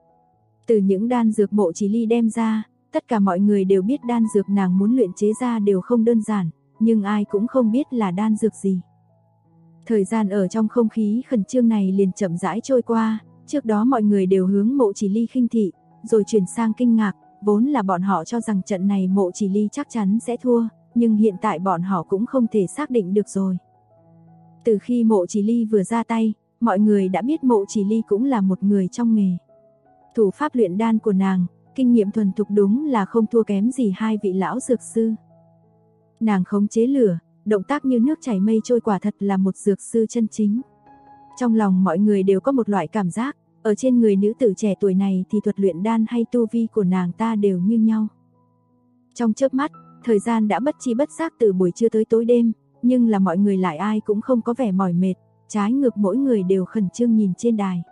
Từ những đan dược Mộ Chỉ Ly đem ra, tất cả mọi người đều biết đan dược nàng muốn luyện chế ra đều không đơn giản, nhưng ai cũng không biết là đan dược gì. Thời gian ở trong không khí khẩn trương này liền chậm rãi trôi qua, trước đó mọi người đều hướng Mộ Chỉ Ly khinh thị, rồi chuyển sang kinh ngạc, vốn là bọn họ cho rằng trận này Mộ Chỉ Ly chắc chắn sẽ thua, nhưng hiện tại bọn họ cũng không thể xác định được rồi. Từ khi Mộ Chỉ Ly vừa ra tay, mọi người đã biết Mộ Chỉ Ly cũng là một người trong nghề. Thủ pháp luyện đan của nàng, kinh nghiệm thuần thục đúng là không thua kém gì hai vị lão dược sư. Nàng khống chế lửa, động tác như nước chảy mây trôi, quả thật là một dược sư chân chính. Trong lòng mọi người đều có một loại cảm giác, ở trên người nữ tử trẻ tuổi này thì thuật luyện đan hay tu vi của nàng ta đều như nhau. Trong chớp mắt, thời gian đã bất chi bất giác từ buổi trưa tới tối đêm, nhưng là mọi người lại ai cũng không có vẻ mỏi mệt, trái ngược mỗi người đều khẩn trương nhìn trên đài.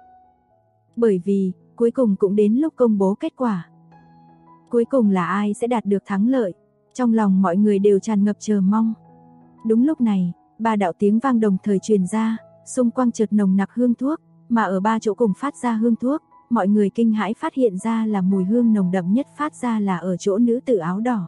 Bởi vì, cuối cùng cũng đến lúc công bố kết quả. Cuối cùng là ai sẽ đạt được thắng lợi, trong lòng mọi người đều tràn ngập chờ mong. Đúng lúc này, ba đạo tiếng vang đồng thời truyền ra, xung quanh chợt nồng nặc hương thuốc, mà ở ba chỗ cùng phát ra hương thuốc, mọi người kinh hãi phát hiện ra là mùi hương nồng đậm nhất phát ra là ở chỗ nữ tử áo đỏ.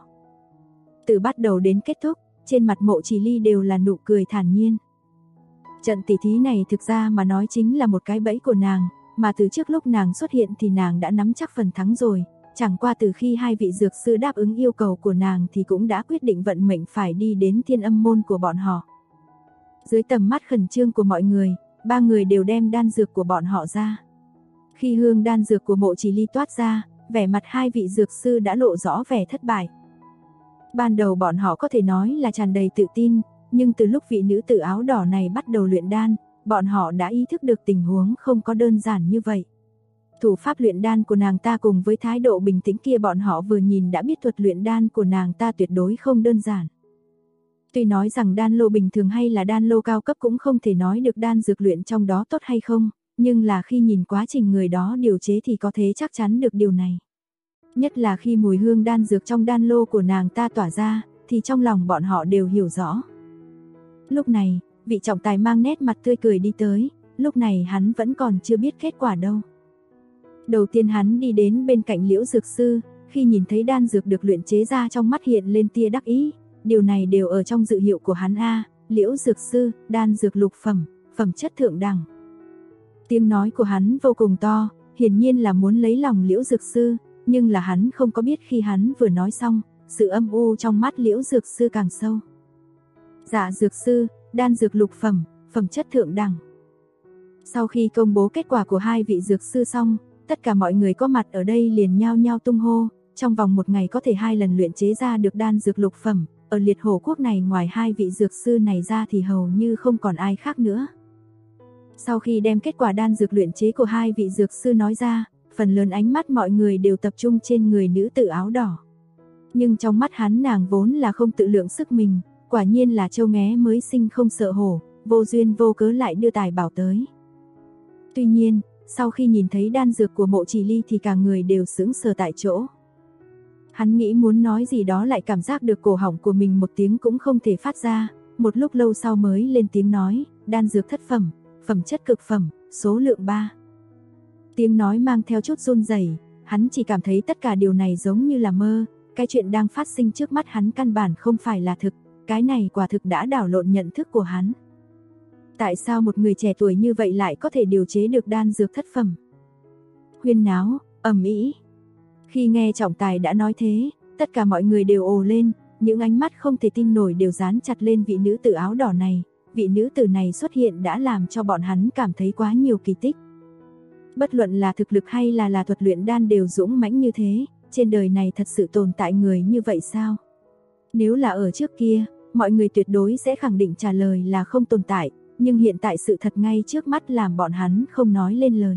Từ bắt đầu đến kết thúc, trên mặt Mộ Chỉ Ly đều là nụ cười thản nhiên. Trận tỷ thí này thực ra mà nói chính là một cái bẫy của nàng, mà từ trước lúc nàng xuất hiện thì nàng đã nắm chắc phần thắng rồi, chẳng qua từ khi hai vị dược sư đáp ứng yêu cầu của nàng thì cũng đã quyết định vận mệnh phải đi đến Thiên Âm môn của bọn họ. Dưới tầm mắt khẩn trương của mọi người, ba người đều đem đan dược của bọn họ ra. Khi hương đan dược của Mộ Chỉ Ly toát ra, vẻ mặt hai vị dược sư đã lộ rõ vẻ thất bại. Ban đầu bọn họ có thể nói là tràn đầy tự tin, nhưng từ lúc vị nữ tử áo đỏ này bắt đầu luyện đan, bọn họ đã ý thức được tình huống không có đơn giản như vậy. Thủ pháp luyện đan của nàng ta cùng với thái độ bình tĩnh kia, bọn họ vừa nhìn đã biết thuật luyện đan của nàng ta tuyệt đối không đơn giản. Tuy nói rằng đan lô bình thường hay là đan lô cao cấp cũng không thể nói được đan dược luyện trong đó tốt hay không, nhưng là khi nhìn quá trình người đó điều chế thì có thể chắc chắn được điều này. Nhất là khi mùi hương đan dược trong đan lô của nàng ta tỏa ra, thì trong lòng bọn họ đều hiểu rõ. Lúc này, vị trọng tài mang nét mặt tươi cười đi tới, lúc này hắn vẫn còn chưa biết kết quả đâu. Đầu tiên hắn đi đến bên cạnh Liễu dược sư, khi nhìn thấy đan dược được luyện chế ra trong mắt hiện lên tia đắc ý, điều này đều ở trong dự hiệu của hắn a, Liễu dược sư, đan dược lục phẩm, phẩm chất thượng đẳng. Tiếng nói của hắn vô cùng to, hiển nhiên là muốn lấy lòng Liễu dược sư, nhưng là hắn không có biết khi hắn vừa nói xong, sự âm u trong mắt Liễu dược sư càng sâu. Dạ dược sư, đan dược lục phẩm, phẩm chất thượng đẳng. Sau khi công bố kết quả của hai vị dược sư xong, tất cả mọi người có mặt ở đây liền nhao nhao tung hô, trong vòng một ngày có thể 2 lần luyện chế ra được đan dược lục phẩm, ở Liệt Hổ quốc này ngoài hai vị dược sư này ra thì hầu như không còn ai khác nữa. Sau khi đem kết quả đan dược luyện chế của hai vị dược sư nói ra, phần lớn ánh mắt mọi người đều tập trung trên người nữ tử áo đỏ. Nhưng trong mắt hắn nàng vốn là không tự lượng sức mình, quả nhiên là trâu nghé mới sinh không sợ hổ, vô duyên vô cớ lại đưa tài bảo tới. Tuy nhiên, sau khi nhìn thấy đan dược của Mộ Chỉ Ly thì cả người đều sững sờ tại chỗ. Hắn nghĩ muốn nói gì đó lại cảm giác được cổ họng của mình một tiếng cũng không thể phát ra, một lúc lâu sau mới lên tiếng nói, đan dược thất phẩm, phẩm chất cực phẩm, số lượng 3. Tiếng nói mang theo chút run rẩy, hắn chỉ cảm thấy tất cả điều này giống như là mơ, cái chuyện đang phát sinh trước mắt hắn căn bản không phải là thực, cái này quả thực đã đảo lộn nhận thức của hắn. Tại sao một người trẻ tuổi như vậy lại có thể điều chế được đan dược thất phẩm? Huyên náo, ầm ĩ. Khi nghe trọng tài đã nói thế, tất cả mọi người đều ồ lên, Những ánh mắt không thể tin nổi đều dán chặt lên vị nữ tử áo đỏ này, vị nữ tử này xuất hiện đã làm cho bọn hắn cảm thấy quá nhiều kỳ tích. Bất luận là thực lực hay là thuật luyện đan đều dũng mãnh như thế, trên đời này thật sự tồn tại người như vậy sao? Nếu là ở trước kia, mọi người tuyệt đối sẽ khẳng định trả lời là không tồn tại, nhưng hiện tại sự thật ngay trước mắt làm bọn hắn không nói lên lời.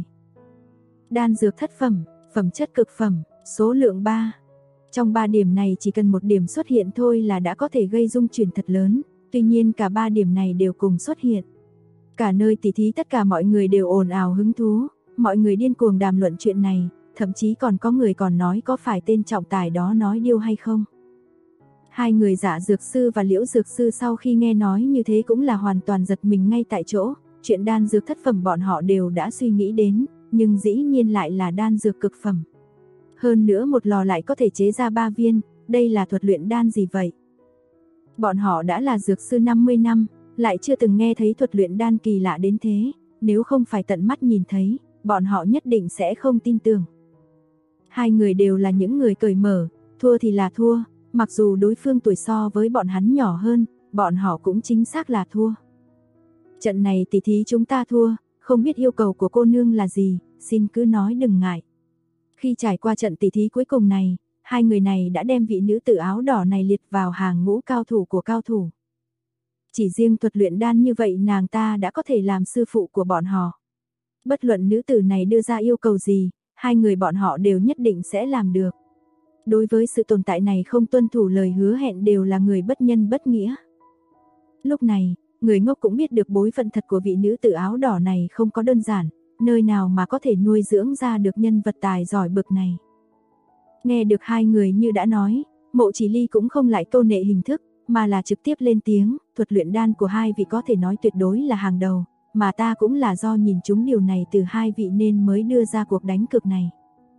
Đan dược thất phẩm, phẩm chất cực phẩm, số lượng 3. Trong 3 điểm này chỉ cần một điểm xuất hiện thôi là đã có thể gây rung chuyển thật lớn, tuy nhiên cả 3 điểm này đều cùng xuất hiện. Cả nơi tỉ thí tất cả mọi người đều ồn ào hứng thú, mọi người điên cuồng đàm luận chuyện này, thậm chí còn có người còn nói có phải tên trọng tài đó nói điêu hay không. Hai người Dạ dược sư và Liễu dược sư sau khi nghe nói như thế cũng là hoàn toàn giật mình ngay tại chỗ, chuyện đan dược thất phẩm bọn họ đều đã suy nghĩ đến, nhưng dĩ nhiên lại là đan dược cực phẩm. Hơn nữa một lò lại có thể chế ra 3 viên, đây là thuật luyện đan gì vậy? Bọn họ đã là dược sư 50 năm, lại chưa từng nghe thấy thuật luyện đan kỳ lạ đến thế, nếu không phải tận mắt nhìn thấy, bọn họ nhất định sẽ không tin tưởng. Hai người đều là những người cởi mở, thua thì là thua, mặc dù đối phương tuổi so với bọn hắn nhỏ hơn, bọn họ cũng chính xác là thua. Trận này tỷ thí chúng ta thua, không biết yêu cầu của cô nương là gì, xin cứ nói đừng ngại. Khi trải qua trận tỷ thí cuối cùng này, hai người này đã đem vị nữ tử áo đỏ này liệt vào hàng ngũ cao thủ của cao thủ. Chỉ riêng thuật luyện đan như vậy nàng ta đã có thể làm sư phụ của bọn họ. Bất luận nữ tử này đưa ra yêu cầu gì, hai người bọn họ đều nhất định sẽ làm được. Đối với sự tồn tại này không tuân thủ lời hứa hẹn đều là người bất nhân bất nghĩa. Lúc này, người ngốc cũng biết được bối phận thật của vị nữ tử áo đỏ này không có đơn giản, nơi nào mà có thể nuôi dưỡng ra được nhân vật tài giỏi bậc này. Nghe được hai người như đã nói, Mộ Chỉ Ly cũng không lại câu nệ hình thức, mà là trực tiếp lên tiếng, thuật luyện đan của hai vị có thể nói tuyệt đối là hàng đầu, mà ta cũng là do nhìn chúng điều này từ hai vị nên mới đưa ra cuộc đánh cược này.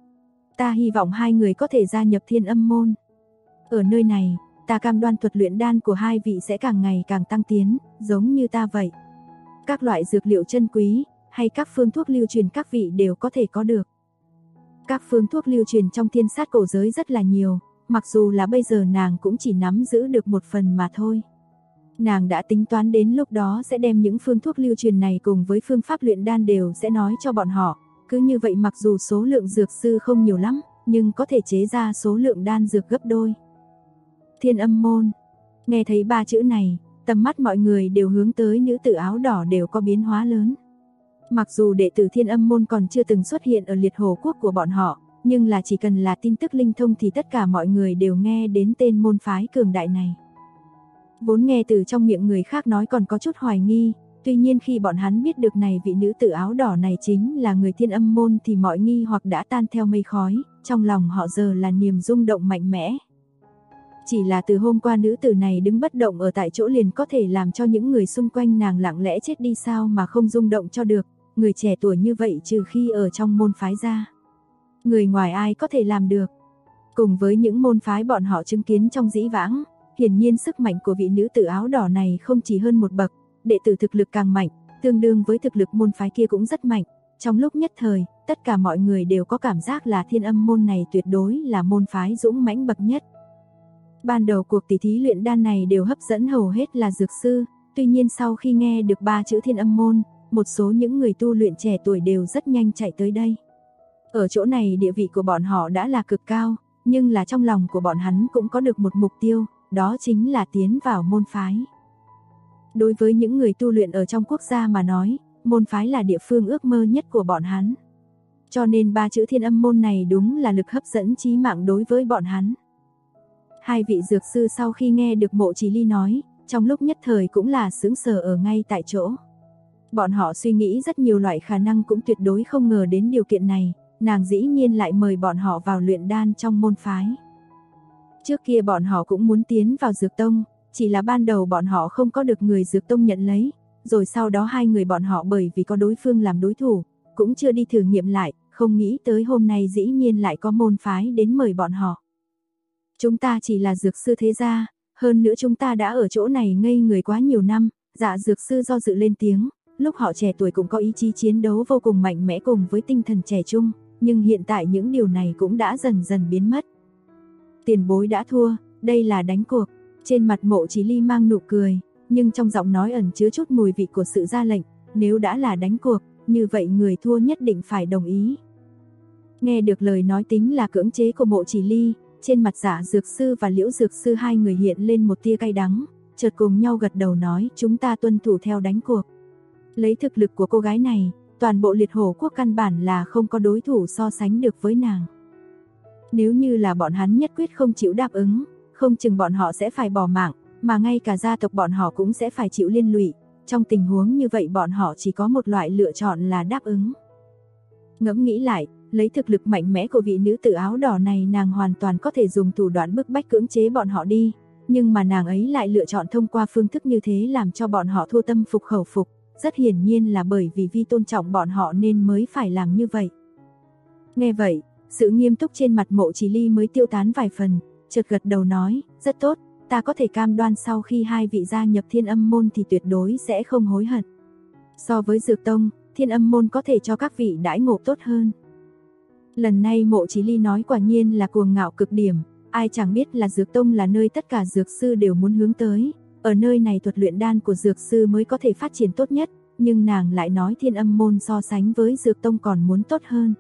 Ta hy vọng hai người có thể gia nhập Thiên Âm môn. Ở nơi này, ta cam đoan thuật luyện đan của hai vị sẽ càng ngày càng tăng tiến, giống như ta vậy. Các loại dược liệu chân quý, hay các phương thuốc lưu truyền các vị đều có thể có được. Các phương thuốc lưu truyền trong thiên sát cổ giới rất là nhiều, mặc dù là bây giờ nàng cũng chỉ nắm giữ được một phần mà thôi. Nàng đã tính toán đến lúc đó sẽ đem những phương thuốc lưu truyền này cùng với phương pháp luyện đan đều sẽ nói cho bọn họ. Cứ như vậy mặc dù số lượng dược sư không nhiều lắm, nhưng có thể chế ra số lượng đan dược gấp đôi. Thiên Âm môn. Nghe thấy 3 chữ này, tầm mắt mọi người đều hướng tới nữ tử áo đỏ đều có biến hóa lớn. Mặc dù đệ tử Thiên Âm môn còn chưa từng xuất hiện ở liệt hồ quốc của bọn họ, nhưng là chỉ cần là tin tức linh thông thì tất cả mọi người đều nghe đến tên môn phái cường đại này. Vốn nghe từ trong miệng người khác nói còn có chút hoài nghi, tuy nhiên khi bọn hắn biết được này vị nữ tử áo đỏ này chính là người Thiên Âm môn thì mọi nghi hoặc đã tan theo mây khói, trong lòng họ giờ là niềm rung động mạnh mẽ. Chỉ là từ hôm qua nữ tử này đứng bất động ở tại chỗ liền có thể làm cho những người xung quanh nàng lặng lẽ chết đi sao mà không rung động cho được, người trẻ tuổi như vậy trừ khi ở trong môn phái ra. Người ngoài ai có thể làm được. Cùng với những môn phái bọn họ chứng kiến trong dĩ vãng, hiển nhiên sức mạnh của vị nữ tử áo đỏ này không chỉ hơn một bậc, đệ tử thực lực càng mạnh, tương đương với thực lực môn phái kia cũng rất mạnh. Trong lúc nhất thời, tất cả mọi người đều có cảm giác là Thiên Âm môn này tuyệt đối là môn phái dũng mãnh bậc nhất. Ban đầu cuộc tỷ thí luyện đan này đều hấp dẫn hầu hết là dược sư, tuy nhiên sau khi nghe được 3 chữ Thiên Âm môn, một số những người tu luyện trẻ tuổi đều rất nhanh chạy tới đây. Ở chỗ này địa vị của bọn họ đã là cực cao, nhưng là trong lòng của bọn hắn cũng có được một mục tiêu, đó chính là tiến vào môn phái. Đối với những người tu luyện ở trong quốc gia mà nói, môn phái là địa phương ước mơ nhất của bọn hắn. Cho nên 3 chữ Thiên Âm môn này đúng là lực hấp dẫn chí mạng đối với bọn hắn. Hai vị dược sư sau khi nghe được Mộ Chỉ Ly nói, trong lúc nhất thời cũng là sững sờ ở ngay tại chỗ. Bọn họ suy nghĩ rất nhiều loại khả năng cũng tuyệt đối không ngờ đến điều kiện này, nàng dĩ nhiên lại mời bọn họ vào luyện đan trong môn phái. Trước kia bọn họ cũng muốn tiến vào dược tông, chỉ là ban đầu bọn họ không có được người dược tông nhận lấy, rồi sau đó hai người bọn họ bởi vì có đối phương làm đối thủ, cũng chưa đi thử nghiệm lại, không nghĩ tới hôm nay dĩ nhiên lại có môn phái đến mời bọn họ. Chúng ta chỉ là dược sư thế gia, hơn nữa chúng ta đã ở chỗ này ngây người quá nhiều năm, Dạ dược sư do dự lên tiếng, lúc họ trẻ tuổi cũng có ý chí chiến đấu vô cùng mạnh mẽ cùng với tinh thần trẻ trung, nhưng hiện tại những điều này cũng đã dần dần biến mất. Tiền bối đã thua, đây là đánh cuộc, Trên mặt Mộ Chỉ Ly mang nụ cười, nhưng trong giọng nói ẩn chứa chút mùi vị của sự ra lệnh, nếu đã là đánh cuộc, như vậy người thua nhất định phải đồng ý. Nghe được lời nói tính là cưỡng chế của Mộ Chỉ Ly, trên mặt Giả Dược Sư và Liễu Dược Sư hai người hiện lên một tia cay đắng, chợt cùng nhau gật đầu nói chúng ta tuân thủ theo đánh cuộc. Lấy thực lực của cô gái này, toàn bộ Liệt Hổ quốc căn bản là không có đối thủ so sánh được với nàng. Nếu như là bọn hắn nhất quyết không chịu đáp ứng, không chừng bọn họ sẽ phải bỏ mạng, mà ngay cả gia tộc bọn họ cũng sẽ phải chịu liên lụy. Trong tình huống như vậy bọn họ chỉ có một loại lựa chọn là đáp ứng. Ngẫm nghĩ lại, lấy thực lực mạnh mẽ của vị nữ tử áo đỏ này nàng hoàn toàn có thể dùng thủ đoạn bức bách cưỡng chế bọn họ đi. Nhưng mà nàng ấy lại lựa chọn thông qua phương thức như thế làm cho bọn họ thua tâm phục khẩu phục. Rất hiển nhiên là bởi vì tôn trọng bọn họ nên mới phải làm như vậy. Nghe vậy, sự nghiêm túc trên mặt Mộ Chỉ Ly mới tiêu tán vài phần, chợt gật đầu nói, rất tốt, ta có thể cam đoan sau khi hai vị gia nhập Thiên Âm môn thì tuyệt đối sẽ không hối hận. So với Dược Tông, Thiên Âm môn có thể cho các vị đãi ngộ tốt hơn. Lần này Mộ Chỉ Ly nói quả nhiên là cuồng ngạo cực điểm, ai chẳng biết là Dược Tông là nơi tất cả dược sư đều muốn hướng tới, ở nơi này thuật luyện đan của dược sư mới có thể phát triển tốt nhất, nhưng nàng lại nói Thiên Âm môn so sánh với Dược Tông còn muốn tốt hơn.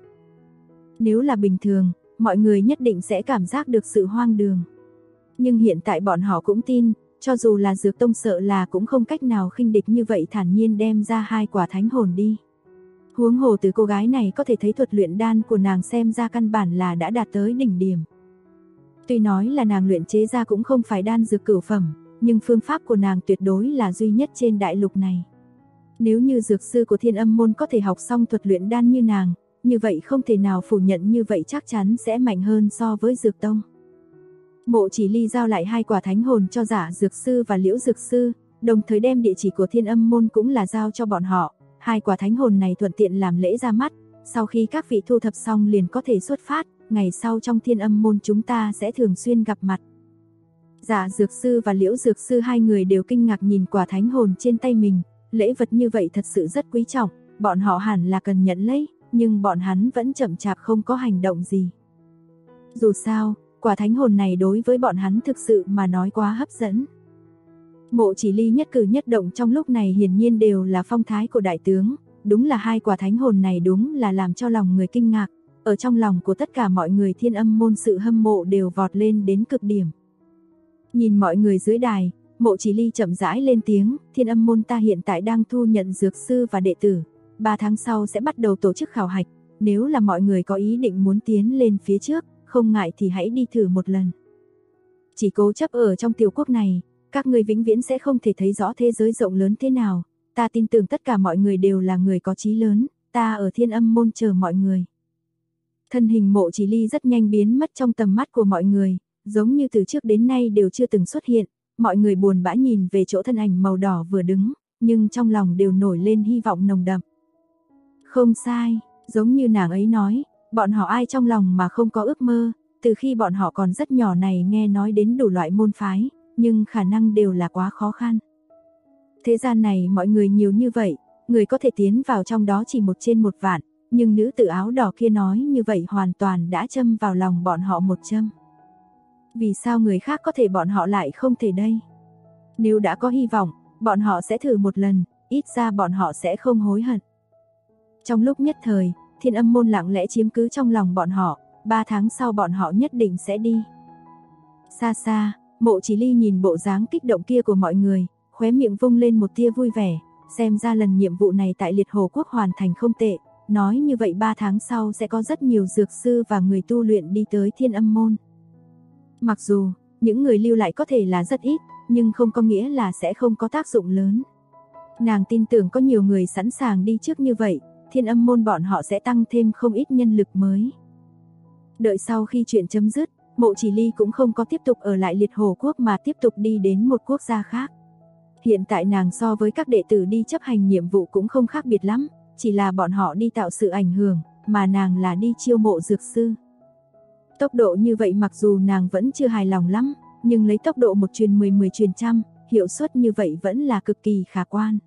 Nếu là bình thường, mọi người nhất định sẽ cảm giác được sự hoang đường. Nhưng hiện tại bọn họ cũng tin, cho dù là Dược Tông sợ là cũng không cách nào khinh địch như vậy thản nhiên đem ra hai quả thánh hồn đi. Huống hồ từ cô gái này có thể thấy thuật luyện đan của nàng xem ra căn bản là đã đạt tới đỉnh điểm. Tuy nói là nàng luyện chế ra cũng không phải đan dược cửu phẩm, nhưng phương pháp của nàng tuyệt đối là duy nhất trên đại lục này. Nếu như dược sư của Thiên Âm môn có thể học xong thuật luyện đan như nàng, như vậy không thể nào phủ nhận như vậy chắc chắn sẽ mạnh hơn so với Dược Tông. Mộ Chỉ Ly giao lại hai quả thánh hồn cho Giả Dược Sư và Liễu Dược Sư, đồng thời đem địa chỉ của Thiên Âm môn cũng là giao cho bọn họ. Hai quả thánh hồn này thuận tiện làm lễ ra mắt, sau khi các vị thu thập xong liền có thể xuất phát, ngày sau trong Thiên Âm môn chúng ta sẽ thường xuyên gặp mặt. Giả Dược Sư và Liễu Dược Sư hai người đều kinh ngạc nhìn quả thánh hồn trên tay mình, lễ vật như vậy thật sự rất quý trọng, bọn họ hẳn là cần nhận lấy, nhưng bọn hắn vẫn chậm chạp không có hành động gì. Dù sao, quả thánh hồn này đối với bọn hắn thực sự mà nói quá hấp dẫn. Mộ Chỉ Ly nhất cử nhất động trong lúc này hiển nhiên đều là phong thái của đại tướng, đúng là hai quả thánh hồn này đúng là làm cho lòng người kinh ngạc, ở trong lòng của tất cả mọi người Thiên Âm môn sự hâm mộ đều vọt lên đến cực điểm. Nhìn mọi người dưới đài, Mộ Chỉ Ly chậm rãi lên tiếng, Thiên Âm môn ta hiện tại đang thu nhận dược sư và đệ tử, 3 tháng sau sẽ bắt đầu tổ chức khảo hạch, nếu là mọi người có ý định muốn tiến lên phía trước, không ngại thì hãy đi thử một lần. Chỉ cố chấp ở trong tiểu quốc này, các người vĩnh viễn sẽ không thể thấy rõ thế giới rộng lớn thế nào, ta tin tưởng tất cả mọi người đều là người có chí lớn, ta ở Thiên Âm môn chờ mọi người. Thân hình Mộ Chỉ Ly rất nhanh biến mất trong tầm mắt của mọi người, giống như từ trước đến nay đều chưa từng xuất hiện, mọi người buồn bã nhìn về chỗ thân ảnh màu đỏ vừa đứng, nhưng trong lòng đều nổi lên hy vọng nồng đậm. Không sai, giống như nàng ấy nói, bọn họ ai trong lòng mà không có ước mơ, từ khi bọn họ còn rất nhỏ này nghe nói đến đủ loại môn phái, nhưng khả năng đều là quá khó khăn. Thế gian này mọi người nhiều như vậy, người có thể tiến vào trong đó chỉ 1 trên 1 vạn, nhưng nữ tử áo đỏ kia nói như vậy hoàn toàn đã châm vào lòng bọn họ một châm. Vì sao người khác có thể bọn họ lại không thể đây? Nếu đã có hy vọng, bọn họ sẽ thử một lần, ít ra bọn họ sẽ không hối hận. Trong lúc nhất thời, Thiên Âm môn lặng lẽ chiếm cứ trong lòng bọn họ, 3 tháng sau bọn họ nhất định sẽ đi. Xa xa, Mộ Chỉ Ly nhìn bộ dáng kích động kia của mọi người, khóe miệng vung lên một tia vui vẻ, xem ra lần nhiệm vụ này tại Liệt Hổ quốc hoàn thành không tệ, nói như vậy 3 tháng sau sẽ có rất nhiều dược sư và người tu luyện đi tới Thiên Âm môn. Mặc dù, những người lưu lại có thể là rất ít, nhưng không có nghĩa là sẽ không có tác dụng lớn. Nàng tin tưởng có nhiều người sẵn sàng đi trước như vậy, Thiên Âm môn bọn họ sẽ tăng thêm không ít nhân lực mới. Đợi sau khi chuyện chấm dứt, Mộ Chỉ Ly cũng không có tiếp tục ở lại Liệt Hổ quốc mà tiếp tục đi đến một quốc gia khác. Hiện tại nàng so với các đệ tử đi chấp hành nhiệm vụ cũng không khác biệt lắm, chỉ là bọn họ đi tạo sự ảnh hưởng, mà nàng là đi chiêu mộ dược sư. Tốc độ như vậy mặc dù nàng vẫn chưa hài lòng lắm, nhưng lấy tốc độ 1 truyền 10 10 truyền trăm, hiệu suất như vậy vẫn là cực kỳ khả quan.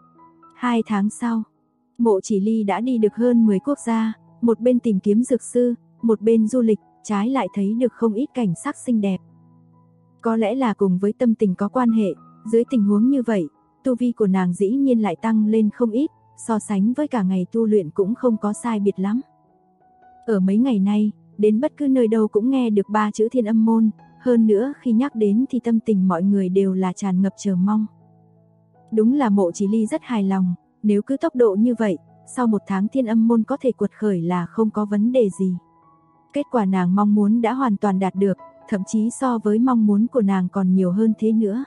2 tháng sau, Mộ Chỉ Ly đã đi được hơn 10 quốc gia, một bên tìm kiếm dược sư, một bên du lịch, trái lại thấy được không ít cảnh sắc xinh đẹp. Có lẽ là cùng với tâm tình có quan hệ, dưới tình huống như vậy, tu vi của nàng dĩ nhiên lại tăng lên không ít, so sánh với cả ngày tu luyện cũng không có sai biệt lắm. Ở mấy ngày nay, đến bất cứ nơi đâu cũng nghe được 3 chữ Thiên Âm Môn, hơn nữa khi nhắc đến thì tâm tình mọi người đều là tràn ngập chờ mong. Đúng là Mộ Chỉ Ly rất hài lòng, nếu cứ tốc độ như vậy, sau 1 tháng Thiên Âm Môn có thể quật khởi là không có vấn đề gì. Kết quả nàng mong muốn đã hoàn toàn đạt được, thậm chí so với mong muốn của nàng còn nhiều hơn thế nữa.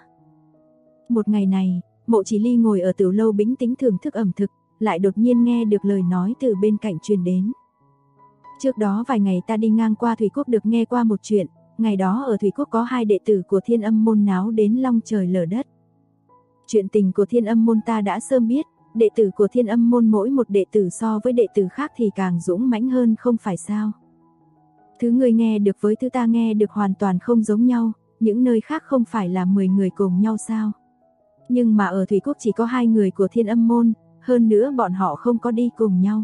Một ngày này, Mộ Chỉ Ly ngồi ở tiểu lâu bĩnh tĩnh thưởng thức ẩm thực, lại đột nhiên nghe được lời nói từ bên cạnh truyền đến. Trước đó vài ngày ta đi ngang qua Thủy Quốc được nghe qua một chuyện, ngày đó ở Thủy Quốc có 2 đệ tử của Thiên Âm Môn náo đến long trời lở đất. Chuyện tình của Thiên Âm Môn ta đã sớm biết, đệ tử của Thiên Âm Môn mỗi một đệ tử so với đệ tử khác thì càng dũng mãnh hơn không phải sao. Thứ người nghe được với thứ ta nghe được hoàn toàn không giống nhau, những nơi khác không phải là 10 người cùng nhau sao. Nhưng mà ở Thủy Quốc chỉ có 2 người của Thiên Âm Môn, hơn nữa bọn họ không có đi cùng nhau.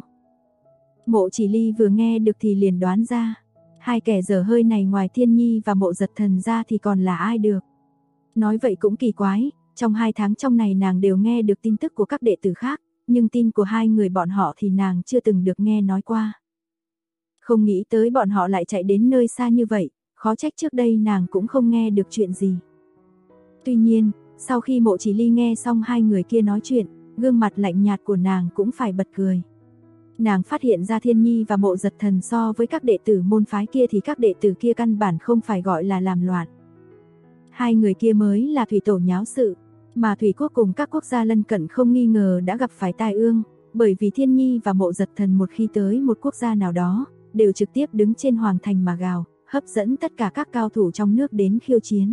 Mộ Chỉ Ly vừa nghe được thì liền đoán ra, 2 kẻ dở hơi này ngoài Thiên Nhi và Mộ Giật Thần ra thì còn là ai được. Nói vậy cũng kỳ quái, trong 2 tháng trong này nàng đều nghe được tin tức của các đệ tử khác, nhưng tin của 2 người bọn họ thì nàng chưa từng được nghe nói qua. Không nghĩ tới bọn họ lại chạy đến nơi xa như vậy, khó trách trước đây nàng cũng không nghe được chuyện gì. Tuy nhiên, sau khi Mộ Chỉ Ly nghe xong 2 người kia nói chuyện, gương mặt lạnh nhạt của nàng cũng phải bật cười. Nàng phát hiện ra Thiên Nhi và Mộ Giật Thần so với các đệ tử môn phái kia thì các đệ tử kia căn bản không phải gọi là làm loạn. 2 người kia mới là thủy tổ nháo sự, mà Thủy Quốc cùng các quốc gia lân cận không nghi ngờ đã gặp phải tai ương, bởi vì Thiên Nhi và Mộ Giật Thần một khi tới một quốc gia nào đó, đều trực tiếp đứng trên hoàng thành mà gào, hấp dẫn tất cả các cao thủ trong nước đến khiêu chiến.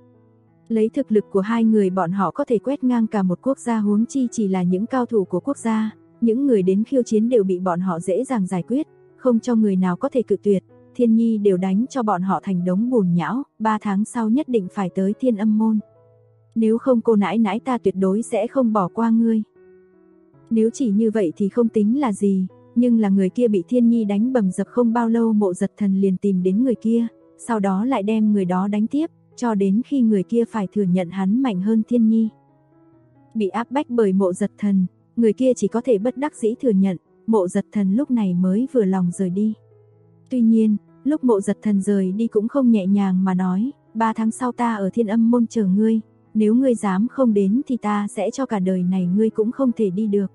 Lấy thực lực của 2 người bọn họ có thể quét ngang cả một quốc gia, huống chi chỉ là những cao thủ của quốc gia, những người đến khiêu chiến đều bị bọn họ dễ dàng giải quyết, không cho người nào có thể cự tuyệt. Thiên Nhi đều đánh cho bọn họ thành đống bùn nhão, 3 tháng sau nhất định phải tới Thiên Âm Môn. Nếu không cô nãi nãi ta tuyệt đối sẽ không bỏ qua ngươi. Nếu chỉ như vậy thì không tính là gì, nhưng là người kia bị Thiên Nhi đánh bầm dập không bao lâu Mộ Giật Thần liền tìm đến người kia, sau đó lại đem người đó đánh tiếp, cho đến khi người kia phải thừa nhận hắn mạnh hơn Thiên Nhi. Bị áp bách bởi Mộ Giật Thần, người kia chỉ có thể bất đắc dĩ thừa nhận, Mộ Giật Thần lúc này mới vừa lòng rời đi. Tuy nhiên, lúc Mộ Giật Thần rời đi cũng không nhẹ nhàng mà nói, 3 tháng sau ta ở Thiên Âm Môn chờ ngươi, nếu ngươi dám không đến thì ta sẽ cho cả đời này ngươi cũng không thể đi được.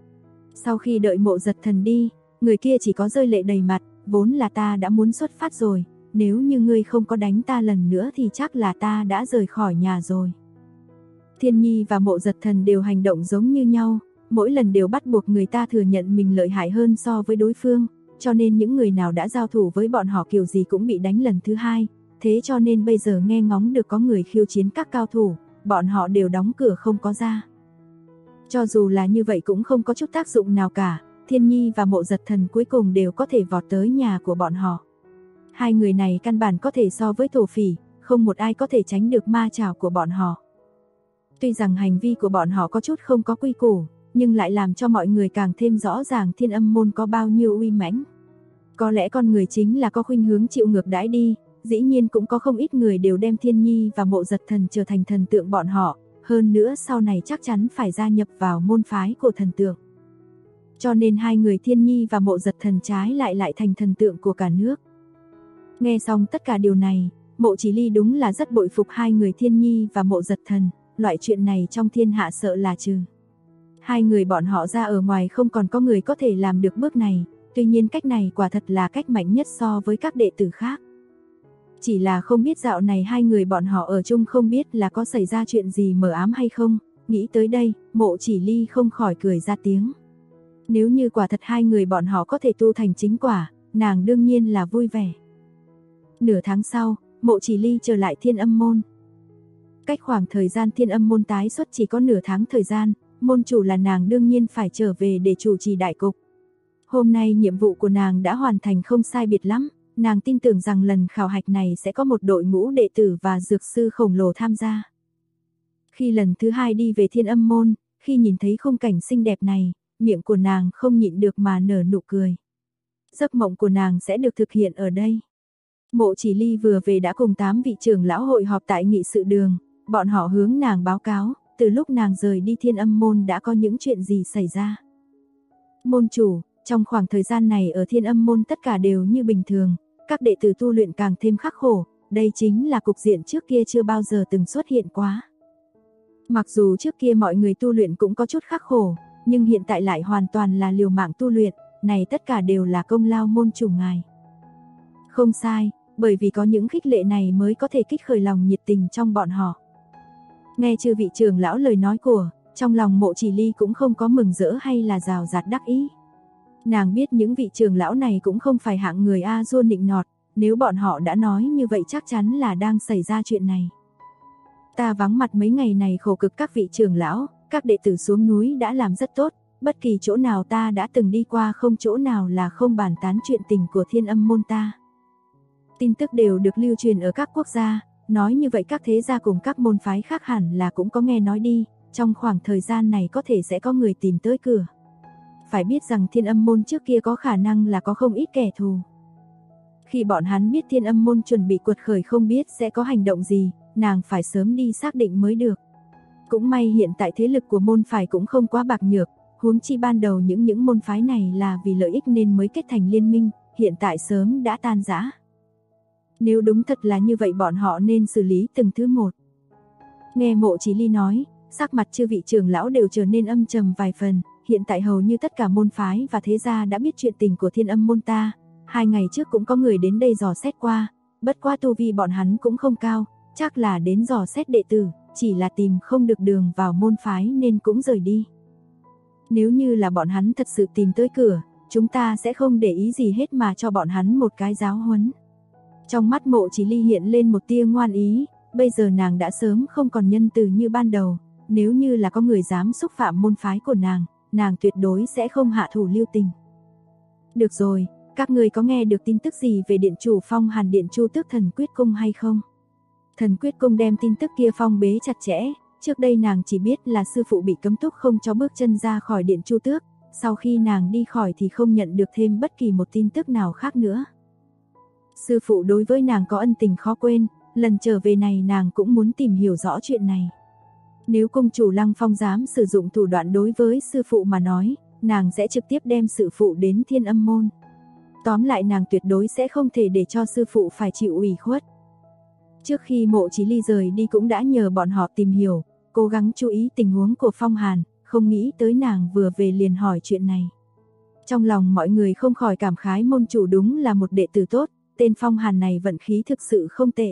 Sau khi đợi Mộ Giật Thần đi, người kia chỉ có rơi lệ đầy mặt, vốn là ta đã muốn xuất phát rồi, nếu như ngươi không có đánh ta lần nữa thì chắc là ta đã rời khỏi nhà rồi. Thiên Nhi và Mộ Giật Thần đều hành động giống như nhau, mỗi lần đều bắt buộc người ta thừa nhận mình lợi hại hơn so với đối phương, cho nên những người nào đã giao thủ với bọn họ kiểu gì cũng bị đánh lần thứ 2, thế cho nên bây giờ nghe ngóng được có người khiêu chiến các cao thủ, bọn họ đều đóng cửa không có ra. Cho dù là như vậy cũng không có chút tác dụng nào cả, Thiên Nhi và Mộ Giật Thần cuối cùng đều có thể vọt tới nhà của bọn họ. 2 người này căn bản có thể so với thổ phỉ, không một ai có thể tránh được ma chảo của bọn họ. Tuy rằng hành vi của bọn họ có chút không có quy củ, nhưng lại làm cho mọi người càng thêm rõ ràng Thiên Âm Môn có bao nhiêu uy mãnh. Có lẽ con người chính là có khuynh hướng chịu ngược đãi đi, dĩ nhiên cũng có không ít người đều đem Thiên Nhi và Mộ Giật Thần trở thành thần tượng bọn họ, hơn nữa sau này chắc chắn phải gia nhập vào môn phái của thần tượng. Cho nên 2 người Thiên Nhi và Mộ Giật Thần trái lại thành thần tượng của cả nước. Nghe xong tất cả điều này, Mộ Chỉ Ly đúng là rất bội phục 2 người Thiên Nhi và Mộ Giật Thần, loại chuyện này trong thiên hạ sợ là trừ 2 người bọn họ ra ở ngoài không còn có người có thể làm được bước này, tuy nhiên cách này quả thật là cách mạnh nhất so với các đệ tử khác. Chỉ là không biết dạo này 2 người bọn họ ở chung không biết là có xảy ra chuyện gì mờ ám hay không, nghĩ tới đây, Mộ Chỉ Ly không khỏi cười ra tiếng. Nếu như quả thật 2 người bọn họ có thể tu thành chính quả, nàng đương nhiên là vui vẻ. Nửa tháng sau, Mộ Chỉ Ly trở lại Thiên Âm Môn. Cách khoảng thời gian Thiên Âm Môn tái xuất chỉ có nửa tháng thời gian, môn chủ là nàng đương nhiên phải trở về để chủ trì đại cục. Hôm nay nhiệm vụ của nàng đã hoàn thành không sai biệt lắm, nàng tin tưởng rằng lần khảo hạch này sẽ có một đội ngũ đệ tử và dược sư khổng lồ tham gia. Khi lần thứ 2 đi về Thiên Âm Môn, khi nhìn thấy khung cảnh xinh đẹp này, miệng của nàng không nhịn được mà nở nụ cười. Giấc mộng của nàng sẽ được thực hiện ở đây. Mộ Chỉ Ly vừa về đã cùng 8 vị trưởng lão hội họp tại nghị sự đường, bọn họ hướng nàng báo cáo, từ lúc nàng rời đi Thiên Âm môn đã có những chuyện gì xảy ra. Môn chủ, trong khoảng thời gian này ở Thiên Âm môn tất cả đều như bình thường, các đệ tử tu luyện càng thêm khắc khổ, đây chính là cục diện trước kia chưa bao giờ từng xuất hiện quá. Mặc dù trước kia mọi người tu luyện cũng có chút khắc khổ, nhưng hiện tại lại hoàn toàn là liều mạng tu luyện, này tất cả đều là công lao môn chủ ngài. Không sai, bởi vì có những khích lệ này mới có thể kích khởi lòng nhiệt tình trong bọn họ. Nghe chư vị trưởng lão lời nói của, trong lòng Mộ Chỉ Ly cũng không có mừng rỡ hay là rào rạt đắc ý. Nàng biết những vị trưởng lão này cũng không phải hạng người a dua nịnh nọt, nếu bọn họ đã nói như vậy chắc chắn là đang xảy ra chuyện này. Ta vắng mặt mấy ngày này khổ cực các vị trưởng lão, các đệ tử xuống núi đã làm rất tốt, bất kỳ chỗ nào ta đã từng đi qua không chỗ nào là không bàn tán chuyện tình của Thiên Âm môn ta. Tin tức đều được lưu truyền ở các quốc gia, nói như vậy các thế gia cùng các môn phái khác hẳn là cũng có nghe nói đi, trong khoảng thời gian này có thể sẽ có người tìm tới cửa. Phải biết rằng Thiên Âm môn trước kia có khả năng là có không ít kẻ thù. Khi bọn hắn biết Thiên Âm môn chuẩn bị quật khởi không biết sẽ có hành động gì, nàng phải sớm đi xác định mới được. Cũng may hiện tại thế lực của môn phái cũng không quá bạc nhược, huống chi ban đầu những môn phái này là vì lợi ích nên mới kết thành liên minh, hiện tại sớm đã tan rã. Nếu đúng thật là như vậy bọn họ nên xử lý từng thứ một. Nghe Mộ Chỉ Ly nói, sắc mặt chư vị trưởng lão đều trở nên âm trầm vài phần, hiện tại hầu như tất cả môn phái và thế gia đã biết chuyện tình của Thiên Âm môn ta, 2 ngày trước cũng có người đến đây dò xét qua, bất quá tu vi bọn hắn cũng không cao, chắc là đến dò xét đệ tử, chỉ là tìm không được đường vào môn phái nên cũng rời đi. Nếu như là bọn hắn thật sự tìm tới cửa, chúng ta sẽ không để ý gì hết mà cho bọn hắn một cái giáo huấn. Trong mắt Mộ Chỉ Ly hiện lên một tia ngoan ý, bây giờ nàng đã sớm không còn nhân từ như ban đầu, nếu như là có người dám xúc phạm môn phái của nàng tuyệt đối sẽ không hạ thủ lưu tình. Được rồi, các người có nghe được tin tức gì về điện chủ Phong Hàn Điện Chu Tước Thần Quyết Cung hay không? Thần Quyết Cung đem tin tức kia phong bế chặt chẽ, trước đây nàng chỉ biết là sư phụ bị cấm túc không cho bước chân ra khỏi điện Chu Tước, sau khi nàng đi khỏi thì không nhận được thêm bất kỳ một tin tức nào khác nữa. Sư phụ đối với nàng có ân tình khó quên, lần trở về này nàng cũng muốn tìm hiểu rõ chuyện này. Nếu cung chủ Lăng Phong dám sử dụng thủ đoạn đối với sư phụ mà nói, nàng sẽ trực tiếp đem sư phụ đến Thiên Âm môn. Tóm lại nàng tuyệt đối sẽ không thể để cho sư phụ phải chịu ủy khuất. Trước khi Mộ Chỉ Ly rời đi cũng đã nhờ bọn họ tìm hiểu, cố gắng chú ý tình huống của Phong Hàn, không nghĩ tới nàng vừa về liền hỏi chuyện này. Trong lòng mọi người không khỏi cảm khái môn chủ đúng là một đệ tử tốt, tên Phong Hàn này vận khí thực sự không tệ.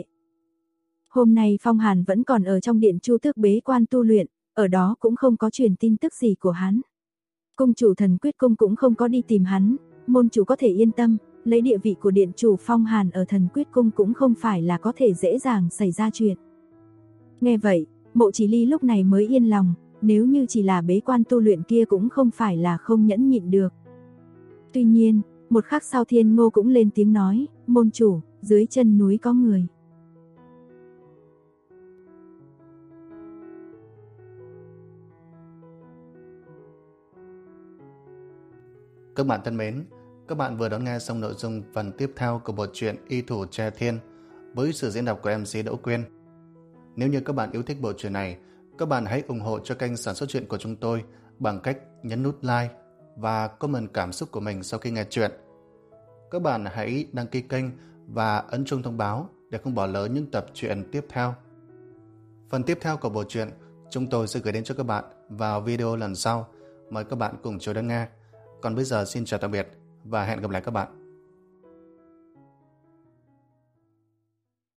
Hôm nay Phong Hàn vẫn còn ở trong điện Chu Tước bế quan tu luyện, ở đó cũng không có truyền tin tức gì của hắn. Cung chủ Thần Quyết Cung cũng không có đi tìm hắn, môn chủ có thể yên tâm, lấy địa vị của điện chủ Phong Hàn ở Thần Quyết Cung cũng không phải là có thể dễ dàng xảy ra chuyện. Nghe vậy, Mộ Chỉ Ly lúc này mới yên lòng, nếu như chỉ là bế quan tu luyện kia cũng không phải là không nhẫn nhịn được. Tuy nhiên, một khắc sau Thiên Ngô cũng lên tiếng nói, môn chủ, dưới chân núi có người. Các bạn thân mến, các bạn vừa đón nghe xong nội dung phần tiếp theo của bộ truyện Y Thủ Tre Thiên với sự diễn đọc của MC Đỗ Quyên. Nếu như các bạn yêu thích bộ truyện này, các bạn hãy ủng hộ cho kênh sản xuất truyện của chúng tôi bằng cách nhấn nút like và comment cảm xúc của mình sau khi nghe truyện. Các bạn hãy đăng ký kênh và ấn chuông thông báo để không bỏ lỡ những tập truyện tiếp theo. Phần tiếp theo của bộ truyện chúng tôi sẽ gửi đến cho các bạn vào video lần sau. Mời các bạn cùng chờ đón nghe. Còn bây giờ xin chào tạm biệt và hẹn gặp lại các bạn.